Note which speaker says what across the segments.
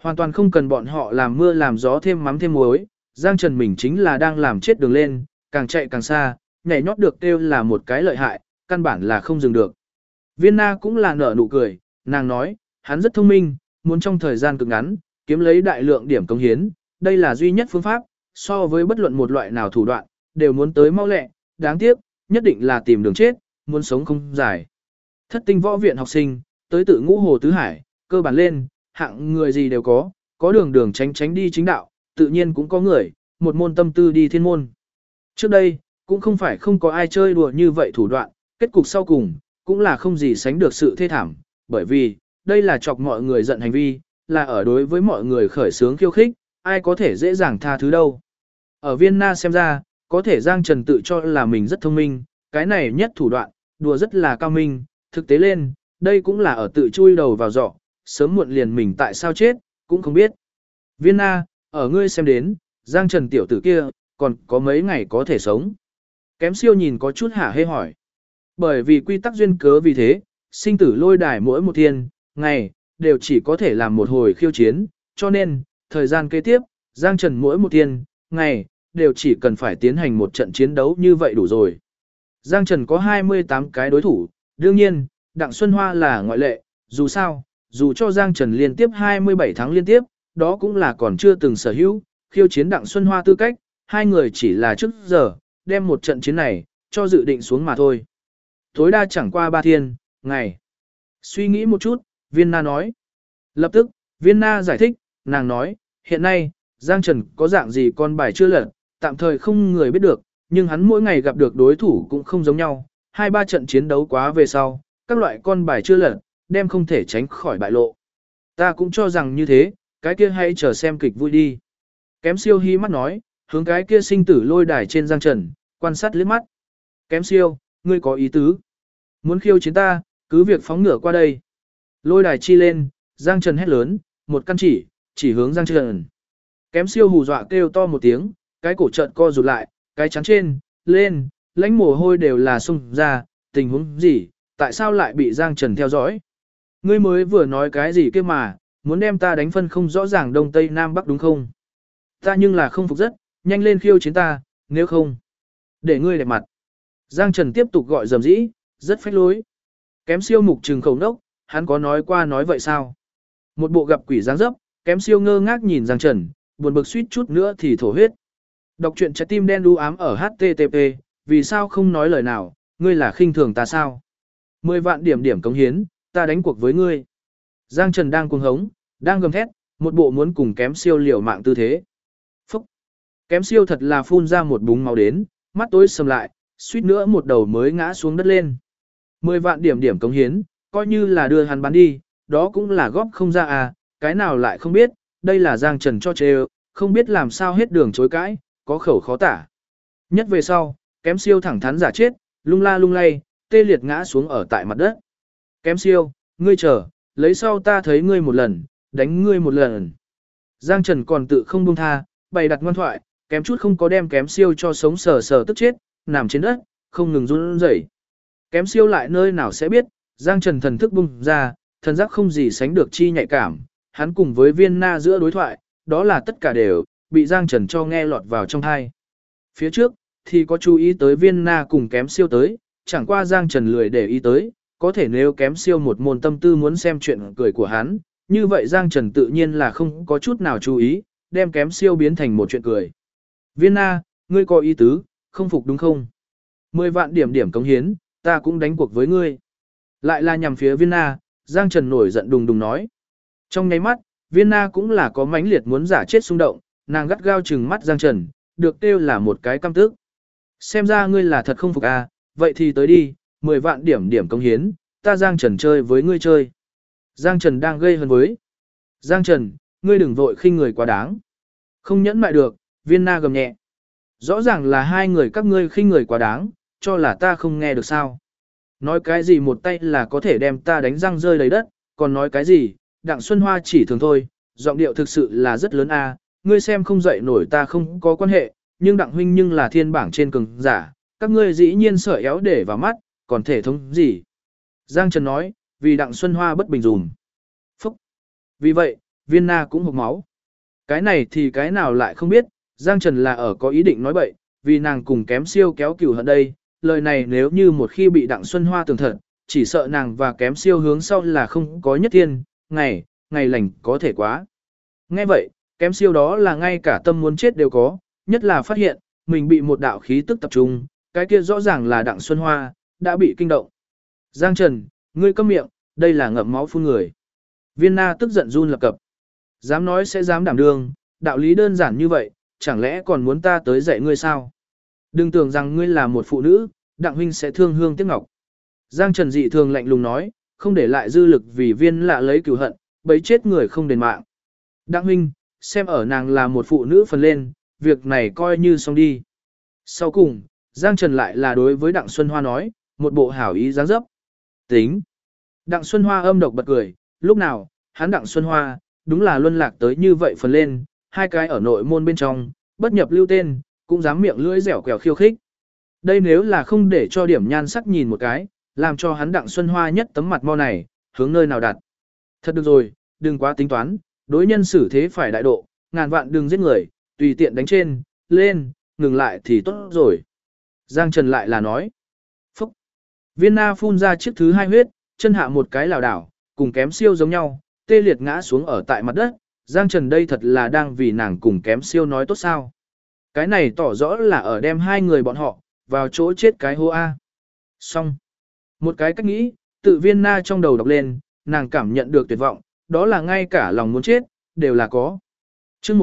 Speaker 1: Hoàn toàn không cần bọn họ làm mưa làm gió thêm mắm thêm muối, Giang Trần mình chính là đang làm chết đường lên, càng chạy càng xa, nhảy nhót được kêu là một cái lợi hại, căn bản là không dừng được. Viên Na cũng là nở nụ cười, nàng nói, hắn rất thông minh, muốn trong thời gian cực ngắn, kiếm lấy đại lượng điểm công hiến, đây là duy nhất phương pháp, so với bất luận một loại nào thủ đoạn, đều muốn tới mau lẹ, đáng tiếc, nhất định là tìm đường chết, muốn sống không dài. Thất tinh võ viện học sinh, tới tự ngũ hồ tứ hải, cơ bản lên, hạng người gì đều có đường đường tránh tránh đi chính đạo, tự nhiên cũng có người, một môn tâm tư đi thiên môn. Trước đây, cũng không phải không có ai chơi đùa như vậy thủ đoạn, kết cục sau cùng, cũng là không gì sánh được sự thê thảm, bởi vì, đây là chọc mọi người giận hành vi, là ở đối với mọi người khởi sướng khiêu khích, ai có thể dễ dàng tha thứ đâu. Ở Viên Na xem ra, có thể Giang Trần tự cho là mình rất thông minh, cái này nhất thủ đoạn, đùa rất là cao minh, thực tế lên, đây cũng là ở tự chui đầu vào giỏ, sớm muộn liền mình tại sao chết, cũng không biết. Viên Na, ở ngươi xem đến, Giang Trần tiểu tử kia, còn có mấy ngày có thể sống. Kém siêu nhìn có chút hả hê hỏi. Bởi vì quy tắc duyên cớ vì thế, sinh tử lôi đài mỗi một thiên, ngày, đều chỉ có thể làm một hồi khiêu chiến, cho nên, thời gian kế tiếp, Giang Trần mỗi một thiên, ngày, đều chỉ cần phải tiến hành một trận chiến đấu như vậy đủ rồi. Giang Trần có 28 cái đối thủ, đương nhiên, Đặng Xuân Hoa là ngoại lệ, dù sao, dù cho Giang Trần liên tiếp 27 tháng liên tiếp, đó cũng là còn chưa từng sở hữu, khiêu chiến Đặng Xuân Hoa tư cách, hai người chỉ là trước giờ, đem một trận chiến này, cho dự định xuống mà thôi. Tối đa chẳng qua 3 thiên, ngày. Suy nghĩ một chút, Viên Na nói. Lập tức, Viên Na giải thích, nàng nói, hiện nay, Giang Trần có dạng gì con bài chưa lật, tạm thời không người biết được, nhưng hắn mỗi ngày gặp được đối thủ cũng không giống nhau, 2-3 trận chiến đấu quá về sau, các loại con bài chưa lật, đem không thể tránh khỏi bại lộ. Ta cũng cho rằng như thế, cái kia hãy chờ xem kịch vui đi. Kém siêu hí mắt nói, hướng cái kia sinh tử lôi đài trên Giang Trần, quan sát liếc mắt. Kém siêu, ngươi có ý tứ. Muốn khiêu chiến ta, cứ việc phóng ngựa qua đây. Lôi đài chi lên, Giang Trần hét lớn, một căn chỉ hướng Giang Trần. Kém siêu hù dọa kêu to một tiếng, cái cổ trợn co rụt lại, cái chắn trên, lên, lãnh mồ hôi đều là sung ra, tình huống gì, tại sao lại bị Giang Trần theo dõi? Ngươi mới vừa nói cái gì kia mà, muốn đem ta đánh phân không rõ ràng đông tây nam bắc đúng không? Ta nhưng là không phục rất, nhanh lên khiêu chiến ta, nếu không, để ngươi đẹp mặt. Giang Trần tiếp tục gọi dầm dĩ, rất phách lối. Kém siêu mục trừng khẩu nốc, hắn có nói qua nói vậy sao? Một bộ gặp quỷ dáng dấp, kém siêu ngơ ngác nhìn Giang Trần, buồn bực suýt chút nữa thì thổ huyết. Đọc truyện trái tim đen đu ám ở HTTP, vì sao không nói lời nào, ngươi là khinh thường ta sao? 10 vạn điểm cống hiến, ta đánh cuộc với ngươi. Giang Trần đang cuồng hống, đang gầm thét, một bộ muốn cùng kém siêu liều mạng tư thế. Phúc! Kém siêu thật là phun ra một búng máu đến, mắt tối sầm lại, suýt nữa một đầu mới ngã xuống đất lên. 10 vạn điểm cống hiến, coi như là đưa hắn bán đi, đó cũng là góp không ra à, cái nào lại không biết, đây là Giang Trần cho chê, không biết làm sao hết đường chối cãi, có khẩu khó tả. Nhất về sau, kém siêu thẳng thắn giả chết, lung la lung lay, tê liệt ngã xuống ở tại mặt đất. Kém siêu, ngươi chờ, lấy sau ta thấy ngươi một lần, đánh ngươi một lần. Giang Trần còn tự không buông tha, bày đặt ngoan thoại, kém chút không có đem kém siêu cho sống sờ sờ tức chết, nằm trên đất, không ngừng run rẩy. Kém siêu lại nơi nào sẽ biết, Giang Trần thần thức bung ra, thần giác không gì sánh được chi nhạy cảm, hắn cùng với Viên Na giữa đối thoại, đó là tất cả đều bị Giang Trần cho nghe lọt vào trong tai. Phía trước thì có chú ý tới Viên Na cùng kém siêu tới, chẳng qua Giang Trần lười để ý tới, có thể nếu kém siêu một môn tâm tư muốn xem chuyện cười của hắn, như vậy Giang Trần tự nhiên là không có chút nào chú ý, đem kém siêu biến thành một chuyện cười. Viên Na, ngươi có ý tứ, không phục đúng không? 10 vạn điểm cống hiến, ta cũng đánh cuộc với ngươi. Lại là nhằm phía Viên Na, Giang Trần nổi giận đùng đùng nói. Trong nháy mắt, Viên Na cũng là có mãnh liệt muốn giả chết xung động, nàng gắt gao trừng mắt Giang Trần, được kêu là một cái căm tức. Xem ra ngươi là thật không phục à, vậy thì tới đi, 10 vạn điểm cống hiến, ta Giang Trần chơi với ngươi chơi. Giang Trần đang gây hấn với. Giang Trần, ngươi đừng vội khinh người quá đáng. Không nhẫn mại được, Viên Na gầm nhẹ. Rõ ràng là hai người các ngươi khinh người quá đáng, cho là ta không nghe được sao. Nói cái gì một tay là có thể đem ta đánh răng rơi đầy đất, còn nói cái gì, Đặng Xuân Hoa chỉ thường thôi, giọng điệu thực sự là rất lớn a. Ngươi xem không dậy nổi ta không có quan hệ, nhưng Đặng huynh nhưng là thiên bảng trên cường giả, các ngươi dĩ nhiên sợ éo để vào mắt, còn thể thống gì. Giang Trần nói, vì Đặng Xuân Hoa bất bình dùm. Phúc! Vì vậy, Viên Na cũng hộc máu. Cái này thì cái nào lại không biết, Giang Trần là ở có ý định nói bậy, vì nàng cùng kém siêu kéo cửu hận đây, lời này nếu như một khi bị Đặng Xuân Hoa tường thật, chỉ sợ nàng và kém siêu hướng sau là không có nhất thiên, ngày lành có thể quá. Nghe vậy, kém siêu đó là ngay cả tâm muốn chết đều có, nhất là phát hiện, mình bị một đạo khí tức tập trung, cái kia rõ ràng là Đặng Xuân Hoa, đã bị kinh động. Giang Trần, ngươi câm miệng, đây là ngậm máu phun người. Viên Na tức giận run lập cập. Dám nói sẽ dám đảm đương, đạo lý đơn giản như vậy, chẳng lẽ còn muốn ta tới dạy ngươi sao? Đừng tưởng rằng ngươi là một phụ nữ, Đặng huynh sẽ thương hương tiếc ngọc. Giang Trần dị thường lạnh lùng nói, không để lại dư lực vì Viên lạ lấy cửu hận, bấy chết người không đền mạng. Đặng huynh, xem ở nàng là một phụ nữ phần lên, việc này coi như xong đi. Sau cùng, Giang Trần lại là đối với Đặng Xuân Hoa nói, một bộ hảo ý dáng dấp. Tính. Đặng Xuân Hoa âm độc bật cười, lúc nào, hắn Đặng Xuân Hoa, đúng là luân lạc tới như vậy phần lên, hai cái ở nội môn bên trong, bất nhập lưu tên, cũng dám miệng lưỡi dẻo quẹo khiêu khích. Đây nếu là không để cho điểm nhan sắc nhìn một cái, làm cho hắn Đặng Xuân Hoa nhất tấm mặt mo này, hướng nơi nào đặt. Thật được rồi, đừng quá tính toán, đối nhân xử thế phải đại độ, ngàn vạn đừng giết người, tùy tiện đánh trên, lên, ngừng lại thì tốt rồi. Giang Trần lại là nói. Phúc. Viên Na phun ra chiếc thứ hai huyết, chân hạ một cái lảo đảo, cùng kém siêu giống nhau, tê liệt ngã xuống ở tại mặt đất. Giang Trần đây thật là đang vì nàng cùng kém siêu nói tốt sao. Cái này tỏ rõ là ở đem hai người bọn họ, vào chỗ chết cái hô A. Xong. Một cái cách nghĩ, tự Viên Na trong đầu đọc lên, nàng cảm nhận được tuyệt vọng, đó là ngay cả lòng muốn chết, đều là có. Chương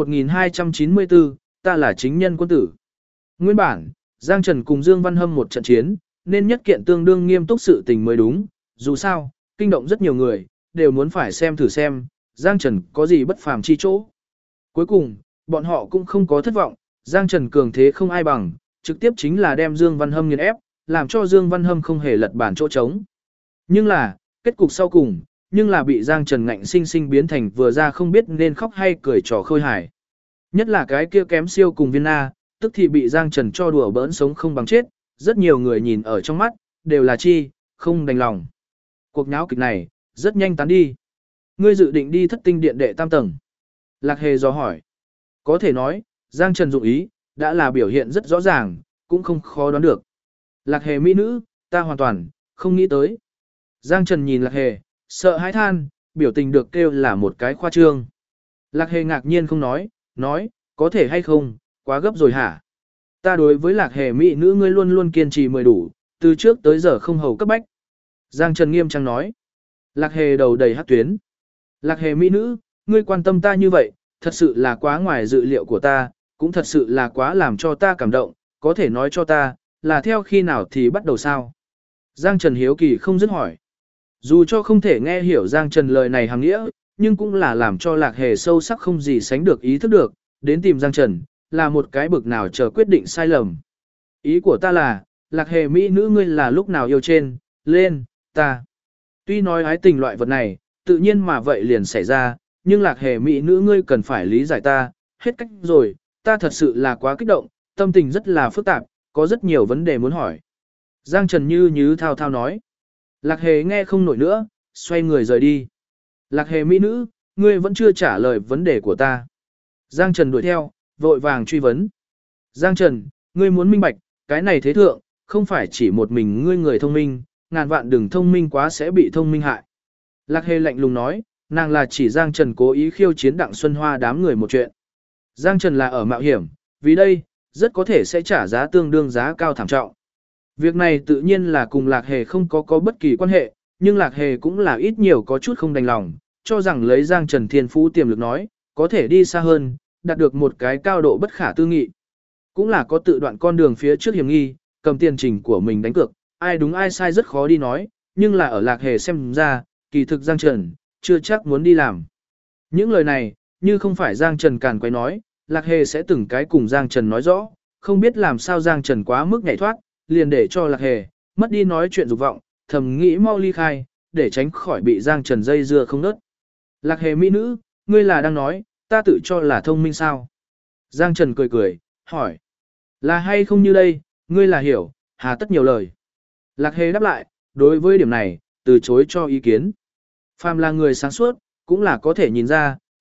Speaker 1: 1294, ta là chính nhân quân tử. Nguyên bản, Giang Trần cùng Dương Văn Hâm một trận chiến, nên nhất kiện tương đương nghiêm túc sự tình mới đúng, dù sao, kinh động rất nhiều người, đều muốn phải xem thử xem, Giang Trần có gì bất phàm chi chỗ. Cuối cùng, bọn họ cũng không có thất vọng, Giang Trần cường thế không ai bằng, trực tiếp chính là đem Dương Văn Hâm nghiền ép, làm cho Dương Văn Hâm không hề lật bàn chỗ trống. Nhưng là, kết cục sau cùng, nhưng là bị Giang Trần ngạnh sinh sinh biến thành vừa ra không biết nên khóc hay cười trò khôi hài. Nhất là cái kia kém siêu cùng Viên Na, tức thì bị Giang Trần cho đùa bỡn sống không bằng chết, rất nhiều người nhìn ở trong mắt, đều là chi, không đành lòng. Cuộc nháo kịch này, rất nhanh tán đi. Ngươi dự định đi Thất Tinh Điện đệ tam tầng. Lạc Hề dò hỏi. Có thể nói, Giang Trần dụng ý, đã là biểu hiện rất rõ ràng, cũng không khó đoán được. Lạc Hề mỹ nữ, ta hoàn toàn, không nghĩ tới. Giang Trần nhìn Lạc Hề, sợ hãi than, biểu tình được kêu là một cái khoa trương. Lạc Hề ngạc nhiên không nói, có thể hay không, quá gấp rồi hả? Ta đối với Lạc Hề mỹ nữ ngươi luôn luôn kiên trì mười đủ, từ trước tới giờ không hầu cấp bách. Giang Trần nghiêm trang nói. Lạc Hề đầu đầy hắc tuyến. Lạc Hề mỹ nữ, ngươi quan tâm ta như vậy, thật sự là quá ngoài dự liệu của ta, cũng thật sự là quá làm cho ta cảm động, có thể nói cho ta, là theo khi nào thì bắt đầu sao? Giang Trần hiếu kỳ không dứt hỏi. Dù cho không thể nghe hiểu Giang Trần lời này hàng nghĩa, nhưng cũng là làm cho Lạc Hề sâu sắc không gì sánh được ý thức được, đến tìm Giang Trần, là một cái bực nào chờ quyết định sai lầm. Ý của ta là, Lạc Hề mỹ nữ ngươi là lúc nào yêu trên, lên, ta. Tuy nói ái tình loại vật này, tự nhiên mà vậy liền xảy ra, nhưng Lạc Hề mỹ nữ ngươi cần phải lý giải ta, hết cách rồi, ta thật sự là quá kích động, tâm tình rất là phức tạp, có rất nhiều vấn đề muốn hỏi. Giang Trần như thao thao nói. Lạc Hề nghe không nổi nữa, xoay người rời đi. Lạc Hề mỹ nữ, ngươi vẫn chưa trả lời vấn đề của ta. Giang Trần đuổi theo, vội vàng truy vấn. Giang Trần, ngươi muốn minh bạch, cái này thế thượng, không phải chỉ một mình ngươi người thông minh, ngàn vạn đừng thông minh quá sẽ bị thông minh hại. Lạc Hề lạnh lùng nói, nàng là chỉ Giang Trần cố ý khiêu chiến Đặng Xuân Hoa đám người một chuyện. Giang Trần là ở mạo hiểm, vì đây, rất có thể sẽ trả giá tương đương giá cao thảm trọng. Việc này tự nhiên là cùng Lạc Hề không có bất kỳ quan hệ, nhưng Lạc Hề cũng là ít nhiều có chút không đành lòng, cho rằng lấy Giang Trần thiên phú tiềm lực nói, có thể đi xa hơn, đạt được một cái cao độ bất khả tư nghị. Cũng là có tự đoạn con đường phía trước hiểm nghi, cầm tiền trình của mình đánh cược, ai đúng ai sai rất khó đi nói, nhưng là ở Lạc Hề xem ra, kỳ thực Giang Trần, chưa chắc muốn đi làm. Những lời này, như không phải Giang Trần càn quấy nói, Lạc Hề sẽ từng cái cùng Giang Trần nói rõ, không biết làm sao Giang Trần quá mức nhảy thoát, liền để cho Lạc Hề, mất đi nói chuyện dục vọng, thầm nghĩ mau ly khai, để tránh khỏi bị Giang Trần dây dưa không nớt. Lạc Hề mỹ nữ, ngươi là đang nói, ta tự cho là thông minh sao? Giang Trần cười, hỏi. Là hay không như đây, ngươi là hiểu, hà tất nhiều lời. Lạc Hề đáp lại, đối với điểm này, từ chối cho ý kiến. Phàm là người sáng suốt, cũng là có thể nhìn ra,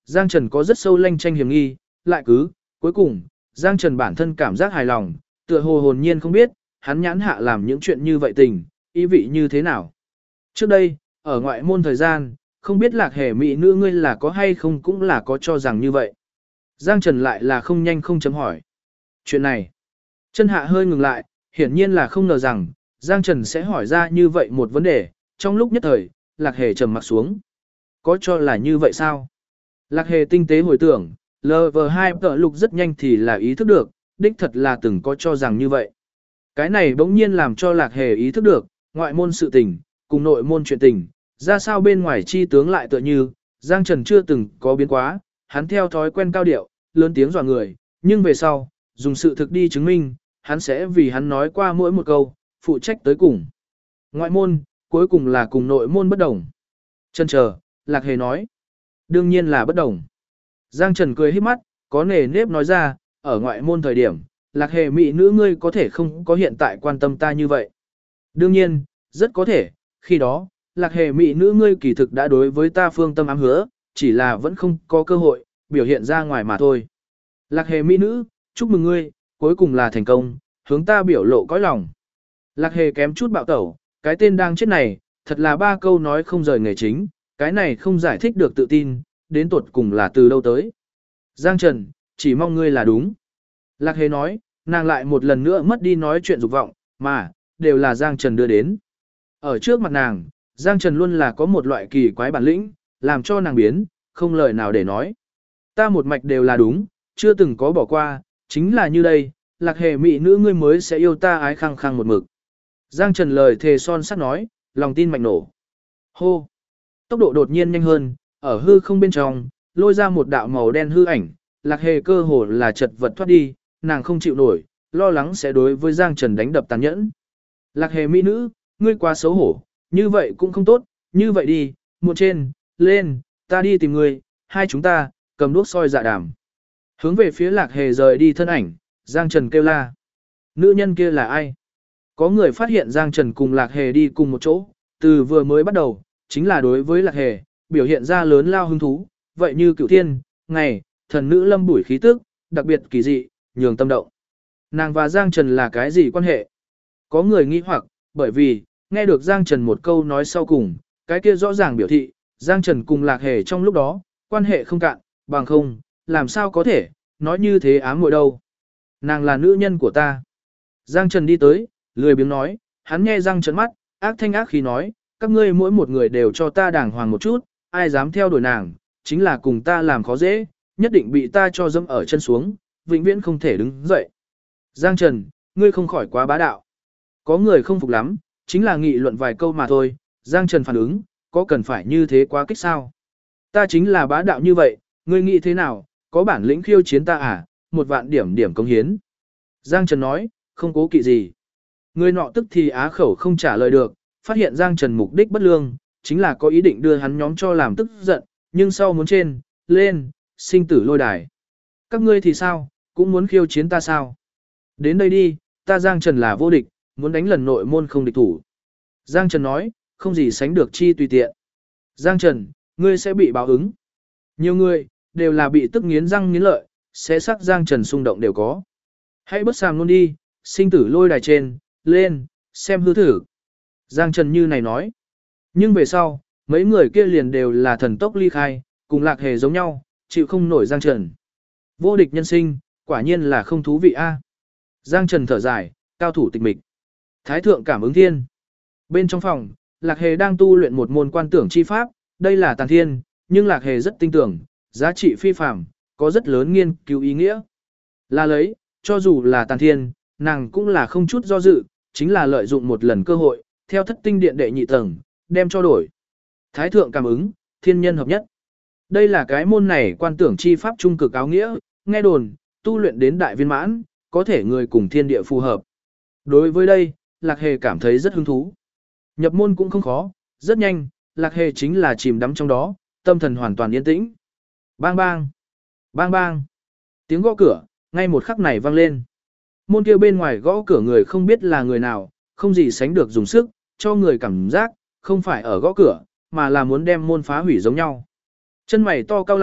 Speaker 1: Giang Trần có rất sâu lanh tranh hiểm nghi, lại cứ, cuối cùng, Giang Trần bản thân cảm giác hài lòng, tựa hồ hồn nhiên không biết, hắn nhãn hạ làm những chuyện như vậy tình, ý vị như thế nào. Trước đây, ở ngoại môn thời gian, không biết Lạc Hề mỹ nữ ngươi là có hay không cũng là có cho rằng như vậy. Giang Trần lại là không nhanh không chấm hỏi. Chuyện này, chân hạ hơi ngừng lại, hiển nhiên là không ngờ rằng, Giang Trần sẽ hỏi ra như vậy một vấn đề, trong lúc nhất thời, Lạc Hề trầm mặc xuống. Có cho là như vậy sao? Lạc Hề tinh tế hồi tưởng, LV2 tợ lục rất nhanh thì là ý thức được, đích thật là từng có cho rằng như vậy. Cái này bỗng nhiên làm cho Lạc Hề ý thức được, ngoại môn sự tình, cùng nội môn chuyện tình, ra sao bên ngoài chi tướng lại tựa như, Giang Trần chưa từng có biến quá, hắn theo thói quen cao điệu, lớn tiếng dọa người, nhưng về sau, dùng sự thực đi chứng minh, hắn sẽ vì hắn nói qua mỗi một câu, phụ trách tới cùng. Ngoại môn, cuối cùng là cùng nội môn bất đồng. Chân chờ, Lạc Hề nói. Đương nhiên là bất đồng. Giang Trần cười híp mắt, có nề nếp nói ra, ở ngoại môn thời điểm, Lạc Hề mỹ nữ ngươi có thể không có hiện tại quan tâm ta như vậy. Đương nhiên, rất có thể, khi đó, Lạc Hề mỹ nữ ngươi kỳ thực đã đối với ta phương tâm ám hứa, chỉ là vẫn không có cơ hội, biểu hiện ra ngoài mà thôi. Lạc Hề mỹ nữ, chúc mừng ngươi, cuối cùng là thành công, hướng ta biểu lộ cõi lòng. Lạc Hề kém chút bạo tẩu, cái tên đang chết này, thật là ba câu nói không rời nghề chính, cái này không giải thích được tự tin, đến tột cùng là từ đâu tới. Giang Trần, chỉ mong ngươi là đúng. Lạc Hề nói, nàng lại một lần nữa mất đi nói chuyện dục vọng, mà, đều là Giang Trần đưa đến. Ở trước mặt nàng, Giang Trần luôn là có một loại kỳ quái bản lĩnh, làm cho nàng biến, không lời nào để nói. Ta một mạch đều là đúng, chưa từng có bỏ qua, chính là như đây, Lạc Hề mỹ nữ ngươi mới sẽ yêu ta ái khăng khăng một mực. Giang Trần lời thề son sắt nói, lòng tin mạnh nổ. Hô! Tốc độ đột nhiên nhanh hơn, ở hư không bên trong, lôi ra một đạo màu đen hư ảnh, Lạc Hề cơ hồ là chật vật thoát đi, nàng không chịu nổi, lo lắng sẽ đối với Giang Trần đánh đập tàn nhẫn. Lạc Hề mỹ nữ, ngươi quá xấu hổ, như vậy cũng không tốt, như vậy đi, muộn trên, lên, ta đi tìm ngươi, hai chúng ta, cầm đuốc soi dạ đàm. Hướng về phía Lạc Hề rời đi thân ảnh, Giang Trần kêu la. Nữ nhân kia là ai? Có người phát hiện Giang Trần cùng Lạc Hề đi cùng một chỗ, từ vừa mới bắt đầu, chính là đối với Lạc Hề, biểu hiện ra lớn lao hứng thú, vậy như cửu thiên, ngày, thần nữ lâm bùi khí tức, đặc biệt kỳ dị, nhường tâm động. Nàng và Giang Trần là cái gì quan hệ? Có người nghi hoặc, bởi vì, nghe được Giang Trần một câu nói sau cùng, cái kia rõ ràng biểu thị, Giang Trần cùng Lạc Hề trong lúc đó, quan hệ không cạn, bằng không, làm sao có thể, nói như thế ám muội đâu. Nàng là nữ nhân của ta. Giang Trần đi tới, lười biếng nói, hắn nghe răng trợn mắt, ác thanh ác khí nói, các ngươi mỗi một người đều cho ta đàng hoàng một chút, ai dám theo đuổi nàng, chính là cùng ta làm khó dễ, nhất định bị ta cho dẫm ở chân xuống, vĩnh viễn không thể đứng dậy. Giang Trần, ngươi không khỏi quá bá đạo. Có người không phục lắm, chính là nghị luận vài câu mà thôi, Giang Trần phản ứng, có cần phải như thế quá kích sao? Ta chính là bá đạo như vậy, ngươi nghĩ thế nào, có bản lĩnh khiêu chiến ta à, một vạn điểm công hiến. Giang Trần nói, không cố kỵ gì. Người nọ tức thì á khẩu không trả lời được, phát hiện Giang Trần mục đích bất lương, chính là có ý định đưa hắn nhóm cho làm tức giận, nhưng sau muốn trên, lên, sinh tử lôi đài. Các ngươi thì sao, cũng muốn khiêu chiến ta sao? Đến đây đi, ta Giang Trần là vô địch, muốn đánh lần nội môn không địch thủ. Giang Trần nói, không gì sánh được chi tùy tiện. Giang Trần, ngươi sẽ bị báo ứng. Nhiều người, đều là bị tức nghiến răng nghiến lợi, sẽ sắc Giang Trần xung động đều có. Hãy bất sàm luôn đi, sinh tử lôi đài trên, lên, xem hư thử. Giang Trần như này nói. Nhưng về sau, mấy người kia liền đều là thần tốc ly khai, cùng Lạc Hề giống nhau, chịu không nổi Giang Trần. Vô địch nhân sinh, quả nhiên là không thú vị a. Giang Trần thở dài, cao thủ tịch mịch. Thái thượng cảm ứng thiên. Bên trong phòng, Lạc Hề đang tu luyện một môn quan tưởng chi pháp, đây là tàn thiên, nhưng Lạc Hề rất tinh tưởng, giá trị phi phàm, có rất lớn nghiên cứu ý nghĩa. Là lấy, cho dù là tàn thiên, nàng cũng là không chút do dự, chính là lợi dụng một lần cơ hội, theo thất tinh điện đệ nhị tầng, đem cho đổi. Thái thượng cảm ứng, thiên nhân hợp nhất. Đây là cái môn này quan tưởng chi pháp trung cực áo nghĩa, nghe đồn, tu luyện đến đại viên mãn, có thể người cùng thiên địa phù hợp. Đối với đây, Lạc Hề cảm thấy rất hứng thú. Nhập môn cũng không khó, rất nhanh, Lạc Hề chính là chìm đắm trong đó, tâm thần hoàn toàn yên tĩnh. Bang bang, bang bang. Tiếng gõ cửa, ngay một khắc này vang lên. Môn kia bên ngoài gõ cửa người không biết là người nào, không gì sánh được dùng sức, cho người cảm giác, không phải ở gõ cửa, mà là muốn đem môn phá hủy giống nhau. Chân mày to cau lại,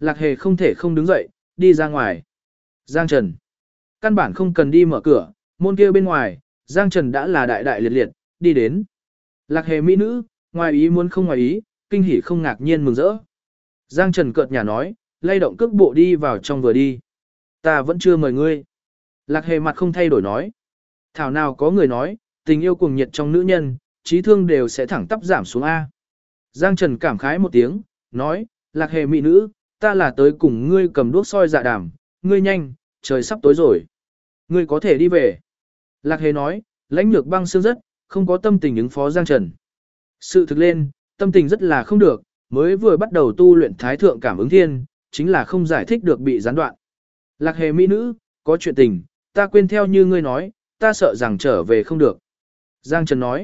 Speaker 1: Lạc Hề không thể không đứng dậy, đi ra ngoài. Giang Trần. Căn bản không cần đi mở cửa, môn kia bên ngoài, Giang Trần đã là đại đại liệt liệt, đi đến. Lạc Hề mỹ nữ, ngoài ý muốn không ngoài ý, kinh hỉ không ngạc nhiên mừng rỡ. Giang Trần cợt nhả nói, lay động cước bộ đi vào trong vừa đi. Ta vẫn chưa mời ngươi. Lạc Hề mặt không thay đổi nói. Thảo nào có người nói, tình yêu cuồng nhiệt trong nữ nhân, trí thương đều sẽ thẳng tắp giảm xuống A. Giang Trần cảm khái một tiếng, nói, Lạc Hề mỹ nữ, ta là tới cùng ngươi cầm đuốc soi dạ đàm, ngươi nhanh, trời sắp tối rồi. Ngươi có thể đi về. Lạc Hề nói, lãnh nhược băng xương rất, không có tâm tình ứng phó Giang Trần. Sự thực lên, tâm tình rất là không được, mới vừa bắt đầu tu luyện thái thượng cảm ứng thiên, chính là không giải thích được bị gián đoạn. Lạc Hề mỹ nữ, có chuyện tình, ta quên theo như ngươi nói, ta sợ rằng trở về không được. Giang Trần nói,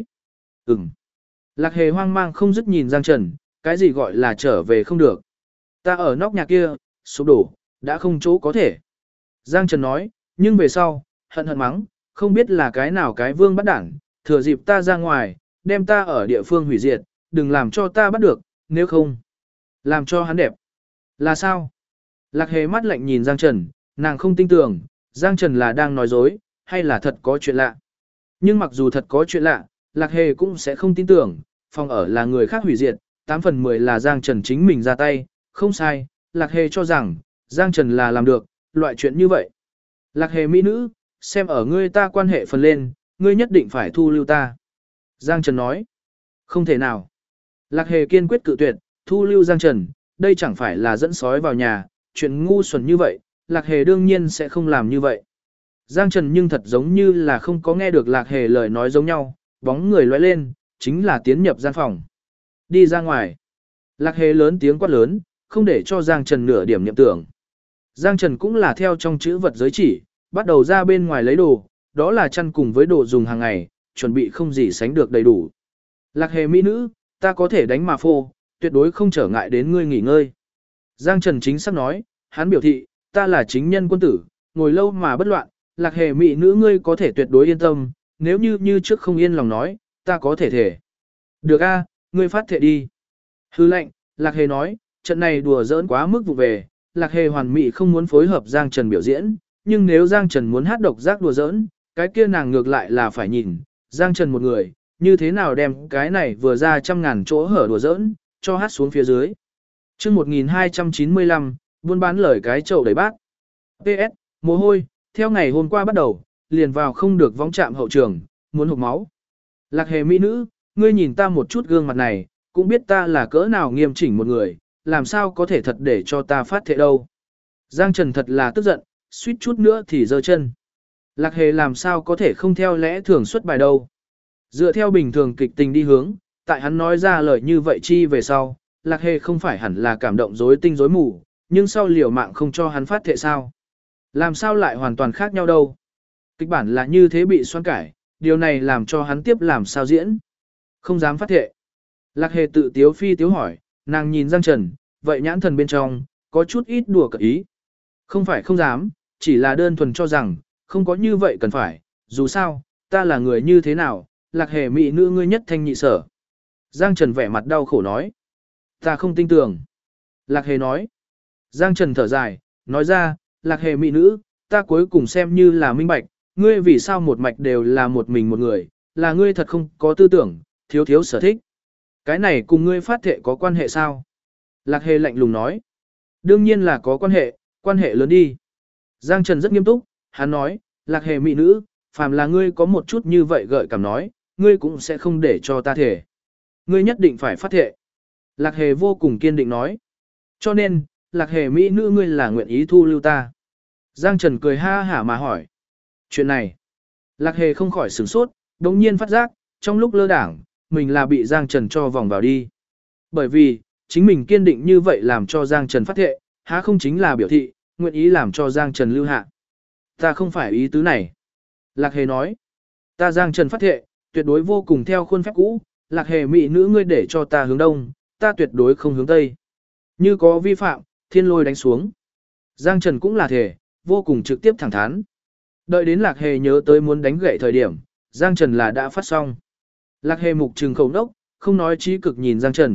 Speaker 1: Lạc Hề hoang mang không dứt nhìn Giang Trần, cái gì gọi là trở về không được. Ta ở nóc nhà kia, sụp đổ, đã không chỗ có thể. Giang Trần nói, nhưng về sau, hận hận mắng, không biết là cái nào cái vương bắt đảng, thừa dịp ta ra ngoài, đem ta ở địa phương hủy diệt, đừng làm cho ta bắt được, nếu không, làm cho hắn đẹp. Là sao? Lạc Hề mắt lạnh nhìn Giang Trần, nàng không tin tưởng, Giang Trần là đang nói dối, hay là thật có chuyện lạ. Nhưng mặc dù thật có chuyện lạ, Lạc Hề cũng sẽ không tin tưởng, phòng ở là người khác hủy diệt, 8 phần 10 là Giang Trần chính mình ra tay, không sai, Lạc Hề cho rằng, Giang Trần là làm được, loại chuyện như vậy. Lạc Hề mỹ nữ, xem ở ngươi ta quan hệ phần lên, ngươi nhất định phải thu lưu ta. Giang Trần nói, không thể nào. Lạc Hề kiên quyết cự tuyệt, thu lưu Giang Trần, đây chẳng phải là dẫn sói vào nhà, chuyện ngu xuẩn như vậy, Lạc Hề đương nhiên sẽ không làm như vậy. Giang Trần nhưng thật giống như là không có nghe được Lạc Hề lời nói giống nhau, bóng người lóe lên, chính là tiến nhập gian phòng. Đi ra ngoài. Lạc Hề lớn tiếng quát lớn, không để cho Giang Trần nửa điểm niệm tưởng. Giang Trần cũng là theo trong chữ vật giới chỉ, bắt đầu ra bên ngoài lấy đồ, đó là chăn cùng với đồ dùng hàng ngày, chuẩn bị không gì sánh được đầy đủ. Lạc Hề mỹ nữ, ta có thể đánh mà phô, tuyệt đối không trở ngại đến ngươi nghỉ ngơi. Giang Trần chính xác nói, hắn biểu thị, ta là chính nhân quân tử, ngồi lâu mà bất loạn, Lạc Hề mỹ nữ ngươi có thể tuyệt đối yên tâm, nếu như trước không yên lòng nói, ta có thể thể. Được a, ngươi phát thệ đi. Hư lệnh, Lạc Hề nói, trận này đùa giỡn quá mức vụ về, Lạc Hề hoàn mỹ không muốn phối hợp Giang Trần biểu diễn, nhưng nếu Giang Trần muốn hát độc giác đùa giỡn, cái kia nàng ngược lại là phải nhìn, Giang Trần một người, như thế nào đem cái này vừa ra 100.000 chỗ hở đùa giỡn, cho hát xuống phía dưới. Chương 1295, buôn bán lời cái chậu đầy bát. PS, mồ hôi, theo ngày hôm qua bắt đầu, liền vào không được vong chạm hậu trường, muốn hụt máu. Lạc Hề mỹ nữ, ngươi nhìn ta một chút gương mặt này, cũng biết ta là cỡ nào nghiêm chỉnh một người, làm sao có thể thật để cho ta phát thệ đâu. Giang Trần thật là tức giận, suýt chút nữa thì giơ chân. Lạc Hề làm sao có thể không theo lẽ thường xuất bài đâu. Dựa theo bình thường kịch tình đi hướng, tại hắn nói ra lời như vậy chi về sau, Lạc Hề không phải hẳn là cảm động rối tinh rối mù, nhưng sau liều mạng không cho hắn phát thệ sao. Làm sao lại hoàn toàn khác nhau đâu. Kịch bản là như thế bị xoan cải, điều này làm cho hắn tiếp làm sao diễn. Không dám phát thệ. Lạc Hề tự tiếu phi tiếu hỏi, nàng nhìn Giang Trần, vậy nhãn thần bên trong, có chút ít đùa cợt ý. Không phải không dám, chỉ là đơn thuần cho rằng, không có như vậy cần phải, dù sao, ta là người như thế nào, Lạc Hề mỹ nữ ngươi nhất thanh nhị sở. Giang Trần vẻ mặt đau khổ nói, ta không tin tưởng. Lạc Hề nói, Giang Trần thở dài, nói ra, Lạc Hề mỹ nữ, ta cuối cùng xem như là minh bạch, ngươi vì sao một mạch đều là một mình một người, là ngươi thật không có tư tưởng, thiếu sở thích. Cái này cùng ngươi phát thệ có quan hệ sao? Lạc Hề lạnh lùng nói, đương nhiên là có quan hệ lớn đi. Giang Trần rất nghiêm túc, hắn nói, Lạc Hề mỹ nữ, phàm là ngươi có một chút như vậy gợi cảm nói, ngươi cũng sẽ không để cho ta thể. Ngươi nhất định phải phát thệ. Lạc Hề vô cùng kiên định nói. Cho nên, Lạc Hề mỹ nữ ngươi là nguyện ý thu lưu ta. Giang Trần cười ha hả mà hỏi. Chuyện này, Lạc Hề không khỏi sửng sốt, đống nhiên phát giác, trong lúc lơ đảng, mình là bị Giang Trần cho vòng vào đi. Bởi vì, chính mình kiên định như vậy làm cho Giang Trần phát thệ, há không chính là biểu thị, nguyện ý làm cho Giang Trần lưu hạ. Ta không phải ý tứ này. Lạc Hề nói, ta Giang Trần phát thệ, tuyệt đối vô cùng theo khuôn phép cũ, Lạc Hề mỹ nữ ngươi để cho ta hướng đông, ta tuyệt đối không hướng tây. Như có vi phạm, thiên lôi đánh xuống. Giang Trần cũng là thể, vô cùng trực tiếp thẳng thắn. Đợi đến Lạc Hề nhớ tới muốn đánh gậy thời điểm, Giang Trần là đã phát xong. Lạc Hề mục trừng khẩu đốc, không nói trí cực nhìn Giang Trần,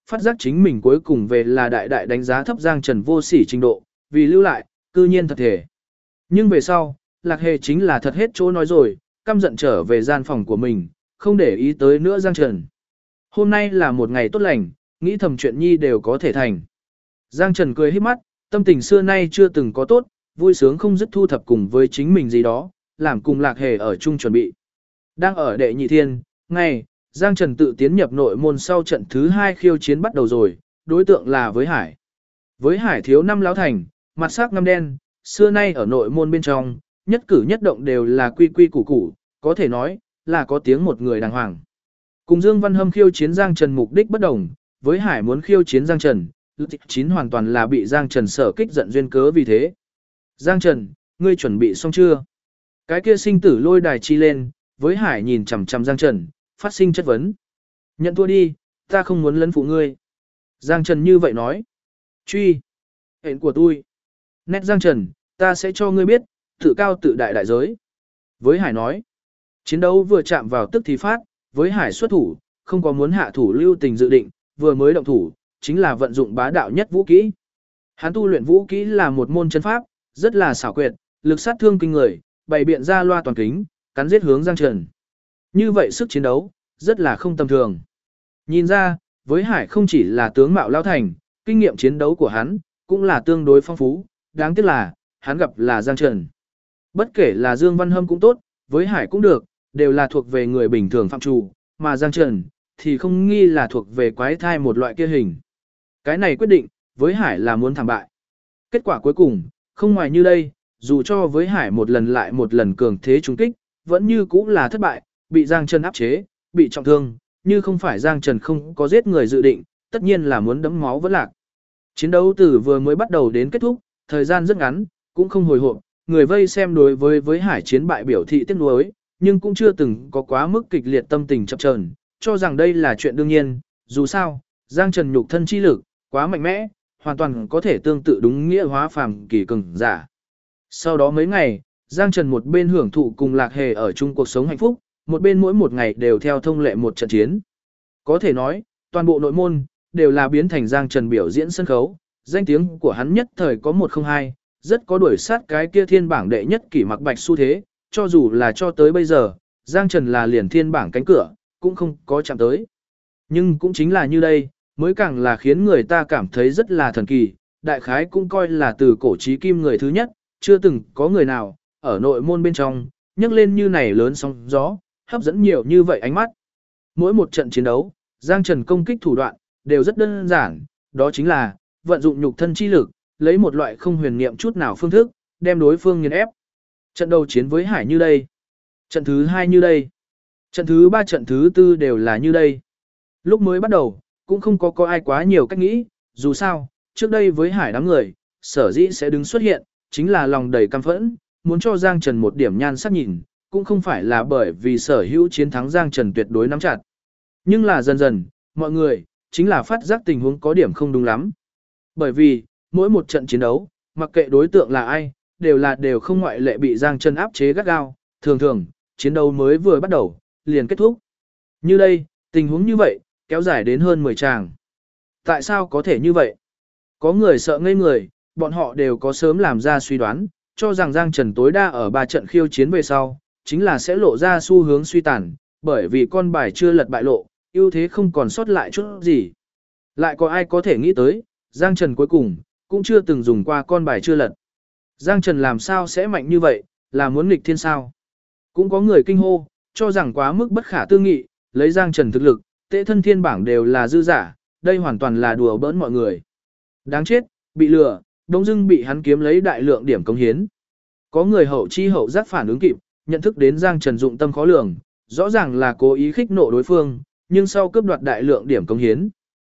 Speaker 1: phát giác chính mình cuối cùng về là đại đại đánh giá thấp Giang Trần vô sỉ trình độ, vì lưu lại, cư nhiên thật thể. Nhưng về sau, Lạc Hề chính là thật hết chỗ nói rồi, căm giận trở về gian phòng của mình, không để ý tới nữa Giang Trần. Hôm nay là một ngày tốt lành, nghĩ thầm chuyện nhi đều có thể thành. Giang Trần cười híp mắt, tâm tình xưa nay chưa từng có tốt, vui sướng không dứt thu thập cùng với chính mình gì đó, làm cùng Lạc Hề ở chung chuẩn bị. Đang ở đệ nhị thiên, ngày, Giang Trần tự tiến nhập nội môn sau trận thứ 2 khiêu chiến bắt đầu rồi, đối tượng là với Hải. Với Hải thiếu năm lão thành, mặt sắc ngăm đen, xưa nay ở nội môn bên trong, nhất cử nhất động đều là quy quy củ củ, có thể nói là có tiếng một người đàng hoàng. Cùng Dương Văn Hâm khiêu chiến Giang Trần mục đích bất đồng, với Hải muốn khiêu chiến Giang Trần, lực chín hoàn toàn là bị Giang Trần sở kích giận duyên cớ vì thế. Giang Trần, ngươi chuẩn bị xong chưa? Cái kia sinh tử lôi đài chi lên, với Hải nhìn chằm chằm Giang Trần, phát sinh chất vấn. Nhận thua đi, ta không muốn lấn phụ ngươi. Giang Trần như vậy nói. Truy. Hẹn của tôi. Nét Giang Trần, ta sẽ cho ngươi biết, tự cao tự đại đại giới. Với Hải nói. Chiến đấu vừa chạm vào tức thì phát, với Hải xuất thủ, không có muốn hạ thủ lưu tình dự định, vừa mới động thủ, chính là vận dụng bá đạo nhất vũ kỹ. Hắn tu luyện vũ kỹ là một môn chân pháp, rất là xảo quyệt, lực sát thương kinh người, bày biện ra loa toàn kính, cắn giết hướng Giang Trần. Như vậy sức chiến đấu, rất là không tầm thường. Nhìn ra, với Hải không chỉ là tướng mạo lao thành, kinh nghiệm chiến đấu của hắn, cũng là tương đối phong phú, đáng tiếc là, hắn gặp là Giang Trần. Bất kể là Dương Văn Hâm cũng tốt, với Hải cũng được, đều là thuộc về người bình thường phạm trù, mà Giang Trần, thì không nghi là thuộc về quái thai một loại kia hình. Cái này quyết định, với Hải là muốn thảm bại. Kết quả cuối cùng, không ngoài như đây, dù cho với Hải một lần lại một lần cường thế trúng kích, vẫn như cũ là thất bại, bị Giang Trần áp chế, bị trọng thương, như không phải Giang Trần không có giết người dự định, tất nhiên là muốn đẫm máu vẫn lạc. Chiến đấu từ vừa mới bắt đầu đến kết thúc, thời gian rất ngắn, cũng không hồi hộp, người vây xem đối với Hải chiến bại biểu thị tiếc nuối, nhưng cũng chưa từng có quá mức kịch liệt tâm tình chập chờn, cho rằng đây là chuyện đương nhiên, dù sao, Giang Trần nhục thân chi lực, quá mạnh mẽ, hoàn toàn có thể tương tự đúng nghĩa hóa phàm kỳ cường giả. Sau đó mấy ngày, Giang Trần một bên hưởng thụ cùng Lạc Hề ở chung cuộc sống hạnh phúc, một bên mỗi một ngày đều theo thông lệ một trận chiến. Có thể nói, toàn bộ nội môn, đều là biến thành Giang Trần biểu diễn sân khấu, danh tiếng của hắn nhất thời có 102, rất có đuổi sát cái kia thiên bảng đệ nhất kỷ mặc bạch xu thế, cho dù là cho tới bây giờ, Giang Trần là liền thiên bảng cánh cửa, cũng không có chạm tới. Nhưng cũng chính là như đây, mới càng là khiến người ta cảm thấy rất là thần kỳ, đại khái cũng coi là từ cổ chí kim người thứ nhất, chưa từng có người nào, ở nội môn bên trong, nhấc lên như này lớn sóng gió, hấp dẫn nhiều như vậy ánh mắt. Mỗi một trận chiến đấu, Giang Trần công kích thủ đoạn, đều rất đơn giản, đó chính là, vận dụng nhục thân chi lực, lấy một loại không huyền niệm chút nào phương thức, đem đối phương nghiền ép. Trận đầu chiến với Hải như đây, trận thứ 2 như đây, trận thứ 3 trận thứ 4 đều là như đây. Lúc mới bắt đầu, cũng không có ai quá nhiều cách nghĩ, dù sao, trước đây với Hải đám người, sở dĩ sẽ đứng xuất hiện, chính là lòng đầy căm phẫn, muốn cho Giang Trần một điểm nhan sắc nhìn, cũng không phải là bởi vì sở hữu chiến thắng Giang Trần tuyệt đối nắm chặt. Nhưng là dần dần, mọi người, chính là phát giác tình huống có điểm không đúng lắm. Bởi vì, mỗi một trận chiến đấu, mặc kệ đối tượng là ai, đều không ngoại lệ bị Giang Trần áp chế gắt gao, thường thường, chiến đấu mới vừa bắt đầu, liền kết thúc. Như đây, tình huống như vậy, kéo dài đến hơn 10 tràng. Tại sao có thể như vậy? Có người sợ ngây người, bọn họ đều có sớm làm ra suy đoán, cho rằng Giang Trần tối đa ở 3 trận khiêu chiến về sau, chính là sẽ lộ ra xu hướng suy tàn, bởi vì con bài chưa lật bại lộ, ưu thế không còn sót lại chút gì. Lại có ai có thể nghĩ tới, Giang Trần cuối cùng, cũng chưa từng dùng qua con bài chưa lật. Giang Trần làm sao sẽ mạnh như vậy, là muốn nghịch thiên sao? Cũng có người kinh hô, cho rằng quá mức bất khả tư nghị, lấy Giang Trần thực lực, tế thân thiên bảng đều là dư giả, đây hoàn toàn là đùa bỡn mọi người. Đáng chết, bị lừa, đông dưng bị hắn kiếm lấy đại lượng điểm công hiến. Có người hậu chi hậu giác phản ứng kịp, nhận thức đến Giang Trần dụng tâm khó lường, rõ ràng là cố ý khích nộ đối phương, nhưng sau cướp đoạt đại lượng điểm công hiến.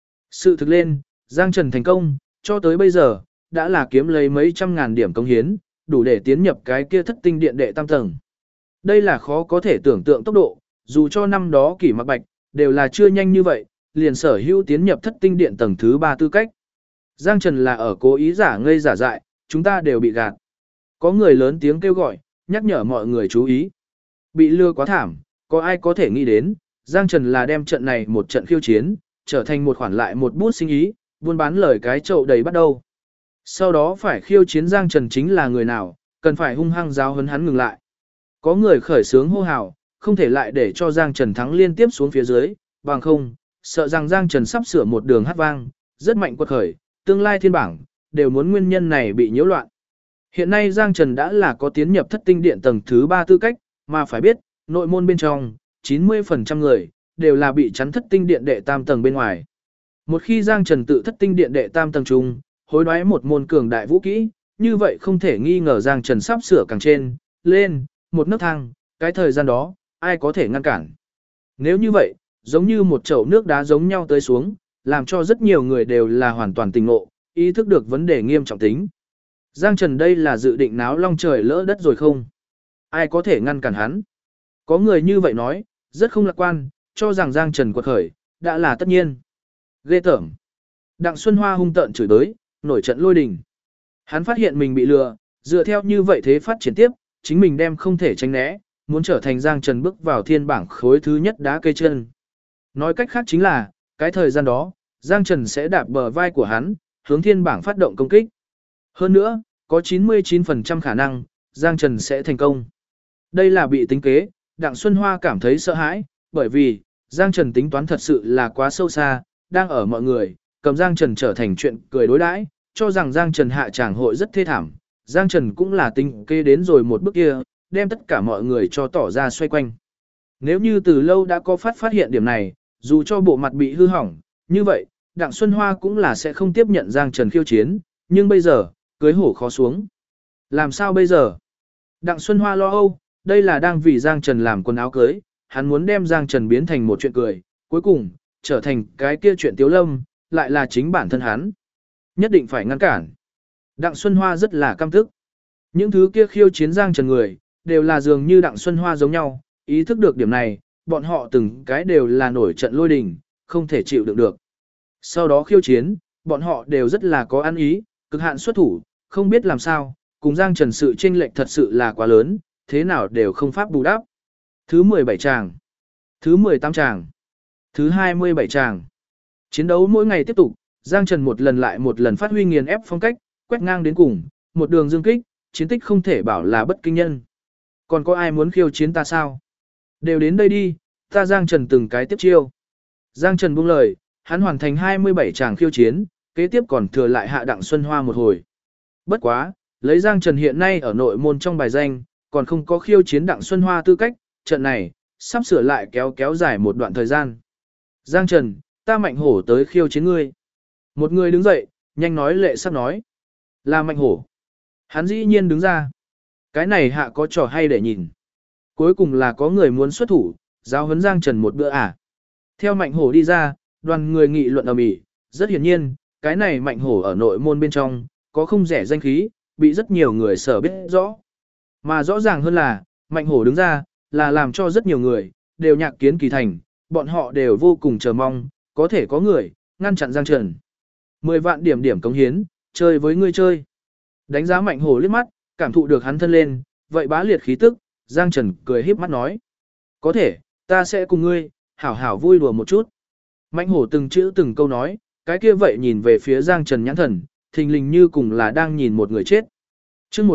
Speaker 1: Sự thực lên, Giang Trần thành công, cho tới bây giờ, đã là kiếm lấy mấy trăm ngàn điểm công hiến, đủ để tiến nhập cái kia thất tinh điện đệ tam tầng. Đây là khó có thể tưởng tượng tốc độ, dù cho năm đó kỷ mặc bạch, đều là chưa nhanh như vậy, liền sở hữu tiến nhập thất tinh điện tầng thứ 3 tư cách. Giang Trần là ở cố ý giả ngây giả dại, chúng ta đều bị gạt. Có người lớn tiếng kêu gọi, nhắc nhở mọi người chú ý. Bị lừa quá thảm, có ai có thể nghĩ đến, Giang Trần là đem trận này một trận khiêu chiến, trở thành một khoản lại một bút sinh ý, buôn bán lời cái chậu đầy bắt đầu. Sau đó phải khiêu chiến Giang Trần chính là người nào, cần phải hung hăng giáo huấn hắn ngừng lại. Có người khởi sướng hô hào, không thể lại để cho Giang Trần thắng liên tiếp xuống phía dưới, bằng không, sợ rằng Giang Trần sắp sửa một đường hát vang, rất mạnh quật khởi, tương lai thiên bảng, đều muốn nguyên nhân này bị nhiễu loạn. Hiện nay Giang Trần đã là có tiến nhập thất tinh điện tầng thứ 3 tư cách, mà phải biết, nội môn bên trong, 90% người, đều là bị chắn thất tinh điện đệ tam tầng bên ngoài. Một khi Giang Trần tự thất tinh điện đệ tam tầng trung, hối đoái một môn cường đại vũ kỹ, như vậy không thể nghi ngờ Giang Trần sắp sửa càng trên, lên, một nấc thang, cái thời gian đó, ai có thể ngăn cản. Nếu như vậy, giống như một chậu nước đá giống nhau tới xuống, làm cho rất nhiều người đều là hoàn toàn tỉnh ngộ, ý thức được vấn đề nghiêm trọng tính. Giang Trần đây là dự định náo long trời lỡ đất rồi không? Ai có thể ngăn cản hắn? Có người như vậy nói, rất không lạc quan, cho rằng Giang Trần quật khởi, đã là tất nhiên. Ghê tởm. Đặng Xuân Hoa hung tợn chửi tới, nổi trận lôi đình. Hắn phát hiện mình bị lừa, dựa theo như vậy thế phát triển tiếp, chính mình đem không thể tránh né, muốn trở thành Giang Trần bước vào thiên bảng khối thứ nhất đá cây chân. Nói cách khác chính là, cái thời gian đó, Giang Trần sẽ đạp bờ vai của hắn, hướng thiên bảng phát động công kích. Hơn nữa, có 99% khả năng, Giang Trần sẽ thành công. Đây là bị tính kế, Đặng Xuân Hoa cảm thấy sợ hãi, bởi vì, Giang Trần tính toán thật sự là quá sâu xa, đang ở mọi người, cầm Giang Trần trở thành chuyện cười đối đãi, cho rằng Giang Trần hạ tràng hội rất thê thảm. Giang Trần cũng là tính kế đến rồi một bước kia, đem tất cả mọi người cho tỏ ra xoay quanh. Nếu như từ lâu đã có phát hiện điểm này, dù cho bộ mặt bị hư hỏng, như vậy, Đặng Xuân Hoa cũng là sẽ không tiếp nhận Giang Trần khiêu chiến, nhưng bây giờ, cưới hổ khó xuống. Làm sao bây giờ? Đặng Xuân Hoa lo âu, đây là đang vì Giang Trần làm quần áo cưới, hắn muốn đem Giang Trần biến thành một chuyện cười, cuối cùng, trở thành cái kia chuyện tiếu lâm, lại là chính bản thân hắn. Nhất định phải ngăn cản. Đặng Xuân Hoa rất là căm tức. Những thứ kia khiêu chiến Giang Trần người, đều là dường như Đặng Xuân Hoa giống nhau, ý thức được điểm này, bọn họ từng cái đều là nổi trận lôi đình, không thể chịu đựng được. Sau đó khiêu chiến, bọn họ đều rất là có ăn ý, cực hạn xuất thủ, không biết làm sao, cùng Giang Trần sự chênh lệch thật sự là quá lớn, thế nào đều không pháp bù đắp. Thứ 17 tràng, thứ 18 tràng, thứ 27 tràng. Chiến đấu mỗi ngày tiếp tục, Giang Trần một lần lại một lần phát huy nghiền ép phong cách, quét ngang đến cùng, một đường dương kích, chiến tích không thể bảo là bất kinh nhân. Còn có ai muốn khiêu chiến ta sao? Đều đến đây đi, ta Giang Trần từng cái tiếp chiêu. Giang Trần buông lời, hắn hoàn thành 27 tràng khiêu chiến, kế tiếp còn thừa lại hạ Đặng Xuân Hoa một hồi. Bất quá, lấy Giang Trần hiện nay ở nội môn trong bài danh, còn không có khiêu chiến Đặng Xuân Hoa tư cách, trận này, sắp sửa lại kéo dài một đoạn thời gian. Giang Trần, ta Mạnh Hổ tới khiêu chiến ngươi. Một người đứng dậy, nhanh nói lệ sắc nói. Là Mạnh Hổ. Hắn dĩ nhiên đứng ra. Cái này hạ có trò hay để nhìn. Cuối cùng là có người muốn xuất thủ, giáo huấn Giang Trần một bữa à. Theo Mạnh Hổ đi ra, đoàn người nghị luận ầm ĩ, rất hiển nhiên, cái này Mạnh Hổ ở nội môn bên trong, có không rẻ danh khí, bị rất nhiều người sở biết rõ. Mà rõ ràng hơn là, Mạnh Hổ đứng ra, là làm cho rất nhiều người, đều nhạc kiến kỳ thành, bọn họ đều vô cùng chờ mong, có thể có người, ngăn chặn Giang Trần. 10 vạn điểm cống hiến, chơi với ngươi chơi. Đánh giá Mạnh Hổ liếc mắt, cảm thụ được hắn thân lên, vậy bá liệt khí tức, Giang Trần cười híp mắt nói. Có thể, ta sẽ cùng ngươi, hảo hảo vui đùa một chút. Mạnh Hổ từng chữ từng câu nói, cái kia vậy nhìn về phía Giang Trần nhãn thần, thình lình như cùng là đang nhìn một người chết. Chương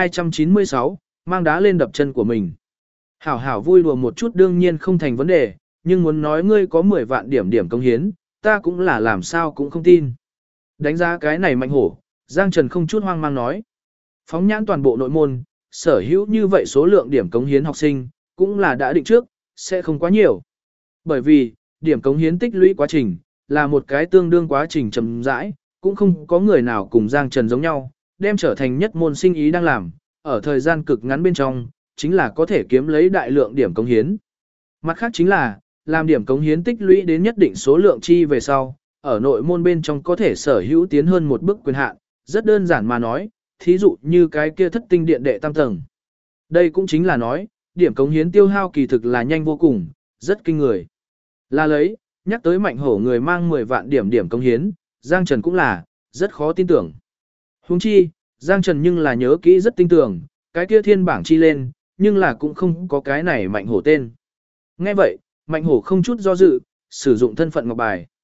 Speaker 1: 1296, mang đá lên đập chân của mình. Hảo hảo vui đùa một chút đương nhiên không thành vấn đề, nhưng muốn nói ngươi có 10 vạn điểm cống hiến, ta cũng là làm sao cũng không tin. Đánh giá cái này Mạnh Hổ, Giang Trần không chút hoang mang nói. Phóng nhãn toàn bộ nội môn, sở hữu như vậy số lượng điểm cống hiến học sinh, cũng là đã định trước, sẽ không quá nhiều. Bởi vì, điểm cống hiến tích lũy quá trình, là một cái tương đương quá trình chậm rãi, cũng không có người nào cùng Giang Trần giống nhau, đem trở thành nhất môn sinh ý đang làm, ở thời gian cực ngắn bên trong, chính là có thể kiếm lấy đại lượng điểm cống hiến. Mặt khác chính là, làm điểm cống hiến tích lũy đến nhất định số lượng chi về sau, ở nội môn bên trong có thể sở hữu tiến hơn một bước quyền hạn, rất đơn giản mà nói, thí dụ như cái kia thất tinh điện đệ tam tầng. Đây cũng chính là nói, điểm cống hiến tiêu hao kỳ thực là nhanh vô cùng, rất kinh người. Là lấy, nhắc tới Mạnh Hổ người mang 10 vạn điểm cống hiến, Giang Trần cũng là, rất khó tin tưởng. Huống chi, Giang Trần nhưng là nhớ kỹ rất tin tưởng, cái kia thiên bảng chi lên, nhưng là cũng không có cái này Mạnh Hổ tên. Nghe vậy, Mạnh Hổ không chút do dự, sử dụng thân phận ngọc bài.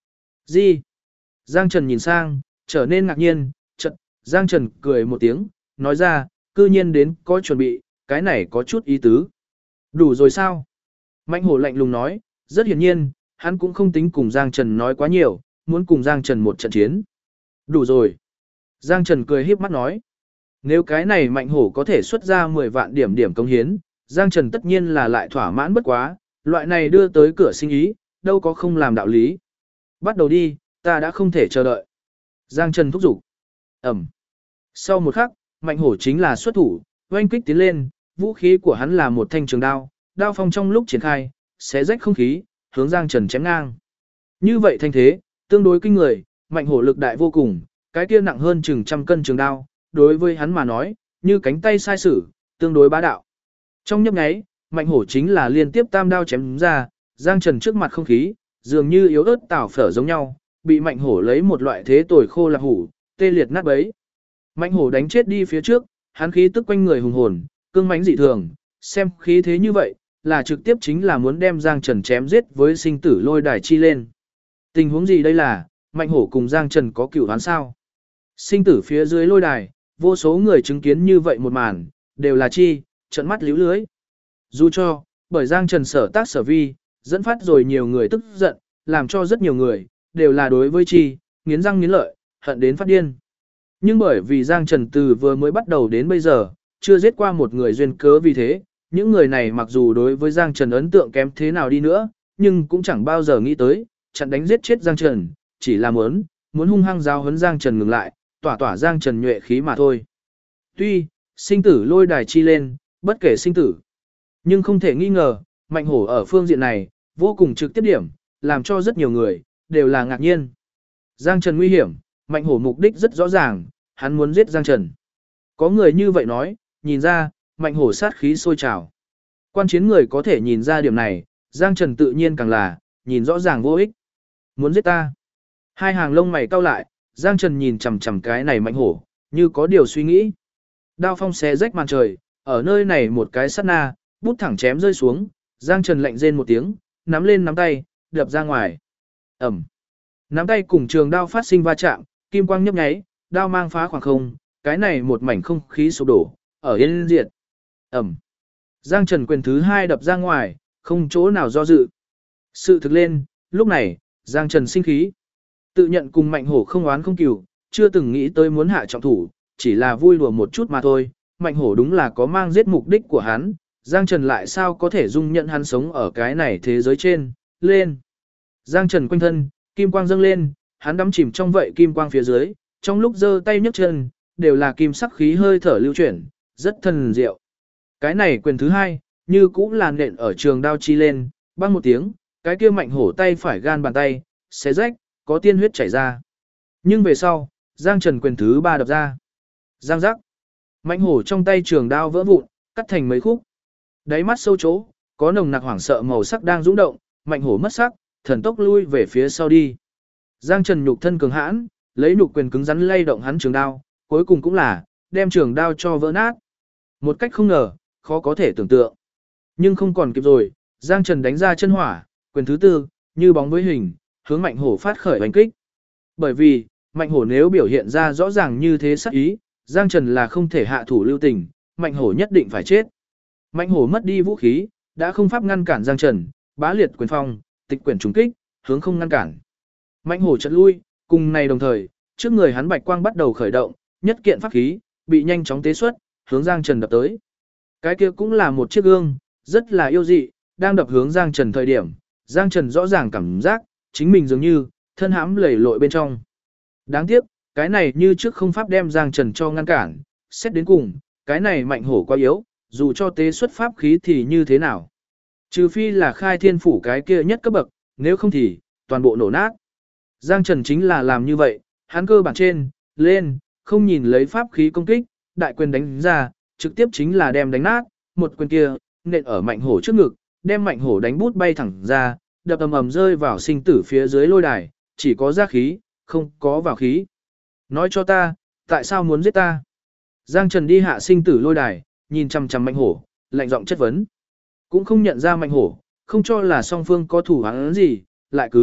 Speaker 1: Gì? Giang Trần nhìn sang, trở nên ngạc nhiên, chợt, Giang Trần cười một tiếng, nói ra, cư nhiên đến có chuẩn bị, cái này có chút ý tứ. Đủ rồi sao? Mạnh hổ lạnh lùng nói, rất hiển nhiên, hắn cũng không tính cùng Giang Trần nói quá nhiều, muốn cùng Giang Trần một trận chiến. Đủ rồi. Giang Trần cười híp mắt nói, nếu cái này mạnh hổ có thể xuất ra 10 vạn điểm điểm công hiến, Giang Trần tất nhiên là lại thỏa mãn bất quá, loại này đưa tới cửa sinh ý, đâu có không làm đạo lý. Bắt đầu đi, ta đã không thể chờ đợi. Giang Trần thúc giục. Ẩm. Sau một khắc, mạnh hổ chính là xuất thủ, oanh kích tiến lên, vũ khí của hắn là một thanh trường đao, đao phong trong lúc triển khai, xé rách không khí, hướng Giang Trần chém ngang. Như vậy thanh thế, tương đối kinh người, mạnh hổ lực đại vô cùng, cái kia nặng hơn chừng 100 cân trường đao, đối với hắn mà nói, như cánh tay sai sử, tương đối bá đạo. Trong nhấp nháy, mạnh hổ chính là liên tiếp tam đao chém ra, Giang Trần trước mặt không khí, dường như yếu ớt tảo phở giống nhau, bị mạnh hổ lấy một loại thế tồi khô là hủ, tê liệt nát bấy. Mạnh hổ đánh chết đi phía trước, hắn khí tức quanh người hùng hồn, cương mãnh dị thường, xem khí thế như vậy, là trực tiếp chính là muốn đem Giang Trần chém giết với sinh tử lôi đài chi lên. Tình huống gì đây là, mạnh hổ cùng Giang Trần có cửu đoán sao? Sinh tử phía dưới lôi đài, vô số người chứng kiến như vậy một màn, đều là chi, trợn mắt líu lưới. Dù cho, bởi Giang Trần sở tác sở vi, dẫn phát rồi nhiều người tức giận, làm cho rất nhiều người, đều là đối với chi, nghiến răng nghiến lợi, hận đến phát điên. Nhưng bởi vì Giang Trần từ vừa mới bắt đầu đến bây giờ, chưa giết qua một người duyên cớ vì thế, những người này mặc dù đối với Giang Trần ấn tượng kém thế nào đi nữa, nhưng cũng chẳng bao giờ nghĩ tới, chặn đánh giết chết Giang Trần, chỉ là muốn hung hăng giáo huấn Giang Trần ngừng lại, tỏa Giang Trần nhuệ khí mà thôi. Tuy, sinh tử lôi đài chi lên, bất kể sinh tử, nhưng không thể nghi ngờ, mạnh hổ ở phương diện này, vô cùng trực tiếp điểm, làm cho rất nhiều người, đều là ngạc nhiên. Giang Trần nguy hiểm, mạnh hổ mục đích rất rõ ràng, hắn muốn giết Giang Trần. Có người như vậy nói, nhìn ra, mạnh hổ sát khí sôi trào. Quan chiến người có thể nhìn ra điểm này, Giang Trần tự nhiên càng là, nhìn rõ ràng vô ích. Muốn giết ta. Hai hàng lông mày cau lại, Giang Trần nhìn chằm chằm cái này mạnh hổ, như có điều suy nghĩ. Đao phong xé rách màn trời, ở nơi này một cái sát na, bút thẳng chém rơi xuống, Giang Trần lạnh rên một tiếng, nắm lên nắm tay, đập ra ngoài. Ẩm. Nắm tay cùng trường đao phát sinh va chạm, kim quang nhấp nháy, đao mang phá khoảng không, cái này một mảnh không khí sụp đổ, ở yên diệt. Ẩm. Giang Trần quyền thứ 2 đập ra ngoài, không chỗ nào do dự. Sự thực lên, lúc này, Giang Trần sinh khí. Tự nhận cùng mạnh hổ không oán không cừu, chưa từng nghĩ tới muốn hạ trọng thủ, chỉ là vui đùa một chút mà thôi. Mạnh hổ đúng là có mang giết mục đích của hắn, Giang Trần lại sao có thể dung nhận hắn sống ở cái này thế giới trên, lên. Giang Trần quanh thân, kim quang dâng lên, hắn đắm chìm trong vậy kim quang phía dưới, trong lúc giơ tay nhấc chân, đều là kim sắc khí hơi thở lưu chuyển, rất thần diệu. Cái này quyền thứ 2, như cũng là nện ở trường đao chi lên, băng một tiếng, cái kia mạnh hổ tay phải gan bàn tay, xé rách, có tiên huyết chảy ra. Nhưng về sau, Giang Trần quyền thứ 3 đập ra. Giang giác. Mạnh hổ trong tay trường đao vỡ vụn, cắt thành mấy khúc. Đáy mắt sâu chỗ, có nồng nặc hoảng sợ màu sắc đang dũng động, mạnh hổ mất sắc, thần tốc lui về phía sau đi. Giang Trần nhục thân cường hãn, lấy nhục quyền cứng rắn lay động hắn trường đao, cuối cùng cũng là đem trường đao cho vỡ nát. Một cách không ngờ, khó có thể tưởng tượng. Nhưng không còn kịp rồi, Giang Trần đánh ra chân hỏa, quyền thứ 4, như bóng với hình, hướng mạnh hổ phát khởi đánh kích. Bởi vì, mạnh hổ nếu biểu hiện ra rõ ràng như thế sắc ý, Giang Trần là không thể hạ thủ lưu tình, mạnh hổ nhất định phải chết. Mạnh hổ mất đi vũ khí, đã không pháp ngăn cản Giang Trần, bá liệt quyền phong, tịch quyển trùng kích, hướng không ngăn cản. Mạnh hổ chợt lui, cùng này đồng thời, trước người hắn bạch quang bắt đầu khởi động, nhất kiện pháp khí, bị nhanh chóng tế xuất, hướng Giang Trần đập tới. Cái kia cũng là một chiếc gương, rất là yêu dị, đang đập hướng Giang Trần thời điểm, Giang Trần rõ ràng cảm giác, chính mình dường như, thân hãm lầy lội bên trong. Đáng tiếc, cái này như trước không pháp đem Giang Trần cho ngăn cản, xét đến cùng, cái này mạnh hổ quá yếu, dù cho tế xuất pháp khí thì như thế nào. Trừ phi là khai thiên phủ cái kia nhất cấp bậc, nếu không thì, toàn bộ nổ nát. Giang Trần chính là làm như vậy, hắn cơ bản trên, lên, không nhìn lấy pháp khí công kích, đại quyền đánh ra, trực tiếp chính là đem đánh nát, một quyền kia, nện ở mạnh hổ trước ngực, đem mạnh hổ đánh bút bay thẳng ra, đập ầm ầm rơi vào sinh tử phía dưới lôi đài, chỉ có ra khí, không có vào khí. Nói cho ta, tại sao muốn giết ta? Giang Trần đi hạ sinh tử lôi đài, nhìn chằm chằm mạnh hổ, lạnh giọng chất vấn. Cũng không nhận ra mạnh hổ, không cho là song phương có thủ hắn gì, lại cứ,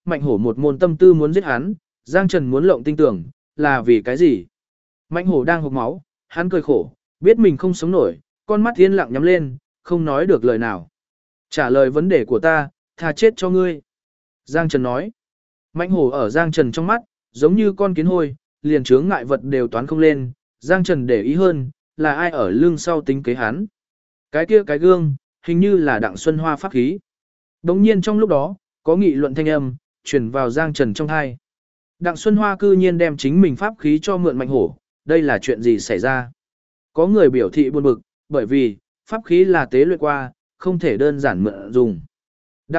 Speaker 1: Mạnh Hổ một môn tâm tư muốn giết hắn, Giang Trần muốn lộng tinh tưởng, là vì cái gì? Mạnh Hổ đang hộc máu, hắn cười khổ, biết mình không sống nổi, con mắt yên lặng nhắm lên, không nói được lời nào. Trả lời vấn đề của ta, tha chết cho ngươi. Giang Trần nói. Mạnh Hổ ở Giang Trần trong mắt, giống như con kiến hôi, liền chướng ngại vật đều toán không lên. Giang Trần để ý hơn, là ai ở lưng sau tính kế hắn. Cái kia cái gương, hình như là Đặng Xuân Hoa pháp khí. Đống nhiên trong lúc đó, có nghị luận thanh âm, truyền vào Giang Trần trong tai. Đặng Xuân Hoa cư nhiên đem chính mình pháp khí cho mượn Mạnh Hổ, đây là chuyện gì xảy ra? Có người biểu thị buồn bực, bởi vì, pháp khí là tế luyện qua, không thể đơn giản mượn dùng. Đặng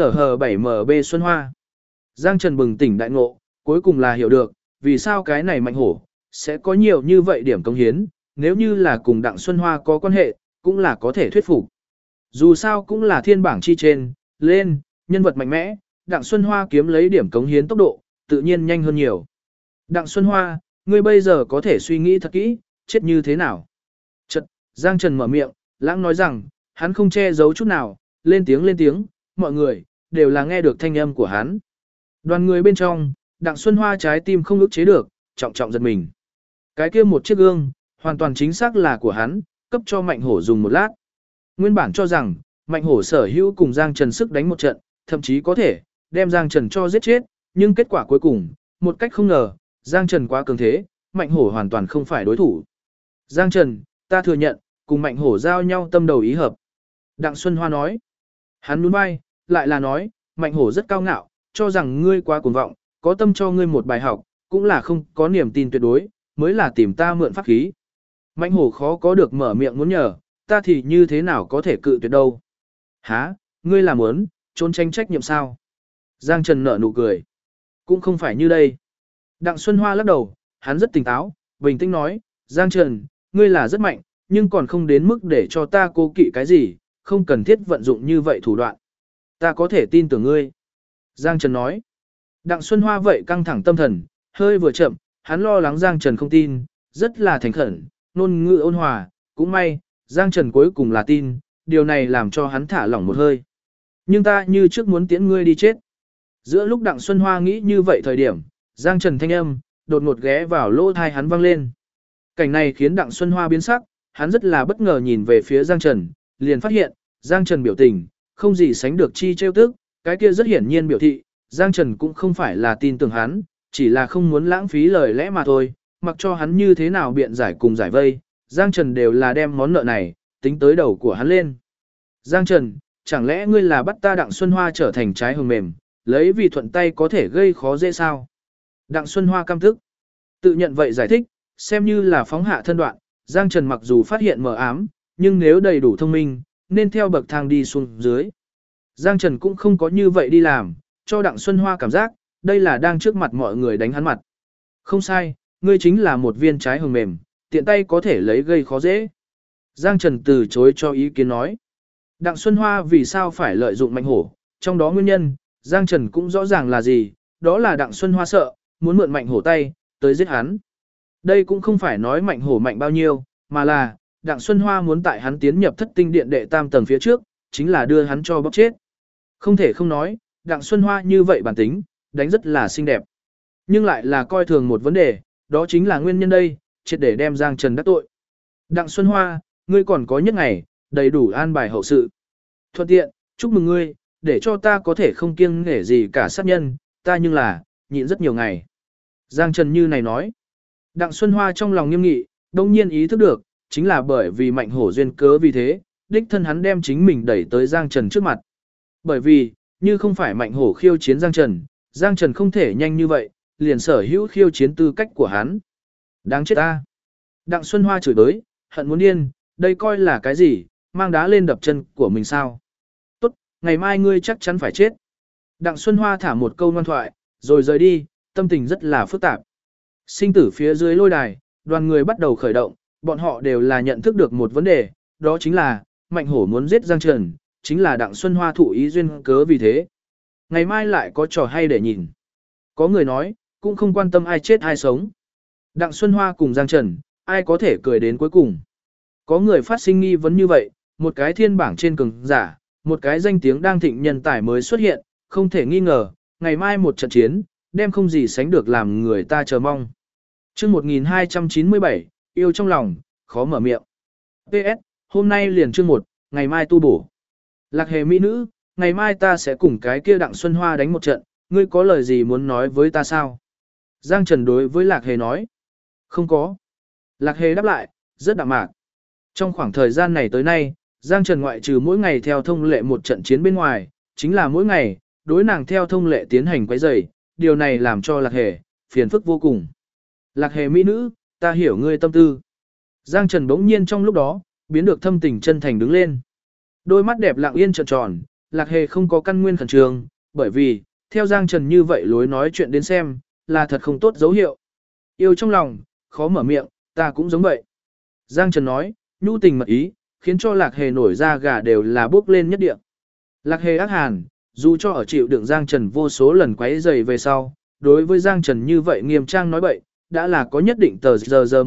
Speaker 1: LZLH7MB Xuân Hoa. Giang Trần bừng tỉnh đại ngộ, cuối cùng là hiểu được, vì sao cái này Mạnh Hổ, sẽ có nhiều như vậy điểm công hiến, nếu như là cùng Đặng Xuân Hoa có quan hệ, cũng là có thể thuyết phục. Dù sao cũng là thiên bảng chi trên, lên, nhân vật mạnh mẽ, Đặng Xuân Hoa kiếm lấy điểm cống hiến tốc độ, tự nhiên nhanh hơn nhiều. Đặng Xuân Hoa, ngươi bây giờ có thể suy nghĩ thật kỹ, chết như thế nào? Chật, Giang Trần mở miệng, lãng nói rằng, hắn không che giấu chút nào, lên tiếng, mọi người, đều là nghe được thanh âm của hắn. Đoàn người bên trong, Đặng Xuân Hoa trái tim không ức chế được, trọng trọng giật mình. Cái kia một chiếc gương, hoàn toàn chính xác là của hắn, cấp cho Mạnh Hổ dùng một lát. Nguyên bản cho rằng, Mạnh Hổ sở hữu cùng Giang Trần sức đánh một trận, thậm chí có thể đem Giang Trần cho giết chết, nhưng kết quả cuối cùng, một cách không ngờ, Giang Trần quá cường thế, Mạnh Hổ hoàn toàn không phải đối thủ. Giang Trần, ta thừa nhận, cùng Mạnh Hổ giao nhau tâm đầu ý hợp. Đặng Xuân Hoa nói. Hắn nhún vai, lại là nói, Mạnh Hổ rất cao ngạo, cho rằng ngươi quá cuồng vọng, có tâm cho ngươi một bài học, cũng là không có niềm tin tuyệt đối, mới là tìm ta mượn pháp khí. Mạnh Hổ khó có được mở miệng muốn nhờ, ta thì như thế nào có thể cự tuyệt đâu. Hả, ngươi làm muốn, trốn tránh trách nhiệm sao? Giang Trần nở nụ cười. Cũng không phải như đây. Đặng Xuân Hoa lắc đầu, hắn rất tỉnh táo, bình tĩnh nói, Giang Trần, ngươi là rất mạnh, nhưng còn không đến mức để cho ta cố kỵ cái gì, không cần thiết vận dụng như vậy thủ đoạn. Ta có thể tin tưởng ngươi. Giang Trần nói. Đặng Xuân Hoa vậy căng thẳng tâm thần, hơi vừa chậm, hắn lo lắng Giang Trần không tin, rất là thành khẩn, ngôn ngữ ôn hòa, cũng may, Giang Trần cuối cùng là tin, điều này làm cho hắn thả lỏng một hơi. Nhưng ta như trước muốn tiễn ngươi đi chết. Giữa lúc Đặng Xuân Hoa nghĩ như vậy thời điểm, Giang Trần thanh âm, đột ngột ghé vào lỗ tai hắn vang lên. Cảnh này khiến Đặng Xuân Hoa biến sắc, hắn rất là bất ngờ nhìn về phía Giang Trần, liền phát hiện, Giang Trần biểu tình, không gì sánh được chi trêu tức, cái kia rất hiển nhiên biểu thị, Giang Trần cũng không phải là tin tưởng hắn, chỉ là không muốn lãng phí lời lẽ mà thôi, mặc cho hắn như thế nào biện giải cùng giải vây, Giang Trần đều là đem món nợ này, tính tới đầu của hắn lên. Giang Trần, chẳng lẽ ngươi là bắt ta Đặng Xuân Hoa trở thành trái hồng mềm, lấy vì thuận tay có thể gây khó dễ sao? Đặng Xuân Hoa căm tức, tự nhận vậy giải thích, xem như là phóng hạ thân đoạn, Giang Trần mặc dù phát hiện mờ ám, nhưng nếu đầy đủ thông minh, nên theo bậc thang đi xuống dưới. Giang Trần cũng không có như vậy đi làm, cho Đặng Xuân Hoa cảm giác, đây là đang trước mặt mọi người đánh hắn mặt. Không sai, ngươi chính là một viên trái hồng mềm, tiện tay có thể lấy gây khó dễ. Giang Trần từ chối cho ý kiến nói. Đặng Xuân Hoa vì sao phải lợi dụng Mạnh Hổ, trong đó nguyên nhân, Giang Trần cũng rõ ràng là gì, đó là Đặng Xuân Hoa sợ, muốn mượn Mạnh Hổ tay, tới giết hắn. Đây cũng không phải nói Mạnh Hổ mạnh bao nhiêu, mà là, Đặng Xuân Hoa muốn tại hắn tiến nhập Thất Tinh Điện đệ tam tầng phía trước, chính là đưa hắn cho bóc chết. Không thể không nói, Đặng Xuân Hoa như vậy bản tính, đánh rất là xinh đẹp. Nhưng lại là coi thường một vấn đề, đó chính là nguyên nhân đây, triệt để đem Giang Trần đắc tội. Đặng Xuân Hoa, ngươi còn có nhất ngày, đầy đủ an bài hậu sự. Thuận tiện, chúc mừng ngươi, để cho ta có thể không kiêng nể gì cả sát nhân, ta nhưng là, nhịn rất nhiều ngày. Giang Trần như này nói. Đặng Xuân Hoa trong lòng nghiêm nghị, đông nhiên ý thức được, chính là bởi vì Mạnh Hổ duyên cớ vì thế, đích thân hắn đem chính mình đẩy tới Giang Trần trước mặt. Bởi vì, như không phải Mạnh Hổ khiêu chiến Giang Trần không thể nhanh như vậy, liền sở hữu khiêu chiến tư cách của hắn. Đáng chết ta. Đặng Xuân Hoa chửi tới, hận muốn điên, đây coi là cái gì, mang đá lên đập chân của mình sao. Tốt, ngày mai ngươi chắc chắn phải chết. Đặng Xuân Hoa thả một câu ngoan thoại, rồi rời đi, tâm tình rất là phức tạp. Sinh tử phía dưới lôi đài, đoàn người bắt đầu khởi động, bọn họ đều là nhận thức được một vấn đề, đó chính là, Mạnh Hổ muốn giết Giang Trần, chính là Đặng Xuân Hoa thụ ý duyên cớ vì thế. Ngày mai lại có trò hay để nhìn. Có người nói, cũng không quan tâm ai chết ai sống. Đặng Xuân Hoa cùng Giang Trần, ai có thể cười đến cuối cùng. Có người phát sinh nghi vấn như vậy, một cái thiên bảng trên cường giả, một cái danh tiếng đang thịnh nhân tài mới xuất hiện, không thể nghi ngờ, ngày mai một trận chiến, đem không gì sánh được làm người ta chờ mong. Chương 1297, yêu trong lòng, khó mở miệng. PS, hôm nay liền chương 1, ngày mai tu bổ. Lạc Hề mỹ nữ, ngày mai ta sẽ cùng cái kia Đặng Xuân Hoa đánh một trận, ngươi có lời gì muốn nói với ta sao? Giang Trần đối với Lạc Hề nói. Không có. Lạc Hề đáp lại, rất đạm mạc. Trong khoảng thời gian này tới nay, Giang Trần ngoại trừ mỗi ngày theo thông lệ một trận chiến bên ngoài, chính là mỗi ngày, đối nàng theo thông lệ tiến hành quấy rầy, điều này làm cho Lạc Hề phiền phức vô cùng. Lạc Hề mỹ nữ, ta hiểu ngươi tâm tư. Giang Trần bỗng nhiên trong lúc đó, biến được thâm tình chân thành đứng lên. Đôi mắt đẹp lặng yên tròn tròn, Lạc Hề không có căn nguyên khẩn trương, bởi vì, theo Giang Trần như vậy lối nói chuyện đến xem, là thật không tốt dấu hiệu. Yêu trong lòng, khó mở miệng, ta cũng giống vậy. Giang Trần nói, nhu tình mật ý, khiến cho Lạc Hề nổi da gà đều là bước lên nhất địa. Lạc Hề ác hàn, dù cho ở chịu đựng Giang Trần vô số lần quấy rầy về sau, đối với Giang Trần như vậy nghiêm trang nói bậy, đã là có nhất định tờ giờ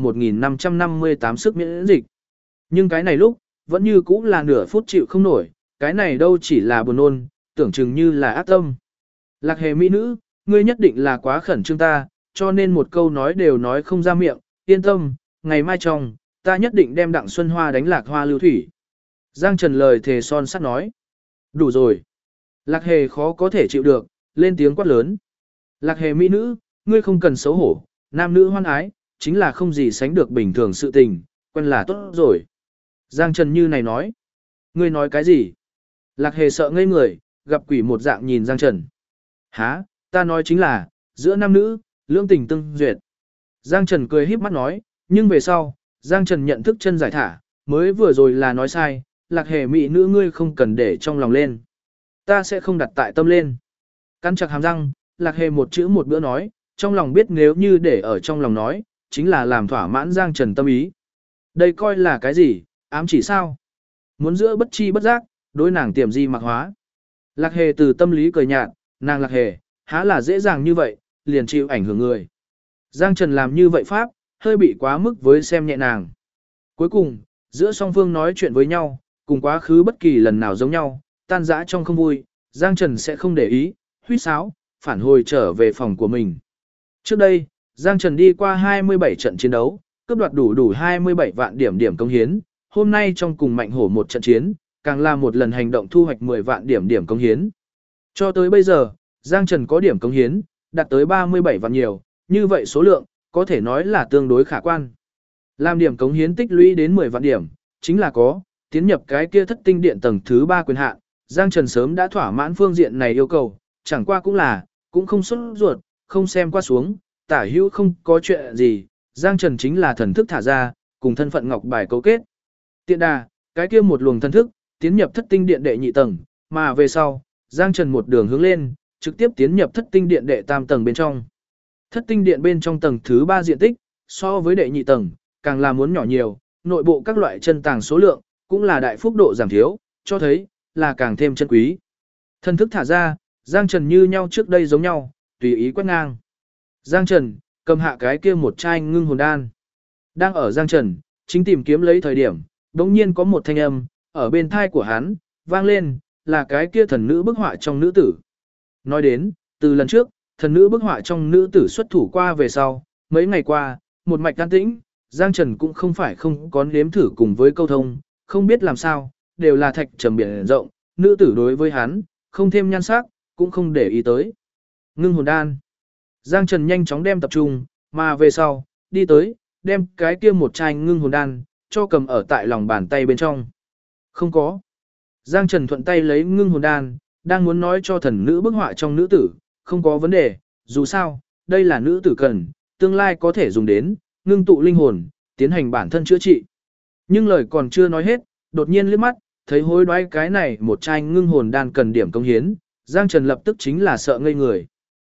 Speaker 1: 1558 sức miễn dịch. Nhưng cái này lúc, vẫn như cũng là nửa phút chịu không nổi, cái này đâu chỉ là buồn nôn, tưởng chừng như là ác tâm. Lạc Hề mỹ nữ, ngươi nhất định là quá khẩn trương ta, cho nên một câu nói đều nói không ra miệng, yên tâm, ngày mai trong, ta nhất định đem Đặng Xuân Hoa đánh Lạc Hoa lưu thủy. Giang Trần lời thề son sắt nói. Đủ rồi. Lạc Hề khó có thể chịu được, lên tiếng quát lớn. Lạc Hề mỹ nữ, ngươi không cần xấu hổ, nam nữ hoan ái, chính là không gì sánh được bình thường sự tình, quen là tốt rồi. Giang Trần như này nói. Ngươi nói cái gì? Lạc Hề sợ ngây người, gặp quỷ một dạng nhìn Giang Trần. Hả, ta nói chính là, giữa nam nữ, lương tình tương duyệt. Giang Trần cười híp mắt nói, nhưng về sau, Giang Trần nhận thức chân giải thả, mới vừa rồi là nói sai, Lạc Hề mỹ nữ ngươi không cần để trong lòng lên. Ta sẽ không đặt tại tâm lên. Cắn chặt hàm răng, Lạc Hề một chữ một bữa nói, trong lòng biết nếu như để ở trong lòng nói, chính là làm thỏa mãn Giang Trần tâm ý. Đây coi là cái gì, ám chỉ sao? Muốn giữa bất chi bất giác, đối nàng tiềm di mặc hóa. Lạc Hề từ tâm lý cười nhạt, nàng Lạc Hề, há là dễ dàng như vậy, liền chịu ảnh hưởng người. Giang Trần làm như vậy pháp, hơi bị quá mức với xem nhẹ nàng. Cuối cùng, giữa song phương nói chuyện với nhau, cùng quá khứ bất kỳ lần nào giống nhau, tan rã trong không vui, Giang Trần sẽ không để ý, huýt sáo, phản hồi trở về phòng của mình. Trước đây, Giang Trần đi qua 27 trận chiến đấu, cướp đoạt đủ 27 vạn điểm công hiến, hôm nay trong cùng Mạnh Hổ một trận chiến, càng là một lần hành động thu hoạch 10 vạn điểm công hiến. Cho tới bây giờ, Giang Trần có điểm công hiến, đạt tới 37 vạn nhiều, như vậy số lượng, có thể nói là tương đối khả quan. Làm điểm cống hiến tích lũy đến 10 vạn điểm, chính là có, tiến nhập cái kia thất tinh điện tầng thứ 3 quyền hạn, Giang Trần sớm đã thỏa mãn phương diện này yêu cầu, chẳng qua cũng không xuất ruột, không xem qua xuống, tả hữu không có chuyện gì, Giang Trần chính là thần thức thả ra, cùng thân phận ngọc bài cấu kết. Tiện đà, cái kia một luồng thần thức, tiến nhập thất tinh điện đệ nhị tầng, mà về sau, Giang Trần một đường hướng lên, trực tiếp tiến nhập thất tinh điện đệ tam tầng bên trong. Thất tinh điện bên trong tầng thứ 3 diện tích, so với đệ nhị tầng, càng là muốn nhỏ nhiều, nội bộ các loại chân tàng số lượng, cũng là đại phúc độ giảm thiếu, cho thấy, là càng thêm chân quý. Thần thức thả ra, Giang Trần như nhau trước đây giống nhau, tùy ý quét ngang. Giang Trần, cầm hạ cái kia một chai ngưng hồn đan. Đang ở Giang Trần, chính tìm kiếm lấy thời điểm, đống nhiên có một thanh âm, ở bên thai của hắn, vang lên, là cái kia thần nữ bức họa trong nữ tử. Nói đến, từ lần trước, thần nữ bức họa trong nữ tử xuất thủ qua về sau, mấy ngày qua, một mạch can tĩnh, Giang Trần cũng không phải không có nếm thử cùng với câu thông, không biết làm sao, đều là thạch trầm biển rộng, nữ tử đối với hắn, không thêm nhan sắc, cũng không để ý tới. Ngưng hồn đan. Giang Trần nhanh chóng đem tập trung, mà về sau, đi tới, đem cái kia một chai ngưng hồn đan, cho cầm ở tại lòng bàn tay bên trong. Không có. Giang Trần thuận tay lấy ngưng hồn đan, đang muốn nói cho thần nữ bức họa trong nữ tử, không có vấn đề, dù sao, đây là nữ tử cần, tương lai có thể dùng đến, ngưng tụ linh hồn, tiến hành bản thân chữa trị. Nhưng lời còn chưa nói hết, đột nhiên liếc mắt, thấy hối đoái cái này một chai ngưng hồn đan cần điểm công hiến, Giang Trần lập tức chính là sợ ngây người.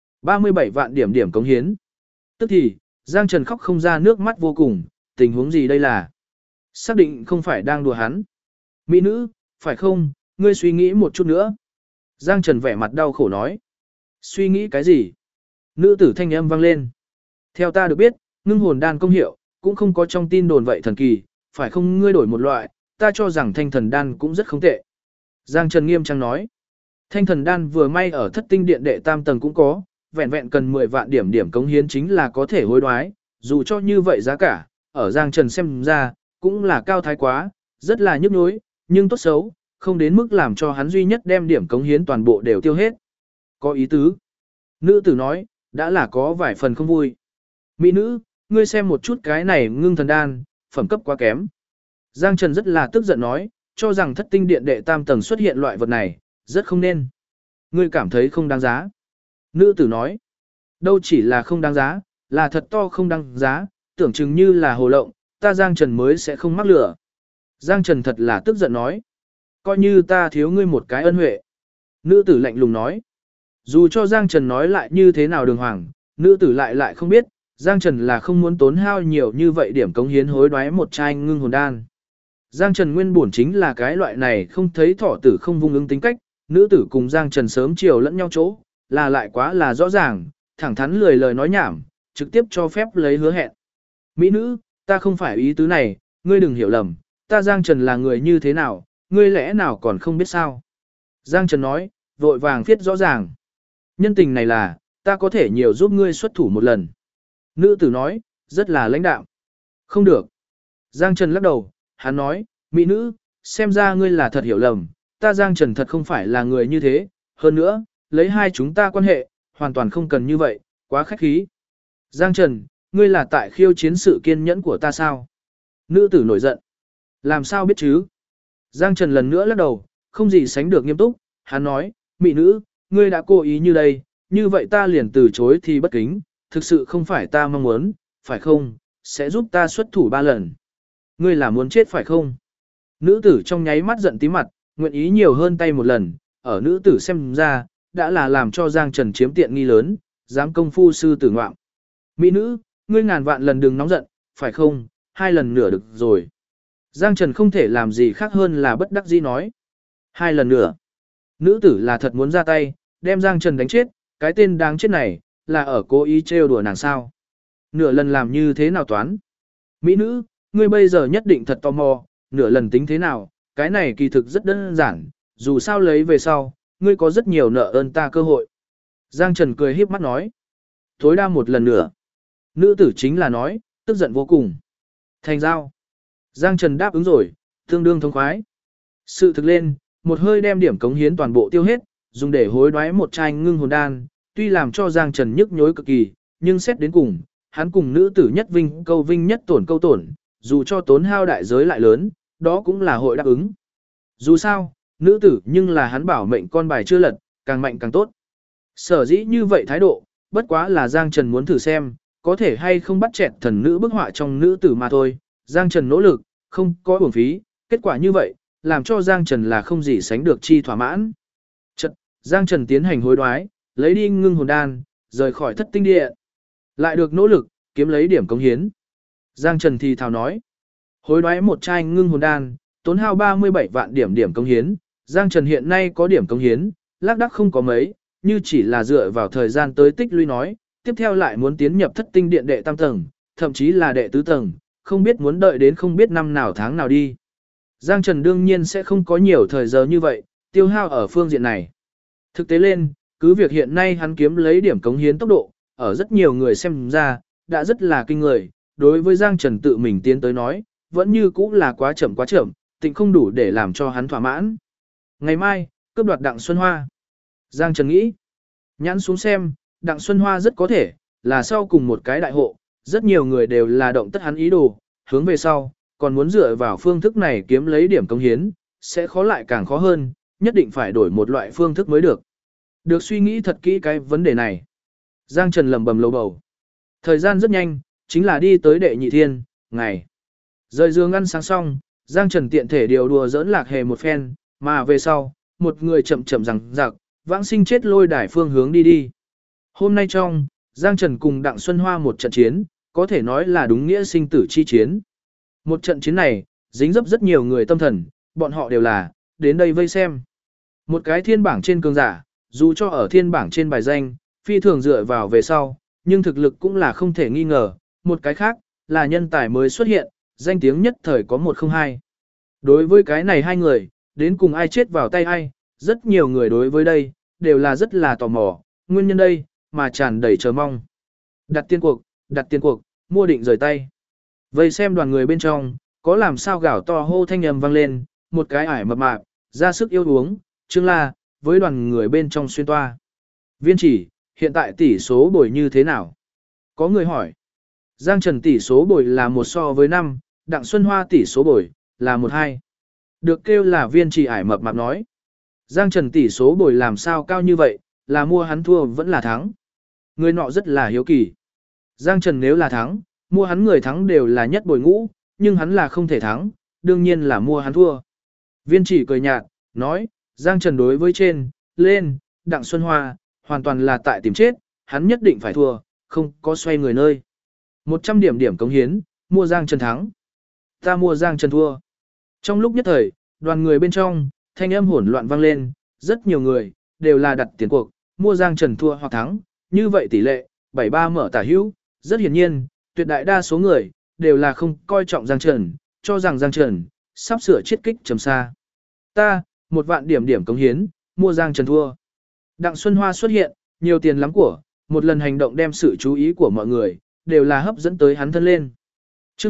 Speaker 1: 37 vạn điểm công hiến. Tức thì, Giang Trần khóc không ra nước mắt vô cùng, tình huống gì đây là? Xác định không phải đang đùa hắn. Mỹ nữ, phải không, ngươi suy nghĩ một chút nữa. Giang Trần vẻ mặt đau khổ nói. Suy nghĩ cái gì? Nữ tử thanh âm vang lên. Theo ta được biết, ngưng hồn đan công hiệu, cũng không có trong tin đồn vậy thần kỳ, phải không ngươi đổi một loại, ta cho rằng thanh thần đan cũng rất không tệ. Giang Trần nghiêm trang nói. Thanh thần đan vừa may ở thất tinh điện đệ tam tầng cũng có, vẹn vẹn cần 10 vạn điểm điểm cống hiến chính là có thể hối đoái, dù cho như vậy giá cả, ở Giang Trần xem ra, cũng là cao thái quá, rất là nhức nhối, nhưng tốt xấu, không đến mức làm cho hắn duy nhất đem điểm cống hiến toàn bộ đều tiêu hết. Có ý tứ. Nữ tử nói, đã là có vài phần không vui. Mỹ nữ, ngươi xem một chút cái này ngưng thần đan, phẩm cấp quá kém. Giang Trần rất là tức giận nói, cho rằng thất tinh điện đệ tam tầng xuất hiện loại vật này, rất không nên. Ngươi cảm thấy không đáng giá. Nữ tử nói, đâu chỉ là không đáng giá, là thật to không đáng giá, tưởng chừng như là hồ lộng, ta Giang Trần mới sẽ không mắc lửa. Giang Trần thật là tức giận nói, coi như ta thiếu ngươi một cái ân huệ. Nữ tử lạnh lùng nói, dù cho Giang Trần nói lại như thế nào đường hoàng, nữ tử lại không biết, Giang Trần là không muốn tốn hao nhiều như vậy điểm cống hiến hối đoái một chai ngưng hồn đan. Giang Trần nguyên bổn chính là cái loại này không thấy thỏ tử không vung ứng tính cách, nữ tử cùng Giang Trần sớm chiều lẫn nhau chỗ, là lại quá là rõ ràng, thẳng thắn lười lời nói nhảm, trực tiếp cho phép lấy hứa hẹn. Mỹ nữ, ta không phải ý tứ này, ngươi đừng hiểu lầm, ta Giang Trần là người như thế nào, ngươi lẽ nào còn không biết sao. Giang Trần nói, vội vàng viết rõ ràng. Nhân tình này là, ta có thể nhiều giúp ngươi xuất thủ một lần. Nữ tử nói, rất là lãnh đạm. Không được. Giang Trần lắc đầu, hắn nói, mỹ nữ, xem ra ngươi là thật hiểu lầm, ta Giang Trần thật không phải là người như thế, hơn nữa, lấy hai chúng ta quan hệ, hoàn toàn không cần như vậy, quá khách khí. Giang Trần, ngươi là tại khiêu chiến sự kiên nhẫn của ta sao? Nữ tử nổi giận. Làm sao biết chứ? Giang Trần lần nữa lắc đầu, không gì sánh được nghiêm túc, hắn nói, mỹ nữ, ngươi đã cố ý như đây, như vậy ta liền từ chối thì bất kính, thực sự không phải ta mong muốn, phải không, sẽ giúp ta xuất thủ 3 lần. Ngươi là muốn chết phải không? Nữ tử trong nháy mắt giận tí mặt, nguyện ý nhiều hơn tay một lần, ở nữ tử xem ra, đã là làm cho Giang Trần chiếm tiện nghi lớn, dám công phu sư tử ngoạm. Mỹ nữ, ngươi ngàn vạn lần đừng nóng giận, phải không, 2 lần nửa được rồi. Giang Trần không thể làm gì khác hơn là bất đắc dĩ nói. 2 lần nửa. Nữ tử là thật muốn ra tay, đem Giang Trần đánh chết, cái tên đáng chết này, là ở cố ý trêu đùa nàng sao. Nửa lần làm như thế nào toán? Mỹ nữ, ngươi bây giờ nhất định thật tò mò, nửa lần tính thế nào, cái này kỳ thực rất đơn giản, dù sao lấy về sau, ngươi có rất nhiều nợ ơn ta cơ hội. Giang Trần cười híp mắt nói. Tối đa 1 lần nữa. Nữ tử chính là nói, tức giận vô cùng. Thành giao. Giang Trần đáp ứng rồi, tương đương thông khoái. Sự thực lên, một hơi đem điểm cống hiến toàn bộ tiêu hết, dùng để hối đoái một chai ngưng hồn đan, tuy làm cho Giang Trần nhức nhối cực kỳ, nhưng xét đến cùng, hắn cùng nữ tử nhất vinh câu vinh nhất tổn câu tổn, dù cho tốn hao đại giới lại lớn, đó cũng là hội đáp ứng. Dù sao, nữ tử nhưng là hắn bảo mệnh con bài chưa lật, càng mạnh càng tốt. Sở dĩ như vậy thái độ, bất quá là Giang Trần muốn thử xem, có thể hay không bắt chẹt thần nữ bức họa trong nữ tử mà thôi. Giang Trần nỗ lực, không có uổng phí, kết quả như vậy, làm cho Giang Trần là không gì sánh được chi thỏa mãn. Chật, Giang Trần tiến hành hối đoái, lấy đi ngưng hồn đan, rời khỏi thất tinh địa. Lại được nỗ lực, kiếm lấy điểm cống hiến. Giang Trần thì thào nói, hối đoái một chai ngưng hồn đan, tốn hao 37 vạn điểm cống hiến. Giang Trần hiện nay có điểm cống hiến, lác đác không có mấy, như chỉ là dựa vào thời gian tới tích lũy nói, tiếp theo lại muốn tiến nhập thất tinh điện đệ tam tầng, thậm chí là đệ tứ tầng, không biết muốn đợi đến không biết năm nào tháng nào đi. Giang Trần đương nhiên sẽ không có nhiều thời giờ như vậy, tiêu hao ở phương diện này. Thực tế lên, cứ việc hiện nay hắn kiếm lấy điểm cống hiến tốc độ, ở rất nhiều người xem ra, đã rất là kinh người, đối với Giang Trần tự mình tiến tới nói, vẫn như cũ là quá chậm, tịnh không đủ để làm cho hắn thỏa mãn. Ngày mai, cướp đoạt Đặng Xuân Hoa. Giang Trần nghĩ, nhãn xuống xem, Đặng Xuân Hoa rất có thể, là sau cùng một cái đại hộ, rất nhiều người đều là động tất hắn ý đồ, hướng về sau, còn muốn dựa vào phương thức này kiếm lấy điểm cống hiến, sẽ khó lại càng khó hơn, nhất định phải đổi một loại phương thức mới được. Được suy nghĩ thật kỹ cái vấn đề này. Giang Trần lầm bầm lầu bầu. Thời gian rất nhanh, chính là đi tới đệ nhị thiên, ngày. Rời giường ăn sáng xong, Giang Trần tiện thể điều đùa giỡn Lạc Hề một phen, mà về sau, một người chậm rằng giặc, vãng sinh chết lôi đài phương hướng đi. Hôm nay trong, Giang Trần cùng Đặng Xuân Hoa một trận chiến, có thể nói là đúng nghĩa sinh tử chi chiến. Một trận chiến này, dính dấp rất nhiều người tâm thần, bọn họ đều là, đến đây vây xem. Một cái thiên bảng trên cường giả, dù cho ở thiên bảng trên bài danh, phi thường dựa vào về sau, nhưng thực lực cũng là không thể nghi ngờ. Một cái khác, là nhân tài mới xuất hiện, danh tiếng nhất thời có 102. Đối với cái này hai người, đến cùng ai chết vào tay ai, rất nhiều người đối với đây, đều là rất là tò mò, nguyên nhân đây, mà tràn đầy chờ mong. Đặt tiền cuộc, mua định rời tay. Vậy xem đoàn người bên trong, có làm sao gào to hô thanh âm vang lên, một cái ải mập mạp, ra sức yêu uống, Trương La, với đoàn người bên trong xuyên toa. Viên chỉ, hiện tại tỷ số bồi như thế nào? Có người hỏi. Giang Trần tỷ số bồi là 1 so với 5, Đặng Xuân Hoa tỷ số bồi là 1-2. Được kêu là viên chỉ ải mập mạp nói. Giang Trần tỷ số bồi làm sao cao như vậy, là mua hắn thua vẫn là thắng. Người nọ rất là hiếu kỳ. Giang Trần nếu là thắng, mua hắn người thắng đều là nhất bồi ngũ, nhưng hắn là không thể thắng, đương nhiên là mua hắn thua. Viên chỉ cười nhạt, nói, Giang Trần đối với trên, lên, Đặng Xuân Hoa, hoàn toàn là tại tìm chết, hắn nhất định phải thua, không có xoay người nơi. 100 điểm cống hiến, mua Giang Trần thắng. Ta mua Giang Trần thua. Trong lúc nhất thời, đoàn người bên trong, thanh âm hỗn loạn vang lên, rất nhiều người, đều là đặt tiền cuộc, mua Giang Trần thua hoặc thắng, như vậy tỷ lệ, 73 mở tả hữu, rất hiển nhiên, tuyệt đại đa số người, đều là không coi trọng Giang Trần, cho rằng Giang Trần, sắp sửa chiết kích trầm xa. Ta, 1 vạn điểm cống hiến, mua Giang Trần thua. Đặng Xuân Hoa xuất hiện, nhiều tiền lắm của, một lần hành động đem sự chú ý của mọi người, đều là hấp dẫn tới hắn thân lên. Trước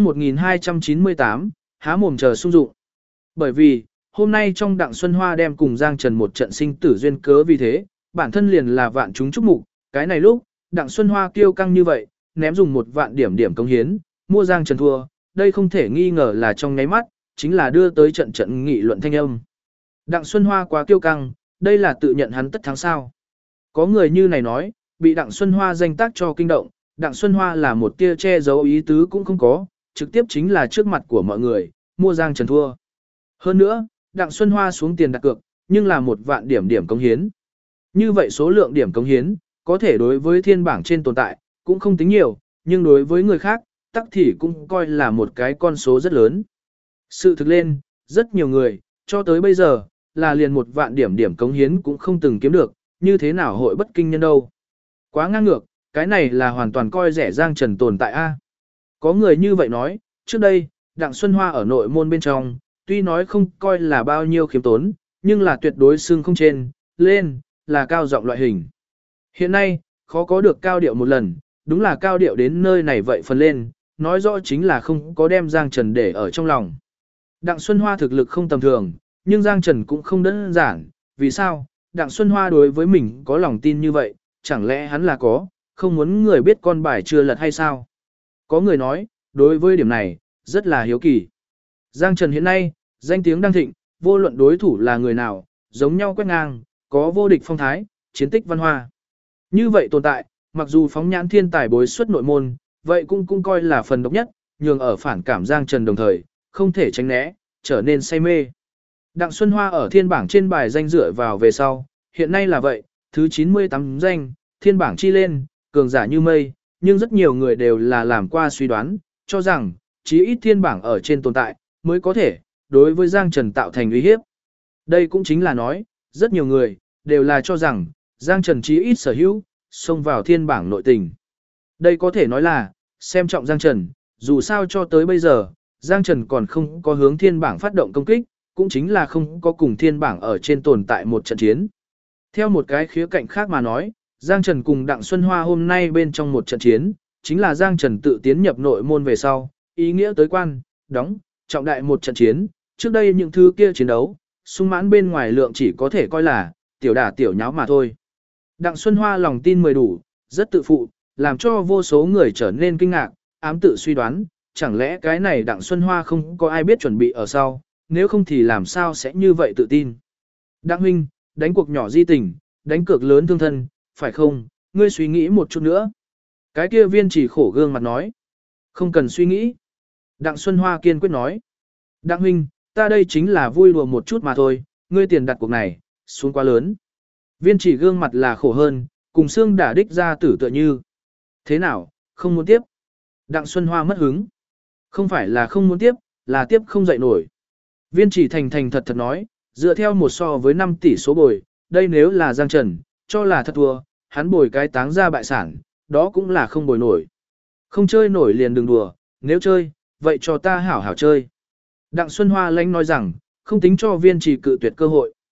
Speaker 1: 1298, há mồm chờ sung dụng. Bởi vì, hôm nay trong Đặng Xuân Hoa đem cùng Giang Trần một trận sinh tử duyên cớ vì thế, bản thân liền là vạn chúng chúc mục, cái này lúc, Đặng Xuân Hoa kiêu căng như vậy, ném dùng 1 vạn điểm cống hiến, mua Giang Trần thua, đây không thể nghi ngờ là trong nháy mắt, chính là đưa tới trận nghị luận thanh âm. Đặng Xuân Hoa quá kiêu căng, đây là tự nhận hắn tất thắng sao. Có người như này nói, bị Đặng Xuân Hoa danh tác cho kinh động, Đặng Xuân Hoa là một tia che giấu ý tứ cũng không có, trực tiếp chính là trước mặt của mọi người, mua Giang Trần thua. Hơn nữa, Đặng Xuân Hoa xuống tiền đặt cược, nhưng là 1 vạn điểm cống hiến. Như vậy số lượng điểm cống hiến, có thể đối với thiên bảng trên tồn tại, cũng không tính nhiều, nhưng đối với người khác, tắc thì cũng coi là một cái con số rất lớn. Sự thực lên, rất nhiều người, cho tới bây giờ, là liền 1 vạn điểm cống hiến cũng không từng kiếm được, như thế nào hội bất kinh nhân đâu. Quá ngang ngược, cái này là hoàn toàn coi rẻ Giang Trần tồn tại a. Có người như vậy nói, trước đây, Đặng Xuân Hoa ở nội môn bên trong, tuy nói không coi là bao nhiêu khiếm tốn, nhưng là tuyệt đối xưng không trên, lên, là cao giọng loại hình. Hiện nay, khó có được cao điệu một lần, đúng là cao điệu đến nơi này vậy phần lên, nói rõ chính là không có đem Giang Trần để ở trong lòng. Đặng Xuân Hoa thực lực không tầm thường, nhưng Giang Trần cũng không đơn giản, vì sao? Đặng Xuân Hoa đối với mình có lòng tin như vậy, chẳng lẽ hắn là có, không muốn người biết con bài chưa lật hay sao? Có người nói, đối với điểm này, rất là hiếu kỳ. Giang Trần hiện nay, danh tiếng đang thịnh, vô luận đối thủ là người nào, giống nhau quét ngang, có vô địch phong thái, chiến tích văn hoa. Như vậy tồn tại, mặc dù phóng nhãn thiên tài bối xuất nội môn, vậy cũng coi là phần độc nhất, nhường ở phản cảm Giang Trần đồng thời, không thể tránh né, trở nên say mê. Đặng Xuân Hoa ở thiên bảng trên bài danh dựa vào về sau, hiện nay là vậy, thứ 98 danh, thiên bảng chi lên, cường giả như mây, nhưng rất nhiều người đều là làm qua suy đoán, cho rằng, chí ít thiên bảng ở trên tồn tại, mới có thể, đối với Giang Trần tạo thành uy hiếp. Đây cũng chính là nói, rất nhiều người, đều là cho rằng, Giang Trần chí ít sở hữu, xông vào thiên bảng nội tình. Đây có thể nói là, xem trọng Giang Trần, dù sao cho tới bây giờ, Giang Trần còn không có hướng thiên bảng phát động công kích, cũng chính là không có cùng thiên bảng ở trên tồn tại một trận chiến. Theo một cái khía cạnh khác mà nói, Giang Trần cùng Đặng Xuân Hoa hôm nay bên trong một trận chiến, chính là Giang Trần tự tiến nhập nội môn về sau, ý nghĩa tới quan, đóng, trọng đại một trận chiến, trước đây những thứ kia chiến đấu, sung mãn bên ngoài lượng chỉ có thể coi là, tiểu đả tiểu nháo mà thôi. Đặng Xuân Hoa lòng tin mười đủ, rất tự phụ, làm cho vô số người trở nên kinh ngạc, ám tự suy đoán, chẳng lẽ cái này Đặng Xuân Hoa không có ai biết chuẩn bị ở sau, nếu không thì làm sao sẽ như vậy tự tin. Đặng huynh, đánh cuộc nhỏ di tình, đánh cược lớn thương thân, phải không, ngươi suy nghĩ một chút nữa. Cái kia viên chỉ khổ gương mặt nói. Không cần suy nghĩ. Đặng Xuân Hoa kiên quyết nói. Đặng huynh, ta đây chính là vui đùa một chút mà thôi, ngươi tiền đặt cuộc này, xuống quá lớn. Viên chỉ gương mặt là khổ hơn, cùng xương đả đích ra tử tựa như. Thế nào, không muốn tiếp. Đặng Xuân Hoa mất hứng. Không phải là không muốn tiếp, là tiếp không dậy nổi. Viên chỉ thành thành thật thật nói, dựa theo 1 so với 5 tỷ số bồi, đây nếu là Giang Trần, cho là thật thua, hắn bồi cái táng ra bại sản, đó cũng là không bồi nổi. Không chơi nổi liền đừng đùa, nếu chơi, vậy cho ta hảo hảo chơi. Đặng Xuân Hoa lãnh nói rằng, không tính cho viên chỉ cự tuyệt cơ hội.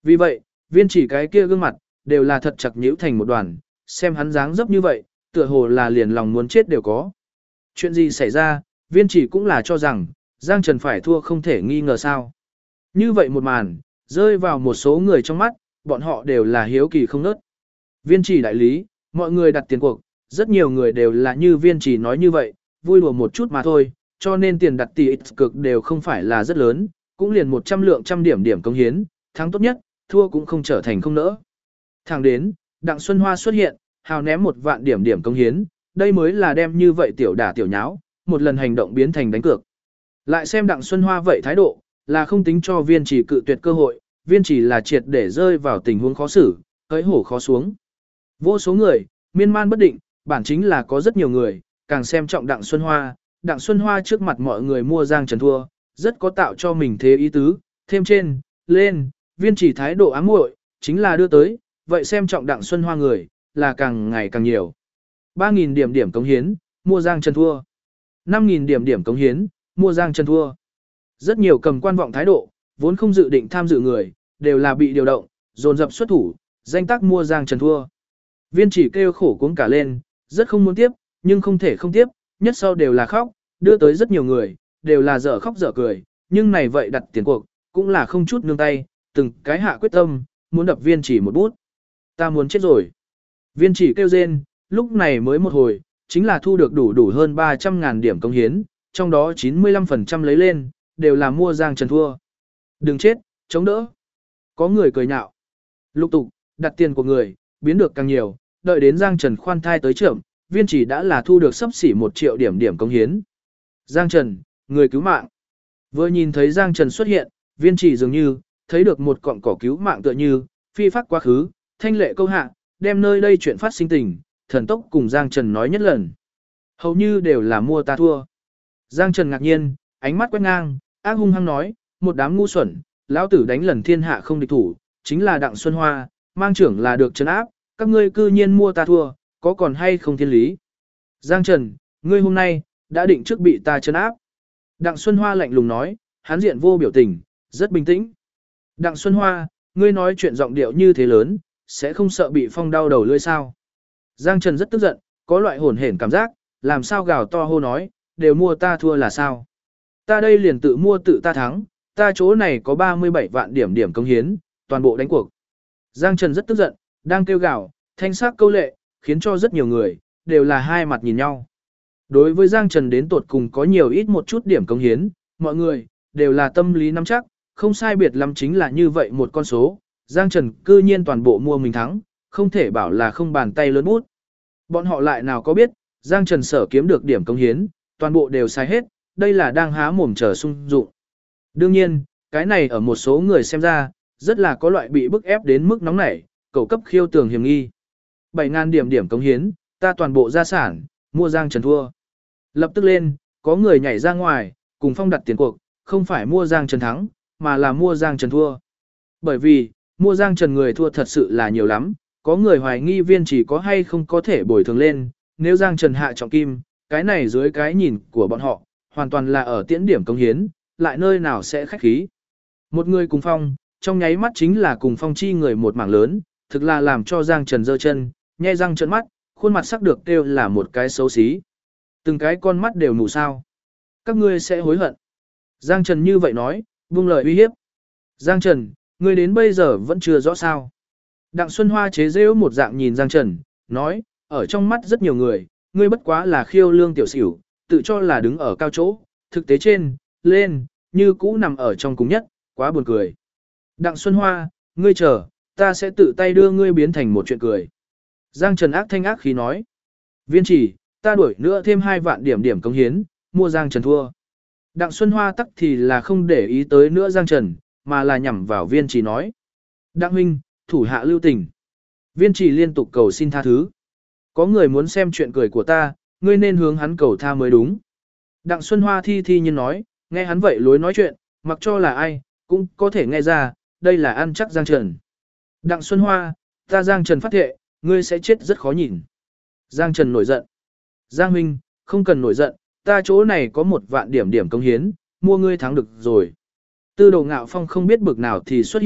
Speaker 1: Vì vậy, viên chỉ cái kia gương mặt, đều là thật chặt nhíu thành một đoàn, xem hắn dáng dấp như vậy, tựa hồ là liền lòng muốn chết đều có. Chuyện gì xảy ra, viên chỉ cũng là cho rằng, Giang Trần phải thua không thể nghi ngờ sao. Như vậy một màn, rơi vào một số người trong mắt, bọn họ đều là hiếu kỳ không nớt. Viên chỉ đại lý, mọi người đặt tiền cuộc, rất nhiều người đều là như viên chỉ nói như vậy, vui đùa một chút mà thôi, cho nên tiền đặt tỷ ít cực đều không phải là rất lớn, cũng liền 100 lượng trăm điểm công hiến, thắng tốt nhất, thua cũng không trở thành không nỡ. Thẳng đến, Đặng Xuân Hoa xuất hiện, hào ném 1 vạn điểm công hiến, đây mới là đem như vậy tiểu đả tiểu nháo, một lần hành động biến thành đánh cược. Lại xem Đặng Xuân Hoa vậy thái độ, là không tính cho viên chỉ cự tuyệt cơ hội, viên chỉ là triệt để rơi vào tình huống khó xử, hỡi hổ khó xuống. Vô số người, miên man bất định, bản chính là có rất nhiều người, càng xem trọng Đặng Xuân Hoa trước mặt mọi người mua Giang Trần thua, rất có tạo cho mình thế ý tứ, thêm trên, lên, viên chỉ thái độ ám muội, chính là đưa tới, vậy xem trọng Đặng Xuân Hoa người, là càng ngày càng nhiều. 3.000 điểm cống hiến, mua Giang Trần thua. 5.000 điểm cống hiến, mua Giang Trần thua. Rất nhiều cầm quan vọng thái độ, vốn không dự định tham dự người, đều là bị điều động, dồn dập xuất thủ, danh tác mua Giang Trần thua. Viên chỉ kêu khổ cuống cả lên, rất không muốn tiếp, nhưng không thể không tiếp, nhất sau đều là khóc, đưa tới rất nhiều người, đều là dở khóc dở cười, nhưng này vậy đặt tiền cuộc, cũng là không chút nương tay, từng cái hạ quyết tâm, muốn đập viên chỉ một bút. Ta muốn chết rồi. Viên chỉ kêu rên, lúc này mới một hồi, chính là thu được đủ hơn 300.000 điểm công hiến, trong đó 95% lấy lên, đều là mua Giang Trần thua. Đừng chết, chống đỡ. Có người cười nhạo. Lục tục, đặt tiền của người, biến được càng nhiều, đợi đến Giang Trần khoan thai tới trưởng, viên chỉ đã là thu được xấp xỉ 1 triệu điểm công hiến. Giang Trần, người cứu mạng. Vừa nhìn thấy Giang Trần xuất hiện, viên chỉ dường như, thấy được một cọng cỏ cứu mạng tựa như, phi phát quá khứ, thanh lệ câu hạ, đem nơi đây chuyện phát sinh tình, thần tốc cùng Giang Trần nói nhất lần. Hầu như đều là mua ta thua. Giang Trần ngạc nhiên, ánh mắt quét ngang, ác hung hăng nói, một đám ngu xuẩn, lão tử đánh lần thiên hạ không địch thủ, chính là Đặng Xuân Hoa, mang trưởng là được trấn áp, các ngươi cư nhiên mua ta thua, có còn hay không thiên lý. Giang Trần, ngươi hôm nay, đã định trước bị ta trấn áp. Đặng Xuân Hoa lạnh lùng nói, hắn diện vô biểu tình, rất bình tĩnh. Đặng Xuân Hoa, ngươi nói chuyện giọng điệu như thế lớn, sẽ không sợ bị phong đau đầu lưỡi sao. Giang Trần rất tức giận, có loại hồn hển cảm giác, làm sao gào to hô nói, đều mua ta thua là sao. Ta đây liền tự mua tự ta thắng, ta chỗ này có 37 vạn điểm công hiến, toàn bộ đánh cuộc. Giang Trần rất tức giận, đang kêu gào, thanh sắc câu lệ, khiến cho rất nhiều người, đều là hai mặt nhìn nhau. Đối với Giang Trần đến tột cùng có nhiều ít một chút điểm công hiến, mọi người, đều là tâm lý nắm chắc, không sai biệt lắm chính là như vậy một con số. Giang Trần cư nhiên toàn bộ mua mình thắng, không thể bảo là không bàn tay lớn bút. Bọn họ lại nào có biết, Giang Trần sở kiếm được điểm công hiến, toàn bộ đều sai hết, đây là đang há mồm chờ sung dụng. Đương nhiên, cái này ở một số người xem ra, rất là có loại bị bức ép đến mức nóng nảy, cầu cấp khiêu tường hiểm nghi. 7.000 điểm công hiến, ta toàn bộ gia sản, mua Giang Trần thua. Lập tức lên, có người nhảy ra ngoài, cùng phong đặt tiền cuộc, không phải mua Giang Trần thắng, mà là mua Giang Trần thua. Bởi vì, mua Giang Trần người thua thật sự là nhiều lắm, có người hoài nghi viên chỉ có hay không có thể bồi thường lên, nếu Giang Trần hạ trọng kim, cái này dưới cái nhìn của bọn họ, hoàn toàn là ở tiễn điểm công hiến, lại nơi nào sẽ khách khí. Một người cùng phong, trong nháy mắt chính là cùng phong chi người một mảng lớn, thực là làm cho Giang Trần giơ chân, nhe răng trợn mắt, khuôn mặt sắc được kêu là một cái xấu xí. Từng cái con mắt đều mù sao. Các ngươi sẽ hối hận. Giang Trần như vậy nói, buông lời uy hiếp. Giang Trần, ngươi đến bây giờ vẫn chưa rõ sao. Đặng Xuân Hoa chế giễu một dạng nhìn Giang Trần, nói, ở trong mắt rất nhiều người, ngươi bất quá là khiêu lương tiểu xỉu, tự cho là đứng ở cao chỗ, thực tế trên, lên, như cũ nằm ở trong cùng nhất, quá buồn cười. Đặng Xuân Hoa, ngươi chờ, ta sẽ tự tay đưa ngươi biến thành một chuyện cười. Giang Trần ác thanh ác khí nói, viên chỉ, ta đuổi nữa thêm 2 vạn điểm công hiến, mua Giang Trần thua. Đặng Xuân Hoa tắc thì là không để ý tới nữa Giang Trần, mà là nhằm vào viên chỉ nói. Đặng huynh, thủ hạ lưu tình. Viên chỉ liên tục cầu xin tha thứ. Có người muốn xem chuyện cười của ta, ngươi nên hướng hắn cầu tha mới đúng. Đặng Xuân Hoa thi thi nhiên nói, nghe hắn vậy lối nói chuyện, mặc cho là ai, cũng có thể nghe ra, đây là ăn chắc Giang Trần. Đặng Xuân Hoa, ta Giang Trần phát thệ, ngươi sẽ chết rất khó nhìn. Giang Trần nổi giận. Giang huynh, không cần nổi giận, ta chỗ này có 1 vạn điểm công hiến, mua ngươi thắng được rồi. Tư Đồ Ngạo Phong không biết bực nào thì xuất hiện,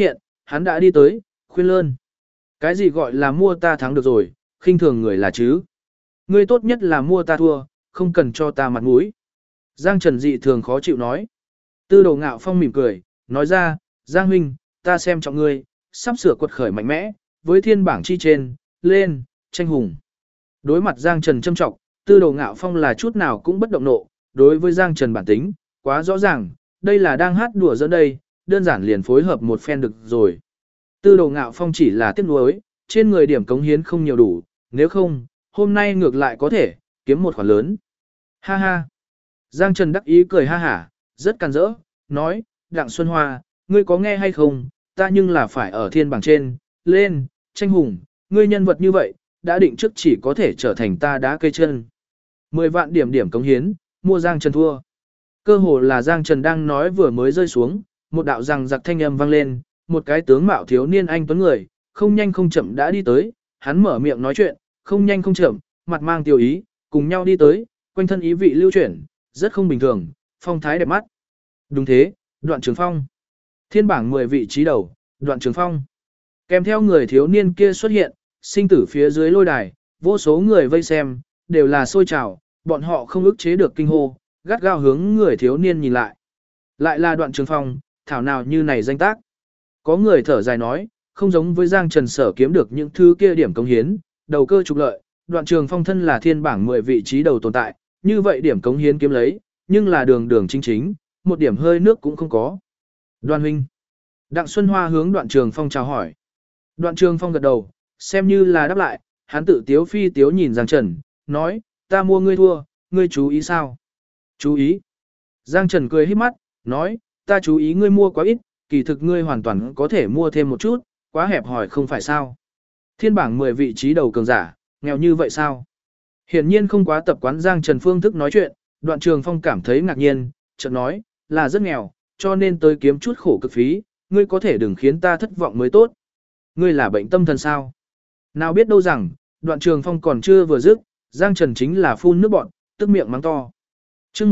Speaker 1: hắn đã đi tới, khuyên lơn. Cái gì gọi là mua ta thắng được rồi, khinh thường người là chứ. Ngươi tốt nhất là mua ta thua, không cần cho ta mặt mũi. Giang Trần dị thường khó chịu nói. Tư Đồ Ngạo Phong mỉm cười, nói ra, Giang huynh, ta xem trọng ngươi, sắp sửa quật khởi mạnh mẽ, với thiên bảng chi trên, lên, tranh hùng. Đối mặt Giang Trần châm trọng, Tư Đồ Ngạo Phong là chút nào cũng bất động nộ, đối với Giang Trần bản tính, quá rõ ràng, đây là đang hát đùa giỡn đây, đơn giản liền phối hợp một phen được rồi. Tư Đồ Ngạo Phong chỉ là tiếc nuối, trên người điểm cống hiến không nhiều đủ, nếu không, hôm nay ngược lại có thể kiếm một khoản lớn. Ha ha. Giang Trần đắc ý cười ha hả, rất càn rỡ, nói, Đặng Xuân Hoa, ngươi có nghe hay không, ta nhưng là phải ở thiên bảng trên, lên, tranh hùng, ngươi nhân vật như vậy, đã định trước chỉ có thể trở thành ta đá cây chân. 10 vạn điểm cống hiến, mua Giang Trần thua. Cơ hồ là Giang Trần đang nói vừa mới rơi xuống, một đạo rằng giặc thanh âm vang lên, một cái tướng mạo thiếu niên anh tuấn người, không nhanh không chậm đã đi tới, hắn mở miệng nói chuyện, không nhanh không chậm, mặt mang tiêu ý, cùng nhau đi tới, quanh thân ý vị lưu chuyển, rất không bình thường, phong thái đẹp mắt. Đúng thế, Đoạn Trường Phong. Thiên bảng 10 vị trí đầu, Đoạn Trường Phong. Kèm theo người thiếu niên kia xuất hiện, sinh tử phía dưới lôi đài, vô số người vây xem, đều là sôi trào, bọn họ không ức chế được kinh hô, gắt gao hướng người thiếu niên nhìn lại. Lại là Đoạn Trường Phong, thảo nào như này danh tác. Có người thở dài nói, không giống với Giang Trần sở kiếm được những thứ kia điểm cống hiến, đầu cơ trục lợi, Đoạn Trường Phong thân là thiên bảng 10 vị trí đầu tồn tại, như vậy điểm cống hiến kiếm lấy, nhưng là đường đường chính chính, một điểm hơi nước cũng không có. Đoàn huynh. Đặng Xuân Hoa hướng Đoạn Trường Phong chào hỏi. Đoạn Trường Phong gật đầu, xem như là đáp lại, hắn tự tiếu phi tiếu nhìn Giang Trần, nói, ta mua ngươi thua, ngươi chú ý sao? Chú ý. Giang Trần cười híp mắt, nói, ta chú ý ngươi mua quá ít, kỳ thực ngươi hoàn toàn có thể mua thêm một chút, quá hẹp hòi không phải sao? Thiên bảng 10 vị trí đầu cường giả, nghèo như vậy sao? Hiển nhiên không quá tập quán Giang Trần phương thức nói chuyện, Đoạn Trường Phong cảm thấy ngạc nhiên, chợt nói, là rất nghèo, cho nên tới kiếm chút khổ cực phí, ngươi có thể đừng khiến ta thất vọng mới tốt. Ngươi là bệnh tâm thần sao? Nào biết đâu rằng, Đoạn Trường Phong còn chưa vừa dứt, Giang Trần chính là phun nước bọn, tức miệng mắng to. Chương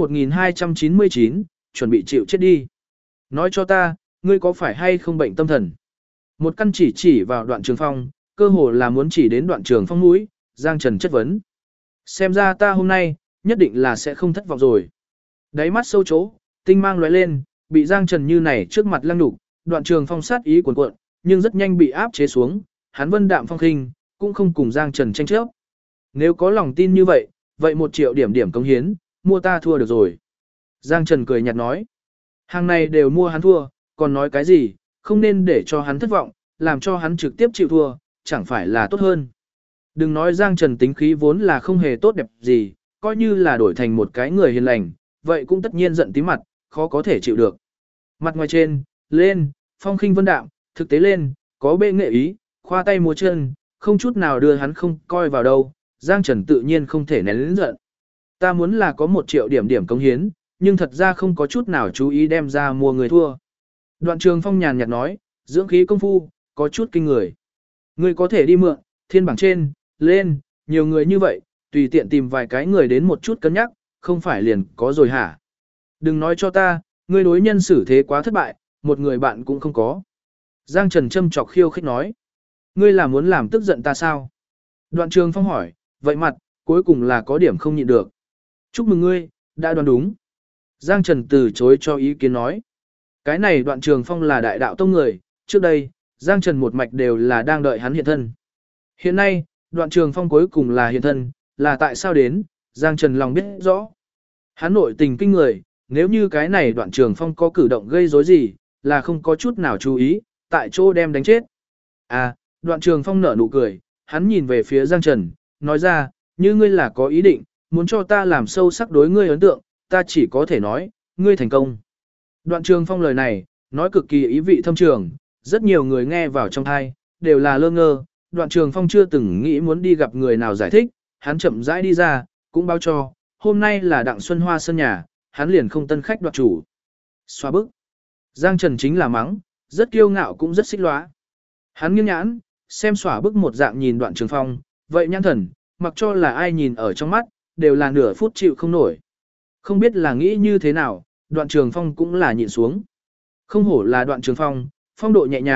Speaker 1: 1299, chuẩn bị chịu chết đi. Nói cho ta, ngươi có phải hay không bệnh tâm thần? Một căn chỉ vào Đoạn Trường Phong, cơ hồ là muốn chỉ đến Đoạn Trường Phong mũi, Giang Trần chất vấn. Xem ra ta hôm nay, nhất định là sẽ không thất vọng rồi. Đáy mắt sâu chỗ, tinh mang lóe lên, bị Giang Trần như này trước mặt lăng đục, Đoạn Trường Phong sát ý cuồn cuộn, nhưng rất nhanh bị áp chế xuống, hắn vân đạm phong khinh, cũng không cùng Giang Trần tranh chấp. Nếu có lòng tin như vậy, vậy 1 triệu điểm cống hiến, mua ta thua được rồi. Giang Trần cười nhạt nói, hàng này đều mua hắn thua, còn nói cái gì, không nên để cho hắn thất vọng, làm cho hắn trực tiếp chịu thua, chẳng phải là tốt hơn. Đừng nói Giang Trần tính khí vốn là không hề tốt đẹp gì, coi như là đổi thành một cái người hiền lành, vậy cũng tất nhiên giận tí mặt, khó có thể chịu được. Mặt ngoài trên, lên, phong khinh vân đạm, thực tế lên, có bệ nghệ ý, khoa tay múa chân, không chút nào đưa hắn không coi vào đâu, Giang Trần tự nhiên không thể nén lớn giận. Ta muốn là có 1 triệu điểm cống hiến, nhưng thật ra không có chút nào chú ý đem ra mua người thua. Đoạn Trường Phong nhàn nhạt nói, dưỡng khí công phu, có chút kinh người. Ngươi có thể đi mượn, thiên bảng trên, lên, nhiều người như vậy, tùy tiện tìm vài cái người đến một chút cân nhắc, không phải liền có rồi hả? Đừng nói cho ta, ngươi đối nhân xử thế quá thất bại, một người bạn cũng không có. Giang Trần châm chọc khiêu khích nói. Ngươi là muốn làm tức giận ta sao? Đoạn Trường Phong hỏi, vậy mặt, cuối cùng là có điểm không nhịn được. Chúc mừng ngươi, đã đoán đúng. Giang Trần từ chối cho ý kiến nói. Cái này Đoạn Trường Phong là đại đạo tông người, trước đây, Giang Trần một mạch đều là đang đợi hắn hiện thân. Hiện nay, Đoạn Trường Phong cuối cùng là hiện thân, là tại sao đến, Giang Trần lòng biết rõ. Hắn nội tình kinh người, nếu như cái này Đoạn Trường Phong có cử động gây rối gì, là không có chút nào chú ý, tại chỗ đem đánh chết. À, Đoạn Trường Phong nở nụ cười, hắn nhìn về phía Giang Trần, nói ra, như ngươi là có ý định, muốn cho ta làm sâu sắc đối ngươi ấn tượng, ta chỉ có thể nói, ngươi thành công. Đoạn Trường Phong lời này, nói cực kỳ ý vị thâm trường, rất nhiều người nghe vào trong tai, đều là lơ ngơ, Đoạn Trường Phong chưa từng nghĩ muốn đi gặp người nào giải thích, hắn chậm rãi đi ra, cũng báo cho, hôm nay là Đặng Xuân Hoa sân nhà, hắn liền không tân khách đoạt chủ. Xoa bức. Giang Trần chính là mắng, rất kiêu ngạo cũng rất xích lóa. Hắn nghiêng nhãn, xem xỏa bức một dạng nhìn Đoạn Trường Phong, vậy nhãn thần, mặc cho là ai nhìn ở trong mắt, đều là nửa phút chịu không nổi. Không biết là nghĩ như thế nào, Đoạn Trường Phong cũng là nhịn xuống. Không hổ là Đoạn Trường Phong, phong độ nhẹ nhàng,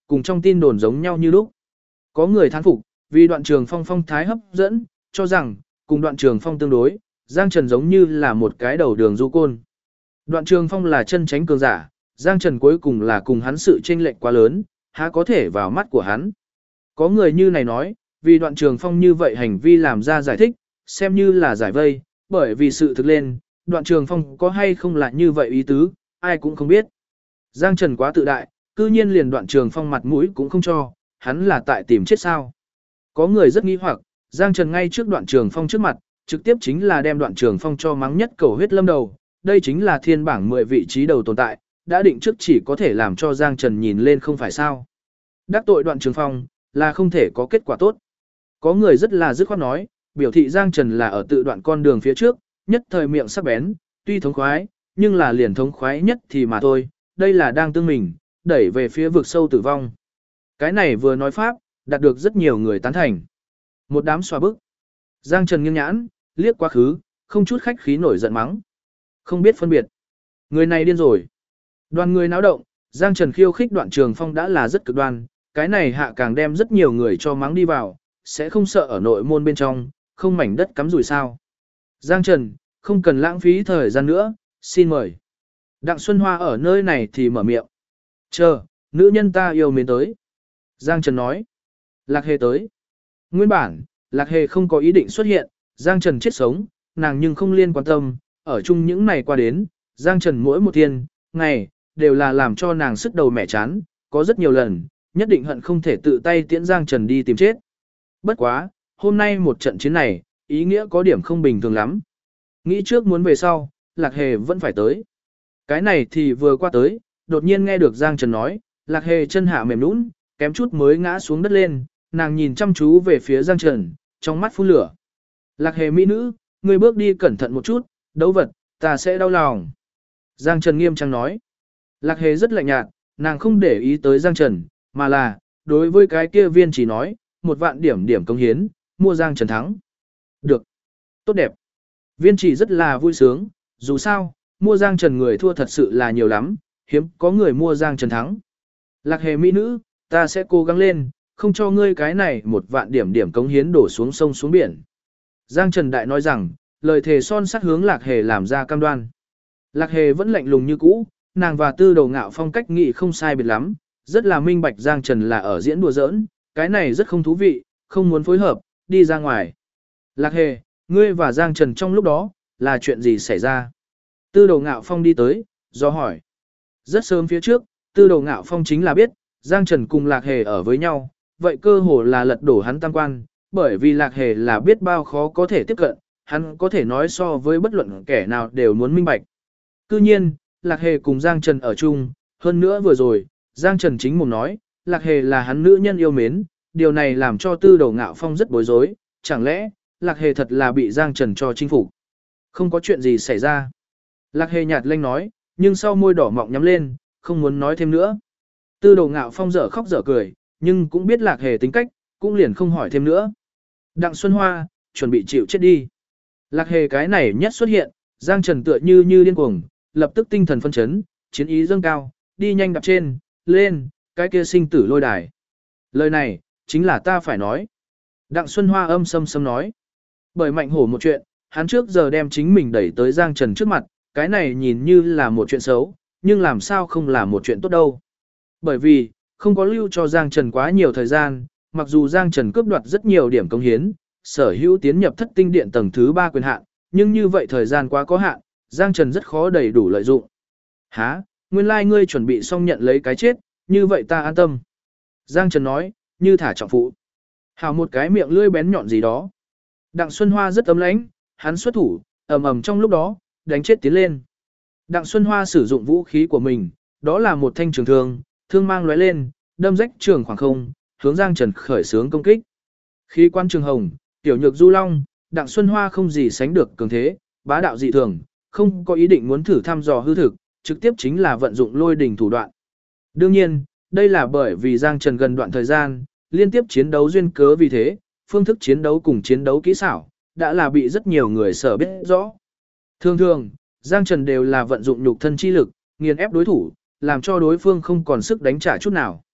Speaker 1: cùng trong tin đồn giống nhau như lúc. Có người thán phục, vì Đoạn Trường Phong phong thái hấp dẫn, cho rằng, cùng Đoạn Trường Phong tương đối, Giang Trần giống như là một cái đầu đường du côn. Đoạn Trường Phong là chân chánh cường giả, Giang Trần cuối cùng là cùng hắn sự chênh lệch quá lớn, há có thể vào mắt của hắn. Có người như này nói, vì Đoạn Trường Phong như vậy hành vi làm ra giải thích, xem như là giải vây, bởi vì sự thực lên, Đoạn Trường Phong có hay không là như vậy ý tứ, ai cũng không biết. Giang Trần quá tự đại, cư nhiên liền Đoạn Trường Phong mặt mũi cũng không cho, hắn là tại tìm chết sao. Có người rất nghi hoặc, Giang Trần ngay trước Đoạn Trường Phong trước mặt, trực tiếp chính là đem Đoạn Trường Phong cho mắng nhất cầu huyết lâm đầu, đây chính là thiên bảng 10 vị trí đầu tồn tại, đã định trước chỉ có thể làm cho Giang Trần nhìn lên không phải sao. Đắc tội Đoạn Trường Phong là không thể có kết quả tốt. Có người rất là dứt khoát nói, biểu thị Giang Trần là ở tự đoạn con đường phía trước, nhất thời miệng sắc bén, tuy thống khoái, nhưng là liền thống khoái nhất thì mà thôi, đây là đang tương mình, đẩy về phía vực sâu tử vong. Cái này vừa nói pháp, đạt được rất nhiều người tán thành. Một đám xoa bức. Giang Trần nghiêng nhãn, liếc quá khứ, không chút khách khí nổi giận mắng. Không biết phân biệt. Người này điên rồi. Đoàn người náo động, Giang Trần khiêu khích Đoạn Trường Phong đã là rất cực đoan, cái này hạ càng đem rất nhiều người cho mắng đi vào, sẽ không sợ ở nội môn bên trong, không mảnh đất cắm rủi sao. Giang Trần, không cần lãng phí thời gian nữa, xin mời. Đặng Xuân Hoa ở nơi này thì mở miệng. Chờ, nữ nhân ta yêu mến tới. Giang Trần nói. Lạc Hề tới. Nguyên bản, Lạc Hề không có ý định xuất hiện, Giang Trần chết sống, nàng nhưng không liên quan tâm, ở chung những ngày qua đến, Giang Trần mỗi một thiên, ngày, đều là làm cho nàng sức đầu mẻ chán, có rất nhiều lần, nhất định hận không thể tự tay tiễn Giang Trần đi tìm chết. Bất quá, hôm nay một trận chiến này, ý nghĩa có điểm không bình thường lắm. Nghĩ trước muốn về sau, Lạc Hề vẫn phải tới. Cái này thì vừa qua tới, đột nhiên nghe được Giang Trần nói, Lạc Hề chân hạ mềm nũng, kém chút mới ngã xuống đất lên, nàng nhìn chăm chú về phía Giang Trần, trong mắt phun lửa. Lạc Hề mỹ nữ, ngươi bước đi cẩn thận một chút, đấu vật, ta sẽ đau lòng. Giang Trần nghiêm trang nói. Lạc Hề rất lạnh nhạt, nàng không để ý tới Giang Trần, mà là, đối với cái kia viên chỉ nói, 1.000 điểm công hiến, mua Giang Trần thắng. Được. Tốt đẹp. Viên chỉ rất là vui sướng, dù sao, mua Giang Trần người thua thật sự là nhiều lắm, hiếm có người mua Giang Trần thắng. Lạc Hề mỹ nữ, ta sẽ cố gắng lên, không cho ngươi cái này 1.000 điểm cống hiến đổ xuống sông xuống biển. Giang Trần Đại nói rằng, lời thề son sắt hướng Lạc Hề làm ra cam đoan. Lạc Hề vẫn lạnh lùng như cũ, nàng và Tư Đầu Ngạo phong cách nghị không sai biệt lắm, rất là minh bạch Giang Trần là ở diễn đùa giỡn, cái này rất không thú vị, không muốn phối hợp, đi ra ngoài. Lạc Hề, ngươi và Giang Trần trong lúc đó, là chuyện gì xảy ra? Tư Đầu Ngạo Phong đi tới, do hỏi. Rất sớm phía trước, Tư Đầu Ngạo Phong chính là biết, Giang Trần cùng Lạc Hề ở với nhau, vậy cơ hồ là lật đổ hắn tam quan, bởi vì Lạc Hề là biết bao khó có thể tiếp cận, hắn có thể nói so với bất luận kẻ nào đều muốn minh bạch. Cư nhiên, Lạc Hề cùng Giang Trần ở chung, hơn nữa vừa rồi, Giang Trần chính mồm nói, Lạc Hề là hắn nữ nhân yêu mến, điều này làm cho Tư Đầu Ngạo Phong rất bối rối, chẳng lẽ, Lạc Hề thật là bị Giang Trần cho chinh phục. Không có chuyện gì xảy ra. Lạc Hề nhạt lanh nói, nhưng sau môi đỏ mọng nhắm lên, không muốn nói thêm nữa. Tư Đầu Ngạo Phong dở khóc dở cười, nhưng cũng biết Lạc Hề tính cách, cũng liền không hỏi thêm nữa. Đặng Xuân Hoa, chuẩn bị chịu chết đi. Lạc Hề cái này nhất xuất hiện, Giang Trần tựa như điên cuồng, lập tức tinh thần phân chấn, chiến ý dâng cao, đi nhanh đạp trên, lên, cái kia sinh tử lôi đài. Lời này, chính là ta phải nói. Đặng Xuân Hoa âm sâm sâm nói. Bởi Mạnh Hổ một chuyện, hắn trước giờ đem chính mình đẩy tới Giang Trần trước mặt, cái này nhìn như là một chuyện xấu, nhưng làm sao không là một chuyện tốt đâu. Bởi vì, không có lưu cho Giang Trần quá nhiều thời gian, mặc dù Giang Trần cướp đoạt rất nhiều điểm công hiến, sở hữu tiến nhập thất tinh điện tầng thứ 3 quyền hạn, nhưng như vậy thời gian quá có hạn, Giang Trần rất khó đầy đủ lợi dụng. Hả, nguyên lai ngươi chuẩn bị xong nhận lấy cái chết, như vậy ta an tâm. Giang Trần nói, như thả trọng phụ. Hào một cái miệng lưỡi bén nhọn gì đó. Đặng Xuân Hoa rất ấm lãnh, hắn xuất thủ, ầm ầm trong lúc đó, đánh chết tiến lên. Đặng Xuân Hoa sử dụng vũ khí của mình, đó là một thanh trường thương, thương mang lóe lên, đâm rách trường khoảng không, hướng Giang Trần khởi xướng công kích. Khí quan trường hồng, tiểu nhược du long, Đặng Xuân Hoa không gì sánh được cường thế, bá đạo dị thường, không có ý định muốn thử thăm dò hư thực, trực tiếp chính là vận dụng lôi đỉnh thủ đoạn. Đương nhiên, đây là bởi vì Giang Trần gần đoạn thời gian, liên tiếp chiến đấu duyên cớ vì thế, phương thức chiến đấu cùng chiến đấu kỹ xảo, đã là bị rất nhiều người sở biết rõ. Thường thường, Giang Trần đều là vận dụng nhục thân chi lực, nghiền ép đối thủ, làm cho đối phương không còn sức đánh trả chút nào.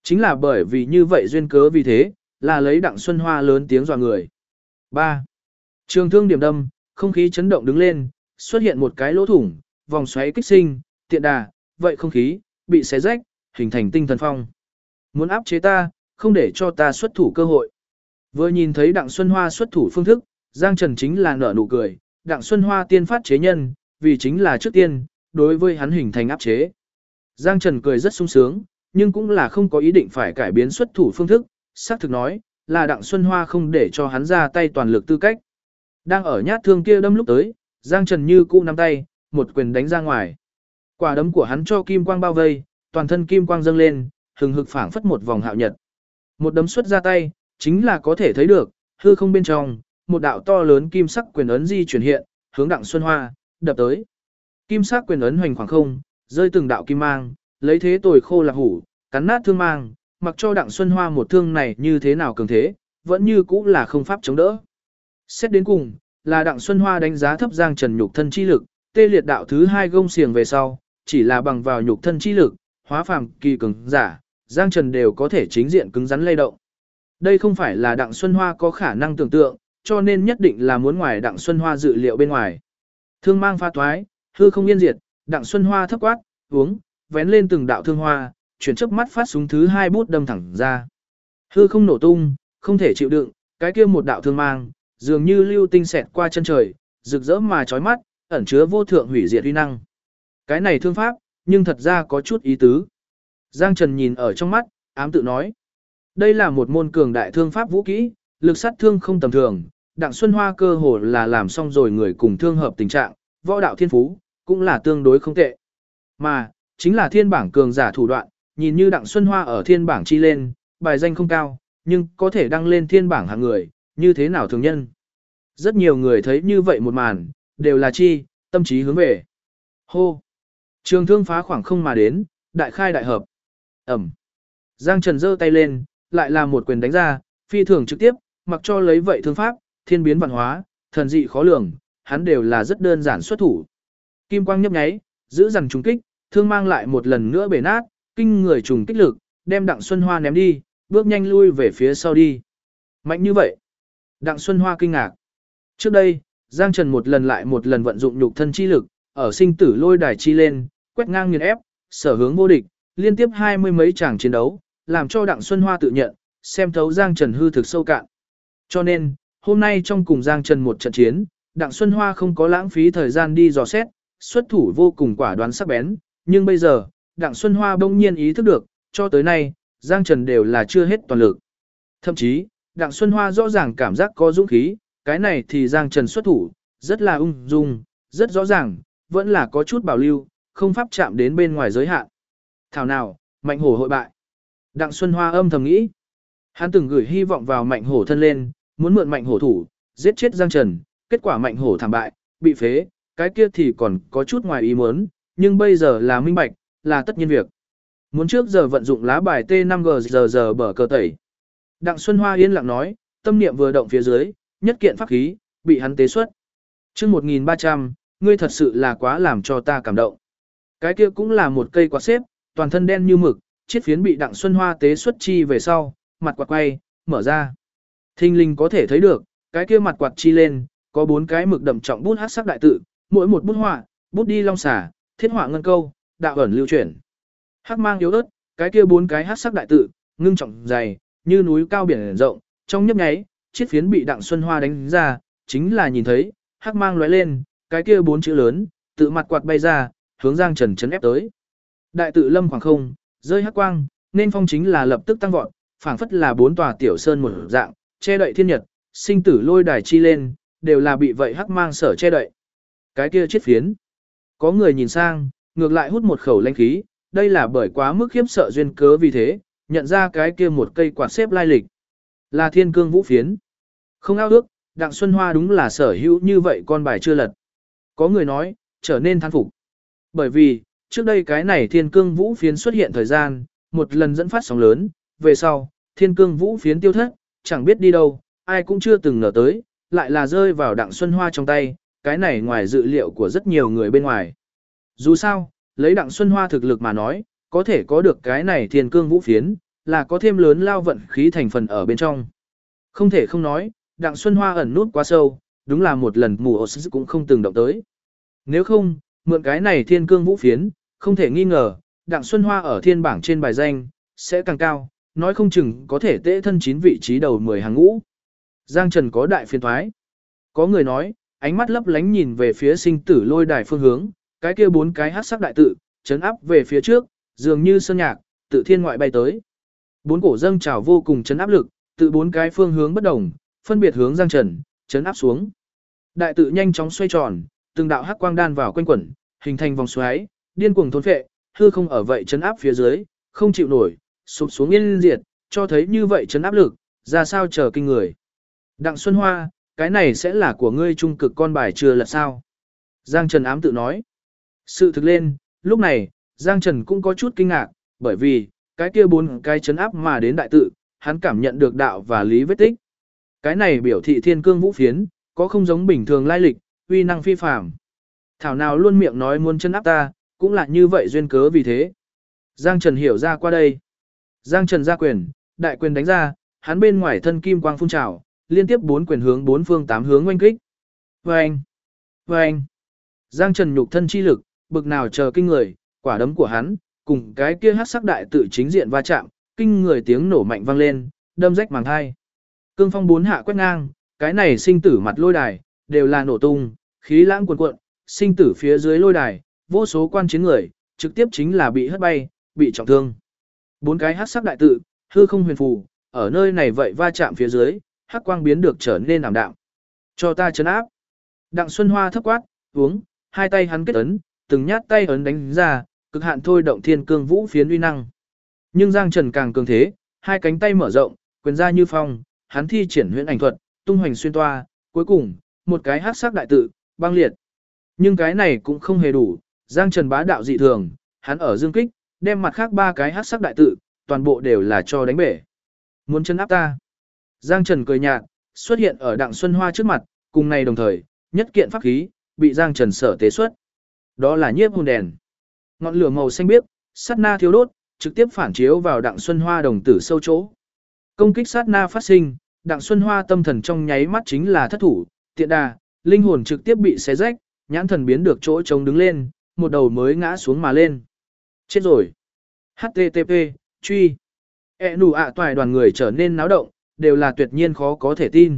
Speaker 1: Chính là bởi vì như vậy duyên cớ vì thế, là lấy Đặng Xuân Hoa lớn tiếng dọa người. 3. Trường thương điểm đâm, không khí chấn động đứng lên, xuất hiện một cái lỗ thủng, vòng xoáy kích sinh, tiện đà, vậy không khí, bị xé rách, hình thành tinh thần phong. Muốn áp chế ta, không để cho ta xuất thủ cơ hội. Vừa nhìn thấy Đặng Xuân Hoa xuất thủ phương thức, Giang Trần chính là nở nụ cười, Đặng Xuân Hoa tiên phát chế nhân, vì chính là trước tiên, đối với hắn hình thành áp chế. Giang Trần cười rất sung sướng, nhưng cũng là không có ý định phải cải biến xuất thủ phương thức, xác thực nói, là Đặng Xuân Hoa không để cho hắn ra tay toàn lực tư cách. Đang ở nhát thương kia đâm lúc tới, Giang Trần như cũ nắm tay, một quyền đánh ra ngoài. Quả đấm của hắn cho kim quang bao vây, toàn thân kim quang dâng lên, hừng hực phảng phất một vòng hạo nhật. Một đấm xuất ra tay, chính là có thể thấy được, hư không bên trong, một đạo to lớn kim sắc quyền ấn di chuyển hiện, hướng Đặng Xuân Hoa, đập tới. Kim sắc quyền ấn hoành khoảng không, rơi từng đạo kim mang, lấy thế tồi khô là hủ, cắn nát thương mang, mặc cho Đặng Xuân Hoa một thương này như thế nào cường thế, vẫn như cũ là không pháp chống đỡ. Xét đến cùng, là Đặng Xuân Hoa đánh giá thấp Giang Trần nhục thân chi lực, tê liệt đạo thứ 2 gông xiềng về sau, chỉ là bằng vào nhục thân chi lực, hóa phàm kỳ cường giả, Giang Trần đều có thể chính diện cứng rắn lay động. Đây không phải là Đặng Xuân Hoa có khả năng tưởng tượng, cho nên nhất định là muốn ngoài Đặng Xuân Hoa dự liệu bên ngoài. Thương mang pha thoái, hư không yên diệt, Đặng Xuân Hoa thấp quát, uống, vén lên từng đạo thương hoa, chuyển chớp mắt phát súng thứ 2 bút đâm thẳng ra. Hư không nổ tung, không thể chịu đựng, cái kia một đạo thương mang, dường như lưu tinh xẹt qua chân trời, rực rỡ mà chói mắt, ẩn chứa vô thượng hủy diệt uy năng. Cái này thương pháp, nhưng thật ra có chút ý tứ. Giang Trần nhìn ở trong mắt, ám tự nói. Đây là một môn cường đại thương pháp vũ kỹ, lực sát thương không tầm thường, Đặng Xuân Hoa cơ hồ là làm xong rồi người cùng thương hợp tình trạng, võ đạo thiên phú, cũng là tương đối không tệ. Mà, chính là thiên bảng cường giả thủ đoạn, nhìn như Đặng Xuân Hoa ở thiên bảng chi lên, bài danh không cao, nhưng có thể đăng lên thiên bảng hạng người, như thế nào thường nhân. Rất nhiều người thấy như vậy một màn, đều là chi, tâm trí hướng về. Hô! Trường thương phá khoảng không mà đến, đại khai đại hợp. Ẩm! Giang Trần giơ tay lên, lại là một quyền đánh ra, phi thường trực tiếp, mặc cho lấy vậy thương pháp, thiên biến vạn hóa, thần dị khó lường, hắn đều là rất đơn giản xuất thủ. Kim quang nhấp nháy, giữ dằn trùng kích, thương mang lại một lần nữa bể nát, kinh người trùng kích lực, đem Đặng Xuân Hoa ném đi, bước nhanh lui về phía sau đi. Mạnh như vậy. Đặng Xuân Hoa kinh ngạc. Trước đây, Giang Trần một lần lại một lần vận dụng nhục thân chi lực, ở sinh tử lôi đài chi lên, quét ngang nghiền ép, sở hướng vô địch, liên tiếp 20 mấy tràng chiến đấu, làm cho Đặng Xuân Hoa tự nhận, xem thấu Giang Trần hư thực sâu cạn. Cho nên, hôm nay trong cùng Giang Trần một trận chiến, Đặng Xuân Hoa không có lãng phí thời gian đi dò xét, xuất thủ vô cùng quả đoán sắc bén, nhưng bây giờ, Đặng Xuân Hoa bỗng nhiên ý thức được, cho tới nay, Giang Trần đều là chưa hết toàn lực. Thậm chí, Đặng Xuân Hoa rõ ràng cảm giác có dũng khí, cái này thì Giang Trần xuất thủ, rất là ung dung, rất rõ ràng, vẫn là có chút bảo lưu, không pháp chạm đến bên ngoài giới hạn. Thảo nào, Mạnh Hổ hội bại. Đặng Xuân Hoa âm thầm nghĩ. Hắn từng gửi hy vọng vào Mạnh Hổ thân lên, muốn mượn Mạnh Hổ thủ, giết chết Giang Trần, kết quả Mạnh Hổ thảm bại, bị phế, cái kia thì còn có chút ngoài ý muốn, nhưng bây giờ là minh bạch, là tất nhiên việc. Muốn trước giờ vận dụng lá bài T5G giờ bở cờ tẩy. Đặng Xuân Hoa yên lặng nói, tâm niệm vừa động phía dưới, nhất kiện pháp khí, bị hắn tế xuất. Trước 1300, ngươi thật sự là quá làm cho ta cảm động. Cái kia cũng là một cây quạt xếp, toàn thân đen như mực, chiếc phiến bị Đặng Xuân Hoa tế xuất chi về sau, mặt quạt quay, mở ra. Thinh linh có thể thấy được, cái kia mặt quạt chi lên, có 4 cái mực đậm trọng bút hắc sắc đại tự, mỗi một bút họa, bút đi long xả, thiết họa ngân câu, đạo ẩn lưu chuyển. Hắc mang yếu ớt, cái kia 4 cái hắc sắc đại tự, ngưng trọng dày, như núi cao biển rộng, trong nhấp nháy, chiếc phiến bị Đặng Xuân Hoa đánh ra, chính là nhìn thấy, hắc mang lóe lên, cái kia 4 chữ lớn, tự mặt quạt bay ra, hướng Giang Trần chấn ép tới. Đại tự lâm khoảng không, rơi hắc quang, nên phong chính là lập tức tăng vọt, phảng phất là 4 tòa tiểu sơn một dạng, che đậy thiên nhật, sinh tử lôi đài chi lên, đều là bị vậy hắc mang sở che đậy. Cái kia chiếc phiến. Có người nhìn sang, ngược lại hút một khẩu lãnh khí, đây là bởi quá mức khiếp sợ duyên cớ vì thế, nhận ra cái kia một cây quạt xếp lai lịch. Là thiên cương vũ phiến. Không ao ước, Đặng Xuân Hoa đúng là sở hữu như vậy con bài chưa lật. Có người nói, trở nên thán phục. Bởi vì, trước đây cái này thiên cương vũ phiến xuất hiện thời gian, một lần dẫn phát sóng lớn, về sau, thiên cương vũ phiến tiêu thất, chẳng biết đi đâu, ai cũng chưa từng ngờ tới, lại là rơi vào Đặng Xuân Hoa trong tay, cái này ngoài dự liệu của rất nhiều người bên ngoài. Dù sao, lấy Đặng Xuân Hoa thực lực mà nói, có thể có được cái này thiên cương vũ phiến, là có thêm lớn lao vận khí thành phần ở bên trong. Không thể không nói, Đặng Xuân Hoa ẩn nút quá sâu, đúng là một lần mù ổ cũng không từng động tới. Nếu không, mượn cái này thiên cương vũ phiến, không thể nghi ngờ, Đặng Xuân Hoa ở thiên bảng trên bài danh, sẽ càng cao, nói không chừng có thể tễ thân 9 vị trí đầu 10 hàng ngũ. Giang Trần có đại phiên thoái. Có người nói, ánh mắt lấp lánh nhìn về phía sinh tử lôi đài phương hướng, cái kia 4 cái hắc sắc đại tự, chấn áp về phía trước, dường như sơn nhạc, tự thiên ngoại bay tới. 4 cổ dâng trào vô cùng chấn áp lực, tự 4 cái phương hướng bất đồng, phân biệt hướng Giang Trần, chấn áp xuống. Đại tự nhanh chóng xoay tròn, từng đạo hắc quang đan vào quanh quẩn, hình thành vòng xoáy, điên cuồng thôn phệ, hư không ở vậy chấn áp phía dưới, không chịu nổi, sụp xuống yên diệt, cho thấy như vậy chấn áp lực, ra sao chờ kinh người. Đặng Xuân Hoa, cái này sẽ là của ngươi trung cực con bài chưa lật sao? Giang Trần ám tự nói. Sự thực lên, lúc này, Giang Trần cũng có chút kinh ngạc, bởi vì, cái kia 4 cái chấn áp mà đến đại tự, hắn cảm nhận được đạo và lý vết tích. Cái này biểu thị thiên cương vũ phiến, có không giống bình thường lai lịch, uy năng phi phàm. Thảo nào luôn miệng nói muốn chấn áp ta, cũng là như vậy duyên cớ vì thế. Giang Trần hiểu ra qua đây. Giang Trần ra quyền, đại quyền đánh ra, hắn bên ngoài thân kim quang phun trào, liên tiếp 4 quyền hướng 4 phương 8 hướng oanh kích. Vâng! Vâng! Giang Trần nhục thân chi lực, bực nào chờ kinh người, quả đấm của hắn, cùng cái kia hắc sắc đại tự chính diện va chạm, kinh người tiếng nổ mạnh vang lên, đâm rách màng hai. Cương phong 4 hạ quét ngang, cái này sinh tử mặt lôi đài, đều là nổ tung, khí lãng cuồn cuộn, sinh tử phía dưới lôi đài, vô số quan chiến người, trực tiếp chính là bị hất bay, bị trọng thương. 4 cái hắc sắc đại tự, hư không huyền phù, ở nơi này vậy va chạm phía dưới, hắc quang biến được trở nên ảm đạm. Cho ta chấn áp. Đặng Xuân Hoa thấp quát, uống, hai tay hắn kết ấn, từng nhát tay ấn đánh ra, cực hạn thôi động thiên cương vũ phiến uy năng. Nhưng Giang Trần càng cường thế, hai cánh tay mở rộng, quyền ra như phong, hắn thi triển huyễn ảnh thuật, tung hoành xuyên toa, cuối cùng, một cái hắc sắc đại tự, băng liệt. Nhưng cái này cũng không hề đủ, Giang Trần bá đạo dị thường, hắn ở dương kích, đem mặt khác 3 cái hắc sắc đại tự, toàn bộ đều là cho đánh bể. Muốn chân áp ta. Giang Trần cười nhạt, xuất hiện ở Đặng Xuân Hoa trước mặt, cùng này đồng thời, nhất kiện pháp khí, bị Giang Trần sở tế xuất. Đó là nhiếp hồn đèn. Ngọn lửa màu xanh biếc, sát na thiếu đốt, trực tiếp phản chiếu vào Đặng Xuân Hoa đồng tử sâu chỗ. Công kích sát na phát sinh, Đặng Xuân Hoa tâm thần trong nháy mắt chính là thất thủ, tiện đà, linh hồn trực tiếp bị xé rách, nhãn thần biến được chỗ trống đứng lên, một đầu mới ngã xuống mà lên. Chết rồi. HTTP, truy. Nụ ạ toài đoàn người trở nên náo động, đều là tuyệt nhiên khó có thể tin.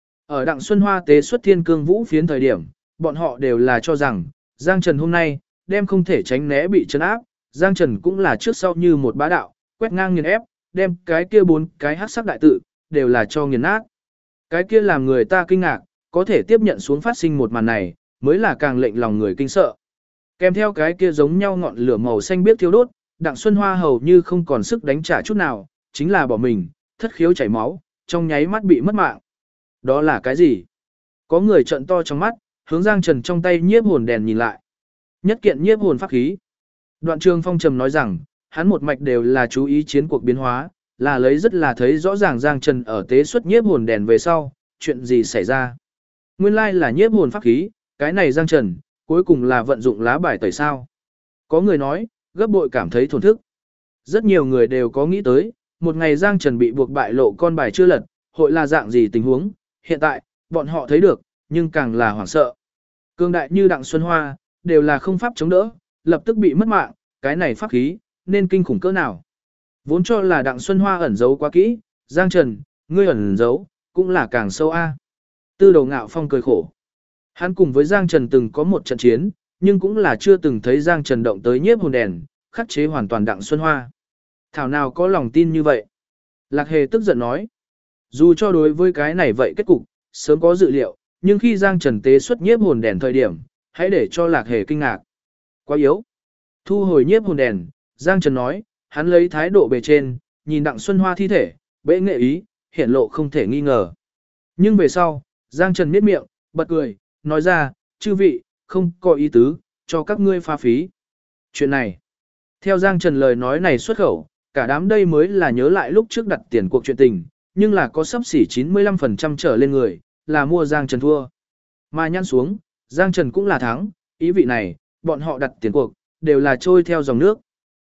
Speaker 1: Ở Đặng Xuân Hoa tế xuất thiên cương vũ phiến thời điểm, bọn họ đều là cho rằng, Giang Trần hôm nay, đem không thể tránh né bị trấn áp, Giang Trần cũng là trước sau như một bá đạo, quét ngang nghiền ép, đem cái kia 4 cái hắc sắc đại tự, đều là cho nghiền nát. Cái kia làm người ta kinh ngạc, có thể tiếp nhận xuống phát sinh một màn này, mới là càng lệnh lòng người kinh sợ. Kèm theo cái kia giống nhau ngọn lửa màu xanh biếc thiêu đốt, Đặng Xuân Hoa hầu như không còn sức đánh trả chút nào, chính là bỏ mình, thất khiếu chảy máu, trong nháy mắt bị mất mạng. Đó là cái gì? Có người trợn to trong mắt, hướng Giang Trần trong tay nhiếp hồn đèn nhìn lại. Nhất kiện nhiếp hồn pháp khí. Đoạn Trường Phong trầm nói rằng, hắn một mạch đều là chú ý chiến cuộc biến hóa, là lấy rất là thấy rõ ràng Giang Trần ở tế xuất nhiếp hồn đèn về sau, chuyện gì xảy ra. Nguyên lai là nhiếp hồn pháp khí, cái này Giang Trần, cuối cùng là vận dụng lá bài tẩy sao. Có người nói, gấp bội cảm thấy thổn thức. Rất nhiều người đều có nghĩ tới, một ngày Giang Trần bị buộc bại lộ con bài chưa lật, hội là dạng gì tình huống, hiện tại, bọn họ thấy được, nhưng càng là hoảng sợ. Cương đại như Đặng Xuân Hoa, đều là không pháp chống đỡ, lập tức bị mất mạng, cái này pháp khí, nên kinh khủng cỡ nào. Vốn cho là Đặng Xuân Hoa ẩn giấu quá kỹ, Giang Trần, ngươi ẩn giấu, cũng là càng sâu a. Tư Đầu Ngạo Phong cười khổ. Hắn cùng với Giang Trần từng có một trận chiến, nhưng cũng là chưa từng thấy Giang Trần động tới nhiếp hồn đèn, khắc chế hoàn toàn Đặng Xuân Hoa. Thảo nào có lòng tin như vậy. Lạc Hề tức giận nói. Dù cho đối với cái này vậy kết cục, sớm có dự liệu, nhưng khi Giang Trần tế xuất nhiếp hồn đèn thời điểm, hãy để cho Lạc Hề kinh ngạc. Quá yếu. Thu hồi nhiếp hồn đèn, Giang Trần nói, hắn lấy thái độ bề trên, nhìn Đặng Xuân Hoa thi thể, bệ nghệ ý, hiển lộ không thể nghi ngờ. Nhưng về sau, Giang Trần miết miệng, bật cười, nói ra, chư vị, không có ý tứ, cho các ngươi pha phí. Chuyện này, theo Giang Trần lời nói này xuất khẩu, cả đám đây mới là nhớ lại lúc trước đặt tiền cuộc chuyện tình, nhưng là có sắp xỉ 95% trở lên người, là mua Giang Trần thua. Mà nhăn xuống, Giang Trần cũng là thắng, ý vị này, bọn họ đặt tiền cuộc, đều là trôi theo dòng nước.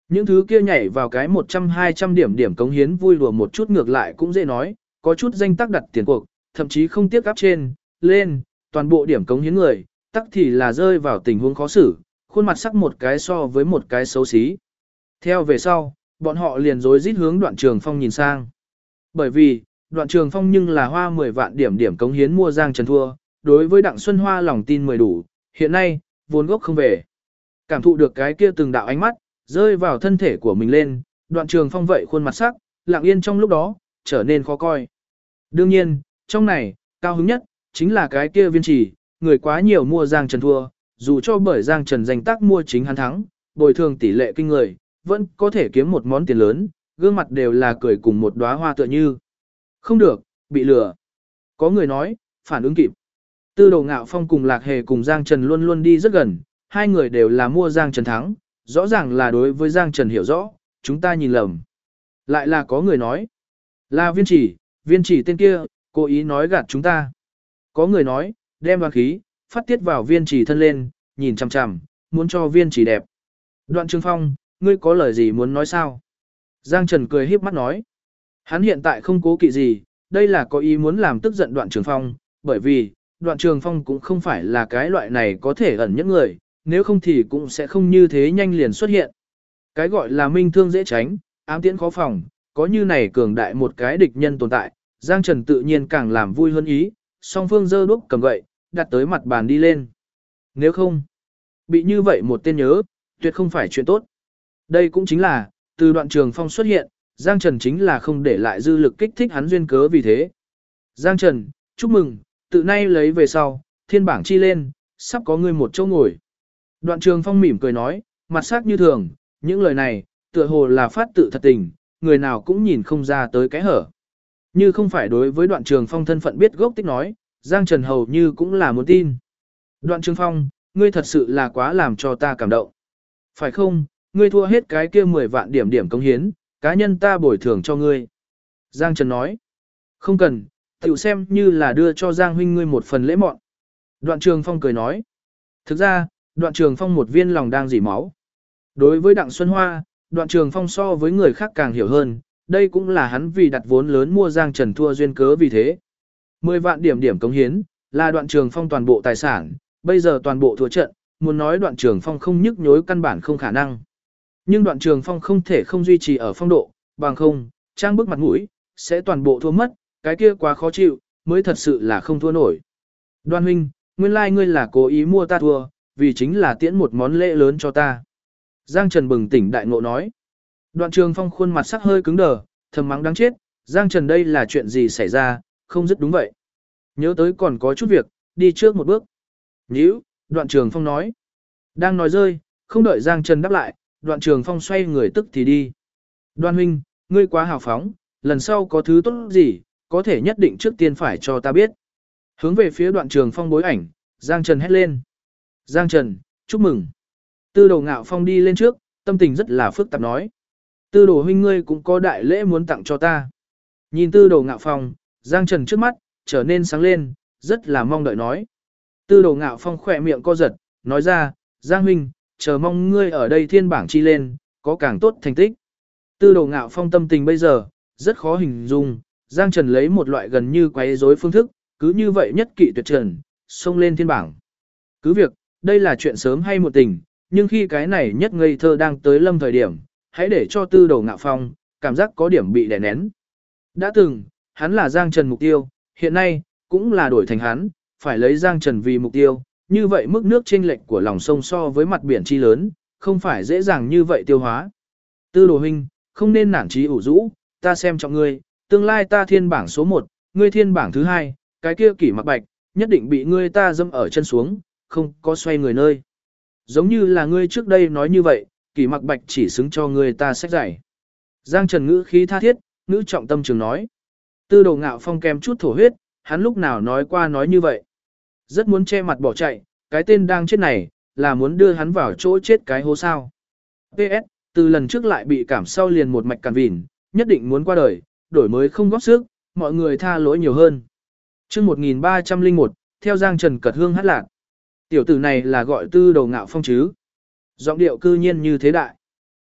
Speaker 1: Những thứ kia nhảy vào cái 100-200 điểm điểm cống hiến vui đùa một chút ngược lại cũng dễ nói, có chút danh tác đặt tiền cuộc, thậm chí không tiếc áp trên, lên, toàn bộ điểm cống hiến người, tắc thì là rơi vào tình huống khó xử, khuôn mặt sắc một cái so với một cái xấu xí. Theo về sau, bọn họ liền rối rít hướng Đoạn Trường Phong nhìn sang. Bởi vì, Đoạn Trường Phong nhưng là hoa 10 vạn điểm điểm cống hiến mua Giang Trần thua, đối với Đặng Xuân Hoa lòng tin 10 đủ, hiện nay, vốn gốc không về. Cảm thụ được cái kia từng đạo ánh mắt, rơi vào thân thể của mình lên, Đoạn Trường Phong vậy khuôn mặt sắc, lặng yên trong lúc đó, trở nên khó coi. Đương nhiên, trong này, cao hứng nhất, chính là cái kia Viên Chỉ, người quá nhiều mua Giang Trần thua, dù cho bởi Giang Trần danh tác mua chính hắn thắng, bồi thường tỷ lệ kinh người, vẫn có thể kiếm một món tiền lớn, gương mặt đều là cười cùng một đóa hoa tựa như. Không được, bị lừa. Có người nói, phản ứng kịp. Tư Đồ Ngạo Phong cùng Lạc Hề cùng Giang Trần luôn luôn đi rất gần, hai người đều là mua Giang Trần thắng, rõ ràng là đối với Giang Trần hiểu rõ, chúng ta nhìn lầm. Lại là có người nói, là Viên Chỉ tên kia, cố ý nói gạt chúng ta. Có người nói, đem đoán khí, phát tiết vào Viên Chỉ thân lên, nhìn chằm chằm, muốn cho Viên Chỉ đẹp. Đoạn Trường Phong, ngươi có lời gì muốn nói sao? Giang Trần cười híp mắt nói, hắn hiện tại không cố kỵ gì, đây là có ý muốn làm tức giận Đoạn Trường Phong, bởi vì, Đoạn Trường Phong cũng không phải là cái loại này có thể ẩn nhất người, nếu không thì cũng sẽ không như thế nhanh liền xuất hiện. Cái gọi là minh thương dễ tránh, ám tiễn khó phòng, có như này cường đại một cái địch nhân tồn tại, Giang Trần tự nhiên càng làm vui hơn ý, song phương giơ đuốc cầm gậy, đặt tới mặt bàn đi lên. Nếu không, bị như vậy một tên nhớ, tuyệt không phải chuyện tốt. Đây cũng chính là, từ Đoạn Trường Phong xuất hiện, Giang Trần chính là không để lại dư lực kích thích hắn duyên cớ vì thế. Giang Trần, chúc mừng, tự nay lấy về sau, thiên bảng chi lên, sắp có ngươi một chỗ ngồi. Đoạn Trường Phong mỉm cười nói, mặt sắc như thường, những lời này, tựa hồ là phát tự thật tình, người nào cũng nhìn không ra tới cái hở. Như không phải đối với Đoạn Trường Phong thân phận biết gốc tích nói, Giang Trần hầu như cũng là muốn tin. Đoạn Trường Phong, ngươi thật sự là quá làm cho ta cảm động. Phải không, ngươi thua hết cái kia 10 vạn điểm điểm cống hiến, cá nhân ta bồi thường cho ngươi. Giang Trần nói, không cần, tiểu xem như là đưa cho Giang huynh ngươi một phần lễ mọn. Đoạn Trường Phong cười nói, thực ra, Đoạn Trường Phong một viên lòng đang dỉ máu. Đối với Đặng Xuân Hoa, Đoạn Trường Phong so với người khác càng hiểu hơn, đây cũng là hắn vì đặt vốn lớn mua Giang Trần thua duyên cớ vì thế. 10 vạn điểm điểm cống hiến, là Đoạn Trường Phong toàn bộ tài sản, bây giờ toàn bộ thua trận, muốn nói Đoạn Trường Phong không nhức nhối căn bản không khả năng. Nhưng Đoạn Trường Phong không thể không duy trì ở phong độ, bằng không, trang bức mặt mũi, sẽ toàn bộ thua mất, cái kia quá khó chịu, mới thật sự là không thua nổi. Đoan huynh, nguyên lai ngươi là cố ý mua ta thua, vì chính là tiễn một món lễ lớn cho ta. Giang Trần bừng tỉnh đại ngộ nói. Đoạn Trường Phong khuôn mặt sắc hơi cứng đờ, thầm mắng đáng chết, Giang Trần đây là chuyện gì xảy ra, không dứt đúng vậy. Nhớ tới còn có chút việc, đi trước một bước. Nhíu, Đoạn Trường Phong nói. Đang nói rơi, không đợi Giang Trần đáp lại, Đoạn Trường Phong xoay người tức thì đi. Đoan huynh, ngươi quá hào phóng, lần sau có thứ tốt gì, có thể nhất định trước tiên phải cho ta biết. Hướng về phía Đoạn Trường Phong bối ảnh, Giang Trần hét lên. Giang Trần, chúc mừng. Tư Đồ Ngạo Phong đi lên trước, tâm tình rất là phức tạp nói. Tư Đồ huynh ngươi cũng có đại lễ muốn tặng cho ta. Nhìn Tư Đồ Ngạo Phong, Giang Trần trước mắt, trở nên sáng lên, rất là mong đợi nói. Tư Đồ Ngạo Phong khỏe miệng co giật, nói ra, Giang huynh, chờ mong ngươi ở đây thiên bảng chi lên, có càng tốt thành tích. Tư Đồ Ngạo Phong tâm tình bây giờ, rất khó hình dung, Giang Trần lấy một loại gần như quấy rối phương thức, cứ như vậy nhất kỵ tuyệt trần, xông lên thiên bảng. Cứ việc, đây là chuyện sớm hay muộn tình, nhưng khi cái này nhất ngây thơ đang tới lâm thời điểm, hãy để cho Tư Đồ Ngạo Phong, cảm giác có điểm bị đè nén. Đã từng, hắn là Giang Trần mục tiêu, hiện nay, cũng là đổi thành hắn, phải lấy Giang Trần vì mục tiêu, như vậy mức nước chênh lệch của lòng sông so với mặt biển chi lớn, không phải dễ dàng như vậy tiêu hóa. Tư Đồ huynh, không nên nản chí ủ rũ, ta xem trọng ngươi, tương lai ta thiên bảng số 1, ngươi thiên bảng thứ 2, cái kia Kỷ Mặc Bạch, nhất định bị ngươi ta dâm ở chân xuống, không có xoay người nơi. Giống như là ngươi trước đây nói như vậy, Kỷ Mặc Bạch chỉ xứng cho ngươi ta sách giải. Giang Trần ngữ khí tha thiết, ngữ trọng tâm trường nói. Tư Đồ Ngạo Phong kèm chút thổ huyết, hắn lúc nào nói qua nói như vậy. Rất muốn che mặt bỏ chạy, cái tên đang chết này, là muốn đưa hắn vào chỗ chết cái hố sao. PS, từ lần trước lại bị cảm sau liền một mạch càn vỉn, nhất định muốn qua đời, đổi mới không góp sức, mọi người tha lỗi nhiều hơn. Chương 1301, theo Giang Trần cật hương hát lạc. Tiểu tử này là gọi Tư Đồ Ngạo Phong chứ? Giọng điệu cư nhiên như thế đại.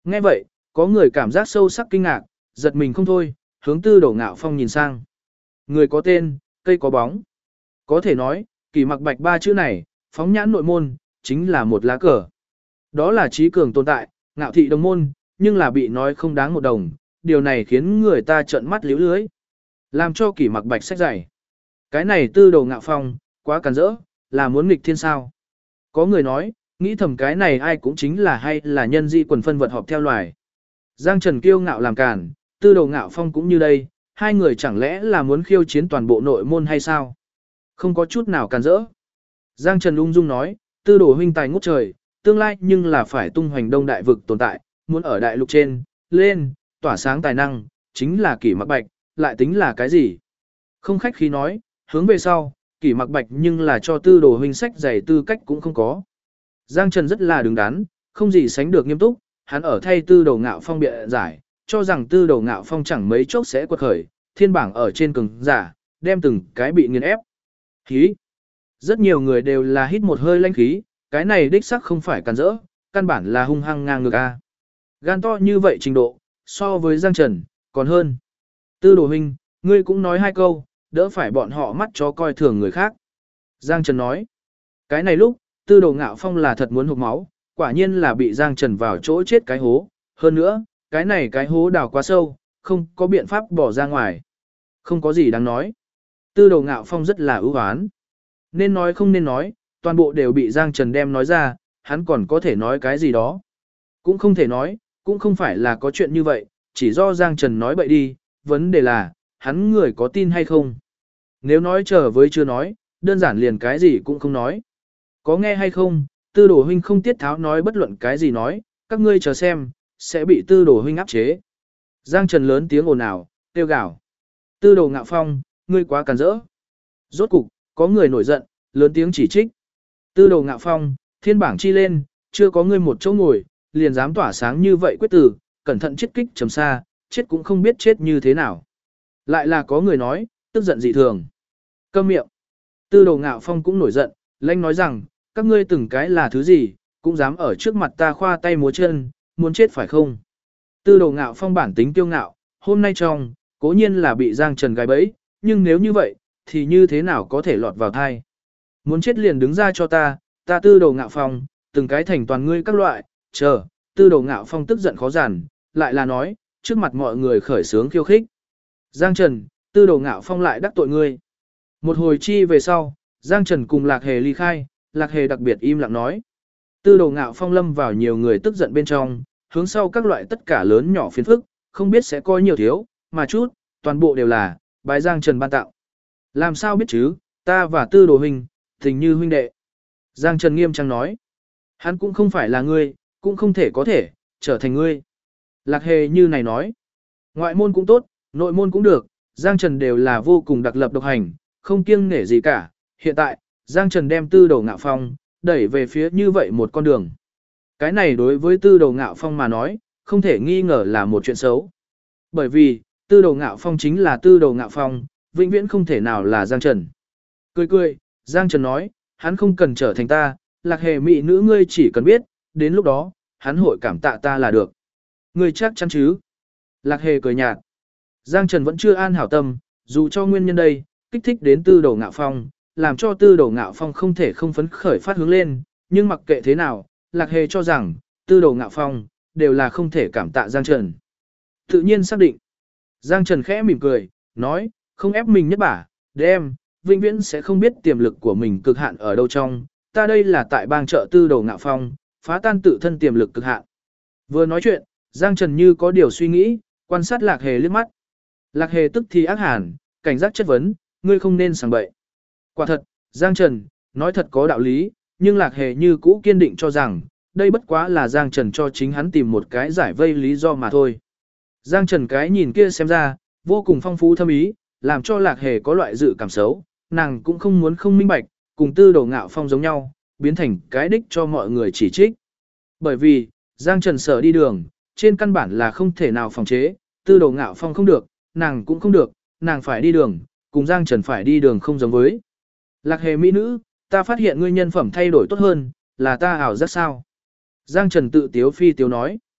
Speaker 1: Nghe vậy, có người cảm giác sâu sắc kinh ngạc, giật mình không thôi, hướng Tư Đồ Ngạo Phong nhìn sang. Người có tên, cây có bóng. Có thể nói, Kỷ Mặc Bạch ba chữ này, phóng nhãn nội môn, chính là một lá cờ. Đó là trí cường tồn tại, ngạo thị đồng môn, nhưng là bị nói không đáng một đồng, điều này khiến người ta trợn mắt liếu lưới. Làm cho Kỷ Mặc Bạch sách dày. Cái này Tư Đồ Ngạo Phong, quá càn rỡ, là muốn nghịch thiên sao. Có người nói, nghĩ thầm cái này ai cũng chính là hay là nhân di quần phân vật họp theo loài. Giang Trần kiêu ngạo làm càn, Tư Đồ Ngạo Phong cũng như đây, hai người chẳng lẽ là muốn khiêu chiến toàn bộ nội môn hay sao? Không có chút nào càn rỡ. Giang Trần ung dung nói, Tư Đồ huynh tài ngút trời, tương lai nhưng là phải tung hoành đông đại vực tồn tại, muốn ở đại lục trên, lên, tỏa sáng tài năng, chính là Kỷ Mặc Bạch, lại tính là cái gì? Không khách khí nói, hướng về sau, Kỷ Mặc Bạch nhưng là cho Tư Đồ huynh sách giày tư cách cũng không có. Giang Trần rất là đứng đắn, không gì sánh được nghiêm túc, hắn ở thay Tư Đồ Ngạo Phong bịa giải, cho rằng Tư Đồ Ngạo Phong chẳng mấy chốc sẽ quật khởi, thiên bảng ở trên cường giả, đem từng cái bị nghiền ép. Khí. Rất nhiều người đều là hít một hơi lãnh khí, cái này đích xác không phải càn rỡ, căn bản là hung hăng ngang ngược a. Gan to như vậy trình độ, so với Giang Trần, còn hơn. Tư Đồ huynh, ngươi cũng nói hai câu, đỡ phải bọn họ mắt chó coi thường người khác. Giang Trần nói. Cái này lúc, Tư Đồ Ngạo Phong là thật muốn hụt máu, quả nhiên là bị Giang Trần vào chỗ chết cái hố. Hơn nữa, cái này cái hố đào quá sâu, không có biện pháp bỏ ra ngoài. Không có gì đáng nói. Tư Đồ Ngạo Phong rất là ưu hoán. Nên nói không nên nói, toàn bộ đều bị Giang Trần đem nói ra, hắn còn có thể nói cái gì đó. Cũng không thể nói, cũng không phải là có chuyện như vậy, chỉ do Giang Trần nói bậy đi, vấn đề là, hắn người có tin hay không. Nếu nói chờ với chưa nói, đơn giản liền cái gì cũng không nói. Có nghe hay không, Tư Đồ huynh không tiết tháo nói bất luận cái gì nói, các ngươi chờ xem, sẽ bị Tư Đồ huynh áp chế. Giang Trần lớn tiếng ồn ào, kêu gào. Tư Đồ Ngạo Phong, ngươi quá càn rỡ. Rốt cục, có người nổi giận, lớn tiếng chỉ trích. Tư Đồ Ngạo Phong, thiên bảng chi lên, chưa có ngươi một chỗ ngồi, liền dám tỏa sáng như vậy quyết tử, cẩn thận chết kích trầm xa, chết cũng không biết chết như thế nào. Lại là có người nói, tức giận dị thường. Câm miệng. Tư Đồ Ngạo Phong cũng nổi giận, lanh nói rằng, các ngươi từng cái là thứ gì, cũng dám ở trước mặt ta khoa tay múa chân, muốn chết phải không? Tư Đồ Ngạo Phong bản tính kiêu ngạo, hôm nay trong, cố nhiên là bị Giang Trần gài bẫy, nhưng nếu như vậy, thì như thế nào có thể lọt vào thai? Muốn chết liền đứng ra cho ta Tư Đồ Ngạo Phong, từng cái thành toàn ngươi các loại, chờ, Tư Đồ Ngạo Phong tức giận khó giản, lại là nói, trước mặt mọi người khởi sướng khiêu khích. Giang Trần, Tư Đồ Ngạo Phong lại đắc tội ngươi. Một hồi chi về sau, Giang Trần cùng Lạc Hề ly khai, Lạc Hề đặc biệt im lặng nói. Tư Đồ Ngạo Phong lâm vào nhiều người tức giận bên trong, hướng sau các loại tất cả lớn nhỏ phiền phức, không biết sẽ coi nhiều thiếu, mà chút, toàn bộ đều là, bái Giang Trần ban tạo. Làm sao biết chứ, ta và Tư Đồ huynh, tình như huynh đệ. Giang Trần nghiêm trang nói. Hắn cũng không phải là ngươi, cũng không thể có thể, trở thành ngươi. Lạc Hề như này nói. Ngoại môn cũng tốt, nội môn cũng được, Giang Trần đều là vô cùng đặc lập độc hành, không kiêng nể gì cả. Hiện tại, Giang Trần đem Tư Đồ Ngạo Phong, đẩy về phía như vậy một con đường. Cái này đối với Tư Đồ Ngạo Phong mà nói, không thể nghi ngờ là một chuyện xấu. Bởi vì, Tư Đồ Ngạo Phong chính là Tư Đồ Ngạo Phong, vĩnh viễn không thể nào là Giang Trần. Cười cười, Giang Trần nói, hắn không cần trở thành ta, Lạc Hề mỹ nữ ngươi chỉ cần biết, đến lúc đó, hắn hội cảm tạ ta là được. Ngươi chắc chắn chứ? Lạc Hề cười nhạt. Giang Trần vẫn chưa an hảo tâm, dù cho nguyên nhân đây, kích thích đến Tư Đồ Ngạo Phong, làm cho Tư Đồ Ngạo Phong không thể không phấn khởi phát hướng lên, nhưng mặc kệ thế nào, Lạc Hề cho rằng, Tư Đồ Ngạo Phong, đều là không thể cảm tạ Giang Trần. Tự nhiên xác định. Giang Trần khẽ mỉm cười, nói, không ép mình nhất bả, đem, vĩnh viễn sẽ không biết tiềm lực của mình cực hạn ở đâu trong, ta đây là tại bang trợ Tư Đồ Ngạo Phong, phá tan tự thân tiềm lực cực hạn. Vừa nói chuyện, Giang Trần như có điều suy nghĩ, quan sát Lạc Hề liếc mắt. Lạc Hề tức thì ác hàn, cảnh giác chất vấn, ngươi không nên sảng bậy. Quả thật, Giang Trần, nói thật có đạo lý, nhưng Lạc Hề như cũ kiên định cho rằng, đây bất quá là Giang Trần cho chính hắn tìm một cái giải vây lý do mà thôi. Giang Trần cái nhìn kia xem ra, vô cùng phong phú thâm ý, làm cho Lạc Hề có loại dự cảm xấu, nàng cũng không muốn không minh bạch, cùng Tư Đồ Ngạo Phong giống nhau, biến thành cái đích cho mọi người chỉ trích. Bởi vì, Giang Trần sở đi đường, trên căn bản là không thể nào phòng chế, Tư Đồ Ngạo Phong không được, nàng cũng không được, nàng phải đi đường, cùng Giang Trần phải đi đường không giống với. Lạc Hề mỹ nữ, ta phát hiện ngươi nhân phẩm thay đổi tốt hơn, là ta ảo giác sao? Giang Trần tự tiếu phi tiếu nói.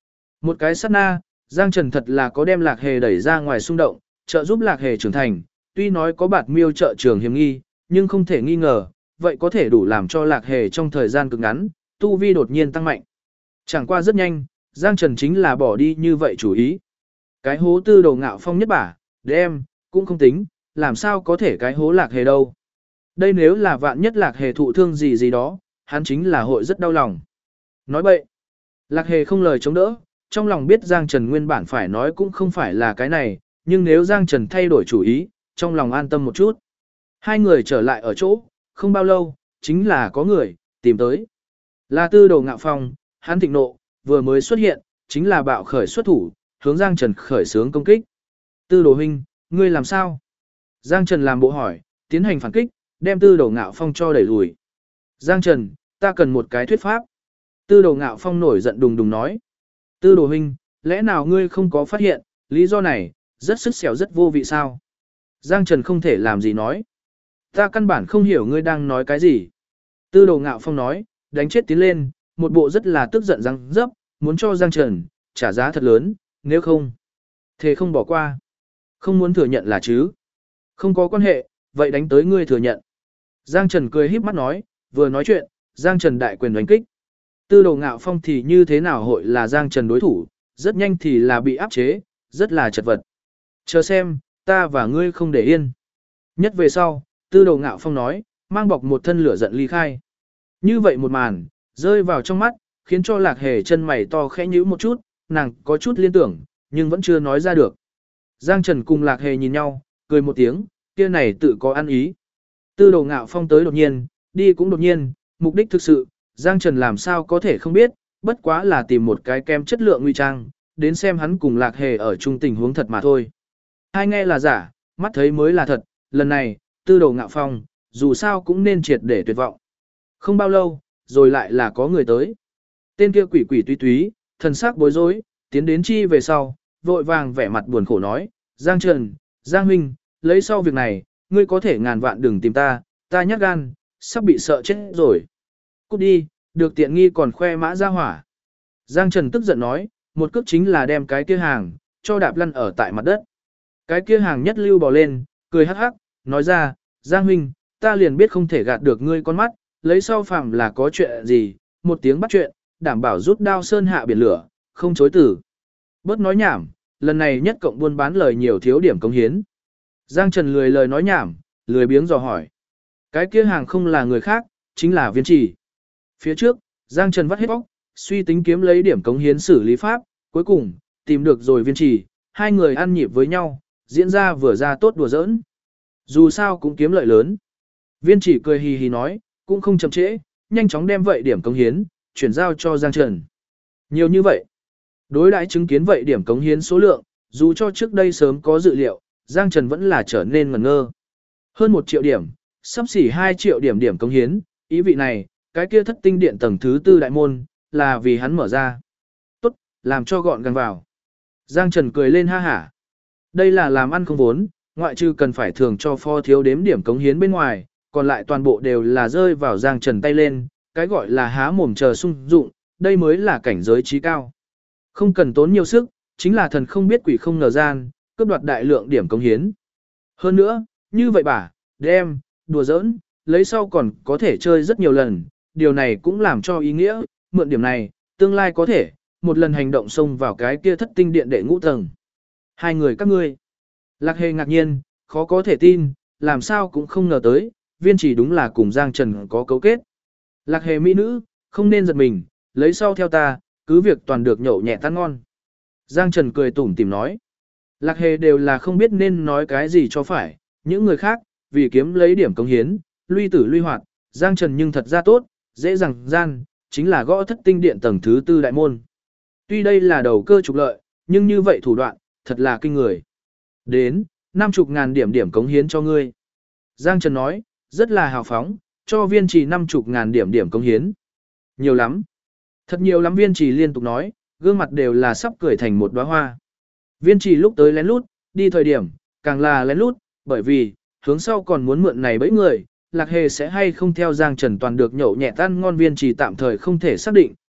Speaker 1: Một cái sát na, Giang Trần thật là có đem Lạc Hề đẩy ra ngoài xung động, trợ giúp Lạc Hề trưởng thành, tuy nói có bạt miêu trợ trường hiểm nghi, nhưng không thể nghi ngờ, vậy có thể đủ làm cho Lạc Hề trong thời gian cực ngắn, tu vi đột nhiên tăng mạnh. Chẳng qua rất nhanh, Giang Trần chính là bỏ đi như vậy chủ ý. Cái hố Tư Đồ Ngạo Phong nhất bả, đem, cũng không tính, làm sao có thể cái hố Lạc Hề đâu. Đây nếu là vạn nhất Lạc Hề thụ thương gì gì đó, hắn chính là hội rất đau lòng. Nói bậy, Lạc Hề không lời chống đỡ, trong lòng biết Giang Trần nguyên bản phải nói cũng không phải là cái này, nhưng nếu Giang Trần thay đổi chủ ý, trong lòng an tâm một chút. Hai người trở lại ở chỗ, không bao lâu, chính là có người, tìm tới. Là Tư Đồ Ngạo Phong, hắn thịnh nộ, vừa mới xuất hiện, chính là bạo khởi xuất thủ, hướng Giang Trần khởi xướng công kích. Tư Đồ huynh, ngươi làm sao? Giang Trần làm bộ hỏi, tiến hành phản kích, đem Tư Đồ Ngạo Phong cho đẩy lùi. Giang Trần, ta cần một cái thuyết pháp. Tư Đồ Ngạo Phong nổi giận đùng đùng nói. Tư Đồ huynh, lẽ nào ngươi không có phát hiện, lý do này, rất sứt xẻo rất vô vị sao? Giang Trần không thể làm gì nói. Ta căn bản không hiểu ngươi đang nói cái gì. Tư Đồ Ngạo Phong nói, đánh chết tiến lên, một bộ rất là tức giận răng dấp, muốn cho Giang Trần trả giá thật lớn, nếu không, thế không bỏ qua. Không muốn thừa nhận là chứ. Không có quan hệ, vậy đánh tới ngươi thừa nhận. Giang Trần cười híp mắt nói, vừa nói chuyện, Giang Trần đại quyền đánh kích. Tư Đồ Ngạo Phong thì như thế nào hội là Giang Trần đối thủ, rất nhanh thì là bị áp chế, rất là chật vật. Chờ xem, ta và ngươi không để yên. Nhất về sau, Tư Đồ Ngạo Phong nói, mang bọc một thân lửa giận ly khai. Như vậy một màn, rơi vào trong mắt, khiến cho Lạc Hề chân mày to khẽ nhíu một chút, nàng có chút liên tưởng, nhưng vẫn chưa nói ra được. Giang Trần cùng Lạc Hề nhìn nhau, cười một tiếng, kia này tự có ăn ý. Tư Đồ Ngạo Phong tới đột nhiên, đi cũng đột nhiên, mục đích thực sự, Giang Trần làm sao có thể không biết, bất quá là tìm một cái kem chất lượng nguy trang, đến xem hắn cùng Lạc Hề ở chung tình huống thật mà thôi. Hai nghe là giả, mắt thấy mới là thật, lần này, Tư Đồ Ngạo Phong, dù sao cũng nên triệt để tuyệt vọng. Không bao lâu, rồi lại là có người tới. Tên kia quỷ quỷ túy túy, thần sắc bối rối, tiến đến chi về sau, vội vàng vẻ mặt buồn khổ nói, Giang Trần, Giang huynh, lấy sau việc này, ngươi có thể ngàn vạn đừng tìm ta, ta nhát gan, sắp bị sợ chết rồi. Cút đi, được tiện nghi còn khoe mã ra hỏa. Giang Trần tức giận nói, một cước chính là đem cái kia hàng, cho đạp lăn ở tại mặt đất. Cái kia hàng nhất lưu bò lên, cười hắc hắc, nói ra, Giang huynh, ta liền biết không thể gạt được ngươi con mắt, lấy sau phạm là có chuyện gì, một tiếng bắt chuyện, đảm bảo rút đao sơn hạ biển lửa, không chối từ. Bớt nói nhảm, lần này nhất cộng buôn bán lời nhiều thiếu điểm công hiến. Giang Trần lười lời nói nhảm, lười biếng dò hỏi. Cái kia hàng không là người khác, chính là Viên Trì. Phía trước, Giang Trần vắt hết bóc, suy tính kiếm lấy điểm cống hiến xử lý pháp, cuối cùng, tìm được rồi Viên Trì, hai người ăn nhịp với nhau, diễn ra vừa ra tốt đùa giỡn. Dù sao cũng kiếm lợi lớn. Viên Trì cười hì hì nói, cũng không chậm trễ, nhanh chóng đem vậy điểm cống hiến, chuyển giao cho Giang Trần. Nhiều như vậy. Đối đãi chứng kiến vậy điểm cống hiến số lượng, dù cho trước đây sớm có dự liệu, Giang Trần vẫn là trở nên ngẩn ngơ. Hơn 1 triệu điểm, sắp xỉ 2 triệu điểm điểm cống hiến, ý vị này, cái kia thất tinh điện tầng thứ 4 đại môn, là vì hắn mở ra. Tốt, làm cho gọn gàng vào. Giang Trần cười lên ha hả. Đây là làm ăn không vốn, ngoại trừ cần phải thường cho Phó thiếu đếm điểm cống hiến bên ngoài, còn lại toàn bộ đều là rơi vào Giang Trần tay lên, cái gọi là há mồm chờ sung dụng, đây mới là cảnh giới trí cao. Không cần tốn nhiều sức, chính là thần không biết quỷ không ngờ gian, cướp đoạt đại lượng điểm cống hiến. Hơn nữa, như vậy bà, đem, đùa giỡn, lấy sau còn có thể chơi rất nhiều lần, điều này cũng làm cho ý nghĩa, mượn điểm này, tương lai có thể, một lần hành động xông vào cái kia thất tinh điện đệ ngũ tầng. Hai người các ngươi. Lạc Hề ngạc nhiên, khó có thể tin, làm sao cũng không ngờ tới, Viên Trì đúng là cùng Giang Trần có cấu kết. Lạc Hề mỹ nữ, không nên giật mình, lấy sau theo ta, cứ việc toàn được nhậu nhẹ tan ngon. Giang Trần cười tủm tỉm nói. Lạc Hề đều là không biết nên nói cái gì cho phải, những người khác, vì kiếm lấy điểm cống hiến, luy tử luy hoạt, Giang Trần nhưng thật ra tốt, dễ dàng gian, chính là gõ thất tinh điện tầng thứ 4 đại môn. Tuy đây là đầu cơ trục lợi, nhưng như vậy thủ đoạn, thật là kinh người. Đến, 50.000 điểm điểm cống hiến cho ngươi. Giang Trần nói, rất là hào phóng, cho Viên Trì 50.000 điểm điểm cống hiến. Nhiều lắm. Thật nhiều lắm. Viên Trì liên tục nói, gương mặt đều là sắp cười thành một đóa hoa. Viên Trì lúc tới lén lút, đi thời điểm, càng là lén lút, bởi vì, hướng sau còn muốn mượn này bẫy người, Lạc Hề sẽ hay không theo Giang Trần toàn được nhậu nhẹ tan ngon. Viên Trì tạm thời không thể xác định,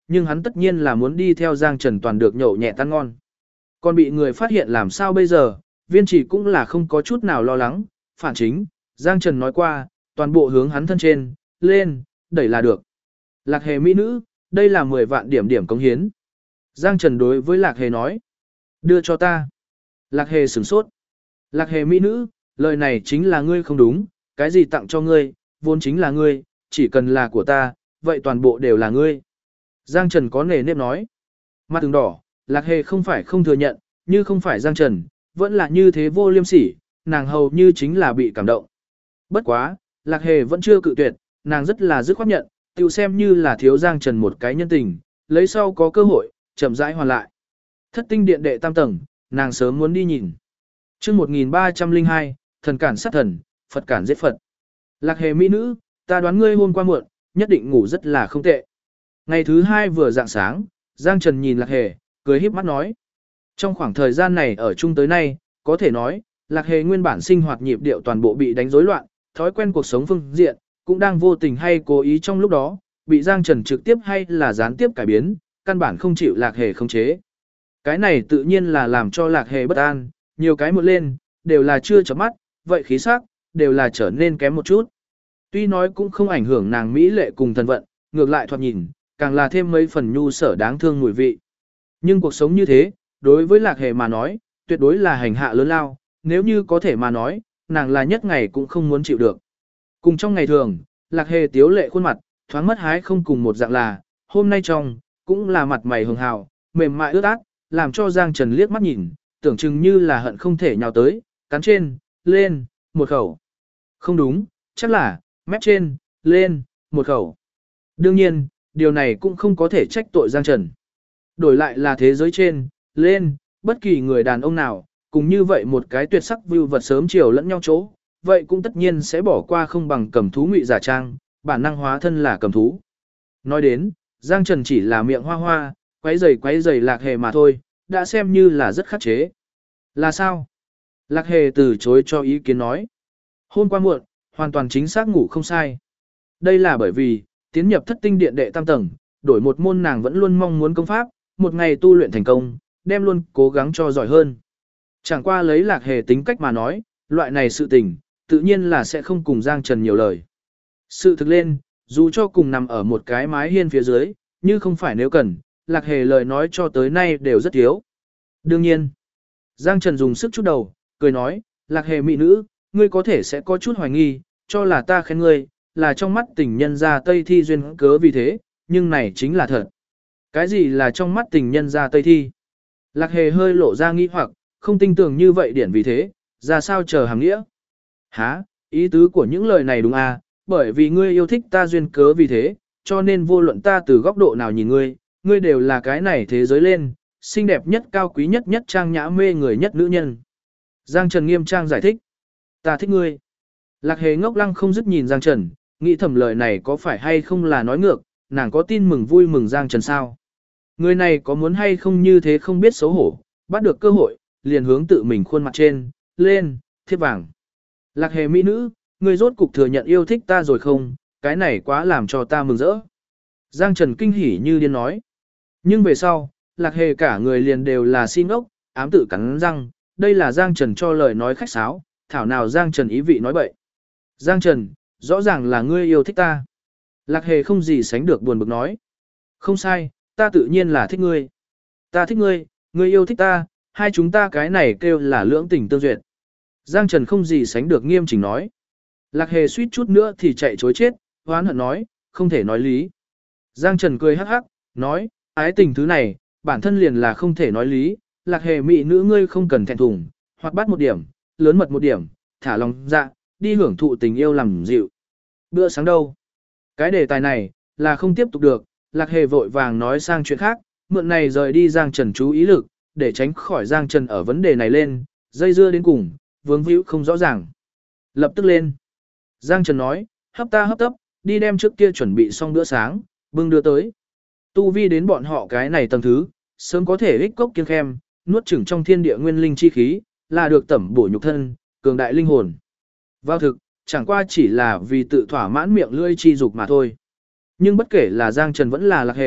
Speaker 1: nhưng hắn tất nhiên là muốn đi theo Giang Trần toàn được nhậu nhẹ tan ngon. Còn bị người phát hiện làm sao bây giờ, Viên Chỉ cũng là không có chút nào lo lắng, phản chính, Giang Trần nói qua, toàn bộ hướng hắn thân trên, lên, đẩy là được. Lạc Hề mỹ nữ, đây là 10 vạn điểm điểm cống hiến. Giang Trần đối với Lạc Hề nói, đưa cho ta. Lạc Hề sửng sốt. Lạc Hề mỹ nữ, lời này chính là ngươi không đúng, cái gì tặng cho ngươi, vốn chính là ngươi, chỉ cần là của ta, vậy toàn bộ đều là ngươi. Giang Trần có nề nếp nói. Mặt từng đỏ, Lạc Hề không phải không thừa nhận, như không phải Giang Trần, vẫn là như thế vô liêm sỉ, nàng hầu như chính là bị cảm động. Bất quá, Lạc Hề vẫn chưa cự tuyệt, nàng rất là dứt khoát nhận, tự xem như là thiếu Giang Trần một cái nhân tình, lấy sau có cơ hội, chậm rãi hoàn lại. Thất tinh điện đệ tam tầng, nàng sớm muốn đi nhìn. Chương 1302, thần cản sát thần, Phật cản giết Phật. Lạc Hề mỹ nữ, ta đoán ngươi hôm qua muộn, nhất định ngủ rất là không tệ. Ngày thứ 2 vừa rạng sáng, Giang Trần nhìn Lạc Hề, cười híp mắt nói. Trong khoảng thời gian này ở chung tới nay, có thể nói, Lạc Hề nguyên bản sinh hoạt nhịp điệu toàn bộ bị đánh rối loạn, thói quen cuộc sống phương diện, cũng đang vô tình hay cố ý trong lúc đó, bị Giang Trần trực tiếp hay là gián tiếp cải biến, căn bản không chịu Lạc Hề khống chế. Cái này tự nhiên là làm cho Lạc Hề bất an, nhiều cái một lên, đều là chưa chấm mắt, vậy khí sắc, đều là trở nên kém một chút. Tuy nói cũng không ảnh hưởng nàng mỹ lệ cùng thần vận, ngược lại thoạt nhìn, càng là thêm mấy phần nhu sở đáng thương mùi vị. Nhưng cuộc sống như thế, đối với Lạc Hề mà nói, tuyệt đối là hành hạ lớn lao, nếu như có thể mà nói, nàng là nhất ngày cũng không muốn chịu được. Cùng trong ngày thường, Lạc Hề tiếu lệ khuôn mặt, thoáng mất hái không cùng một dạng là, hôm nay trong, cũng là mặt mày hường hào, mềm mại ướt át, làm cho Giang Trần liếc mắt nhìn, tưởng chừng như là hận không thể nhào tới, cắn trên, lên, một khẩu. Không đúng, chắc là, mép trên, lên, một khẩu. Đương nhiên, điều này cũng không có thể trách tội Giang Trần. Đổi lại là thế giới trên, lên, bất kỳ người đàn ông nào, cùng như vậy một cái tuyệt sắc view vật sớm chiều lẫn nhau chỗ, vậy cũng tất nhiên sẽ bỏ qua không bằng cầm thú ngụy giả trang, bản năng hóa thân là cầm thú. Nói đến, Giang Trần chỉ là miệng hoa hoa, quấy giày Lạc Hề mà thôi, đã xem như là rất khắc chế. Là sao? Lạc Hề từ chối cho ý kiến nói. Hôm qua muộn, hoàn toàn chính xác ngủ không sai. Đây là bởi vì, tiến nhập thất tinh điện đệ tam tầng, đổi một môn nàng vẫn luôn mong muốn công pháp, một ngày tu luyện thành công, đem luôn cố gắng cho giỏi hơn. Chẳng qua lấy Lạc Hề tính cách mà nói, loại này sự tình, tự nhiên là sẽ không cùng Giang Trần nhiều lời. Sự thực lên, dù cho cùng nằm ở một cái mái hiên phía dưới, như không phải nếu cần, Lạc Hề lời nói cho tới nay đều rất thiếu. Đương nhiên, Giang Trần dùng sức chút đầu, cười nói, Lạc Hề mỹ nữ, ngươi có thể sẽ có chút hoài nghi, cho là ta khen ngươi, là trong mắt tình nhân ra Tây Thi duyên cớ vì thế, nhưng này chính là thật. Cái gì là trong mắt tình nhân ra Tây Thi? Lạc Hề hơi lộ ra nghi hoặc, không tin tưởng như vậy điển vì thế, ra sao chờ hàng nghĩa? Hả, ý tứ của những lời này đúng à, bởi vì ngươi yêu thích ta duyên cớ vì thế, cho nên vô luận ta từ góc độ nào nhìn ngươi, ngươi đều là cái này thế giới lên, xinh đẹp nhất cao quý nhất nhất trang nhã mê người nhất nữ nhân. Giang Trần nghiêm trang giải thích. Ta thích ngươi. Lạc Hề ngốc lăng không dứt nhìn Giang Trần, nghĩ thầm lời này có phải hay không là nói ngược, nàng có tin mừng vui mừng Giang Trần sao? Người này có muốn hay không như thế không biết xấu hổ, bắt được cơ hội, liền hướng tự mình khuôn mặt trên, lên, thiếp vàng. Lạc Hề mỹ nữ, ngươi rốt cục thừa nhận yêu thích ta rồi không, cái này quá làm cho ta mừng rỡ. Giang Trần kinh hỉ như điên nói. Nhưng về sau, Lạc Hề cả người liền đều là xin ốc, ám tự cắn răng, đây là Giang Trần cho lời nói khách sáo, thảo nào Giang Trần ý vị nói bậy. Giang Trần, rõ ràng là ngươi yêu thích ta. Lạc Hề không gì sánh được buồn bực nói. Không sai, ta tự nhiên là thích ngươi. Ta thích ngươi, ngươi yêu thích ta, hai chúng ta cái này kêu là lưỡng tình tương duyệt. Giang Trần không gì sánh được nghiêm chỉnh nói. Lạc Hề suýt chút nữa thì chạy chối chết, hoán hận nói, không thể nói lý. Giang Trần cười hắc hắc, nói, ái tình thứ này, bản thân liền là không thể nói lý, Lạc Hề mỹ nữ ngươi không cần thẹn thùng, hoặc bắt một điểm, lớn mật một điểm, thả lòng dạ, đi hưởng thụ tình yêu làm dịu. Bữa sáng đâu? Cái đề tài này, là không tiếp tục được, Lạc Hề vội vàng nói sang chuyện khác, mượn này rời đi Giang Trần chú ý lực, để tránh khỏi Giang Trần ở vấn đề này lên, dây dưa đến cùng, vướng víu không rõ ràng. Lập tức lên. Giang Trần nói, hấp ta hấp tấp, đi đem trước kia chuẩn bị xong bữa sáng, bưng đưa tới. Tu vi đến bọn họ cái này tầng thứ, sớm có thể ích cốc kiêng khem, nuốt chửng trong thiên địa nguyên linh chi khí, là được tẩm bổ nhục thân, cường đại linh hồn. Vào thực, chẳng qua chỉ là vì tự thỏa mãn miệng lưỡi chi dục mà thôi. Nhưng bất kể là Giang Trần vẫn là Lạc Hề,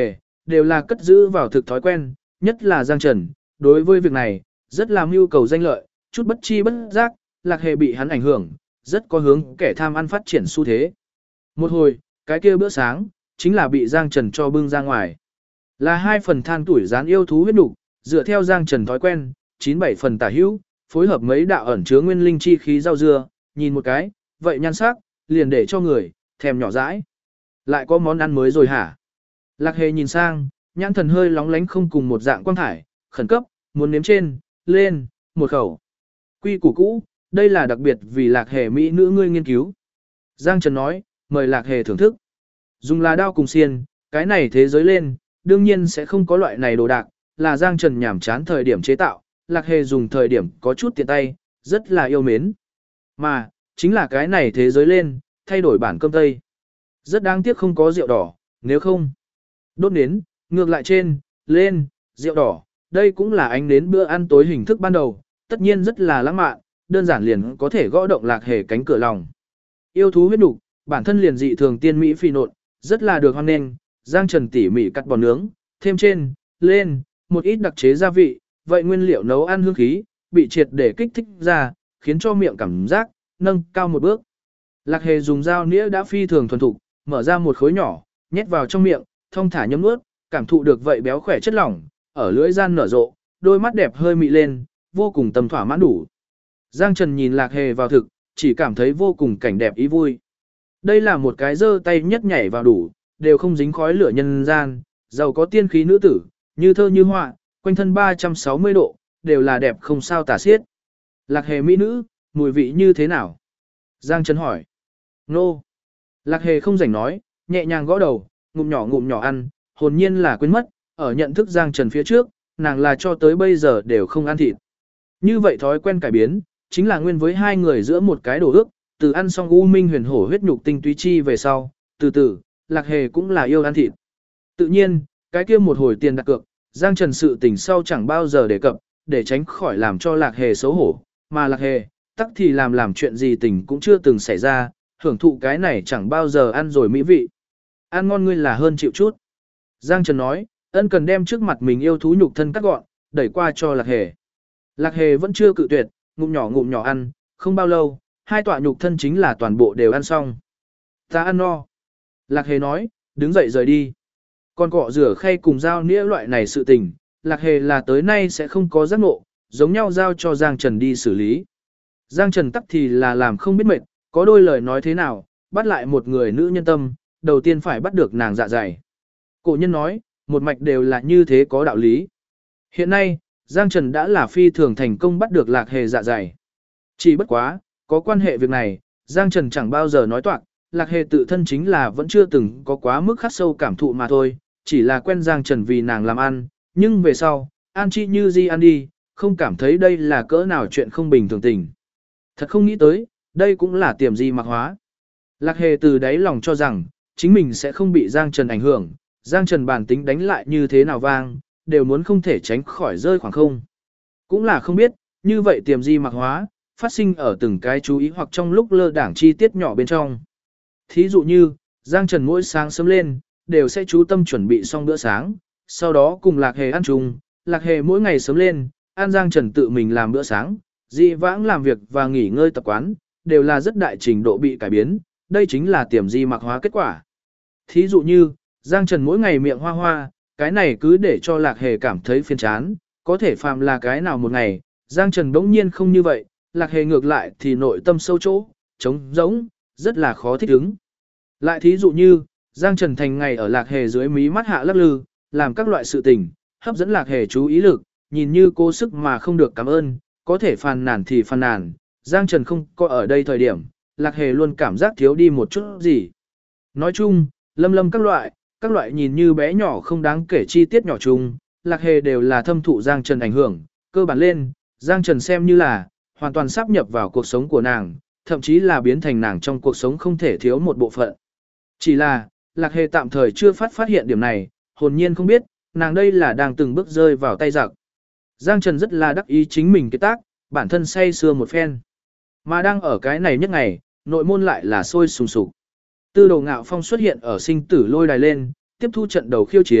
Speaker 1: đều là cất giữ vào thực thói quen, nhất là Giang Trần, đối với việc này, rất là mưu cầu danh lợi, chút bất chi bất giác, Lạc Hề bị hắn ảnh hưởng, rất có hướng kẻ tham ăn phát triển xu thế. Một hồi, cái kia bữa sáng, chính là bị Giang Trần cho bưng ra ngoài. Là 2 phần than tuổi rán yêu thú huyết nục, dựa theo Giang Trần thói quen, 9-7 phần tả hữu, phối hợp mấy đạo ẩn chứa nguyên linh chi khí rau dưa, nhìn một cái, vậy nhan sắc, liền để cho người thèm nhỏ dãi. Lại có món ăn mới rồi hả? Lạc Hề nhìn sang, nhãn thần hơi lóng lánh không cùng một dạng quang thải, khẩn cấp, muốn nếm trên, lên, một khẩu. Quy củ cũ, đây là đặc biệt vì Lạc Hề mỹ nữ ngươi nghiên cứu. Giang Trần nói, mời Lạc Hề thưởng thức. Dùng là đao cùng xiên, cái này thế giới lên, đương nhiên sẽ không có loại này đồ đạc, là Giang Trần nhảm chán thời điểm chế tạo, Lạc Hề dùng thời điểm có chút tiện tay, rất là yêu mến. Mà, chính là cái này thế giới lên, thay đổi bản cơm tây. Rất đáng tiếc không có rượu đỏ, nếu không. Đốt nến, ngược lại trên, lên, rượu đỏ, đây cũng là ánh nến bữa ăn tối hình thức ban đầu, tất nhiên rất là lãng mạn, đơn giản liền có thể gõ động Lạc Hề cánh cửa lòng. Yêu thú huyết nục, bản thân liền dị thường tiên mỹ phi nộn, rất là được hoan nghênh, Giang Trần tỉ mỉ cắt bò nướng, thêm trên, lên, một ít đặc chế gia vị, vậy nguyên liệu nấu ăn hương khí, bị triệt để kích thích ra, khiến cho miệng cảm giác, nâng cao một bước. Lạc Hề dùng dao nĩa đã phi thường thuần thục, mở ra một khối nhỏ, nhét vào trong miệng, thông thả nhấm nuốt, cảm thụ được vậy béo khỏe chất lỏng, ở lưỡi gian nở rộ, đôi mắt đẹp hơi mị lên, vô cùng tầm thỏa mãn đủ. Giang Trần nhìn Lạc Hề vào thực, chỉ cảm thấy vô cùng cảnh đẹp ý vui. Đây là một cái giơ tay nhất nhảy vào đủ, đều không dính khói lửa nhân gian, giàu có tiên khí nữ tử, như thơ như họa, quanh thân 360 độ, đều là đẹp không sao tả xiết. Lạc Hề mỹ nữ, mùi vị như thế nào? Giang Trần hỏi. Nô. Lạc Hề không rảnh nói, nhẹ nhàng gõ đầu, ngụm nhỏ ăn, hồn nhiên là quên mất, ở nhận thức Giang Trần phía trước, nàng là cho tới bây giờ đều không ăn thịt. Như vậy thói quen cải biến, chính là nguyên với hai người giữa một cái đồ ước, từ ăn xong u minh huyền hổ huyết nhục tinh túy chi về sau, từ từ, Lạc Hề cũng là yêu ăn thịt. Tự nhiên, cái kia một hồi tiền đặt cược, Giang Trần sự tình sau chẳng bao giờ đề cập, để tránh khỏi làm cho Lạc Hề xấu hổ, mà Lạc Hề, tắc thì làm chuyện gì tình cũng chưa từng xảy ra, hưởng thụ cái này chẳng bao giờ ăn rồi mỹ vị. Ăn ngon ngươi là hơn chịu chút. Giang Trần nói, ân cần đem trước mặt mình yêu thú nhục thân cắt gọn, đẩy qua cho Lạc Hề. Lạc Hề vẫn chưa cự tuyệt, ngụm nhỏ ăn, không bao lâu, hai tọa nhục thân chính là toàn bộ đều ăn xong. Ta ăn no. Lạc Hề nói, đứng dậy rời đi. Còn cọ rửa khay cùng dao nĩa loại này sự tình, Lạc Hề là tới nay sẽ không có giác ngộ, giống nhau giao cho Giang Trần đi xử lý. Giang Trần tắc thì là làm không biết mệt, có đôi lời nói thế nào, bắt lại một người nữ nhân tâm, đầu tiên phải bắt được nàng dạ dày. Cổ nhân nói, một mạch đều là như thế có đạo lý. Hiện nay, Giang Trần đã là phi thường thành công bắt được Lạc Hề dạ dày. Chỉ bất quá, có quan hệ việc này, Giang Trần chẳng bao giờ nói toạc, Lạc Hề tự thân chính là vẫn chưa từng có quá mức khắc sâu cảm thụ mà thôi, chỉ là quen Giang Trần vì nàng làm ăn, nhưng về sau, an chi như di ăn đi, không cảm thấy đây là cỡ nào chuyện không bình thường tình. Thật không nghĩ tới, đây cũng là tiềm di mặc hóa. Lạc Hề từ đáy lòng cho rằng, chính mình sẽ không bị Giang Trần ảnh hưởng, Giang Trần bản tính đánh lại như thế nào vang, đều muốn không thể tránh khỏi rơi khoảng không. Cũng là không biết, như vậy tiềm di mặc hóa, phát sinh ở từng cái chú ý hoặc trong lúc lơ đảng chi tiết nhỏ bên trong. Thí dụ như, Giang Trần mỗi sáng sớm lên, đều sẽ chú tâm chuẩn bị xong bữa sáng, sau đó cùng Lạc Hề ăn chung, Lạc Hề mỗi ngày sớm lên, ăn Giang Trần tự mình làm bữa sáng, dị vãng làm việc và nghỉ ngơi tập quán, đều là rất đại trình độ bị cải biến, đây chính là tiềm di mặc hóa kết quả. Thí dụ như, Giang Trần mỗi ngày miệng hoa hoa, cái này cứ để cho Lạc Hề cảm thấy phiền chán, có thể phàm là cái nào một ngày, Giang Trần bỗng nhiên không như vậy, Lạc Hề ngược lại thì nội tâm sâu chỗ, trống rỗng, rất là khó thích ứng. Lại thí dụ như, Giang Trần thành ngày ở Lạc Hề dưới mí mắt hạ lắc lư, làm các loại sự tình, hấp dẫn Lạc Hề chú ý lực, nhìn như cố sức mà không được cảm ơn, có thể phàn nàn thì phàn nàn, Giang Trần không có ở đây thời điểm, Lạc Hề luôn cảm giác thiếu đi một chút gì. Nói chung, lâm các loại nhìn như bé nhỏ không đáng kể chi tiết nhỏ chung, Lạc Hề đều là thâm thụ Giang Trần ảnh hưởng, cơ bản lên, Giang Trần xem như là hoàn toàn sáp nhập vào cuộc sống của nàng, thậm chí là biến thành nàng trong cuộc sống không thể thiếu một bộ phận. Chỉ là, Lạc Hề tạm thời chưa phát hiện điểm này, hồn nhiên không biết, nàng đây là đang từng bước rơi vào tay giặc. Giang Trần rất là đắc ý chính mình cái tác, bản thân say sưa một phen. Mà đang ở cái này nhất ngày, nội môn lại là sôi sùng sục. Tư Đồ Ngạo Phong xuất hiện ở sinh tử lôi đài lên, tiếp thu trận đầu khiêu chiến,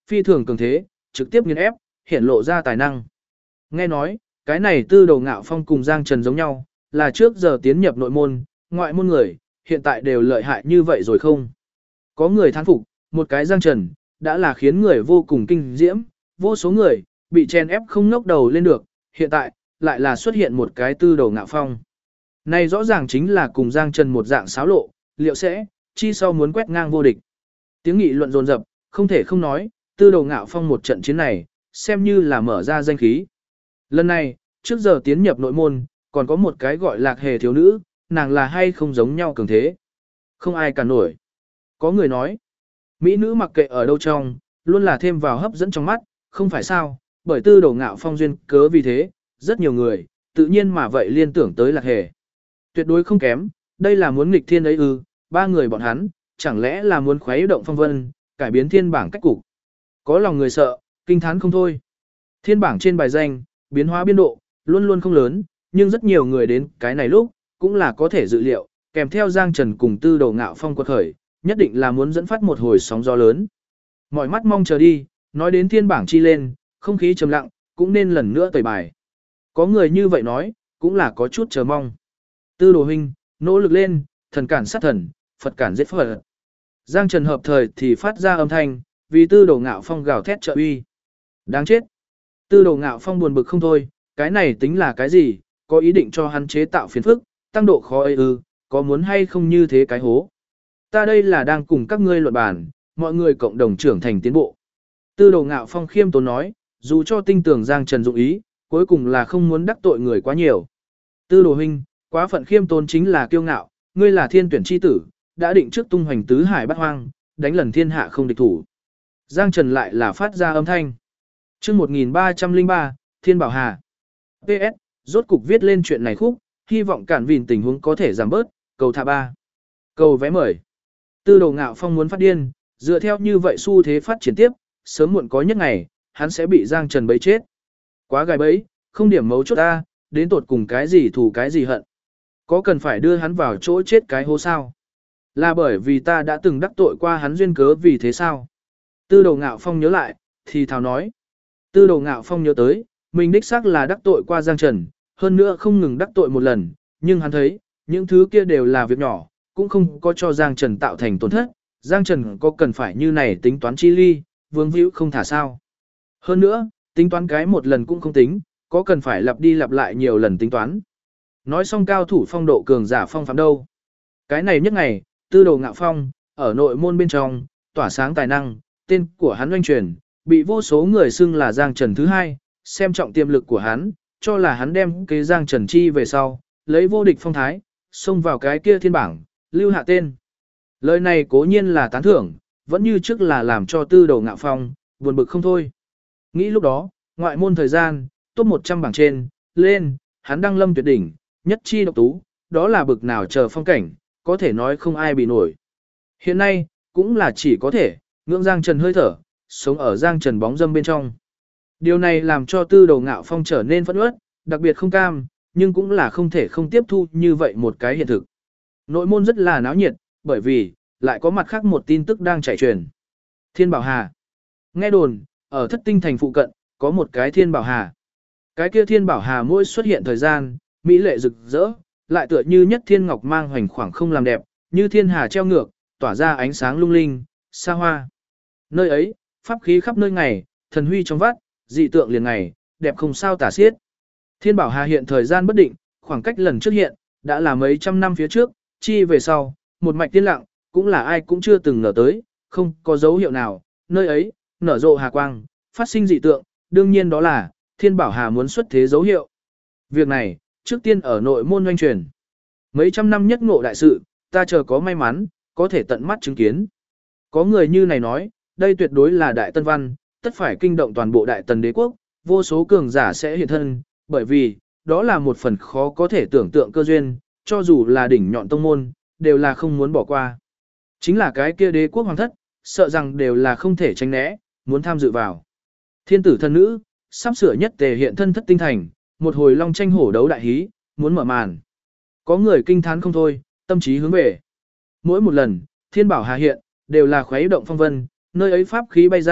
Speaker 1: phi thường cường thế, trực tiếp nghiền ép, hiện lộ ra tài năng. Nghe nói, cái này Tư Đồ Ngạo Phong cùng Giang Trần giống nhau, là trước giờ tiến nhập nội môn, ngoại môn người, hiện tại đều lợi hại như vậy rồi không? Có người thán phục, một cái Giang Trần, đã là khiến người vô cùng kinh diễm, vô số người, bị chen ép không ngóc đầu lên được, hiện tại, lại là xuất hiện một cái Tư Đồ Ngạo Phong. Này rõ ràng chính là cùng Giang Trần một dạng xáo lộ, liệu sẽ, chi sau muốn quét ngang vô địch. Tiếng nghị luận dồn dập, không thể không nói, Tư Đồ Ngạo Phong một trận chiến này, xem như là mở ra danh khí. Lần này, trước giờ tiến nhập nội môn, còn có một cái gọi Lạc Hề thiếu nữ, nàng là hay không giống nhau cường thế. Không ai cả nổi. Có người nói, mỹ nữ mặc kệ ở đâu trong, luôn là thêm vào hấp dẫn trong mắt, không phải sao, bởi Tư Đồ Ngạo Phong duyên cớ vì thế, rất nhiều người, tự nhiên mà vậy liên tưởng tới Lạc Hề. Tuyệt đối không kém, đây là muốn nghịch thiên ấy ư, ba người bọn hắn, chẳng lẽ là muốn khuấy động phong vân, cải biến thiên bảng cách cục. Có lòng người sợ, kinh thán không thôi. Thiên bảng trên bài danh, biến hóa biên độ, luôn luôn không lớn, nhưng rất nhiều người đến cái này lúc, cũng là có thể dự liệu, kèm theo Giang Trần cùng Tư Đồ Ngạo Phong quật khởi, nhất định là muốn dẫn phát một hồi sóng gió lớn. Mọi mắt mong chờ đi, nói đến thiên bảng chi lên, không khí trầm lặng, cũng nên lần nữa tẩy bài. Có người như vậy nói, cũng là có chút chờ mong. Tư Đồ huynh, nỗ lực lên, thần cản sát thần, Phật cản giết Phật. Giang Trần hợp thời thì phát ra âm thanh, vì Tư Đồ Ngạo Phong gào thét trợ uy. Đáng chết. Tư Đồ Ngạo Phong buồn bực không thôi, cái này tính là cái gì, có ý định cho hắn chế tạo phiền phức, tăng độ khó ấy ư, có muốn hay không như thế cái hố. Ta đây là đang cùng các ngươi luận bàn, mọi người cộng đồng trưởng thành tiến bộ. Tư Đồ Ngạo Phong khiêm tốn nói, dù cho tin tưởng Giang Trần dụng ý, cuối cùng là không muốn đắc tội người quá nhiều. Tư Đồ huynh, quá phận khiêm tốn chính là kiêu ngạo, ngươi là thiên tuyển chi tử, đã định trước tung hoành tứ hải bát hoang, đánh lần thiên hạ không địch thủ. Giang Trần lại là phát ra âm thanh. Chương 1303, Thiên Bảo Hà. PS, rốt cục viết lên chuyện này khúc, hy vọng cản vìn tình huống có thể giảm bớt, cầu thả 3. Cầu vé mời. Tư Đồ Ngạo Phong muốn phát điên, dựa theo như vậy xu thế phát triển tiếp, sớm muộn có nhất ngày, hắn sẽ bị Giang Trần bấy chết. Quá gài bẫy, không điểm mấu chốt ta, đến tột cùng cái gì thù cái gì hận. Có cần phải đưa hắn vào chỗ chết cái hố sao? Là bởi vì ta đã từng đắc tội qua hắn duyên cớ vì thế sao? Tư Đồ Ngạo Phong nhớ lại, thì thào nói. Tư Đồ Ngạo Phong nhớ tới, mình đích xác là đắc tội qua Giang Trần, hơn nữa không ngừng đắc tội một lần, nhưng hắn thấy, những thứ kia đều là việc nhỏ, cũng không có cho Giang Trần tạo thành tổn thất, Giang Trần có cần phải như này tính toán chi ly, vương víu không thả sao. Hơn nữa, tính toán cái một lần cũng không tính, có cần phải lặp đi lặp lại nhiều lần tính toán. Nói xong cao thủ phong độ cường giả phong phạm đâu. Cái này nhất ngày, Tư Đồ Ngạo Phong, ở nội môn bên trong, tỏa sáng tài năng, tên của hắn oanh truyền, bị vô số người xưng là Giang Trần thứ hai, xem trọng tiềm lực của hắn, cho là hắn đem kế Giang Trần chi về sau, lấy vô địch phong thái, xông vào cái kia thiên bảng, lưu hạ tên. Lời này cố nhiên là tán thưởng, vẫn như trước là làm cho Tư Đồ Ngạo Phong, buồn bực không thôi. Nghĩ lúc đó, ngoại môn thời gian, top 100 bảng trên, lên, hắn đăng lâm tuyệt đỉnh, nhất chi độc tú, đó là bực nào chờ phong cảnh, có thể nói không ai bị nổi. Hiện nay, cũng là chỉ có thể, ngưỡng Giang Trần hơi thở, sống ở Giang Trần bóng dâm bên trong. Điều này làm cho Tư Đồ Ngạo Phong trở nên phẫn uất, đặc biệt không cam, nhưng cũng là không thể không tiếp thu như vậy một cái hiện thực. Nội môn rất là náo nhiệt, bởi vì, lại có mặt khác một tin tức đang chạy truyền. Thiên Bảo Hà. Nghe đồn, ở Thất Tinh Thành phụ cận, có một cái Thiên Bảo Hà. Cái kia Thiên Bảo Hà mỗi xuất hiện thời gian, mỹ lệ rực rỡ, lại tựa như nhất thiên ngọc mang hoành khoảng không làm đẹp, như thiên hà treo ngược, tỏa ra ánh sáng lung linh, xa hoa. Nơi ấy, pháp khí khắp nơi ngày, thần huy trong vắt, dị tượng liền ngày, đẹp không sao tả xiết. Thiên Bảo Hà hiện thời gian bất định, khoảng cách lần trước hiện, đã là mấy trăm năm phía trước, chi về sau, một mạch tiên lặng, cũng là ai cũng chưa từng ngờ tới, không có dấu hiệu nào, nơi ấy, nở rộ hà quang, phát sinh dị tượng, đương nhiên đó là, Thiên Bảo Hà muốn xuất thế dấu hiệu. Việc này, trước tiên ở nội môn doanh truyền. Mấy trăm năm nhất ngộ đại sự, ta chờ có may mắn, có thể tận mắt chứng kiến. Có người như này nói, đây tuyệt đối là đại tân văn, tất phải kinh động toàn bộ đại tần đế quốc, vô số cường giả sẽ hiện thân, bởi vì, đó là một phần khó có thể tưởng tượng cơ duyên, cho dù là đỉnh nhọn tông môn, đều là không muốn bỏ qua. Chính là cái kia đế quốc hoàng thất, sợ rằng đều là không thể tránh né, muốn tham dự vào. Thiên tử thần nữ, sắp sửa nhất tề hiện thân Thất Tinh Thành, một hồi long tranh hổ đấu đại hí, muốn mở màn. Có người kinh thán không thôi, tâm trí hướng về. Mỗi một lần, Thiên Bảo Hà hiện, đều là khuấy động phong vân, nơi ấy pháp khí bay ra,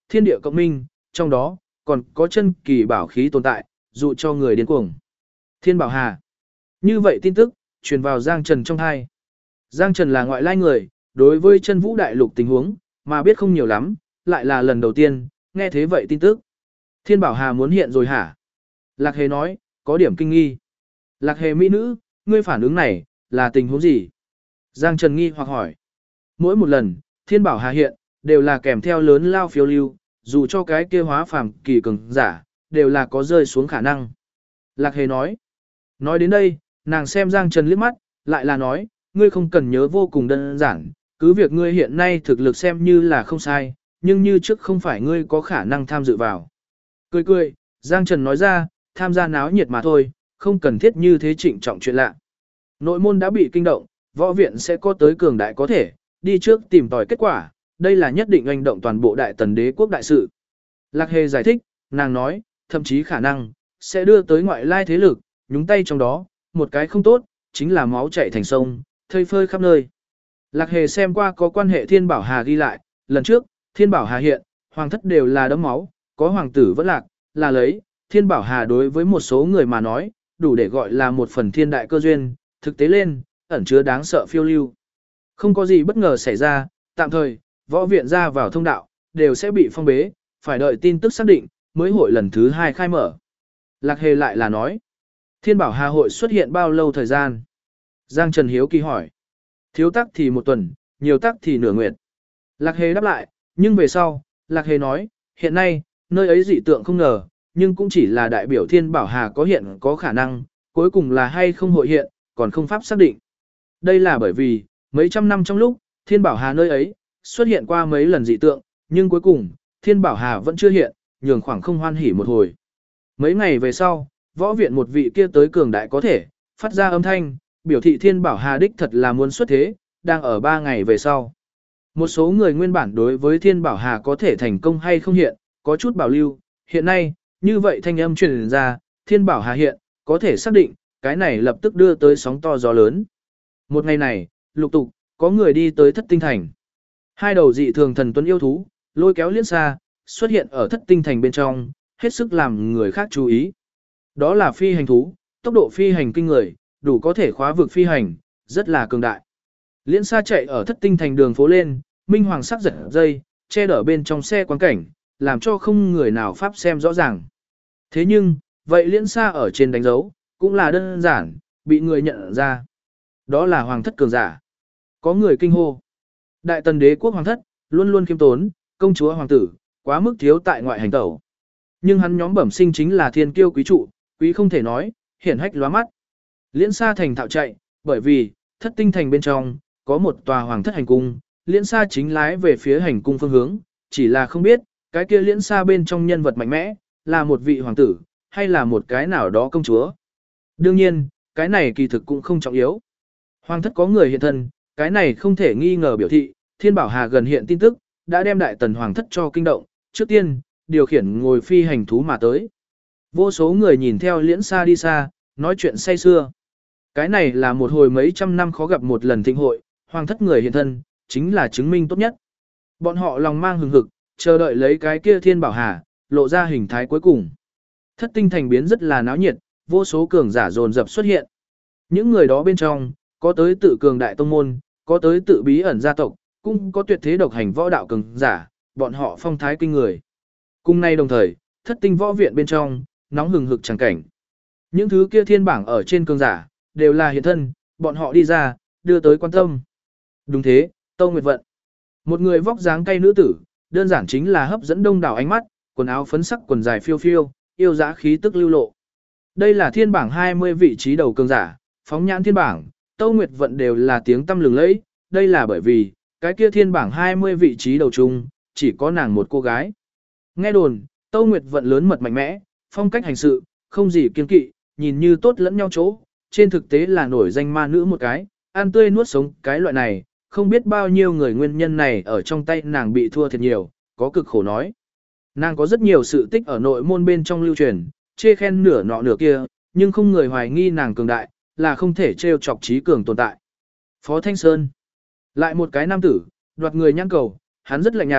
Speaker 1: thiên địa cộng minh, trong đó còn có chân kỳ bảo khí tồn tại, dụ cho người điên cuồng. Thiên Bảo Hà. Như vậy tin tức truyền vào Giang Trần trong tai. Giang Trần là ngoại lai người, đối với Chân Vũ đại lục tình huống mà biết không nhiều lắm, lại là lần đầu tiên nghe thế vậy tin tức. Thiên Bảo Hà muốn hiện rồi hả? Lạc Hề nói, có điểm kinh nghi. Lạc Hề mỹ nữ, ngươi phản ứng này là tình huống gì? Giang Trần nghi hoặc hỏi. Mỗi một lần Thiên Bảo Hà hiện đều là kèm theo lớn lao phiêu lưu, dù cho cái kia hóa phàm kỳ cường giả đều là có rơi xuống khả năng. Lạc Hề nói. Nói đến đây, nàng xem Giang Trần liếc mắt, lại là nói, ngươi không cần nhớ vô cùng đơn giản, cứ việc ngươi hiện nay thực lực xem như là không sai, nhưng như trước không phải ngươi có khả năng tham dự vào. Cười cười, Giang Trần nói ra, tham gia náo nhiệt mà thôi, không cần thiết như thế trịnh trọng chuyện lạ. Nội môn đã bị kinh động, võ viện sẽ có tới cường đại có thể, đi trước tìm tòi kết quả, đây là nhất định hành động toàn bộ đại tần đế quốc đại sự. Lạc Hề giải thích, nàng nói, thậm chí khả năng sẽ đưa tới ngoại lai thế lực, nhúng tay trong đó, một cái không tốt, chính là máu chảy thành sông, thây phơi khắp nơi. Lạc Hề xem qua có quan hệ Thiên Bảo Hà ghi lại, lần trước, Thiên Bảo Hà hiện, hoàng thất đều là đấm máu, có hoàng tử vẫn lạc, là lấy, Thiên Bảo Hà đối với một số người mà nói, đủ để gọi là một phần thiên đại cơ duyên, thực tế lên, ẩn chứa đáng sợ phiêu lưu. Không có gì bất ngờ xảy ra, tạm thời, võ viện ra vào thông đạo, đều sẽ bị phong bế, phải đợi tin tức xác định, mới hội lần thứ 2 khai mở. Lạc Hề lại là nói, Thiên Bảo Hà hội xuất hiện bao lâu thời gian? Giang Trần hiếu kỳ hỏi. Thiếu tắc thì 1 tuần, nhiều tắc thì nửa nguyệt. Lạc Hề đáp lại, nhưng về sau, Lạc Hề nói, hiện nay, nơi ấy dị tượng không ngờ, nhưng cũng chỉ là đại biểu Thiên Bảo Hà có hiện có khả năng, cuối cùng là hay không hội hiện, còn không pháp xác định. Đây là bởi vì, mấy trăm năm trong lúc, Thiên Bảo Hà nơi ấy, xuất hiện qua mấy lần dị tượng, nhưng cuối cùng, Thiên Bảo Hà vẫn chưa hiện, nhường khoảng không hoan hỉ một hồi. Mấy ngày về sau, võ viện một vị kia tới cường đại có thể, phát ra âm thanh, biểu thị Thiên Bảo Hà đích thật là muốn xuất thế, đang ở 3 ngày về sau. Một số người nguyên bản đối với Thiên Bảo Hà có thể thành công hay không hiện, có chút bảo lưu, hiện nay, như vậy thanh âm truyền ra, Thiên Bảo Hà hiện, có thể xác định, cái này lập tức đưa tới sóng to gió lớn. Một ngày này, lục tục, có người đi tới Thất Tinh Thành. 2 đầu dị thường thần tuấn yêu thú, lôi kéo Liễn Sa, xuất hiện ở Thất Tinh Thành bên trong, hết sức làm người khác chú ý. Đó là phi hành thú, tốc độ phi hành kinh người, đủ có thể khóa vực phi hành, rất là cường đại. Liễn Sa chạy ở Thất Tinh Thành đường phố lên, minh hoàng sắc giật dây, che đỡ bên trong xe quán cảnh, làm cho không người nào pháp xem rõ ràng. Thế nhưng, vậy Liễn Sa ở trên đánh dấu, cũng là đơn giản, bị người nhận ra. Đó là hoàng thất cường giả. Có người kinh hô. Đại tần đế quốc hoàng thất, luôn luôn khiêm tốn, công chúa hoàng tử, quá mức thiếu tại ngoại hành tẩu. Nhưng hắn nhóm bẩm sinh chính là thiên kiêu quý trụ, quý không thể nói, hiển hách lóa mắt. Liễn Sa thành thạo chạy, bởi vì, Thất Tinh Thành bên trong, có một tòa hoàng thất hành cung, Liễn Sa chính lái về phía hành cung phương hướng, chỉ là không biết, cái kia Liễn Sa bên trong nhân vật mạnh mẽ, là một vị hoàng tử, hay là một cái nào đó công chúa. Đương nhiên, cái này kỳ thực cũng không trọng yếu. Hoàng thất có người hiện thân, cái này không thể nghi ngờ biểu thị, Thiên Bảo Hà gần hiện tin tức, đã đem đại tần hoàng thất cho kinh động, trước tiên, điều khiển ngồi phi hành thú mà tới. Vô số người nhìn theo Liễn Sa đi xa, nói chuyện say xưa. Cái này là một hồi mấy trăm năm khó gặp một lần thịnh hội, hoàng thất người hiện thân, chính là chứng minh tốt nhất. Bọn họ lòng mang hừng hực, chờ đợi lấy cái kia Thiên Bảo Hà, lộ ra hình thái cuối cùng. Thất Tinh Thành biến rất là náo nhiệt, vô số cường giả dồn dập xuất hiện. Những người đó bên trong, có tới tự cường đại tông môn, có tới tự bí ẩn gia tộc, cũng có tuyệt thế độc hành võ đạo cường giả, bọn họ phong thái kinh người. Cùng nay đồng thời, Thất Tinh võ viện bên trong, nóng hừng hực chẳng cảnh. Những thứ kia thiên bảng ở trên cường giả, đều là hiện thân, bọn họ đi ra, đưa tới quan tâm. Đúng thế, Tâu Nguyệt Vận. Một người vóc dáng cay nữ tử, đơn giản chính là hấp dẫn đông đảo ánh mắt, quần áo phấn sắc quần dài phiêu phiêu, yêu dã khí tức lưu lộ. Đây là thiên bảng 20 vị trí đầu cường giả, phóng nhãn thiên bảng, Tâu Nguyệt Vận đều là tiếng tăm lừng lẫy, đây là bởi vì, cái kia thiên bảng 20 vị trí đầu chung, chỉ có nàng một cô gái. Nghe đồn, Tâu Nguyệt Vận lớn mật mạnh mẽ, phong cách hành sự, không gì kiêng kỵ, nhìn như tốt lẫn nhau chỗ, trên thực tế là nổi danh ma nữ một cái, ăn tươi nuốt sống cái loại này, không biết bao nhiêu người nguyên nhân này ở trong tay nàng bị thua thiệt nhiều, có cực khổ nói. Nàng có rất nhiều sự tích ở nội môn bên trong lưu truyền, chê khen nửa nọ nửa kia, nhưng không người hoài nghi nàng cường đại, là không thể trêu chọc trí cường tồn tại. Phó Thanh Sơn. Lại một cái nam tử, đoạt người nhãn cầu, hắn rất lạnh nhạt,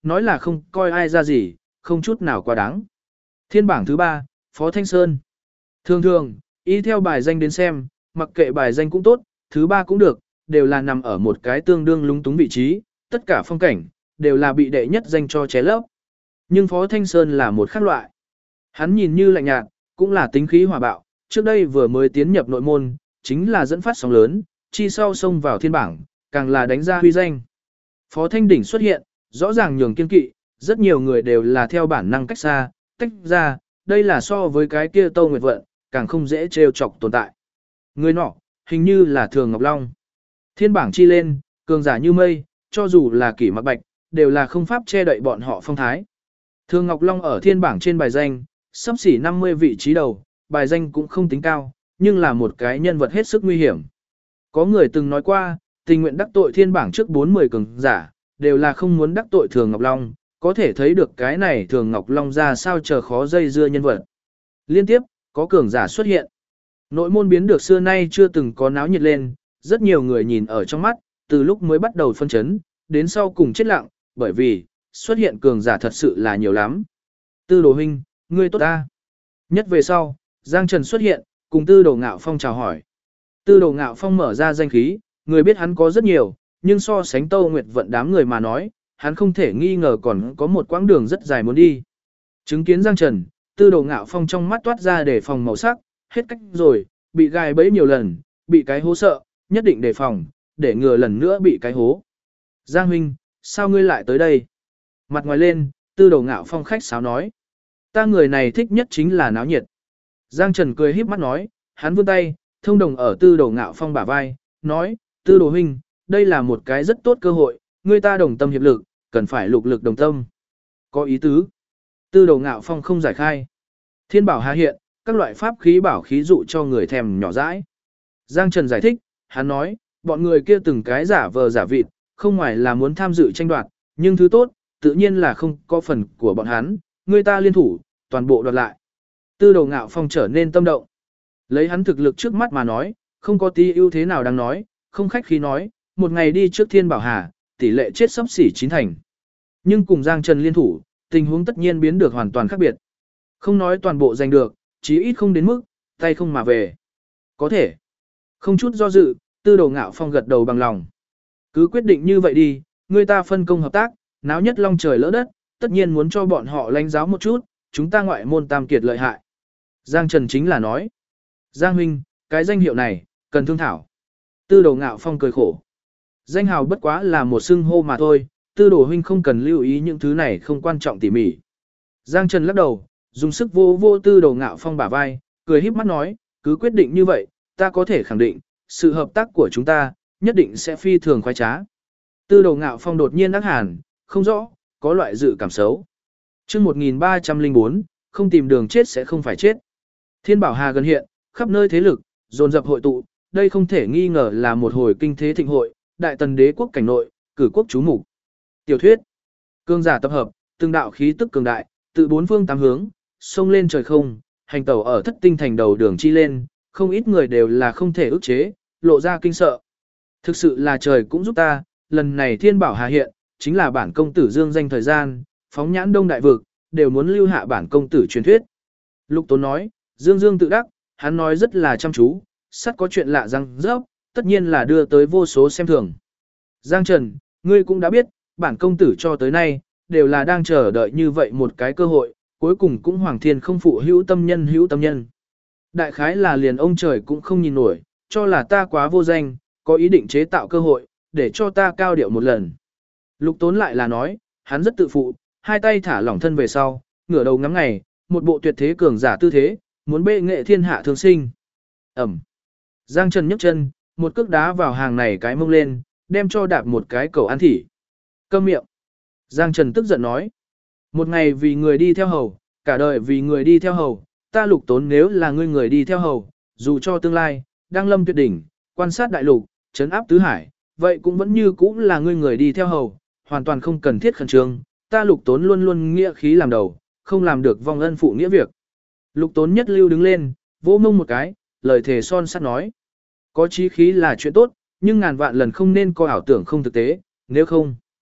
Speaker 1: nói là không coi ai ra gì, không chút nào quá đáng. Thiên bảng thứ 3, Phó Thanh Sơn. Thường thường, y theo bài danh đến xem, mặc kệ bài danh cũng tốt, thứ 3 cũng được, đều là nằm ở một cái tương đương lúng túng vị trí, tất cả phong cảnh, đều là bị đệ nhất danh cho ché lấp. Nhưng Phó Thanh Sơn là một khác loại. Hắn nhìn như lạnh nhạt, cũng là tính khí hỏa bạo, trước đây vừa mới tiến nhập nội môn, chính là dẫn phát sóng lớn, chi sau xông vào thiên bảng, càng là đánh ra huy danh. Phó Thanh Đỉnh xuất hiện, rõ ràng nhường kiên kỵ, rất nhiều người đều là theo bản năng cách xa, tách ra, đây là so với cái kia Tô Nguyệt Vận, càng không dễ trêu chọc tồn tại. Người nọ, hình như là Thường Ngọc Long. Thiên bảng chi lên, cường giả như mây, cho dù là Kỷ Mặc Bạch, đều là không pháp che đậy bọn họ phong thái. Thường Ngọc Long ở thiên bảng trên bài danh, sắp xỉ 50 vị trí đầu, bài danh cũng không tính cao, nhưng là một cái nhân vật hết sức nguy hiểm. Có người từng nói qua, tình nguyện đắc tội thiên bảng trước 40 cường giả, đều là không muốn đắc tội Thường Ngọc Long, có thể thấy được cái này Thường Ngọc Long ra sao chờ khó dây dưa nhân vật. Liên tiếp, có cường giả xuất hiện. Nội môn biến được xưa nay chưa từng có náo nhiệt lên, rất nhiều người nhìn ở trong mắt, từ lúc mới bắt đầu phân chấn, đến sau cùng chết lặng, bởi vì, xuất hiện cường giả thật sự là nhiều lắm. Tư Đồ huynh, ngươi tốt ta. Nhất về sau, Giang Trần xuất hiện, cùng Tư Đồ Ngạo Phong chào hỏi. Tư Đồ Ngạo Phong mở ra danh khí, người biết hắn có rất nhiều, nhưng so sánh Tô Nguyệt Vận đám người mà nói, hắn không thể nghi ngờ còn có một quãng đường rất dài muốn đi. Chứng kiến Giang Trần, Tư Đồ Ngạo Phong trong mắt toát ra để phòng màu sắc, hết cách rồi, bị gài bẫy nhiều lần, bị cái hố sợ, nhất định đề phòng, để ngừa lần nữa bị cái hố. Giang huynh, sao ngươi lại tới đây? Mặt ngoài lên, Tư Đồ Ngạo Phong khách sáo nói. Ta người này thích nhất chính là náo nhiệt. Giang Trần cười híp mắt nói, hắn vươn tay, thông đồng ở Tư Đồ Ngạo Phong bả vai, nói, Tư Đồ huynh, đây là một cái rất tốt cơ hội, người ta đồng tâm hiệp lực, cần phải lục lực đồng tâm. Có ý tứ. Tư Đồ Ngạo Phong không giải khai. Thiên bảo hà hiện, các loại pháp khí bảo khí dụ cho người thèm nhỏ dãi. Giang Trần giải thích, hắn nói, bọn người kia từng cái giả vờ giả vịt, không ngoài là muốn tham dự tranh đoạt, nhưng thứ tốt, tự nhiên là không có phần của bọn hắn, người ta liên thủ, toàn bộ đoạt lại. Tư Đồ Ngạo Phong trở nên tâm động. Lấy hắn thực lực trước mắt mà nói, không có tí ưu thế nào đang nói, không khách khí nói, một ngày đi trước Thiên Bảo Hà, tỷ lệ chết sắp xỉ 9 thành. Nhưng cùng Giang Trần liên thủ, tình huống tất nhiên biến được hoàn toàn khác biệt. Không nói toàn bộ giành được, chí ít không đến mức, tay không mà về. Có thể. Không chút do dự, Tư Đồ Ngạo Phong gật đầu bằng lòng. Cứ quyết định như vậy đi, người ta phân công hợp tác, náo nhất long trời lỡ đất, tất nhiên muốn cho bọn họ lãnh giáo một chút, chúng ta ngoại môn tam kiệt lợi hại. Giang Trần chính là nói. Giang huynh, cái danh hiệu này, cần thương thảo. Tư Đồ Ngạo Phong cười khổ. Danh hào bất quá là một xưng hô mà thôi, Tư Đồ huynh không cần lưu ý những thứ này không quan trọng tỉ mỉ. Giang Trần lắc đầu, dùng sức vô vô Tư Đồ Ngạo Phong bả vai, cười híp mắt nói, cứ quyết định như vậy, ta có thể khẳng định, sự hợp tác của chúng ta, nhất định sẽ phi thường khoái trá. Tư Đồ Ngạo Phong đột nhiên ác hàn, không rõ, có loại dự cảm xấu. Chương 1304, không tìm đường chết sẽ không phải chết. Thiên Bảo Hà gần hiện, khắp nơi thế lực, dồn dập hội tụ, đây không thể nghi ngờ là một hồi kinh thế thịnh hội, đại tần đế quốc cảnh nội, cử quốc chú mục. Tiểu thuyết, cương giả tập hợp, từng đạo khí tức cường đại, từ bốn phương tám hướng, xông lên trời không, hành tẩu ở thất tinh thành đầu đường chi lên, không ít người đều là không thể ức chế, lộ ra kinh sợ. Thực sự là trời cũng giúp ta, lần này Thiên Bảo Hà hiện, chính là bản công tử dương danh thời gian, phóng nhãn đông đại vực, đều muốn lưu hạ bản công tử truyền thuyết. Lục Tốn nói, Dương Dương tự đắc, hắn nói rất là chăm chú, sắt có chuyện lạ răng rớp, tất nhiên là đưa tới vô số xem thường. Giang Trần, ngươi cũng đã biết, bản công tử cho tới nay, đều là đang chờ đợi như vậy một cái cơ hội, cuối cùng cũng Hoàng Thiên không phụ hữu tâm nhân. Đại khái là liền ông trời cũng không nhìn nổi, cho là ta quá vô danh, có ý định chế tạo cơ hội, để cho ta cao điệu một lần. Lục Tốn lại là nói, hắn rất tự phụ, hai tay thả lỏng thân về sau, ngửa đầu ngắm ngày, một bộ tuyệt thế cường giả tư thế, muốn bệ nghệ thiên hạ thương sinh. Ẩm. Giang Trần nhấc chân, một cước đá vào hàng này cái mông lên, đem cho đạp một cái cầu ăn thỉ. Câm miệng. Giang Trần tức giận nói. Một ngày vì người đi theo hầu, cả đời vì người đi theo hầu, ta Lục Tốn nếu là ngươi người đi theo hầu, dù cho tương lai, đang lâm tuyệt đỉnh, quan sát đại lục, trấn áp tứ hải, vậy cũng vẫn như cũ là ngươi người đi theo hầu, hoàn toàn không cần thiết khẩn trương, ta Lục Tốn luôn luôn nghĩa khí làm đầu, không làm được vong ân phụ nghĩa việc. Lục Tốn nhất lưu đứng lên, vỗ mông một cái, lời thề son sắt nói. Có chí khí là chuyện tốt, nhưng ngàn vạn lần không nên có ảo tưởng không thực tế, nếu không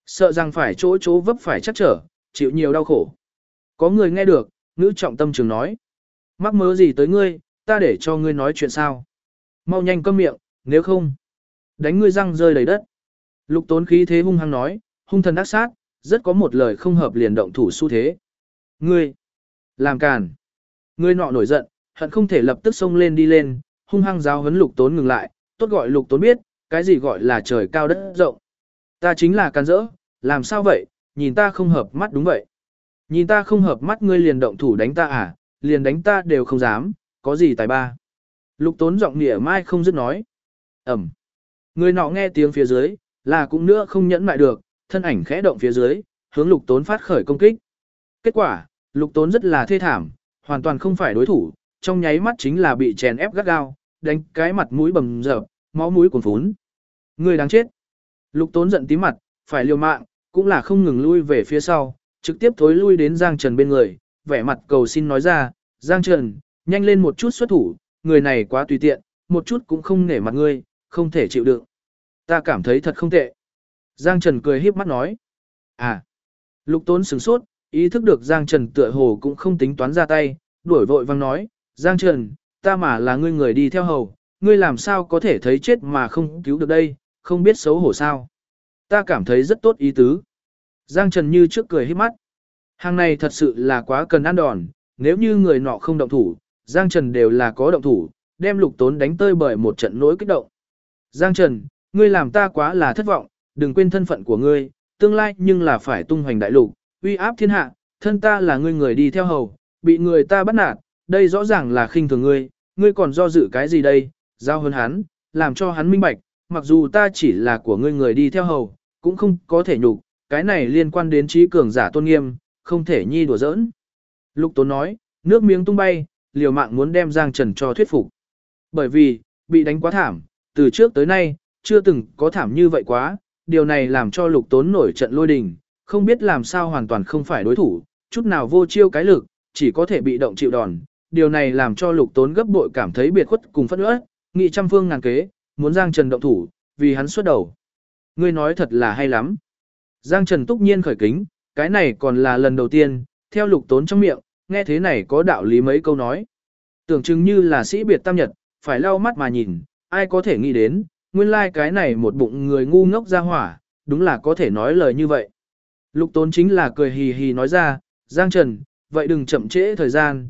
Speaker 1: Sợ rằng phải chỗ chỗ vấp phải chắc trở, chịu nhiều đau khổ. Có người nghe được, ngữ trọng tâm trường nói. Mắc mớ gì tới ngươi, ta để cho ngươi nói chuyện sao. Mau nhanh câm miệng, nếu không, đánh ngươi răng rơi đầy đất. Lục Tốn khí thế hung hăng nói, hung thần ác sát, rất có một lời không hợp liền động thủ xu thế. Ngươi, làm càn. Ngươi nọ nổi giận, hận không thể lập tức xông lên đi lên, hung hăng giáo huấn Lục Tốn ngừng lại, tốt gọi Lục Tốn biết, cái gì gọi là trời cao đất rộng. Ta chính là can dỡ, làm sao vậy, nhìn ta không hợp mắt đúng vậy. Nhìn ta không hợp mắt ngươi liền động thủ đánh ta à, liền đánh ta đều không dám, có gì tài ba. Lục Tốn giọng nịa mai không dứt nói. Ẩm. Người nọ nghe tiếng phía dưới, là cũng nữa không nhẫn mại được, thân ảnh khẽ động phía dưới, hướng Lục Tốn phát khởi công kích. Kết quả, Lục Tốn rất là thê thảm, hoàn toàn không phải đối thủ, trong nháy mắt chính là bị chèn ép gắt gao, đánh cái mặt mũi bầm dập, máu mũi cuồn phún. Người đáng chết. Lục Tốn giận tím mặt, phải liều mạng, cũng là không ngừng lui về phía sau, trực tiếp thối lui đến Giang Trần bên người, vẻ mặt cầu xin nói ra, Giang Trần, nhanh lên một chút xuất thủ, người này quá tùy tiện, một chút cũng không nể mặt ngươi, không thể chịu đựng. Ta cảm thấy thật không tệ. Giang Trần cười híp mắt nói. À. Lục Tốn sửng sốt, ý thức được Giang Trần tựa hồ cũng không tính toán ra tay, đuổi vội vang nói, Giang Trần, ta mà là ngươi người đi theo hầu, ngươi làm sao có thể thấy chết mà không cứu được đây, không biết xấu hổ sao. Ta cảm thấy rất tốt ý tứ. Giang Trần như trước cười híp mắt. Hàng này thật sự là quá cần ăn đòn, nếu như người nọ không động thủ, Giang Trần đều là có động thủ, đem Lục Tốn đánh tơi bởi một trận nỗi kích động. Giang Trần, ngươi làm ta quá là thất vọng, đừng quên thân phận của ngươi, tương lai nhưng là phải tung hoành đại lục, uy áp thiên hạ, thân ta là ngươi người đi theo hầu, bị người ta bắt nạt, đây rõ ràng là khinh thường ngươi, ngươi còn do dự cái gì đây, giao hơn hắn, làm cho hắn minh bạch, mặc dù ta chỉ là của ngươi người đi theo hầu, cũng không có thể nhục, cái này liên quan đến trí cường giả tôn nghiêm, không thể nhi đùa giỡn. Lục Tốn nói, nước miếng tung bay, liều mạng muốn đem Giang Trần cho thuyết phục. Bởi vì, bị đánh quá thảm, từ trước tới nay, chưa từng có thảm như vậy quá, điều này làm cho Lục Tốn nổi trận lôi đình, không biết làm sao hoàn toàn không phải đối thủ, chút nào vô chiêu cái lực, chỉ có thể bị động chịu đòn. Điều này làm cho Lục Tốn gấp bội cảm thấy biệt khuất cùng phẫn uất, nghị trăm phương ngàn kế, muốn Giang Trần động thủ, vì hắn xuất đầu. Ngươi nói thật là hay lắm. Giang Trần túc nhiên khởi kính, cái này còn là lần đầu tiên, theo Lục Tốn trong miệng, nghe thế này có đạo lý mấy câu nói. Tưởng chừng như là sĩ biệt tam nhật, phải lau mắt mà nhìn, ai có thể nghĩ đến, nguyên lai like cái này một bụng người ngu ngốc ra hỏa, đúng là có thể nói lời như vậy. Lục Tốn chính là cười hì hì nói ra, Giang Trần, vậy đừng chậm trễ thời gian,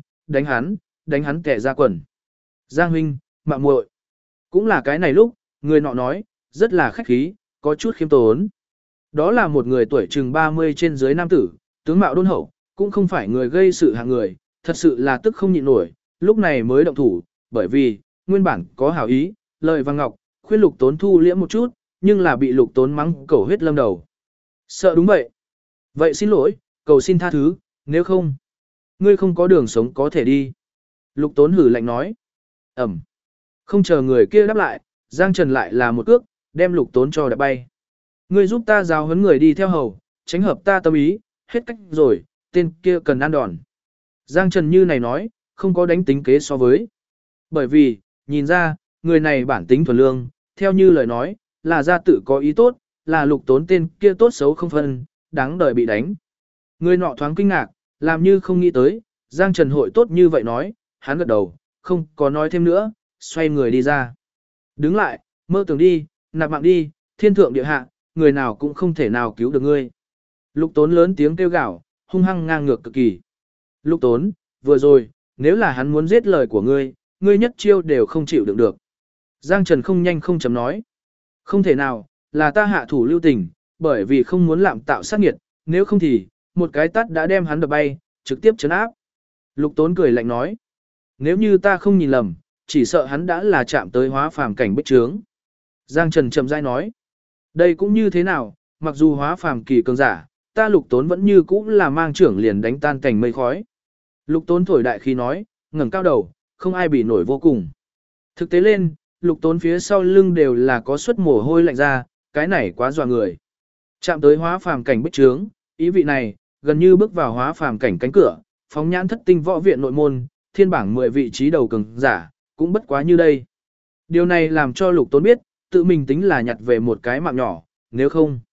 Speaker 1: đánh hắn kẻ ra quần. Giang huynh, mạng muội, cũng là cái này lúc, người nọ nói, rất là khách khí, có chút khiêm tốn. Đó là một người tuổi chừng 30 trên dưới nam tử, tướng mạo đôn hậu, cũng không phải người gây sự hạng người, thật sự là tức không nhịn nổi, lúc này mới động thủ, bởi vì, nguyên bản có hảo ý, lời vàng ngọc, khuyên Lục Tốn thu liễm một chút, nhưng là bị Lục Tốn mắng cầu huyết lâm đầu. Sợ đúng vậy. Vậy xin lỗi, cầu xin tha thứ, nếu không, ngươi không có đường sống có thể đi. Lục Tốn hử lạnh nói. Ẩm. Không chờ người kia đáp lại, Giang Trần lại là một cước, đem Lục Tốn cho đạp bay. Ngươi giúp ta giáo huấn người đi theo hầu, tránh hợp ta tâm ý, hết cách rồi, tên kia cần ăn đòn. Giang Trần như này nói, không có đánh tính kế so với. Bởi vì, nhìn ra, người này bản tính thuần lương, theo như lời nói, là gia tự có ý tốt, là Lục Tốn tên kia tốt xấu không phân, đáng đời bị đánh. Người nọ thoáng kinh ngạc, làm như không nghĩ tới, Giang Trần hội tốt như vậy nói, hắn gật đầu, không có nói thêm nữa, xoay người đi ra. Đứng lại, mơ tưởng đi, nạp mạng đi, thiên thượng địa hạ, người nào cũng không thể nào cứu được ngươi. Lục Tốn lớn tiếng kêu gào, hung hăng ngang ngược cực kỳ. Lục Tốn, vừa rồi, nếu là hắn muốn giết lời của ngươi, ngươi nhất chiêu đều không chịu đựng được. Giang Trần không nhanh không chấm nói. Không thể nào, là ta hạ thủ lưu tình, bởi vì không muốn làm tạo sát nghiệt, nếu không thì, một cái tát đã đem hắn đập bay, trực tiếp chấn áp. Lục Tốn cười lạnh nói. Nếu như ta không nhìn lầm, chỉ sợ hắn đã là chạm tới hóa phàm cảnh bích trướng. Giang Trần chậm rãi nói. Đây cũng như thế nào, mặc dù hóa phàm kỳ cường giả, ta Lục Tốn vẫn như cũ là mang trưởng liền đánh tan cảnh mây khói. Lục Tốn thổi đại khí nói, ngẩng cao đầu, không ai bị nổi vô cùng. Thực tế lên, Lục Tốn phía sau lưng đều là có suất mồ hôi lạnh ra, cái này quá dọa người. Chạm tới hóa phàm cảnh bích trướng, ý vị này, gần như bước vào hóa phàm cảnh cánh cửa, phóng nhãn thất tinh võ viện nội môn, thiên bảng 10 vị trí đầu cường giả, cũng bất quá như đây. Điều này làm cho Lục Tốn biết, tự mình tính là nhặt về một cái mạng nhỏ, nếu không.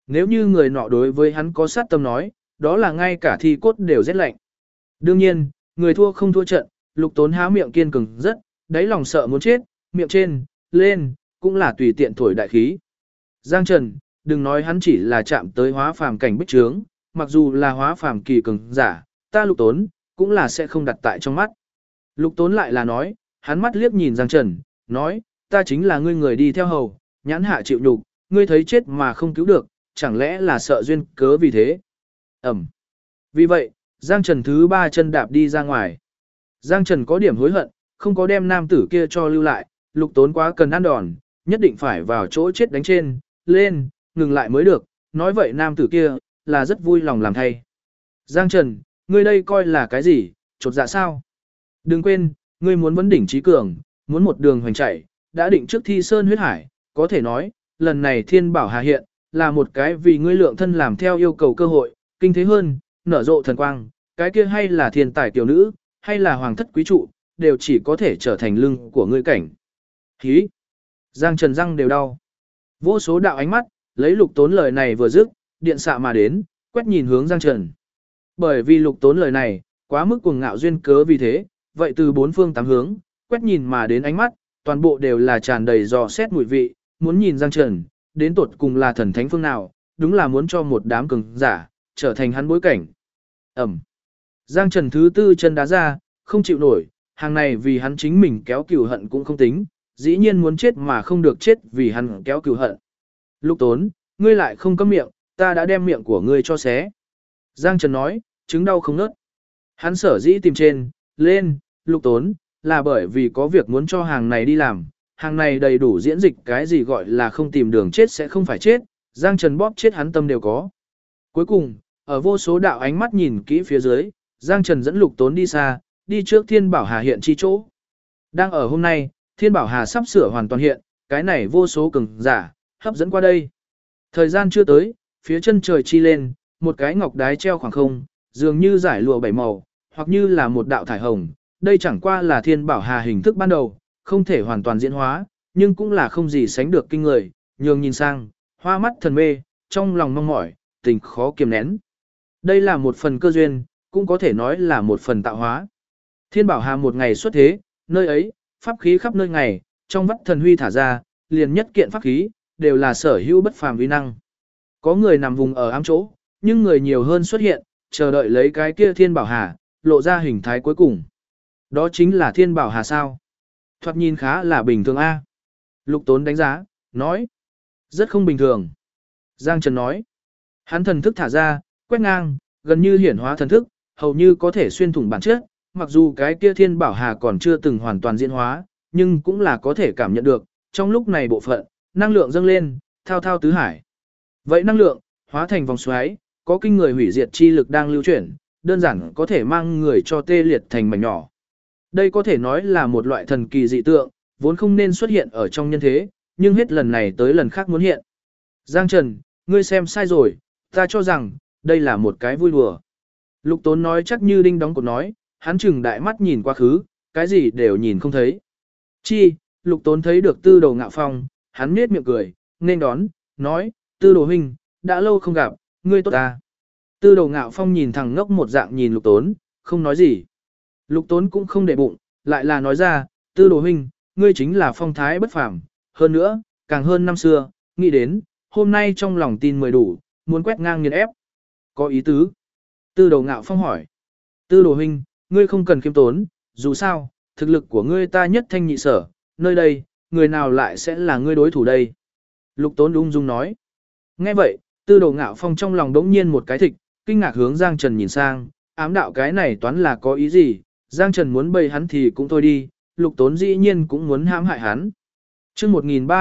Speaker 1: Nếu như người nọ đối với hắn có sát tâm nói, đó là ngay cả thi cốt đều rét lạnh. Đương nhiên, người thua không thua trận, Lục Tốn há miệng kiên cường rất, đáy lòng sợ muốn chết, miệng trên, lên, cũng là tùy tiện thổi đại khí. Giang Trần, đừng nói hắn chỉ là chạm tới hóa phàm cảnh bích trướng, mặc dù là hóa phàm kỳ cường giả, ta Lục Tốn, cũng là sẽ không đặt tại trong mắt. Lục Tốn lại là nói, hắn mắt liếc nhìn Giang Trần, nói, ta chính là ngươi người đi theo hầu, nhãn hạ chịu nhục, ngươi thấy chết mà không cứu được, chẳng lẽ là sợ duyên cớ vì thế. Ẩm. Vì vậy, Giang Trần thứ 3 chân đạp đi ra ngoài. Giang Trần có điểm hối hận, không có đem nam tử kia cho lưu lại, Lục Tốn quá cần ăn đòn, nhất định phải vào chỗ chết đánh trên, lên, ngừng lại mới được, nói vậy nam tử kia, là rất vui lòng làm thay. Giang Trần, ngươi đây coi là cái gì, chột dạ sao? Đừng quên, ngươi muốn vấn đỉnh trí cường, muốn một đường hoành chạy, đã định trước thi sơn huyết hải, có thể nói, lần này thiên bảo hà hiện, là một cái vì ngươi lượng thân làm theo yêu cầu cơ hội, kinh thế hơn, nở rộ thần quang, cái kia hay là thiên tài tiểu nữ, hay là hoàng thất quý trụ, đều chỉ có thể trở thành lưng của ngươi cảnh. Hí! Giang Trần răng đều đau. Vô số đạo ánh mắt, lấy Lục Tốn lời này vừa dứt, điện xạ mà đến, quét nhìn hướng Giang Trần. Bởi vì Lục Tốn lời này, quá mức cuồng ngạo duyên cớ vì thế, vậy từ bốn phương tám hướng, quét nhìn mà đến ánh mắt, toàn bộ đều là tràn đầy dò xét mùi vị, muốn nhìn Giang Trần, đến tột cùng là thần thánh phương nào, đúng là muốn cho một đám cường giả, trở thành hắn bối cảnh. Ẩm. Giang Trần thứ 4 chân đá ra, không chịu nổi, hàng này vì hắn chính mình kéo cừu hận cũng không tính, dĩ nhiên muốn chết mà không được chết vì hắn kéo cừu hận. Lục Tốn, ngươi lại không cấm miệng, ta đã đem miệng của ngươi cho xé. Giang Trần nói, chứng đau không nớt. Hắn sở dĩ tìm trên, lên, Lục Tốn, là bởi vì có việc muốn cho hàng này đi làm, hàng này đầy đủ diễn dịch cái gì gọi là không tìm đường chết sẽ không phải chết, Giang Trần bóp chết hắn tâm đều có. Cuối cùng, ở vô số đạo ánh mắt nhìn kỹ phía dưới, Giang Trần dẫn Lục Tốn đi xa, đi trước Thiên Bảo Hà hiện chi chỗ. Đang ở hôm nay, Thiên Bảo Hà sắp sửa hoàn toàn hiện, cái này vô số cường giả, hấp dẫn qua đây. Thời gian chưa tới, phía chân trời chi lên, một cái ngọc đái treo khoảng không, dường như giải lụa bảy màu, hoặc như là một đạo thải hồng. Đây chẳng qua là Thiên Bảo Hà hình thức ban đầu, không thể hoàn toàn diễn hóa, nhưng cũng là không gì sánh được kinh người, nhường nhìn sang, hoa mắt thần mê, trong lòng mong mỏi, tình khó kiềm nén. Đây là một phần cơ duyên, cũng có thể nói là một phần tạo hóa. Thiên Bảo Hà một ngày xuất thế, nơi ấy, pháp khí khắp nơi ngày, trong vắt thần huy thả ra, liền nhất kiện pháp khí, đều là sở hữu bất phàm uy năng. Có người nằm vùng ở ám chỗ, nhưng người nhiều hơn xuất hiện, chờ đợi lấy cái kia Thiên Bảo Hà, lộ ra hình thái cuối cùng. Đó chính là Thiên Bảo Hà sao. Thoạt nhìn khá là bình thường a. Lục Tốn đánh giá, nói. Rất không bình thường. Giang Trần nói. Hắn thần thức thả ra, quét ngang, gần như hiển hóa thần thức, hầu như có thể xuyên thủng bản chất. Mặc dù cái kia Thiên Bảo Hà còn chưa từng hoàn toàn diễn hóa, nhưng cũng là có thể cảm nhận được. Trong lúc này bộ phận, năng lượng dâng lên, thao thao tứ hải. Vậy năng lượng, hóa thành vòng xoáy, có kinh người hủy diệt chi lực đang lưu chuyển, đơn giản có thể mang người cho tê liệt thành mảnh nhỏ. Đây có thể nói là một loại thần kỳ dị tượng, vốn không nên xuất hiện ở trong nhân thế, nhưng hết lần này tới lần khác muốn hiện. Giang Trần, ngươi xem sai rồi, ta cho rằng, đây là một cái vui đùa. Lục Tốn nói chắc như đinh đóng cột nói, hắn chừng đại mắt nhìn quá khứ, cái gì đều nhìn không thấy. Chi, Lục Tốn thấy được Tư Đồ Ngạo Phong, hắn nhếch miệng cười, nên đón, nói, Tư Đồ huynh, đã lâu không gặp, ngươi tốt ta. Tư Đồ Ngạo Phong nhìn thằng ngốc một dạng nhìn Lục Tốn, không nói gì. Lục Tốn cũng không để bụng, lại là nói ra, Tư Đồ huynh, ngươi chính là phong thái bất phàm, hơn nữa, càng hơn năm xưa, nghĩ đến, hôm nay trong lòng tin mười đủ, muốn quét ngang nghiền ép. Có ý tứ. Tư Đồ Ngạo Phong hỏi. Tư Đồ huynh, ngươi không cần khiêm tốn, dù sao, thực lực của ngươi ta nhất thanh nhị sở, nơi đây, người nào lại sẽ là ngươi đối thủ đây? Lục Tốn ung dung nói. Nghe vậy, Tư Đồ Ngạo Phong trong lòng đống nhiên một cái thịch, kinh ngạc hướng Giang Trần nhìn sang, ám đạo cái này toán là có ý gì, Giang Trần muốn bày hắn thì cũng thôi đi, Lục Tốn dĩ nhiên cũng muốn hãm hại hắn. Chương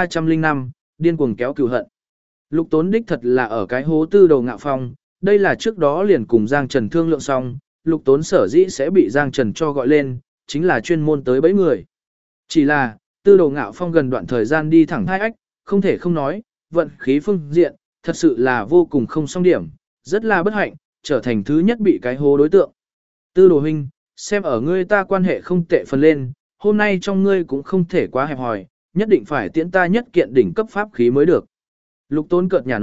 Speaker 1: 1305, điên cuồng kéo cừu hận. Lục Tốn đích thật là ở cái hố Tư Đồ Ngạo Phong, đây là trước đó liền cùng Giang Trần thương lượng xong, Lục Tốn sở dĩ sẽ bị Giang Trần cho gọi lên, chính là chuyên môn tới bẫy người. Chỉ là, Tư Đồ Ngạo Phong gần đoạn thời gian đi thẳng hai ách, không thể không nói, vận khí phương diện, thật sự là vô cùng không song điểm, rất là bất hạnh, trở thành thứ nhất bị cái hố đối tượng. Tư Đồ huynh, xem ở ngươi ta quan hệ không tệ phần lên, hôm nay trong ngươi cũng không thể quá hẹp hòi, nhất định phải tiễn ta nhất kiện đỉnh cấp pháp khí mới được. Lục Tốn cợt nhà nói,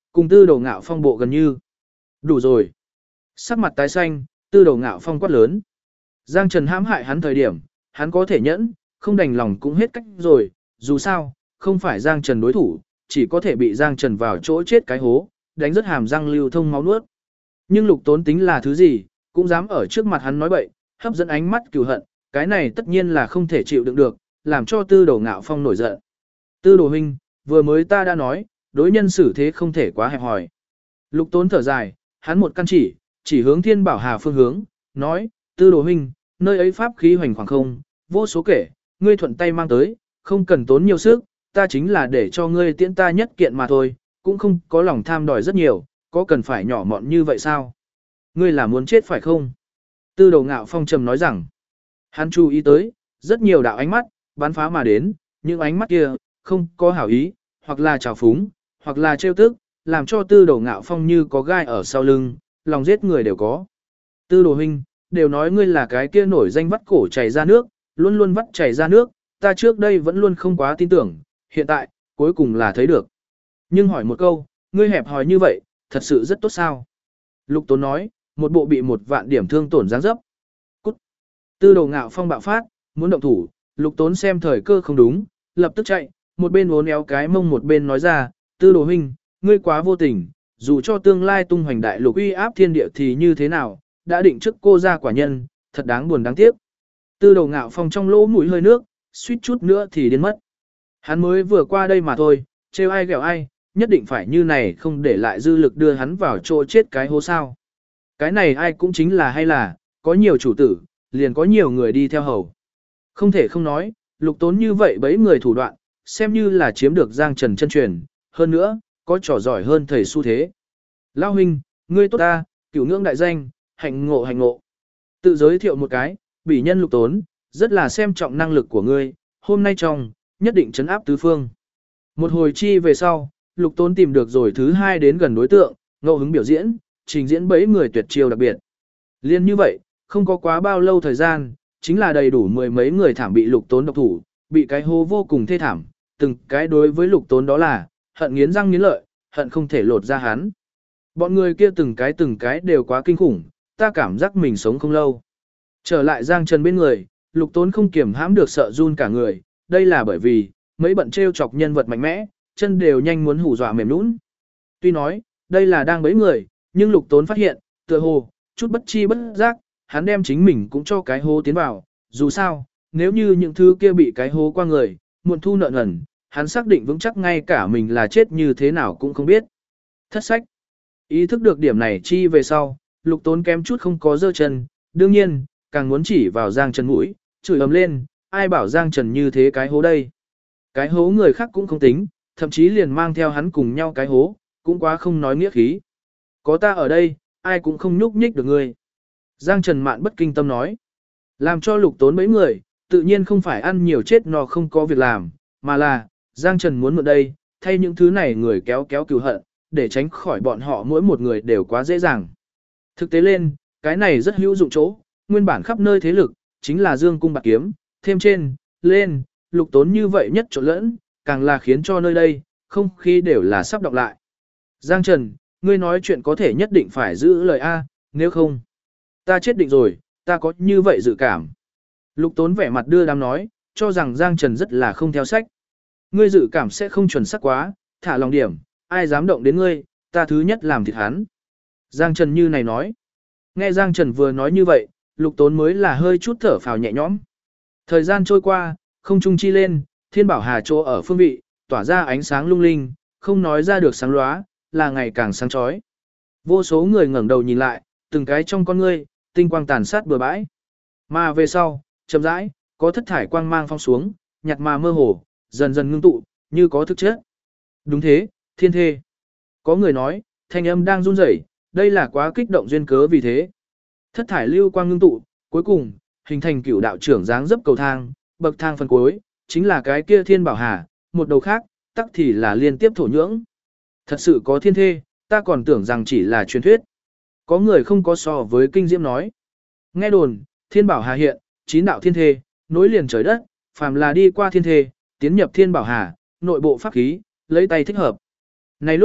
Speaker 1: cùng Tư Đồ Ngạo Phong bộ gần như. Đủ rồi. Sắc mặt tái xanh, Tư Đồ Ngạo Phong quát lớn. Giang Trần hãm hại hắn thời điểm, hắn có thể nhẫn, không đành lòng cũng hết cách rồi, dù sao, không phải Giang Trần đối thủ, chỉ có thể bị Giang Trần vào chỗ chết cái hố, đánh rất hàm răng lưu thông máu nuốt. Nhưng Lục Tốn tính là thứ gì, cũng dám ở trước mặt hắn nói bậy, hấp dẫn ánh mắt cừu hận, cái này tất nhiên là không thể chịu đựng được, làm cho Tư Đồ Ngạo Phong nổi giận. Tư Đồ huynh, vừa mới ta đã nói, đối nhân xử thế không thể quá hẹp hòi. Lục Tốn thở dài, hắn một căn chỉ hướng Thiên Bảo Hà phương hướng, nói, Tư Đồ huynh, nơi ấy pháp khí hoành khoảng không, vô số kể, ngươi thuận tay mang tới, không cần tốn nhiều sức, ta chính là để cho ngươi tiễn ta nhất kiện mà thôi, cũng không có lòng tham đòi rất nhiều, có cần phải nhỏ mọn như vậy sao? Ngươi là muốn chết phải không? Tư Đồ Ngạo Phong trầm nói rằng, hắn chú ý tới, rất nhiều đạo ánh mắt, bắn phá mà đến, những ánh mắt kia, không có hảo ý, hoặc là trào phúng, hoặc là trêu tức, làm cho Tư Đồ Ngạo Phong như có gai ở sau lưng, lòng giết người đều có. Tư Đồ huynh, đều nói ngươi là cái kia nổi danh vắt cổ chảy ra nước, luôn luôn vắt chảy ra nước, ta trước đây vẫn luôn không quá tin tưởng, hiện tại, cuối cùng là thấy được. Nhưng hỏi một câu, ngươi hẹp hòi như vậy, thật sự rất tốt sao? Lục Tốn nói, một bộ bị 1.000 điểm thương tổn dáng dấp. Cút. Tư Đồ Ngạo Phong bạo phát, muốn động thủ, Lục Tốn xem thời cơ không đúng, lập tức chạy, một bên uốn éo cái mông một bên nói ra, Tư Đồ huynh, ngươi quá vô tình, dù cho tương lai tung hoành đại lục uy áp thiên địa thì như thế nào, đã định trước cô ra quả nhân, thật đáng buồn đáng tiếc. Tư Đồ Ngạo Phong trong lỗ mũi hơi nước, suýt chút nữa thì điên mất. Hắn mới vừa qua đây mà thôi, trêu ai ghẹo ai, nhất định phải như này không để lại dư lực đưa hắn vào chỗ chết cái hố sao. Cái này ai cũng chính là hay là, có nhiều chủ tử, liền có nhiều người đi theo hầu. Không thể không nói, Lục Tốn như vậy bấy người thủ đoạn, xem như là chiếm được Giang Trần chân truyền, hơn nữa, có trò giỏi hơn thầy xu thế. Lão huynh, ngươi tốt ta, cửu ngưỡng đại danh, hạnh ngộ hạnh ngộ. Tự giới thiệu một cái, bỉ nhân Lục Tốn, rất là xem trọng năng lực của ngươi, hôm nay trong, nhất định trấn áp tứ phương. Một hồi chi về sau, Lục Tốn tìm được rồi thứ hai đến gần đối tượng, ngẫu hứng biểu diễn, trình diễn bấy người tuyệt chiêu đặc biệt. Liên như vậy, không có quá bao lâu thời gian, chính là đầy đủ 10 mấy người thảm bị Lục Tốn độc thủ, bị cái hô vô cùng thê thảm, từng cái đối với Lục Tốn đó là, hận nghiến răng nghiến lợi, hận không thể lột ra hắn. Bọn người kia từng cái đều quá kinh khủng, ta cảm giác mình sống không lâu. Trở lại Giang Trần bên người, Lục Tốn không kiềm hãm được sợ run cả người, đây là bởi vì, mấy bận trêu chọc nhân vật mạnh mẽ, chân đều nhanh muốn hù dọa mềm nhũn. Tuy nói, đây là đang bấy người, nhưng Lục Tốn phát hiện, tựa hồ, chút bất chi bất giác, hắn đem chính mình cũng cho cái hố tiến vào, dù sao, nếu như những thứ kia bị cái hố qua người, muộn thu nợ nần, hắn xác định vững chắc ngay cả mình là chết như thế nào cũng không biết. Thất sách. Ý thức được điểm này chi về sau, Lục Tốn kém chút không có giơ chân, đương nhiên, càng muốn chỉ vào Giang Trần mũi, chửi ầm lên, ai bảo Giang Trần như thế cái hố đây. Cái hố người khác cũng không tính, thậm chí liền mang theo hắn cùng nhau cái hố, cũng quá không nói nghĩa khí. Có ta ở đây, ai cũng không nhúc nhích được ngươi. Giang Trần Mạn bất kinh tâm nói. Làm cho Lục Tốn mấy người, tự nhiên không phải ăn nhiều chết no không có việc làm, mà là, Giang Trần muốn mượn đây, thay những thứ này người kéo kéo cừu hận, để tránh khỏi bọn họ mỗi một người đều quá dễ dàng. Thực tế lên, cái này rất hữu dụng chỗ, nguyên bản khắp nơi thế lực, chính là dương cung bạc kiếm, thêm trên, lên, Lục Tốn như vậy nhất trộn lẫn, càng là khiến cho nơi đây, không khí đều là sắp đọc lại. Giang Trần, ngươi nói chuyện có thể nhất định phải giữ lời A, nếu không, ta chết định rồi, ta có như vậy dự cảm. Lục Tốn vẻ mặt đưa đám nói, cho rằng Giang Trần rất là không theo sách. Ngươi dự cảm sẽ không chuẩn xác quá, thả lòng điểm, ai dám động đến ngươi, ta thứ nhất làm thịt hắn. Giang Trần như này nói. Nghe Giang Trần vừa nói như vậy, Lục Tốn mới là hơi chút thở phào nhẹ nhõm. Thời gian trôi qua, không trung chi lên, Thiên Bảo Hà chỗ ở phương vị, tỏa ra ánh sáng lung linh, không nói ra được sáng lóa, là ngày càng sáng chói. Vô số người ngẩng đầu nhìn lại, từng cái trong con ngươi, tinh quang tàn sát bừa bãi. Mà về sau, chậm rãi, có thất thải quang mang phong xuống, nhạt mà mơ hồ, dần dần ngưng tụ, như có thực chất. Đúng thế, thiên thê. Có người nói, thanh âm đang run rẩy, đây là quá kích động duyên cớ vì thế. Thất thải lưu quang ngưng tụ, cuối cùng, hình thành cửu đạo trưởng dáng dấp cầu thang, bậc thang phần cuối, chính là cái kia Thiên Bảo Hà, một đầu khác, tắc thì là liên tiếp thổ nhưỡng. Thật sự có thiên thê, ta còn tưởng rằng chỉ là truyền thuyết. Có người không có so với kinh diễm nói. Nghe đồn, Thiên Bảo Hà hiện, 9 đạo thiên thê, nối liền trời đất, phàm là đi qua thiên thê, tiến nhập Thiên Bảo Hà, nội bộ pháp khí, lấy tay thích hợp. Này lúc,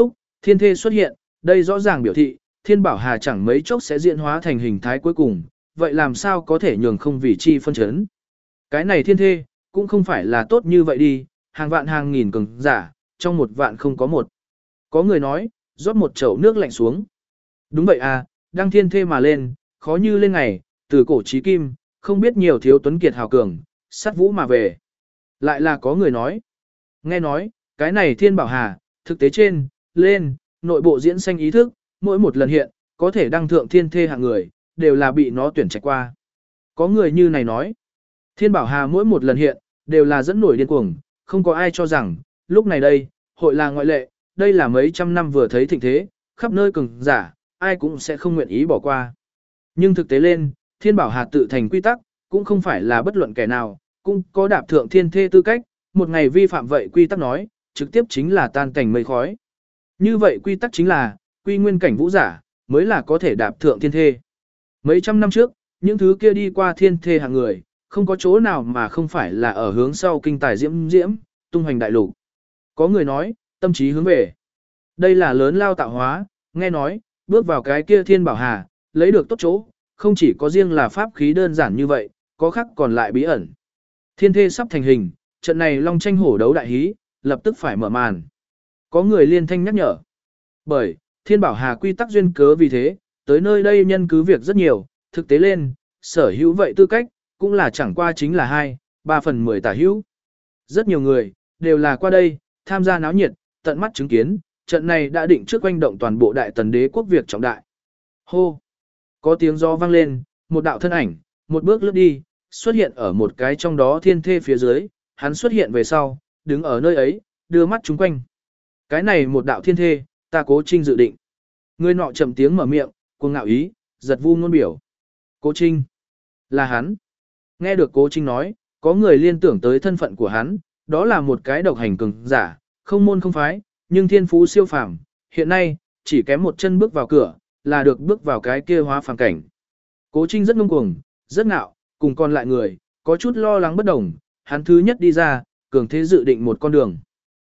Speaker 1: Thiên thê xuất hiện, đây rõ ràng biểu thị, Thiên Bảo Hà chẳng mấy chốc sẽ diễn hóa thành hình thái cuối cùng, vậy làm sao có thể nhường không vì chi phân chấn. Cái này thiên thê, cũng không phải là tốt như vậy đi, hàng vạn hàng nghìn cường giả, trong một vạn không có một. Có người nói, rót một chậu nước lạnh xuống. Đúng vậy à, đăng thiên thê mà lên, khó như lên ngày, từ cổ chí kim, không biết nhiều thiếu tuấn kiệt hào cường, sát vũ mà về. Lại là có người nói. Nghe nói, cái này Thiên Bảo Hà, thực tế trên, lên, nội bộ diễn sanh ý thức, mỗi một lần hiện, có thể đăng thượng thiên thê hạng người, đều là bị nó tuyển trạch qua. Có người như này nói, Thiên Bảo Hà mỗi một lần hiện, đều là dẫn nổi điên cuồng, không có ai cho rằng, lúc này đây, hội là ngoại lệ, đây là mấy trăm năm vừa thấy thịnh thế, khắp nơi cường giả, ai cũng sẽ không nguyện ý bỏ qua. Nhưng thực tế lên, Thiên Bảo Hà tự thành quy tắc, cũng không phải là bất luận kẻ nào, cũng có đạp thượng thiên thê tư cách, một ngày vi phạm vậy quy tắc nói, trực tiếp chính là tan cảnh mây khói. Như vậy quy tắc chính là, quy nguyên cảnh vũ giả, mới là có thể đạp thượng thiên thê. Mấy trăm năm trước, những thứ kia đi qua thiên thê hàng người, không có chỗ nào mà không phải là ở hướng sau kinh tài diễm diễm, tung hoành đại lục. Có người nói, tâm trí hướng về. Đây là lớn lao tạo hóa, nghe nói, bước vào cái kia Thiên Bảo Hà, lấy được tốt chỗ, không chỉ có riêng là pháp khí đơn giản như vậy, có khác còn lại bí ẩn. Thiên thê sắp thành hình, trận này long tranh hổ đấu đại hí, lập tức phải mở màn. Có người liên thanh nhắc nhở. Bởi, Thiên Bảo Hà quy tắc duyên cớ vì thế, tới nơi đây nhân cứ việc rất nhiều, thực tế lên, sở hữu vậy tư cách, cũng là chẳng qua chính là 2/3 tả hữu. Rất nhiều người, đều là qua đây, tham gia náo nhiệt, tận mắt chứng kiến, trận này đã định trước quanh động toàn bộ đại tần đế quốc việc trọng đại. Hô! Có tiếng gió vang lên, một đạo thân ảnh, một bước lướt đi, xuất hiện ở một cái trong đó thiên thê phía dưới, hắn xuất hiện về sau, đứng ở nơi ấy, đưa mắt chúng quanh. Cái này một đạo thiên thê, ta Cố Trinh dự định. Người nọ chậm tiếng mở miệng, cuồng ngạo ý, giật vu ngôn biểu. Cố Trinh, là hắn. Nghe được Cố Trinh nói, có người liên tưởng tới thân phận của hắn, đó là một cái độc hành cường giả, không môn không phái, nhưng thiên phú siêu phàm, hiện nay, chỉ kém một chân bước vào cửa, là được bước vào cái kia hóa phàm cảnh. Cố Trinh rất ngông cuồng, rất ngạo, cùng còn lại người, có chút lo lắng bất đồng, hắn thứ nhất đi ra, cường thế dự định một con đường.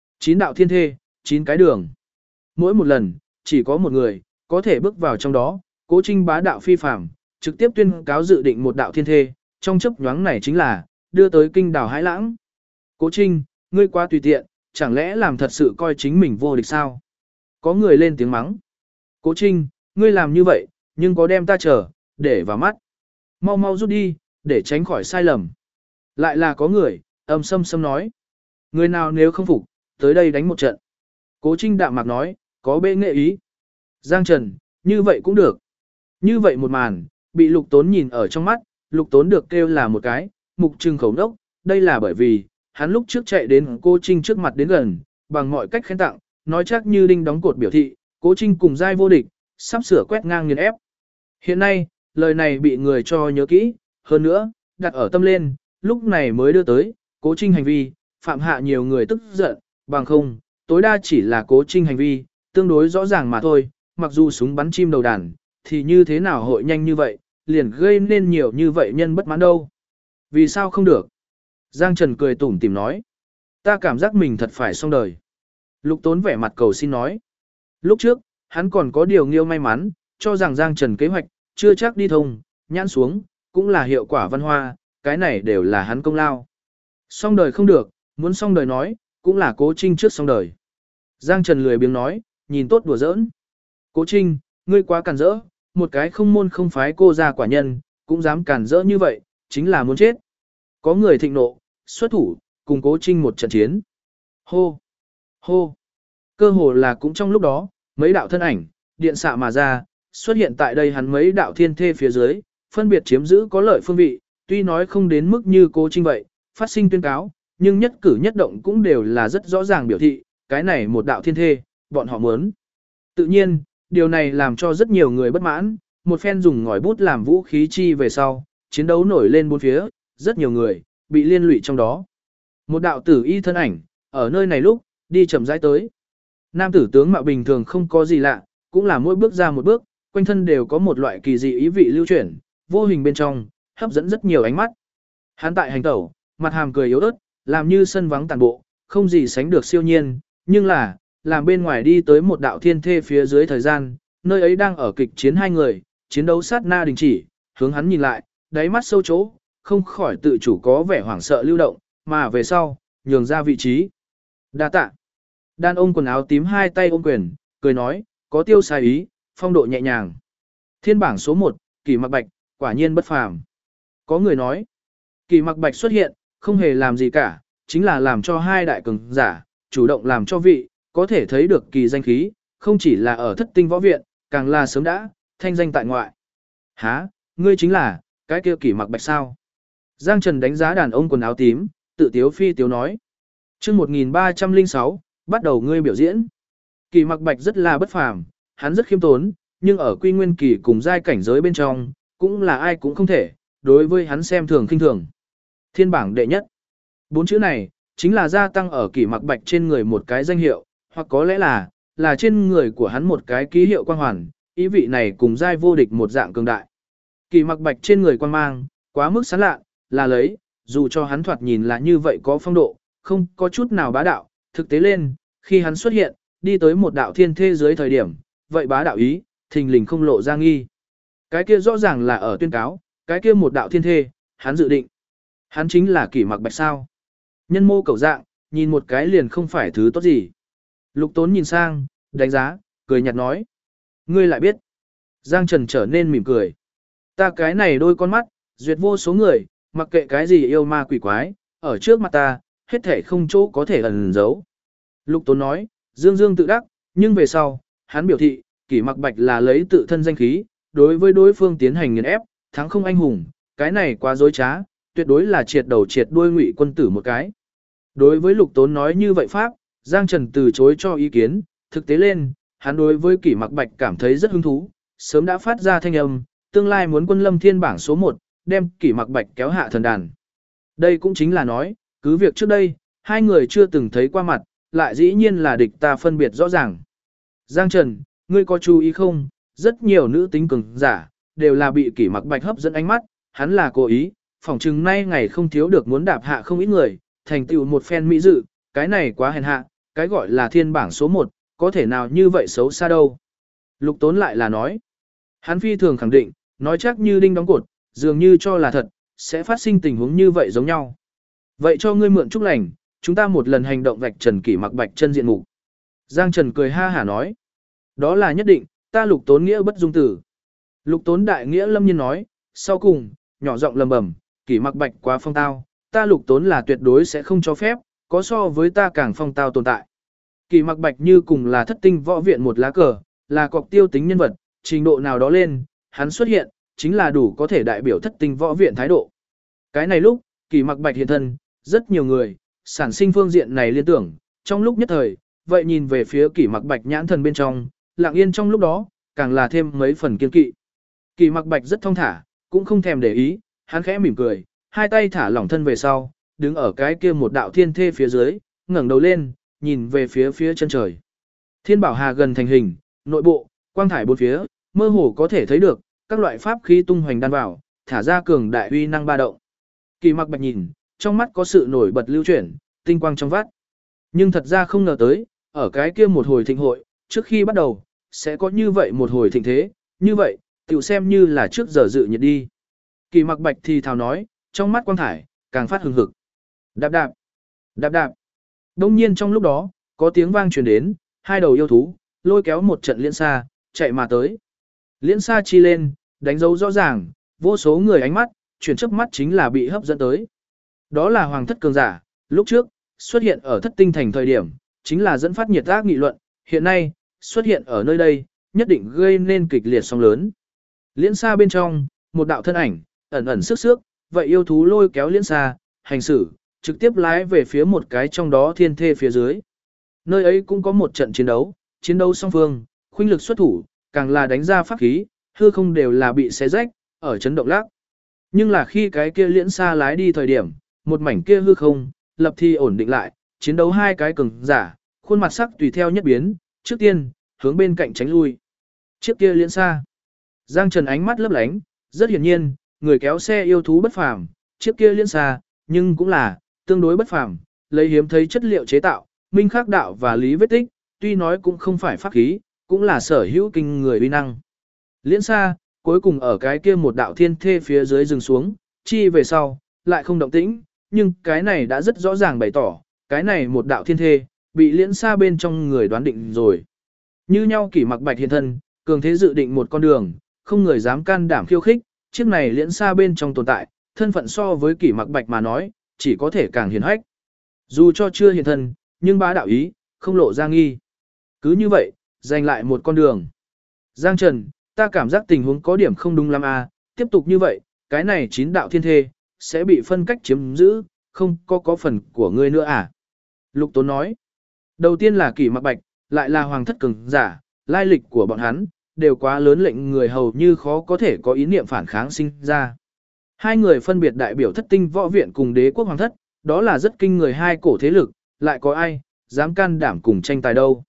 Speaker 1: 9 đạo thiên thê, 9 cái đường. Mỗi một lần, chỉ có một người, có thể bước vào trong đó, Cố Trinh bá đạo phi phàm, trực tiếp tuyên cáo dự định một đạo thiên thê, trong chấp nhoáng này chính là, đưa tới kinh đảo Hải Lãng. Cố Trinh, ngươi quá tùy tiện, chẳng lẽ làm thật sự coi chính mình vô địch sao? Có người lên tiếng mắng. Cố Trinh, ngươi làm như vậy, nhưng có đem ta chờ, để vào mắt. Mau mau rút đi, để tránh khỏi sai lầm. Lại là có người, âm sâm sâm nói. Người nào nếu không phục, tới đây đánh một trận. Cố Trinh đạm mạc nói, có bệ nghệ ý. Giang Trần, như vậy cũng được. Như vậy một màn, bị Lục Tốn nhìn ở trong mắt, Lục Tốn được kêu là một cái, mục trừng khẩu đốc, đây là bởi vì, hắn lúc trước chạy đến Cố Trinh trước mặt đến gần, bằng mọi cách khen tặng, nói chắc như đinh đóng cột biểu thị, Cố Trinh cùng giai vô địch, sắp sửa quét ngang nghiền ép. Hiện nay, lời này bị người cho nhớ kỹ, hơn nữa, đặt ở tâm lên, lúc này mới đưa tới, Cố Trinh hành vi, phạm hạ nhiều người tức giận, bằng không, tối đa chỉ là Cố Trinh hành vi, tương đối rõ ràng mà thôi, mặc dù súng bắn chim đầu đàn, thì như thế nào hội nhanh như vậy, liền gây nên nhiều như vậy nhân bất mãn đâu. Vì sao không được? Giang Trần cười tủm tỉm nói. Ta cảm giác mình thật phải xong đời. Lục Tốn vẻ mặt cầu xin nói. Lúc trước, hắn còn có điều nghiêu may mắn, cho rằng Giang Trần kế hoạch, chưa chắc đi thông, nhãn xuống, cũng là hiệu quả văn hoa, cái này đều là hắn công lao. Xong đời không được, muốn xong đời nói, cũng là Cố Trinh trước xong đời. Giang Trần lười biếng nói, nhìn tốt đùa giỡn. Cố Trinh, ngươi quá càn rỡ, một cái không môn không phái cô ra quả nhân, cũng dám càn rỡ như vậy, chính là muốn chết. Có người thịnh nộ, xuất thủ, cùng Cố Trinh một trận chiến. Hô! Hô! Cơ hồ là cũng trong lúc đó, mấy đạo thân ảnh, điện xạ mà ra, xuất hiện tại đây hắn mấy đạo thiên thê phía dưới, phân biệt chiếm giữ có lợi phương vị, tuy nói không đến mức như Cố Trinh vậy, phát sinh tuyên cáo, nhưng nhất cử nhất động cũng đều là rất rõ ràng biểu thị, cái này một đạo thiên thê, bọn họ muốn. Tự nhiên, điều này làm cho rất nhiều người bất mãn, một phen dùng ngòi bút làm vũ khí chi về sau, chiến đấu nổi lên bốn phía, rất nhiều người, bị liên lụy trong đó. Một đạo tử y thân ảnh, ở nơi này lúc, đi chậm rãi tới. Nam tử tướng mạo bình thường không có gì lạ, cũng là mỗi bước ra một bước, quanh thân đều có một loại kỳ dị ý vị lưu chuyển, vô hình bên trong, hấp dẫn rất nhiều ánh mắt. Hắn tại hành tẩu, mặt hàm cười yếu ớt, làm như sân vắng tàn bộ, không gì sánh được siêu nhiên, nhưng là, làm bên ngoài đi tới một đạo thiên thê phía dưới thời gian, nơi ấy đang ở kịch chiến hai người, chiến đấu sát na đình chỉ, hướng hắn nhìn lại, đáy mắt sâu chỗ, không khỏi tự chủ có vẻ hoảng sợ lưu động, mà về sau, nhường ra vị trí. Đa tạ. Đàn ông quần áo tím hai tay ôm quyền, cười nói, có tiêu sai ý, phong độ nhẹ nhàng. Thiên bảng số 1, Kỷ Mặc Bạch, quả nhiên bất phàm. Có người nói, Kỷ Mặc Bạch xuất hiện, không hề làm gì cả, chính là làm cho hai đại cường giả, chủ động làm cho vị, có thể thấy được kỳ danh khí, không chỉ là ở thất tinh võ viện, càng là sớm đã, thanh danh tại ngoại. Hả, ngươi chính là, cái kia Kỷ Mặc Bạch sao? Giang Trần đánh giá đàn ông quần áo tím, tự tiếu phi tiếu nói. Chương 1306, bắt đầu ngươi biểu diễn. Kỷ Mặc Bạch rất là bất phàm, hắn rất khiêm tốn, nhưng ở quy nguyên kỳ cùng giai cảnh giới bên trong, cũng là ai cũng không thể, đối với hắn xem thường khinh thường. Thiên bảng đệ nhất. 4 chữ này, chính là gia tăng ở Kỷ Mặc Bạch trên người một cái danh hiệu, hoặc có lẽ là trên người của hắn một cái ký hiệu quang hoàn, ý vị này cùng giai vô địch một dạng cường đại. Kỷ Mặc Bạch trên người quang mang, quá mức sáng lạ, là lấy, dù cho hắn thoạt nhìn là như vậy có phong độ, không có chút nào bá đạo, thực tế lên, khi hắn xuất hiện, đi tới một đạo thiên thê dưới thời điểm, vậy bá đạo ý, thình lình không lộ ra nghi. Cái kia rõ ràng là ở tuyên cáo, cái kia một đạo thiên thê, hắn dự định. Hắn chính là Kỷ Mặc Bạch sao. Nhân mô cầu dạng, nhìn một cái liền không phải thứ tốt gì. Lục Tốn nhìn sang, đánh giá, cười nhạt nói. Ngươi lại biết. Giang Trần trở nên mỉm cười. Ta cái này đôi con mắt, duyệt vô số người, mặc kệ cái gì yêu ma quỷ quái, ở trước mặt ta, hết thể không chỗ có thể ẩn giấu. Lục Tốn nói, dương dương tự đắc, nhưng về sau, hắn biểu thị, Kỷ Mặc Bạch là lấy tự thân danh khí, đối với đối phương tiến hành nghiền ép, thắng không anh hùng, cái này quá dối trá, tuyệt đối là triệt đầu triệt đuôi Ngụy quân tử một cái. Đối với Lục Tốn nói như vậy pháp, Giang Trần từ chối cho ý kiến, thực tế lên, hắn đối với Kỷ Mặc Bạch cảm thấy rất hứng thú, sớm đã phát ra thanh âm, tương lai muốn quân lâm thiên bảng số 1, đem Kỷ Mặc Bạch kéo hạ thần đàn. Đây cũng chính là nói, cứ việc trước đây, hai người chưa từng thấy qua mặt, lại dĩ nhiên là địch ta phân biệt rõ ràng. Giang Trần, ngươi có chú ý không, rất nhiều nữ tính cường giả, đều là bị Kỷ Mặc Bạch hấp dẫn ánh mắt, hắn là cố ý, phỏng chừng nay ngày không thiếu được muốn đạp hạ không ít người, thành tựu một phen mỹ dự, cái này quá hèn hạ, cái gọi là thiên bảng số 1, có thể nào như vậy xấu xa đâu. Lục Tốn lại là nói, hắn phi thường khẳng định, nói chắc như đinh đóng cột, dường như cho là thật, sẽ phát sinh tình huống như vậy giống nhau. Vậy cho ngươi mượn chúc lành, chúng ta một lần hành động vạch trần Kỷ Mặc Bạch chân diện mục. Giang Trần cười ha hả nói, đó là nhất định, ta Lục Tốn nghĩa bất dung tử. Lục Tốn đại nghĩa lâm nhiên nói, sau cùng, nhỏ giọng lầm bầm, Kỷ Mặc Bạch quá phong tao, ta Lục Tốn là tuyệt đối sẽ không cho phép, có so với ta càng phong tao tồn tại. Kỷ Mặc Bạch như cùng là thất tinh võ viện một lá cờ, là cọc tiêu tính nhân vật, trình độ nào đó lên, hắn xuất hiện, chính là đủ có thể đại biểu thất tinh võ viện thái độ. Cái này lúc, Kỷ Mặc Bạch hiện thân, rất nhiều người, sản sinh phương diện này liên tưởng, trong lúc nhất thời, vậy nhìn về phía Kỷ Mặc Bạch nhãn thần bên trong, lặng yên trong lúc đó, càng là thêm mấy phần kiên kỵ. Kỷ Mặc Bạch rất thong thả, cũng không thèm để ý, hắn khẽ mỉm cười, hai tay thả lỏng thân về sau, đứng ở cái kia một đạo thiên thê phía dưới, ngẩng đầu lên, nhìn về phía chân trời. Thiên Bảo Hà gần thành hình, nội bộ, quang thải bốn phía, mơ hồ có thể thấy được các loại pháp khí tung hoành đan vào, thả ra cường đại uy năng ba động. Kỷ Mặc Bạch nhìn, trong mắt có sự nổi bật lưu chuyển, tinh quang trong vắt. Nhưng thật ra không ngờ tới, ở cái kia một hồi thịnh hội, trước khi bắt đầu, sẽ có như vậy một hồi thịnh thế, như vậy, tiểu xem như là trước giờ dự nhiệt đi. Kỷ Mặc Bạch thì thào nói, trong mắt quang thải, càng phát hừng hực. Đạp đạp, đạp đạp. Đông nhiên trong lúc đó, có tiếng vang truyền đến, hai đầu yêu thú, lôi kéo một trận liễn xa, chạy mà tới. Liễn xa chi lên, đánh dấu rõ ràng, vô số người ánh mắt, chuyển chớp mắt chính là bị hấp dẫn tới. Đó là hoàng thất cường giả, lúc trước, xuất hiện ở thất tinh thành thời điểm, chính là dẫn phát nhiệt ác nghị luận, hiện nay, xuất hiện ở nơi đây, nhất định gây nên kịch liệt sóng lớn. Liễn xa bên trong, một đạo thân ảnh, ẩn ẩn sức sước, vậy yêu thú lôi kéo liễn xa, hành xử, trực tiếp lái về phía một cái trong đó thiên thê phía dưới. Nơi ấy cũng có một trận chiến đấu song phương, khuynh lực xuất thủ, càng là đánh ra pháp khí, hư không đều là bị xé rách, ở chấn động lắc. Nhưng là khi cái kia liễn xa lái đi thời điểm, một mảnh kia hư không, lập thì ổn định lại, chiến đấu hai cái cường giả, khuôn mặt sắc tùy theo nhất biến, trước tiên, hướng bên cạnh tránh lui. Chiếc kia liễn xa. Giang Trần ánh mắt lấp lánh, rất hiển nhiên, người kéo xe yêu thú bất phàm, chiếc kia liễn xa, nhưng cũng là tương đối bất phàm, lấy hiếm thấy chất liệu chế tạo, minh khắc đạo và lý vết tích, tuy nói cũng không phải pháp khí, cũng là sở hữu kinh người uy năng. Liễn xa, cuối cùng ở cái kia một đạo thiên thê phía dưới dừng xuống, chi về sau, lại không động tĩnh, nhưng cái này đã rất rõ ràng bày tỏ, cái này một đạo thiên thê, bị liễn xa bên trong người đoán định rồi. Như nhau kỷ mặc bạch hiện thân, cường thế dự định một con đường, không người dám can đảm khiêu khích, chiếc này liễn xa bên trong tồn tại, thân phận so với kỷ mặc bạch mà nói, chỉ có thể càng hiền hách. Dù cho chưa hiện thân, nhưng bá đạo ý, không lộ ra nghi. Cứ như vậy, giành lại một con đường. Giang Trần, ta cảm giác tình huống có điểm không đúng lắm à, tiếp tục như vậy, cái này 9 đạo thiên thê, sẽ bị phân cách chiếm giữ, không có phần của ngươi nữa à. Lục Tốn nói, đầu tiên là kỷ mặc bạch, lại là hoàng thất cường giả, lai lịch của bọn hắn, đều quá lớn lệnh người hầu như khó có thể có ý niệm phản kháng sinh ra. Hai người phân biệt đại biểu thất tinh võ viện cùng đế quốc hoàng thất, đó là rất kinh người hai cổ thế lực, lại có ai, dám can đảm cùng tranh tài đâu.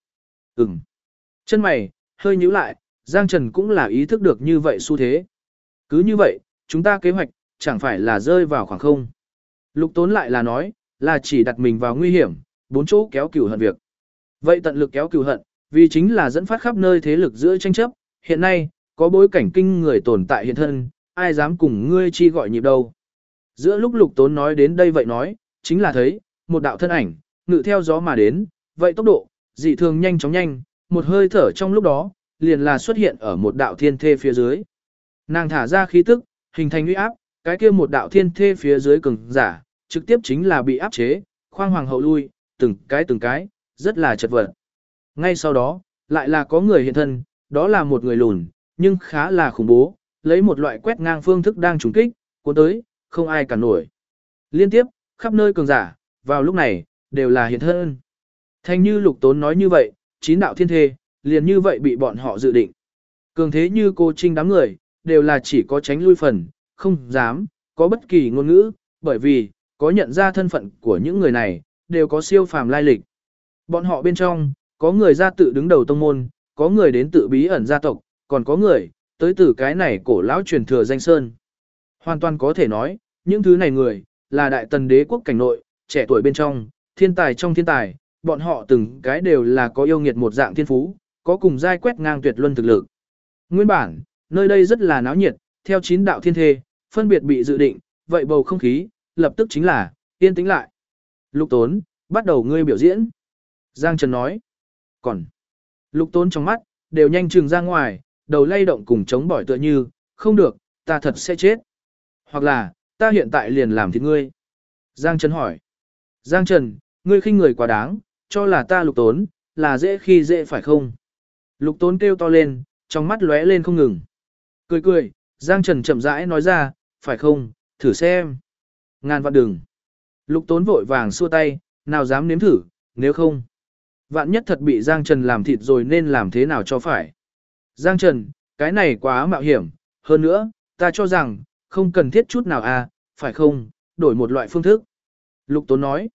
Speaker 1: Chân mày, hơi nhíu lại, Giang Trần cũng là ý thức được như vậy xu thế. Cứ như vậy, chúng ta kế hoạch, chẳng phải là rơi vào khoảng không. Lục Tốn lại là nói, là chỉ đặt mình vào nguy hiểm, 4 chỗ kéo cửu hận việc. Vậy tận lực kéo cửu hận, vì chính là dẫn phát khắp nơi thế lực giữa tranh chấp, hiện nay, có bối cảnh kinh người tồn tại hiện thân, ai dám cùng ngươi chi gọi nhịp đâu. Giữa lúc Lục Tốn nói đến đây vậy nói, chính là thấy, một đạo thân ảnh, ngự theo gió mà đến, vậy tốc độ, dị thường nhanh chóng nhanh, một hơi thở trong lúc đó, liền là xuất hiện ở một đạo thiên thê phía dưới. Nàng thả ra khí tức, hình thành uy áp, cái kia một đạo thiên thê phía dưới cường giả, trực tiếp chính là bị áp chế, khoang hoàng hậu lui, từng cái, rất là chật vật. Ngay sau đó, lại là có người hiện thân, đó là một người lùn, nhưng khá là khủng bố, lấy một loại quét ngang phương thức đang trùng kích, cuốn tới, không ai cản nổi. Liên tiếp, khắp nơi cường giả, vào lúc này, đều là hiện thân. Thành như Lục Tốn nói như vậy, 9 đạo thiên thê, liền như vậy bị bọn họ dự định. Cường thế như cô Trinh đám người, đều là chỉ có tránh lui phần, không dám, có bất kỳ ngôn ngữ, bởi vì, có nhận ra thân phận của những người này, đều có siêu phàm lai lịch. Bọn họ bên trong, có người ra tự đứng đầu tông môn, có người đến tự bí ẩn gia tộc, còn có người, tới từ cái này cổ lão truyền thừa danh sơn. Hoàn toàn có thể nói, những thứ này người, là đại tần đế quốc cảnh nội, trẻ tuổi bên trong, thiên tài trong thiên tài, bọn họ từng cái đều là có yêu nghiệt một dạng thiên phú, có cùng giai quét ngang tuyệt luân thực lực. Nguyên bản, nơi đây rất là náo nhiệt, theo 9 đạo thiên thê, phân biệt bị dự định, vậy bầu không khí, lập tức chính là, yên tĩnh lại. Lục Tốn, bắt đầu ngươi biểu diễn. Giang Trần nói. Còn, Lục Tốn trong mắt, đều nhanh chừng ra ngoài, đầu lay động cùng chống bỏi tựa như, không được, ta thật sẽ chết. Hoặc là, ta hiện tại liền làm thịt ngươi. Giang Trần hỏi. Giang Trần, ngươi khinh người quá đáng, cho là ta Lục Tốn, là dễ khi dễ phải không? Lục Tốn kêu to lên, trong mắt lóe lên không ngừng. Cười cười, Giang Trần chậm rãi nói ra, phải không, thử xem. Ngàn vạn đừng. Lục Tốn vội vàng xua tay, nào dám nếm thử, nếu không. Vạn nhất thật bị Giang Trần làm thịt rồi nên làm thế nào cho phải. Giang Trần, cái này quá mạo hiểm, hơn nữa, ta cho rằng, không cần thiết chút nào à, phải không, đổi một loại phương thức. Lục Tốn nói.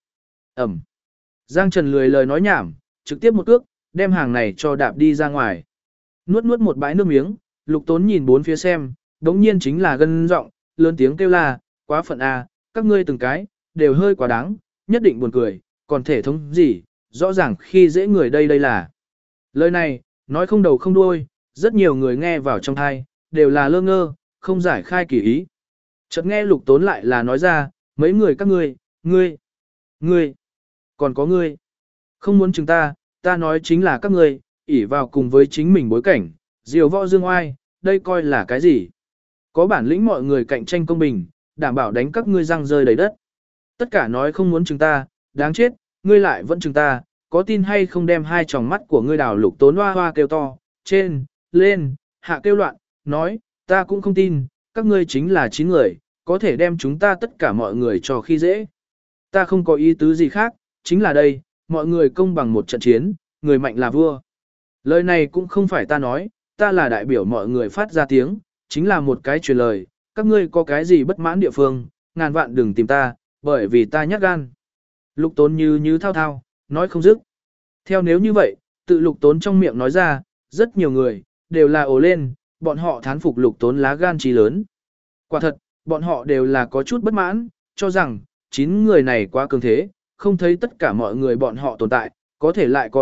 Speaker 1: Giang Trần lười lời nói nhảm, trực tiếp một cước, đem hàng này cho đạp đi ra ngoài. Nuốt một bãi nước miếng, Lục Tốn nhìn bốn phía xem, đống nhiên chính là gân giọng, lớn tiếng kêu la, quá phận à, các ngươi từng cái, đều hơi quá đáng, nhất định buồn cười, còn thể thống gì, rõ ràng khi dễ người đây là. Lời này, nói không đầu không đuôi, rất nhiều người nghe vào trong thai, đều là lơ ngơ, không giải khai kỳ ý. Chợt nghe Lục Tốn lại là nói ra, mấy người các ngươi, còn có ngươi. Không muốn chúng ta nói chính là các ngươi, ỷ vào cùng với chính mình bối cảnh, diều võ dương oai, đây coi là cái gì? Có bản lĩnh mọi người cạnh tranh công bình, đảm bảo đánh các ngươi răng rơi đầy đất. Tất cả nói không muốn chúng ta, đáng chết, ngươi lại vẫn chúng ta, có tin hay không đem hai tròng mắt của ngươi đào. Lục Tốn hoa hoa kêu to, trên, lên, hạ kêu loạn, nói, ta cũng không tin, các ngươi chính là 9 người, có thể đem chúng ta tất cả mọi người cho khi dễ. Ta không có ý tứ gì khác, chính là đây, mọi người công bằng một trận chiến, người mạnh là vua. Lời này cũng không phải ta nói, ta là đại biểu mọi người phát ra tiếng, chính là một cái truyền lời, các ngươi có cái gì bất mãn địa phương, ngàn vạn đừng tìm ta, bởi vì ta nhát gan. Lục Tốn như thao thao, nói không dứt. Theo nếu như vậy, tự Lục Tốn trong miệng nói ra, rất nhiều người, đều là ồ lên, bọn họ thán phục Lục Tốn lá gan trí lớn. Quả thật, bọn họ đều là có chút bất mãn, cho rằng, 9 người này quá cường thế, không thấy tất cả mọi người bọn họ tồn tại, có thể lại có ai,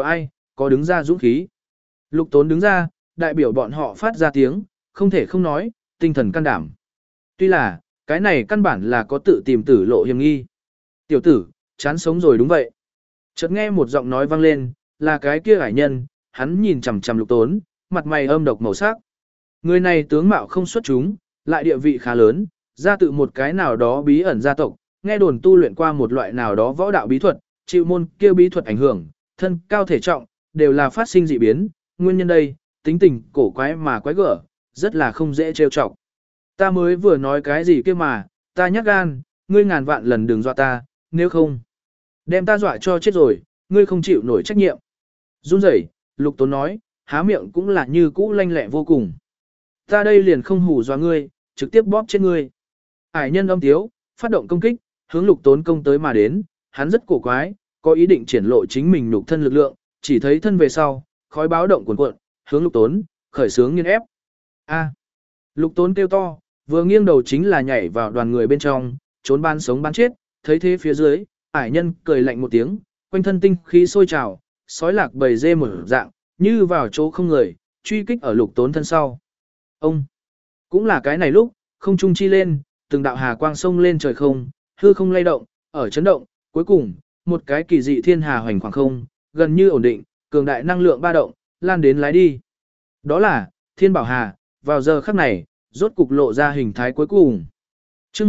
Speaker 1: có đứng ra dũng khí. Lục Tốn đứng ra, đại biểu bọn họ phát ra tiếng, không thể không nói, tinh thần can đảm. Tuy là, cái này căn bản là có tự tìm tử lộ hiểm nghi. Tiểu tử, chán sống rồi đúng vậy. Chợt nghe một giọng nói vang lên, là cái kia hải nhân, hắn nhìn chằm chằm Lục Tốn, mặt mày âm độc màu sắc. Người này tướng mạo không xuất chúng, lại địa vị khá lớn, ra tự một cái nào đó bí ẩn gia tộc, nghe đồn tu luyện qua một loại nào đó võ đạo bí thuật, chịu môn kia bí thuật ảnh hưởng, thân cao thể trọng, đều là phát sinh dị biến, nguyên nhân đây, tính tình cổ quái mà quái gở, rất là không dễ trêu chọc. Ta mới vừa nói cái gì kia mà, ta nhắc gan, ngươi ngàn vạn lần đừng dọa ta, nếu không, đem ta dọa cho chết rồi, ngươi không chịu nổi trách nhiệm. Run rẩy, Lục Tốn nói, há miệng cũng là như cũ lanh lẹ vô cùng. Ta đây liền không hù dọa ngươi, trực tiếp bóp chết ngươi. Hải nhân âm tiếu, phát động công kích, hướng Lục Tốn công tới mà đến, hắn rất cổ quái, có ý định triển lộ chính mình nhục thân lực lượng, chỉ thấy thân về sau, khói báo động cuồn cuộn, hướng Lục Tốn, khởi sướng nghiên ép. A. Lục Tốn kêu to, vừa nghiêng đầu chính là nhảy vào đoàn người bên trong, trốn ban sống bán chết, thấy thế phía dưới, hải nhân cười lạnh một tiếng, quanh thân tinh khí sôi trào, sói lạc bầy dê mở dạng, như vào chỗ không người, truy kích ở Lục Tốn thân sau. Ông, cũng là cái này lúc, không trung chi lên, từng đạo hà quang sông lên trời không, hư không lay động, ở chấn động, cuối cùng, một cái kỳ dị thiên hà hoành khoảng không, gần như ổn định, cường đại năng lượng ba động, lan đến lái đi. Đó là, thiên bảo hà, vào giờ khắc này, rốt cục lộ ra hình thái cuối cùng. Chương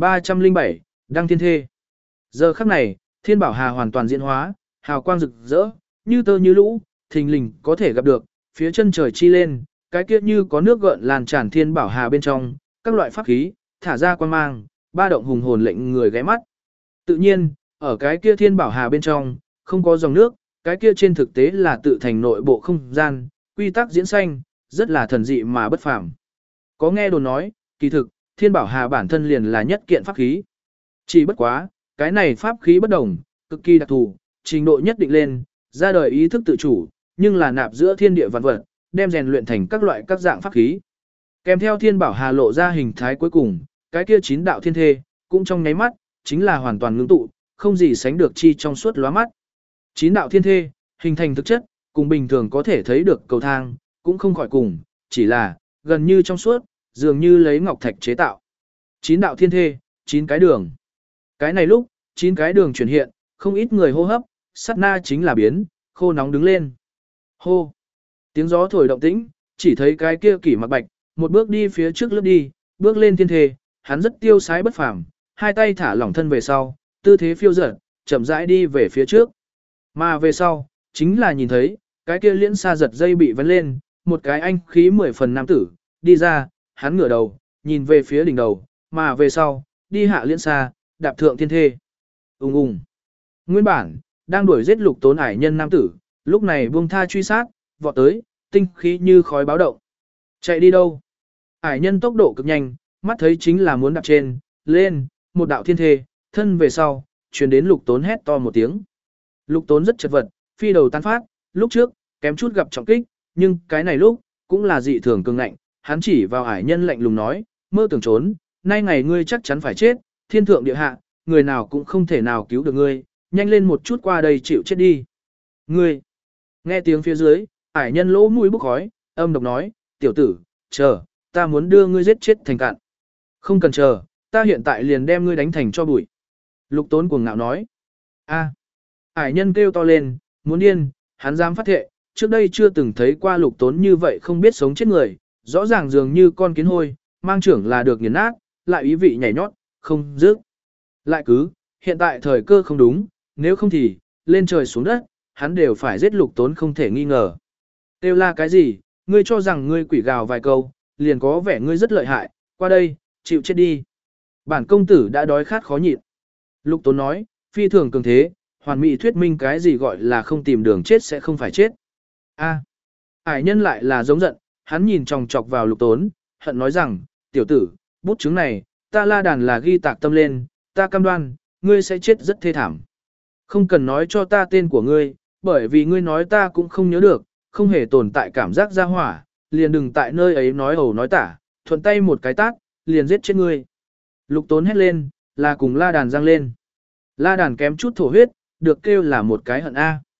Speaker 1: 1307, Đăng Thiên Thê. Giờ khắc này, thiên bảo hà hoàn toàn diễn hóa, hào quang rực rỡ, như tơ như lũ, thình lình có thể gặp được, phía chân trời chi lên, cái kia như có nước gợn lan tràn thiên bảo hà bên trong, các loại pháp khí, thả ra quan mang, ba động hùng hồn lệnh người ghé mắt. Tự nhiên, ở cái kia thiên bảo hà bên trong, không có dòng nước, cái kia trên thực tế là tự thành nội bộ không gian, quy tắc diễn sanh, rất là thần dị mà bất phàm. Có nghe đồn nói, kỳ thực, thiên bảo hà bản thân liền là nhất kiện pháp khí. Chỉ bất quá, cái này pháp khí bất đồng, cực kỳ đặc thù, trình độ nhất định lên, ra đời ý thức tự chủ, nhưng là nạp giữa thiên địa vạn vật, đem rèn luyện thành các loại các dạng pháp khí. Kèm theo thiên bảo hà lộ ra hình thái cuối cùng, cái kia 9 đạo thiên thê, cũng trong nháy mắt, chính là hoàn toàn ngưng tụ, không gì sánh được chi trong suốt lóa mắt. 9 đạo thiên thê, hình thành thực chất, cùng bình thường có thể thấy được cầu thang, cũng không khỏi cùng, chỉ là, gần như trong suốt, dường như lấy ngọc thạch chế tạo. 9 đạo thiên thê, 9 cái đường. Cái này lúc, 9 cái đường chuyển hiện, không ít người hô hấp, sát na chính là biến, khô nóng đứng lên. Hô! Tiếng gió thổi động tĩnh, chỉ thấy cái kia kỷ mặc bạch, một bước đi phía trước lướt đi, bước lên thiên thê, hắn rất tiêu sái bất phàm, hai tay thả lỏng thân về sau, tư thế phiêu dở, chậm rãi đi về phía trước. Mà về sau, chính là nhìn thấy, cái kia liễn xa giật dây bị vấn lên, một cái anh khí 10 phần nam tử, đi ra, hắn ngửa đầu, nhìn về phía đỉnh đầu, mà về sau, đi hạ liễn xa, đạp thượng thiên thê. Ung ung. Nguyên bản, đang đuổi giết Lục Tốn hải nhân nam tử, lúc này buông tha truy sát, vọt tới, tinh khí như khói báo động. Chạy đi đâu? Hải nhân tốc độ cực nhanh, mắt thấy chính là muốn đạp trên, lên, một đạo thiên thê, thân về sau, truyền đến Lục Tốn hét to một tiếng. Lục Tốn rất chật vật, phi đầu tan phát, lúc trước, kém chút gặp trọng kích, nhưng cái này lúc, cũng là dị thường cường ngạnh, hắn chỉ vào hải nhân lạnh lùng nói, mơ tưởng trốn, nay ngày ngươi chắc chắn phải chết, thiên thượng địa hạ, người nào cũng không thể nào cứu được ngươi, nhanh lên một chút qua đây chịu chết đi. Ngươi, nghe tiếng phía dưới, hải nhân lỗ mũi bốc khói, âm độc nói, tiểu tử, chờ, ta muốn đưa ngươi giết chết thành cạn. Không cần chờ, ta hiện tại liền đem ngươi đánh thành cho bụi. Lục Tốn cuồng ngạo nói, a, hải nhân kêu to lên, muốn điên, hắn dám phát thệ, trước đây chưa từng thấy qua Lục Tốn như vậy không biết sống chết người, rõ ràng dường như con kiến hôi, mang trưởng là được nghiền nát, lại ý vị nhảy nhót, không dứt. Lại cứ, hiện tại thời cơ không đúng, nếu không thì, lên trời xuống đất, hắn đều phải giết Lục Tốn không thể nghi ngờ. Kêu la cái gì, ngươi cho rằng ngươi quỷ gào vài câu, liền có vẻ ngươi rất lợi hại, qua đây, chịu chết đi. Bản công tử đã đói khát khó nhịn. Lục Tốn nói, phi thường cường thế, hoàn mỹ thuyết minh cái gì gọi là không tìm đường chết sẽ không phải chết. A, hải nhân lại là giống giận, hắn nhìn chòng chọc vào Lục Tốn, hận nói rằng, tiểu tử, bút chứng này, ta La Đàn là ghi tạc tâm lên, ta cam đoan, ngươi sẽ chết rất thê thảm. Không cần nói cho ta tên của ngươi, bởi vì ngươi nói ta cũng không nhớ được, không hề tồn tại cảm giác ra hỏa, liền đừng tại nơi ấy nói ẩu nói tả, thuận tay một cái tát, liền giết chết ngươi. Lục Tốn hét lên, là cùng La Đàn giang lên. La Đàn kém chút thổ huyết, được kêu là một cái hận A.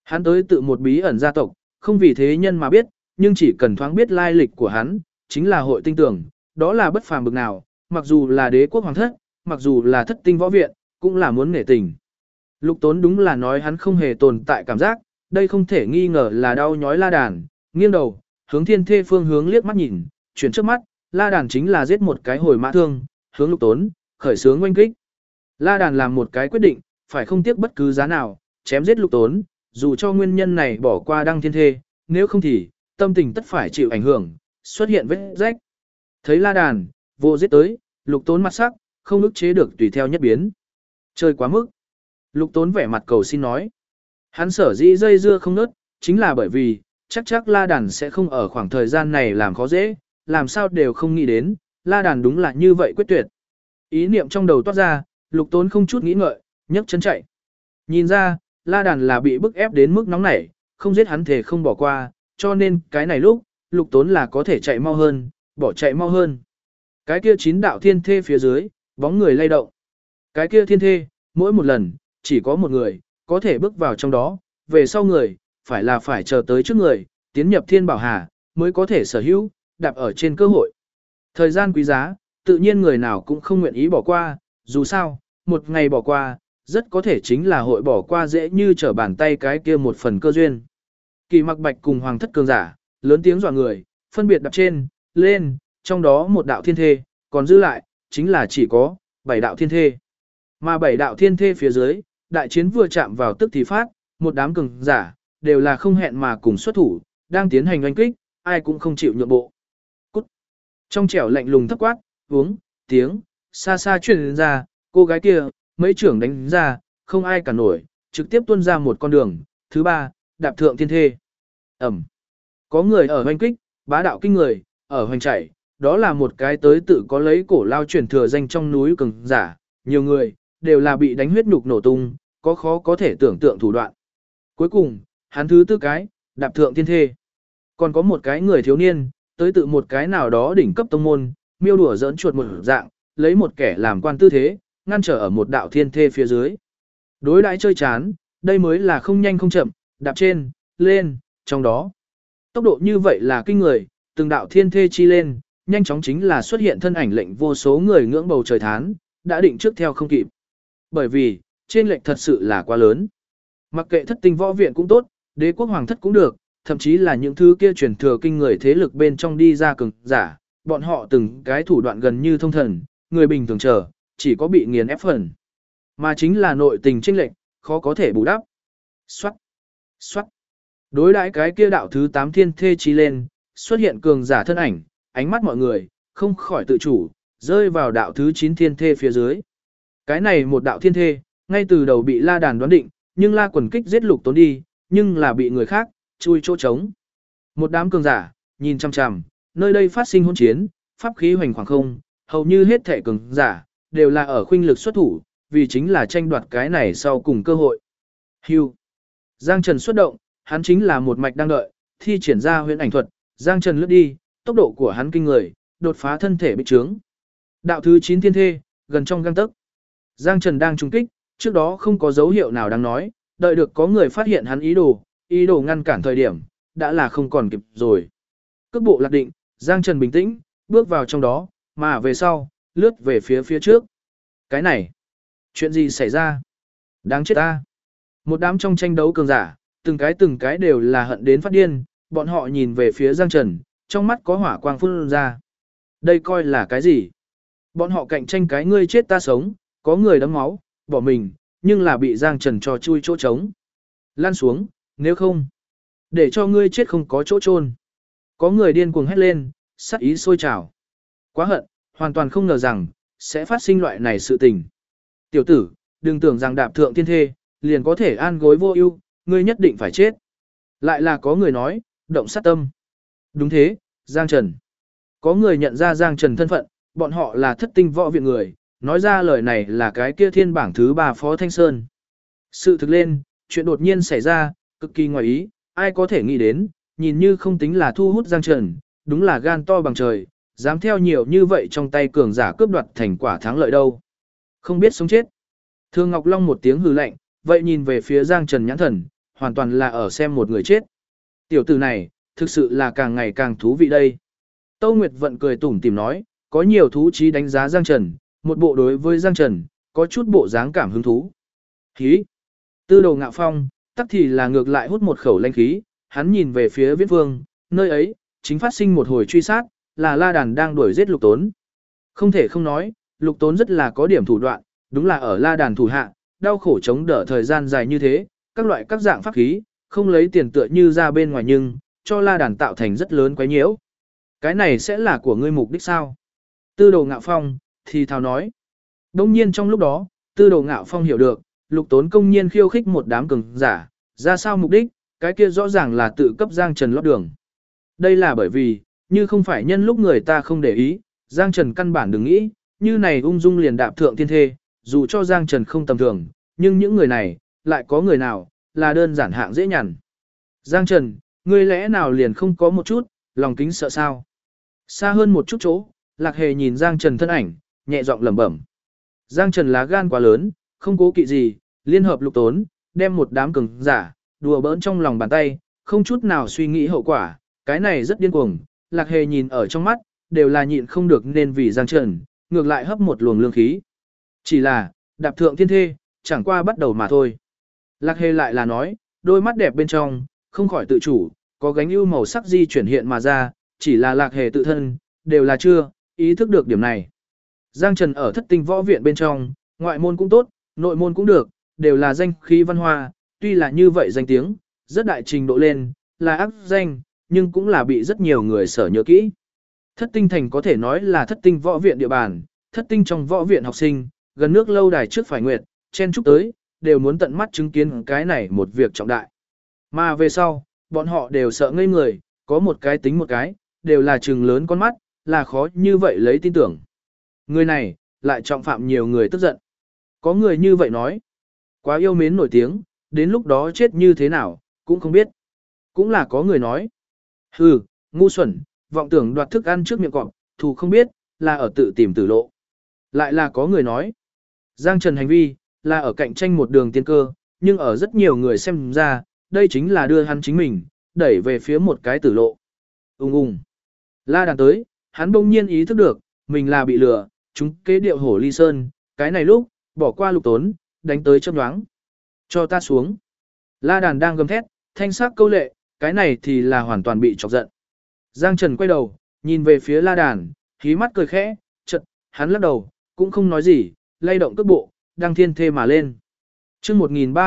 Speaker 1: Hắn tới tự một bí ẩn gia tộc, không vì thế nhân mà biết, nhưng chỉ cần thoáng biết lai lịch của hắn, chính là hội tinh tưởng, đó là bất phàm bực nào, mặc dù là đế quốc hoàng thất, mặc dù là thất tinh võ viện, cũng là muốn nể tình. Lục Tốn đúng là nói hắn không hề tồn tại cảm giác, đây không thể nghi ngờ là đau nhói La Đàn, nghiêng đầu, hướng Thiên Thê phương hướng liếc mắt nhìn, chuyển trước mắt, La Đàn chính là giết một cái hồi mã thương, hướng Lục Tốn, khởi xướng oanh kích. La Đàn làm một cái quyết định, phải không tiếc bất cứ giá nào, chém giết Lục Tốn, dù cho nguyên nhân này bỏ qua Đăng Thiên Thê, nếu không thì, tâm tình tất phải chịu ảnh hưởng, xuất hiện vết rách. Thấy La Đàn, vô giết tới, Lục Tốn mặt sắc, không ức chế được tùy theo nhất biến. Chơi quá mức. Lục Tốn vẻ mặt cầu xin nói. Hắn sở dĩ dây dưa không nớt, chính là bởi vì, chắc La Đàn sẽ không ở khoảng thời gian này làm khó dễ, làm sao đều không nghĩ đến, La Đàn đúng là như vậy quyết tuyệt. Ý niệm trong đầu toát ra, Lục Tốn không chút nghĩ ngợi, nhấc chân chạy. Nhìn ra, La Đàn là bị bức ép đến mức nóng nảy, không giết hắn thể không bỏ qua, cho nên cái này lúc, Lục Tốn là có thể chạy mau hơn, bỏ chạy mau hơn. Cái kia 9 đạo thiên thê phía dưới, bóng người lay động. Cái kia thiên thê, mỗi một lần, chỉ có một người, có thể bước vào trong đó, về sau người, phải chờ tới trước người, tiến nhập thiên bảo hà, mới có thể sở hữu, đạp ở trên cơ hội. Thời gian quý giá, tự nhiên người nào cũng không nguyện ý bỏ qua, dù sao, một ngày bỏ qua, rất có thể chính là hội bỏ qua dễ như trở bàn tay cái kia một phần cơ duyên. Kỳ Mặc Bạch cùng Hoàng thất cường giả, lớn tiếng dọa người, phân biệt đạp trên, lên, trong đó một đạo thiên thê, còn giữ lại, chính là chỉ có 7 đạo thiên thê. Mà 7 đạo thiên thê phía dưới, đại chiến vừa chạm vào tức thì phát, một đám cường giả, đều là không hẹn mà cùng xuất thủ, đang tiến hành oanh kích, ai cũng không chịu nhượng bộ. Cút. Trong trẻo lạnh lùng thấp quát, uống, tiếng, xa xa truyền ra, cô gái kia, mấy trưởng đánh ra, không ai cả nổi, trực tiếp tuôn ra một con đường, thứ ba, đạp thượng thiên thê. Ẩm. Có người ở oanh kích, bá đạo kinh người, ở hoành chảy, đó là một cái tới tự có lấy cổ lao truyền thừa danh trong núi cường giả, nhiều người, đều là bị đánh huyết nhục nổ tung, có khó có thể tưởng tượng thủ đoạn. Cuối cùng, hắn thứ tư cái, đạp thượng thiên thê. Còn có một cái người thiếu niên, tới tự một cái nào đó đỉnh cấp tông môn, miêu đùa giỡn chuột một dạng, lấy một kẻ làm quan tư thế, ngăn trở ở một đạo thiên thê phía dưới. Đối đãi chơi chán, đây mới là không nhanh không chậm, đạp trên, lên, trong đó. Tốc độ như vậy là kinh người, từng đạo thiên thê chi lên, nhanh chóng chính là xuất hiện thân ảnh lệnh vô số người ngưỡng bầu trời thán, đã định trước theo không kịp. Bởi vì, trên lệnh thật sự là quá lớn. Mặc kệ thất tinh võ viện cũng tốt, đế quốc hoàng thất cũng được, thậm chí là những thứ kia truyền thừa kinh người thế lực bên trong đi ra cường giả, bọn họ từng cái thủ đoạn gần như thông thần, người bình thường chờ, chỉ có bị nghiền ép phần. Mà chính là nội tình chênh lệnh, khó có thể bù đắp. Xoát, xoát. Đối đãi cái kia đạo thứ 8 thiên thê chi lên, xuất hiện cường giả thân ảnh, ánh mắt mọi người, không khỏi tự chủ, rơi vào đạo thứ 9 thiên thê phía dưới. Cái này một đạo thiên thê, ngay từ đầu bị La Đàn đoán định, nhưng La Quần kích giết Lục Tốn đi, nhưng là bị người khác, chui chỗ trống. Một đám cường giả, nhìn chằm chằm, nơi đây phát sinh hỗn chiến, pháp khí hoành khoảng không, hầu như hết thể cường giả, đều là ở khuynh lực xuất thủ, vì chính là tranh đoạt cái này sau cùng cơ hội. Hưu. Giang Trần xuất động, hắn chính là một mạch đang đợi, thi triển ra huyễn ảnh thuật, Giang Trần lướt đi, tốc độ của hắn kinh người, đột phá thân thể bị trướng. Đạo thứ 9 thiên thê, gần trong gang tấc. Giang Trần đang trùng kích, trước đó không có dấu hiệu nào đáng nói, đợi được có người phát hiện hắn ý đồ ngăn cản thời điểm, đã là không còn kịp rồi. Cước bộ lạc định, Giang Trần bình tĩnh, bước vào trong đó, mà về sau, lướt về phía trước. Cái này, chuyện gì xảy ra? Đáng chết ta. Một đám trong tranh đấu cường giả, từng cái đều là hận đến phát điên, bọn họ nhìn về phía Giang Trần, trong mắt có hỏa quang phun ra. Đây coi là cái gì? Bọn họ cạnh tranh cái ngươi chết ta sống, có người đấm máu, bỏ mình, nhưng là bị Giang Trần cho chui chỗ trống. Lan xuống, nếu không, để cho ngươi chết không có chỗ chôn. Có người điên cuồng hét lên, sát ý sôi trào. Quá hận, hoàn toàn không ngờ rằng, sẽ phát sinh loại này sự tình. Tiểu tử, đừng tưởng rằng đạp thượng thiên thê, liền có thể an gối vô ưu, ngươi nhất định phải chết. Lại là có người nói, động sát tâm. Đúng thế, Giang Trần. Có người nhận ra Giang Trần thân phận, bọn họ là thất tinh võ viện người, nói ra lời này là cái kia thiên bảng thứ 3 Phó Thanh Sơn. Sự thực lên, chuyện đột nhiên xảy ra, cực kỳ ngoài ý, ai có thể nghĩ đến, nhìn như không tính là thu hút Giang Trần, đúng là gan to bằng trời, dám theo nhiều như vậy trong tay cường giả cướp đoạt thành quả thắng lợi đâu. Không biết sống chết. Thương Ngọc Long một tiếng hừ lạnh, vậy nhìn về phía Giang Trần nhãn thần, hoàn toàn là ở xem một người chết. Tiểu tử này, thực sự là càng ngày càng thú vị đây. Tâu Nguyệt Vận cười tủm tỉm nói, có nhiều thú trí đánh giá Giang Trần, một bộ đối với Giang Trần, có chút bộ dáng cảm hứng thú. Khí. Tư Đồ Ngạo Phong, tắc thì là ngược lại hút một khẩu lanh khí, hắn nhìn về phía Viễn Vương, nơi ấy, chính phát sinh một hồi truy sát, là La Đàn đang đuổi giết Lục Tốn. Không thể không nói, Lục Tốn rất là có điểm thủ đoạn, đúng là ở La Đàn thủ hạ, đau khổ chống đỡ thời gian dài như thế, các loại các dạng pháp khí, không lấy tiền tựa như ra bên ngoài nhưng, cho La Đàn tạo thành rất lớn quấy nhiễu. Cái này sẽ là của ngươi mục đích sao? Tư Đồ Ngạo Phong, thì thào nói. Đông nhiên trong lúc đó, Tư Đồ Ngạo Phong hiểu được, Lục Tốn công nhiên khiêu khích một đám cường giả, ra sao mục đích, cái kia rõ ràng là tự cấp Giang Trần lót đường. Đây là bởi vì, như không phải nhân lúc người ta không để ý, Giang Trần căn bản đừng nghĩ, như này ung dung liền đạp thượng thiên thê, dù cho Giang Trần không tầm thường, nhưng những người này, lại có người nào, là đơn giản hạng dễ nhằn. Giang Trần, ngươi lẽ nào liền không có một chút, lòng kính sợ sao? Xa hơn một chút chỗ, Lạc Hề nhìn Giang Trần thân ảnh, nhẹ giọng lẩm bẩm. Giang Trần lá gan quá lớn, không cố kỵ gì, liên hợp Lục Tốn, đem một đám cường giả, đùa bỡn trong lòng bàn tay, không chút nào suy nghĩ hậu quả, cái này rất điên cuồng. Lạc Hề nhìn ở trong mắt, đều là nhịn không được nên vì Giang Trần, ngược lại hấp một luồng lương khí. Chỉ là, đạp thượng thiên thê, chẳng qua bắt đầu mà thôi. Lạc Hề lại là nói, đôi mắt đẹp bên trong, không khỏi tự chủ, có gánh ưu màu sắc di chuyển hiện mà ra, chỉ là Lạc Hề tự thân, đều là chưa, ý thức được điểm này. Giang Trần ở Thất Tinh Võ Viện bên trong, ngoại môn cũng tốt, nội môn cũng được, đều là danh khí văn hoa, tuy là như vậy danh tiếng, rất đại trình độ lên, là ác danh, nhưng cũng là bị rất nhiều người sở nhớ kỹ. Thất Tinh Thành có thể nói là Thất Tinh Võ Viện địa bàn, Thất Tinh trong võ viện học sinh, gần nước lâu đài trước phải nguyệt, chen chúc tới, đều muốn tận mắt chứng kiến cái này một việc trọng đại. Mà về sau, bọn họ đều sợ ngây người, có một cái tính một cái, đều là trừng lớn con mắt, là khó như vậy lấy tin tưởng. Người này, lại trọng phạm nhiều người tức giận. Có người như vậy nói, quá yêu mến nổi tiếng, đến lúc đó chết như thế nào, cũng không biết. Cũng là có người nói, hừ, ngu xuẩn, vọng tưởng đoạt thức ăn trước miệng cọp, thù không biết, là ở tự tìm tử lộ. Lại là có người nói, Giang Trần hành vi, là ở cạnh tranh một đường tiên cơ, nhưng ở rất nhiều người xem ra, đây chính là đưa hắn chính mình, đẩy về phía một cái tử lộ. Ung ung. La Đàn tới, hắn bỗng nhiên ý thức được, mình là bị lừa, chúng kế điệu hổ ly sơn, cái này lúc, bỏ qua Lục Tốn, đánh tới chớp nhoáng. Cho ta xuống. La Đàn đang gầm thét, thanh sắc câu lệ, cái này thì là hoàn toàn bị chọc giận. Giang Trần quay đầu, nhìn về phía La Đàn, hí mắt cười khẽ, chợt, hắn lắc đầu, cũng không nói gì, lay động cước bộ, đang thiên thê mà lên. Chương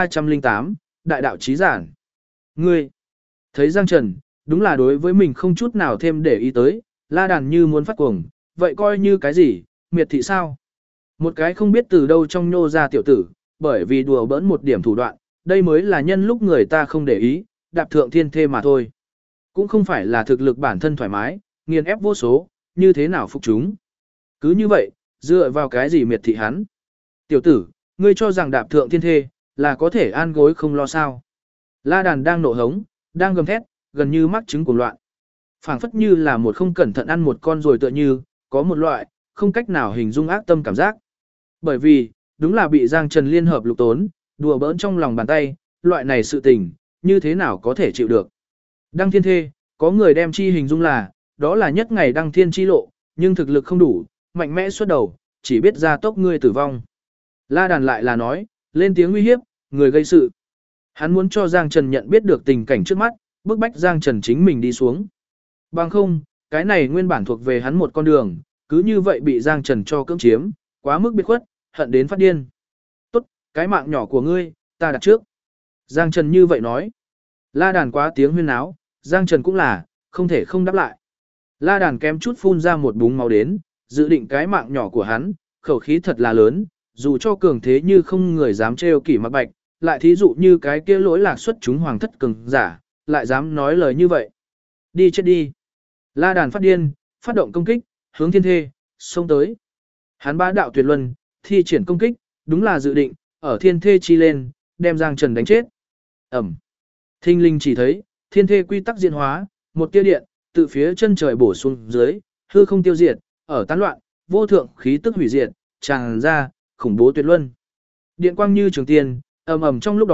Speaker 1: 1308, Đại đạo chí giản. Ngươi, thấy Giang Trần, đúng là đối với mình không chút nào thêm để ý tới, La Đàn như muốn phát cuồng, vậy coi như cái gì, miệt thị sao? Một cái không biết từ đâu trong nhô ra tiểu tử, bởi vì đùa bỡn một điểm thủ đoạn, đây mới là nhân lúc người ta không để ý, đạp thượng thiên thê mà thôi. Cũng không phải là thực lực bản thân thoải mái, nghiền ép vô số, như thế nào phục chúng. Cứ như vậy, dựa vào cái gì miệt thị hắn? Tiểu tử, ngươi cho rằng đạp thượng thiên thê, là có thể an gối không lo sao? La Đàn đang nộ hống, đang gầm thét, gần như mắc chứng cuồng loạn. Phảng phất như là một không cẩn thận ăn một con rồi tựa như, có một loại, không cách nào hình dung ác tâm cảm giác. Bởi vì, đúng là bị Giang Trần liên hợp Lục Tốn, đùa bỡn trong lòng bàn tay, loại này sự tình, như thế nào có thể chịu được. Đăng thiên thê, có người đem chi hình dung là, đó là nhất ngày đăng thiên chi lộ, nhưng thực lực không đủ, mạnh mẽ xuất đầu, chỉ biết ra tốc ngươi tử vong. La Đàn lại là nói, lên tiếng uy hiếp, người gây sự. Hắn muốn cho Giang Trần nhận biết được tình cảnh trước mắt, bức bách Giang Trần chính mình đi xuống. Bằng không, cái này nguyên bản thuộc về hắn một con đường, cứ như vậy bị Giang Trần cho cưỡng chiếm, quá mức biệt khuất, hận đến phát điên. Tốt, cái mạng nhỏ của ngươi, ta đặt trước. Giang Trần như vậy nói. La Đàn quá tiếng huyên náo, Giang Trần cũng là, không thể không đáp lại. La Đàn kém chút phun ra một búng máu đến, dự định cái mạng nhỏ của hắn, khẩu khí thật là lớn, dù cho cường thế như không người dám trêu kỷ mặc bạch, lại thí dụ như cái kia lỗi lạc xuất chúng hoàng thất cường giả, lại dám nói lời như vậy. Đi chết đi. La Đàn phát điên, phát động công kích, hướng thiên thê, xông tới. Hắn bá đạo tuyệt luân, thi triển công kích, đúng là dự định, ở thiên thê chi lên, đem Giang Trần đánh chết. Ẩm. Thinh linh chỉ thấy, thiên thê quy tắc diễn hóa, một tia điện, từ phía chân trời bổ xuống dưới, hư không tiêu diệt, ở tán loạn, vô thượng khí tức hủy diệt, tràn ra, khủng bố tuyệt luân. Điện quang như trường tiên, ầm ầm trong lúc đó,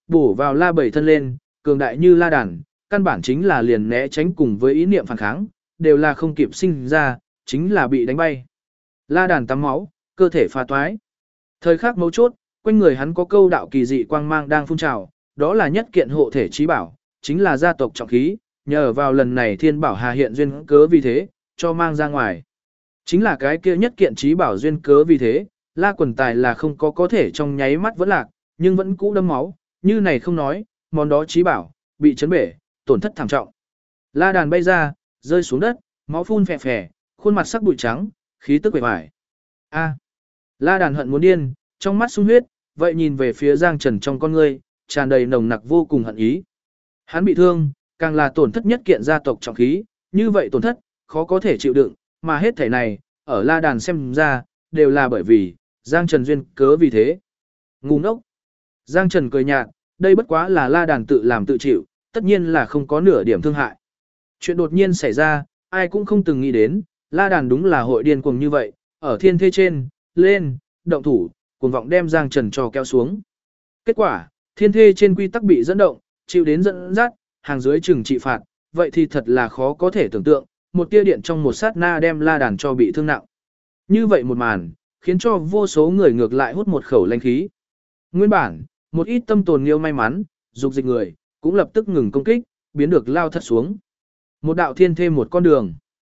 Speaker 1: bổ vào La Bảy thân lên, cường đại như La Đàn, căn bản chính là liền né tránh cùng với ý niệm phản kháng, đều là không kịp sinh ra, chính là bị đánh bay. La Đàn tắm máu, cơ thể phá toái. Thời khắc mấu chốt, quanh người hắn có câu đạo kỳ dị quang mang đang phun trào, đó là nhất kiện hộ thể trí bảo, chính là gia tộc trọng khí, nhờ vào lần này Thiên Bảo Hà hiện duyên cớ vì thế, cho mang ra ngoài. Chính là cái kia nhất kiện trí bảo duyên cớ vì thế, La Quần Tài là không có thể trong nháy mắt vẫn lạc, nhưng vẫn cũ đâm máu, như này không nói, món đó trí bảo, bị chấn bể, tổn thất thảm trọng. La Đàn bay ra, rơi xuống đất, máu phun phè phè, khuôn mặt sắc bụi trắng, khí tức quệ vải. A. La Đàn hận muốn điên, trong mắt sung huyết, vậy nhìn về phía Giang Trần trong con ngươi, tràn đầy nồng nặc vô cùng hận ý. Hắn bị thương, càng là tổn thất nhất kiện gia tộc trọng khí, như vậy tổn thất, khó có thể chịu đựng, mà hết thể này, ở La Đàn xem ra, đều là bởi vì, Giang Trần duyên cớ vì thế. Ngu ngốc. Giang Trần cười nhạt, đây bất quá là La Đàn tự làm tự chịu, tất nhiên là không có nửa điểm thương hại. Chuyện đột nhiên xảy ra, ai cũng không từng nghĩ đến, La Đàn đúng là hội điên cuồng như vậy, ở thiên thê trên, lên, động thủ, cuồng vọng đem Giang Trần cho kéo xuống. Kết quả, thiên thê trên quy tắc bị dẫn động, chịu đến dẫn dắt, hàng dưới trừng trị phạt, vậy thì thật là khó có thể tưởng tượng, một tia điện trong một sát na đem La Đàn cho bị thương nặng. Như vậy một màn, khiến cho vô số người ngược lại hút một khẩu lanh khí. Nguyên bản, một ít tâm tồn nghiêu may mắn, dục dịch người, cũng lập tức ngừng công kích, biến được lao thật xuống. Một đạo thiên thêm một con đường.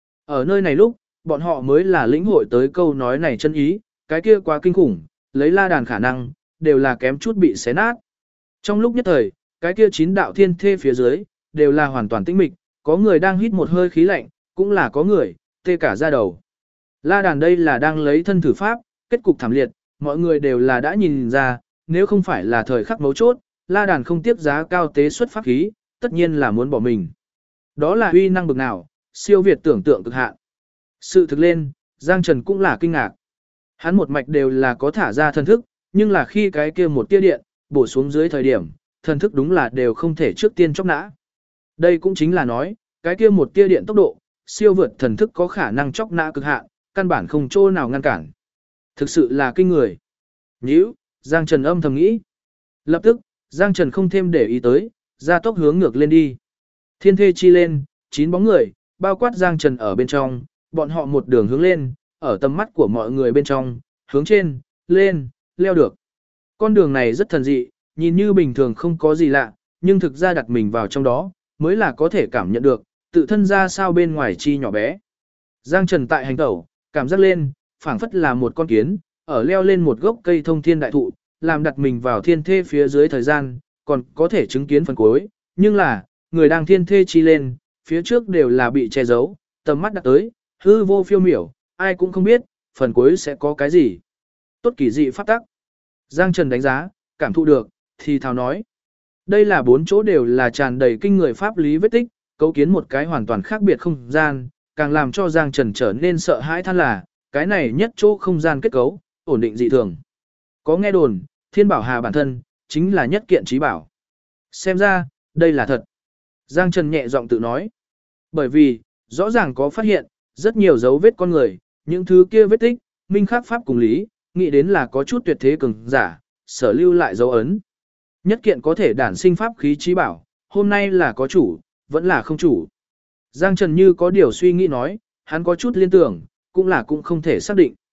Speaker 1: Ở nơi này lúc, bọn họ mới là lĩnh hội tới câu nói này chân ý, cái kia quá kinh khủng, lấy La Đàn khả năng, đều là kém chút bị xé nát. Trong lúc nhất thời, cái kia 9 đạo thiên thê phía dưới, đều là hoàn toàn tĩnh mịch, có người đang hít một hơi khí lạnh, cũng là có người, tê cả da đầu. La Đàn đây là đang lấy thân thử pháp, kết cục thảm liệt, mọi người đều là đã nhìn ra, nếu không phải là thời khắc mấu chốt, La Đàn không tiếc giá cao tế xuất pháp khí, tất nhiên là muốn bỏ mình. Đó là uy năng bực nào, siêu việt tưởng tượng cực hạn. Sự thực lên, Giang Trần cũng là kinh ngạc. Hắn một mạch đều là có thả ra thần thức, nhưng là khi cái kia một tia điện, bổ xuống dưới thời điểm, thần thức đúng là đều không thể trước tiên chóc nã. Đây cũng chính là nói, cái kia một tia điện tốc độ, siêu vượt thần thức có khả năng chóc nã cực hạn, căn bản không chỗ nào ngăn cản. Thực sự là kinh người. Nhíu, Giang Trần âm thầm nghĩ. Lập tức, Giang Trần không thêm để ý tới, ra tốc hướng ngược lên đi. Thiên thê chi lên, 9 bóng người, bao quát Giang Trần ở bên trong, bọn họ một đường hướng lên, ở tầm mắt của mọi người bên trong, hướng trên, lên, leo được. Con đường này rất thần dị, nhìn như bình thường không có gì lạ, nhưng thực ra đặt mình vào trong đó, mới là có thể cảm nhận được, tự thân ra sao bên ngoài chi nhỏ bé. Giang Trần tại hành tẩu, cảm giác lên, phảng phất là một con kiến, ở leo lên một gốc cây thông thiên đại thụ, làm đặt mình vào thiên thê phía dưới thời gian, còn có thể chứng kiến phần cuối, nhưng là, người đang thiên thê chi lên, phía trước đều là bị che giấu, tầm mắt đặt tới, hư vô phiêu miểu, ai cũng không biết, phần cuối sẽ có cái gì. Tốt kỳ dị pháp tắc. Giang Trần đánh giá, cảm thụ được, thì thào nói. Đây là 4 chỗ đều là tràn đầy kinh người pháp lý vết tích, cấu kiến một cái hoàn toàn khác biệt không gian, càng làm cho Giang Trần trở nên sợ hãi than là, cái này nhất chỗ không gian kết cấu, ổn định dị thường. Có nghe đồn, Thiên Bảo Hà bản thân, chính là nhất kiện trí bảo. Xem ra, đây là thật. Giang Trần nhẹ giọng tự nói. Bởi vì, rõ ràng có phát hiện, rất nhiều dấu vết con người, những thứ kia vết tích, minh khắc pháp cùng lý, nghĩ đến là có chút tuyệt thế cường giả, sở lưu lại dấu ấn. Nhất kiện có thể đản sinh pháp khí trí bảo, hôm nay là có chủ, vẫn là không chủ. Giang Trần như có điều suy nghĩ nói, hắn có chút liên tưởng, cũng là cũng không thể xác định.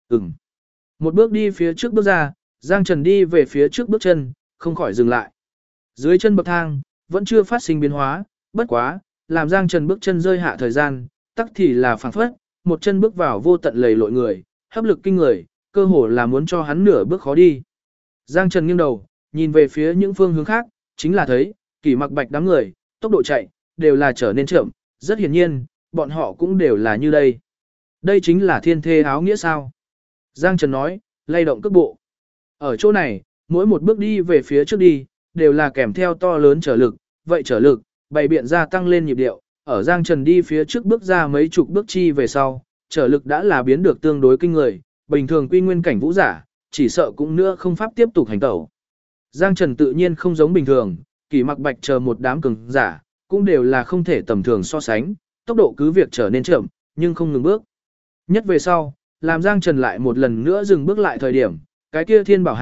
Speaker 1: Một bước đi phía trước bước ra, Giang Trần đi về phía trước bước chân, không khỏi dừng lại. Dưới chân bậc thang, vẫn chưa phát sinh biến hóa, bất quá, làm Giang Trần bước chân rơi hạ thời gian, tắc thì là phảng phất, một chân bước vào vô tận lầy lội người, hấp lực kinh người, cơ hồ là muốn cho hắn nửa bước khó đi. Giang Trần nghiêng đầu, nhìn về phía những phương hướng khác, chính là thấy, Kỷ Mặc Bạch đám người, tốc độ chạy, đều là trở nên chậm, rất hiển nhiên, bọn họ cũng đều là như đây. Đây chính là thiên thê áo nghĩa sao? Giang Trần nói, lay động cước bộ. Ở chỗ này, mỗi một bước đi về phía trước đi, đều là kèm theo to lớn trở lực, vậy trở lực, bày biện ra tăng lên nhịp điệu, ở Giang Trần đi phía trước bước ra mấy chục bước chi về sau, trở lực đã là biến được tương đối kinh người, bình thường quy nguyên cảnh vũ giả, chỉ sợ cũng nữa không pháp tiếp tục hành tẩu. Giang Trần tự nhiên không giống bình thường, Kỷ Mặc Bạch chờ một đám cường giả, cũng đều là không thể tầm thường so sánh, tốc độ cứ việc trở nên chậm, nhưng không ngừng bước. Nhất về sau, làm Giang Trần lại một lần nữa dừng bước lại thời điểm, cái kia Thiên Bảo Hà,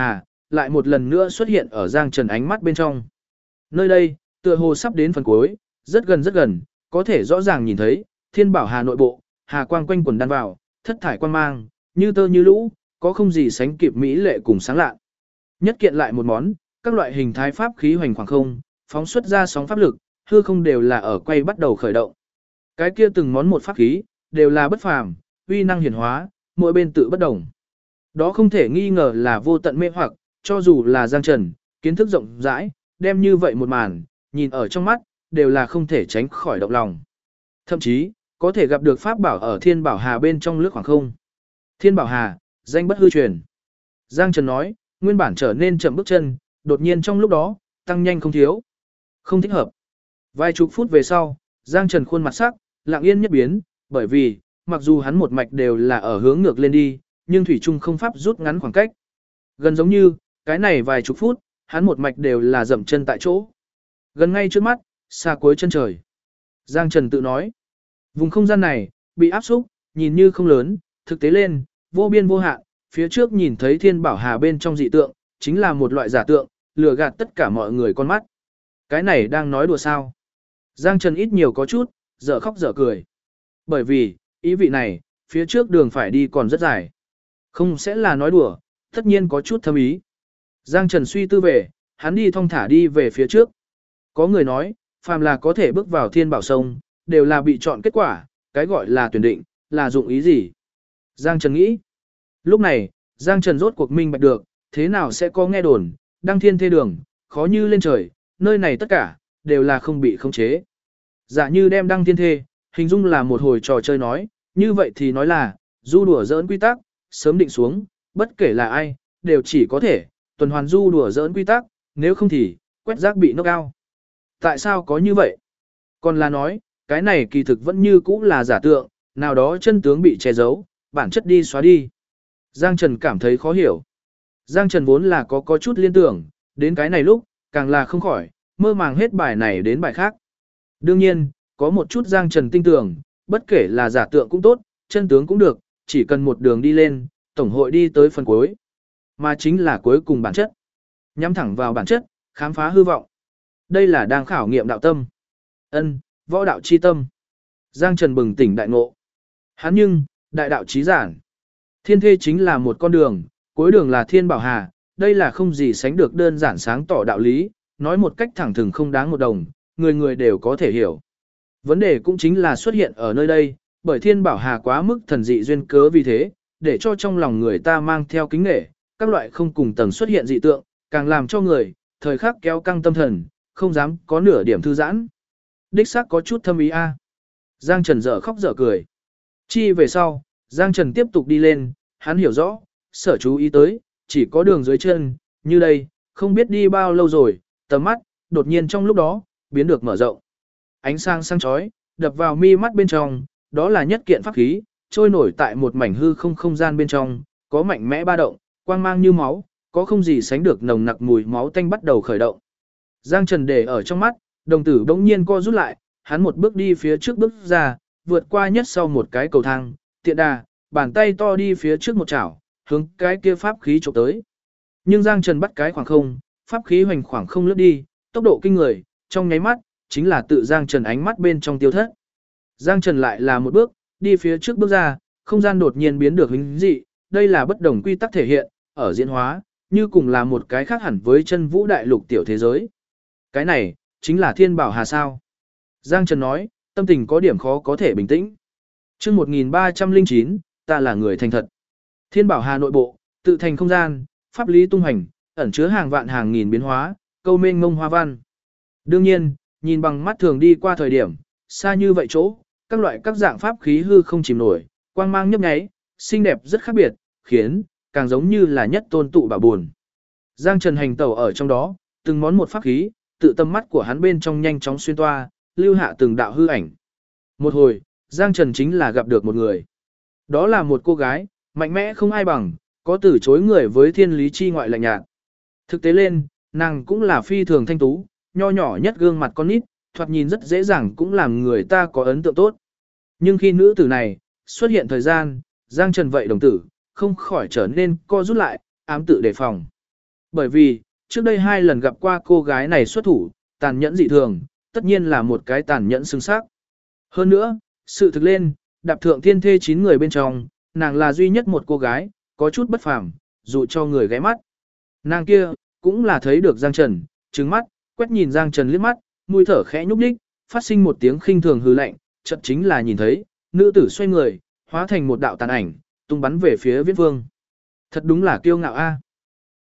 Speaker 1: lại một lần nữa xuất hiện ở Giang Trần ánh mắt bên trong. Nơi đây, tựa hồ sắp đến phần cuối, rất gần, có thể rõ ràng nhìn thấy, Thiên Bảo Hà nội bộ, hà quang quanh quần đan vào, thất thải quang mang, như tơ như lũ, có không gì sánh kịp mỹ lệ cùng sáng lạ. Nhất kiện lại một món, các loại hình thái pháp khí hoành khoảng không, phóng xuất ra sóng pháp lực, hư không đều là ở quay bắt đầu khởi động. Cái kia từng món một pháp khí, đều là bất phàm, uy năng hiển hóa, mỗi bên tự bất đồng. Đó không thể nghi ngờ là vô tận mê hoặc, cho dù là Giang Trần, kiến thức rộng rãi, đem như vậy một màn, nhìn ở trong mắt, đều là không thể tránh khỏi động lòng. Thậm chí, có thể gặp được pháp bảo ở Thiên Bảo Hà bên trong nước khoảng không. Thiên Bảo Hà, danh bất hư truyền. Giang Trần nói, nguyên bản trở nên chậm bước chân, đột nhiên trong lúc đó, tăng nhanh không thiếu. Không thích hợp. Vài chục phút về sau, Giang Trần khuôn mặt sắc, lặng yên nhất biến, bởi vì, mặc dù hắn một mạch đều là ở hướng ngược lên đi, nhưng thủy chung không pháp rút ngắn khoảng cách. Gần giống như, cái này vài chục phút, hắn một mạch đều là dậm chân tại chỗ. Gần ngay trước mắt, xa cuối chân trời. Giang Trần tự nói, vùng không gian này, bị áp xúc, nhìn như không lớn, thực tế lên, vô biên vô hạn, phía trước nhìn thấy Thiên Bảo Hà bên trong dị tượng, chính là một loại giả tượng, lừa gạt tất cả mọi người con mắt. Cái này đang nói đùa sao? Giang Trần ít nhiều có chút, dở khóc dở cười. Bởi vì, ý vị này, phía trước đường phải đi còn rất dài. Không sẽ là nói đùa, tất nhiên có chút thâm ý. Giang Trần suy tư về, hắn đi thong thả đi về phía trước. Có người nói, phàm là có thể bước vào Thiên Bảo Sông, đều là bị chọn kết quả, cái gọi là tuyển định, là dụng ý gì? Giang Trần nghĩ. Lúc này, Giang Trần rốt cuộc minh bạch được, thế nào sẽ có nghe đồn, đăng thiên thê đường, khó như lên trời, nơi này tất cả, đều là không bị khống chế. Giả như đem đăng thiên thê, hình dung là một hồi trò chơi nói, như vậy thì nói là, du đùa giỡn quy tắc, sớm định xuống, bất kể là ai, đều chỉ có thể, tuần hoàn du đùa giỡn quy tắc, nếu không thì, quét rác bị knock out. Tại sao có như vậy? Còn là nói, cái này kỳ thực vẫn như cũ là giả tượng, nào đó chân tướng bị che giấu, bản chất đi xóa đi. Giang Trần cảm thấy khó hiểu. Giang Trần vốn là có chút liên tưởng, đến cái này lúc, càng là không khỏi, mơ màng hết bài này đến bài khác. Đương nhiên, có một chút Giang Trần tin tưởng, bất kể là giả tượng cũng tốt, chân tướng cũng được, chỉ cần một đường đi lên, tổng hội đi tới phần cuối. Mà chính là cuối cùng bản chất. Nhắm thẳng vào bản chất, khám phá hư vọng. Đây là đang khảo nghiệm đạo tâm. Võ đạo chi tâm. Giang Trần bừng tỉnh đại ngộ. Hắn nhưng, đại đạo chí giản. Thiên thê chính là một con đường, cuối đường là Thiên Bảo Hà, đây là không gì sánh được đơn giản sáng tỏ đạo lý, nói một cách thẳng thừng không đáng một đồng, người người đều có thể hiểu. Vấn đề cũng chính là xuất hiện ở nơi đây, bởi Thiên Bảo Hà quá mức thần dị duyên cớ vì thế, để cho trong lòng người ta mang theo kính nể, các loại không cùng tầng xuất hiện dị tượng, càng làm cho người, thời khắc kéo căng tâm thần, không dám có nửa điểm thư giãn. Đích xác có chút thâm ý a. Giang Trần dở khóc dở cười. Chi về sau, Giang Trần tiếp tục đi lên, hắn hiểu rõ, sở chú ý tới, chỉ có đường dưới chân, như đây, không biết đi bao lâu rồi, tầm mắt, đột nhiên trong lúc đó, biến được mở rộng. Ánh sáng sáng chói, đập vào mi mắt bên trong, đó là nhất kiện pháp khí, trôi nổi tại một mảnh hư không không gian bên trong, có mạnh mẽ ba động, quang mang như máu, có không gì sánh được nồng nặc mùi máu tanh bắt đầu khởi động. Giang Trần để ở trong mắt, đồng tử bỗng nhiên co rút lại, hắn một bước đi phía trước bước ra, vượt qua nhất sau một cái cầu thang, tiện đà, bàn tay to đi phía trước một chảo, hướng cái kia pháp khí chụp tới. Nhưng Giang Trần bắt cái khoảng không, pháp khí hoành khoảng không lướt đi, tốc độ kinh người, trong nháy mắt, chính là tự Giang Trần ánh mắt bên trong tiêu thất. Giang Trần lại là một bước, đi phía trước bước ra, không gian đột nhiên biến được hình dị, đây là bất đồng quy tắc thể hiện, ở diễn hóa, như cùng là một cái khác hẳn với chân vũ đại lục tiểu thế giới. Cái này, chính là Thiên Bảo Hà sao. Giang Trần nói, tâm tình có điểm khó có thể bình tĩnh. Chương 1309, ta là người thành thật. Thiên Bảo Hà nội bộ, tự thành không gian, pháp lý tung hành, ẩn chứa hàng vạn hàng nghìn biến hóa, câu mênh ngông hoa văn. Đương nhiên, nhìn bằng mắt thường đi qua thời điểm, xa như vậy chỗ, các dạng pháp khí hư không chìm nổi, quang mang nhấp nháy, xinh đẹp rất khác biệt, khiến càng giống như là nhất tôn tụ bảo buồn. Giang Trần hành tẩu ở trong đó, từng món một pháp khí, tự tâm mắt của hắn bên trong nhanh chóng xuyên toa, lưu hạ từng đạo hư ảnh. Một hồi, Giang Trần chính là gặp được một người. Đó là một cô gái, mạnh mẽ không ai bằng, có từ chối người với thiên lý chi ngoại lạnh nhạt. Thực tế lên, nàng cũng là phi thường thanh tú, nho nhỏ nhất gương mặt con nít, thoạt nhìn rất dễ dàng cũng làm người ta có ấn tượng tốt. Nhưng khi nữ tử này xuất hiện thời gian, Giang Trần vậy đồng tử, không khỏi trở nên co rút lại, ám tự đề phòng. Bởi vì, trước đây 2 lần gặp qua cô gái này xuất thủ, tàn nhẫn dị thường, tất nhiên là một cái tàn nhẫn xứng sắc. Hơn nữa, sự thực lên, đạp thượng thiên thê 9 người bên trong, nàng là duy nhất một cô gái, có chút bất phàm, dụ cho người ghé mắt. Nàng kia, cũng là thấy được Giang Trần, trừng mắt, quét nhìn Giang Trần liếc mắt, mũi thở khẽ nhúc nhích, phát sinh một tiếng khinh thường hừ lạnh, chợt chính là nhìn thấy, nữ tử xoay người, hóa thành một đạo tàn ảnh, tung bắn về phía Viễn Vương. Thật đúng là kiêu ngạo a.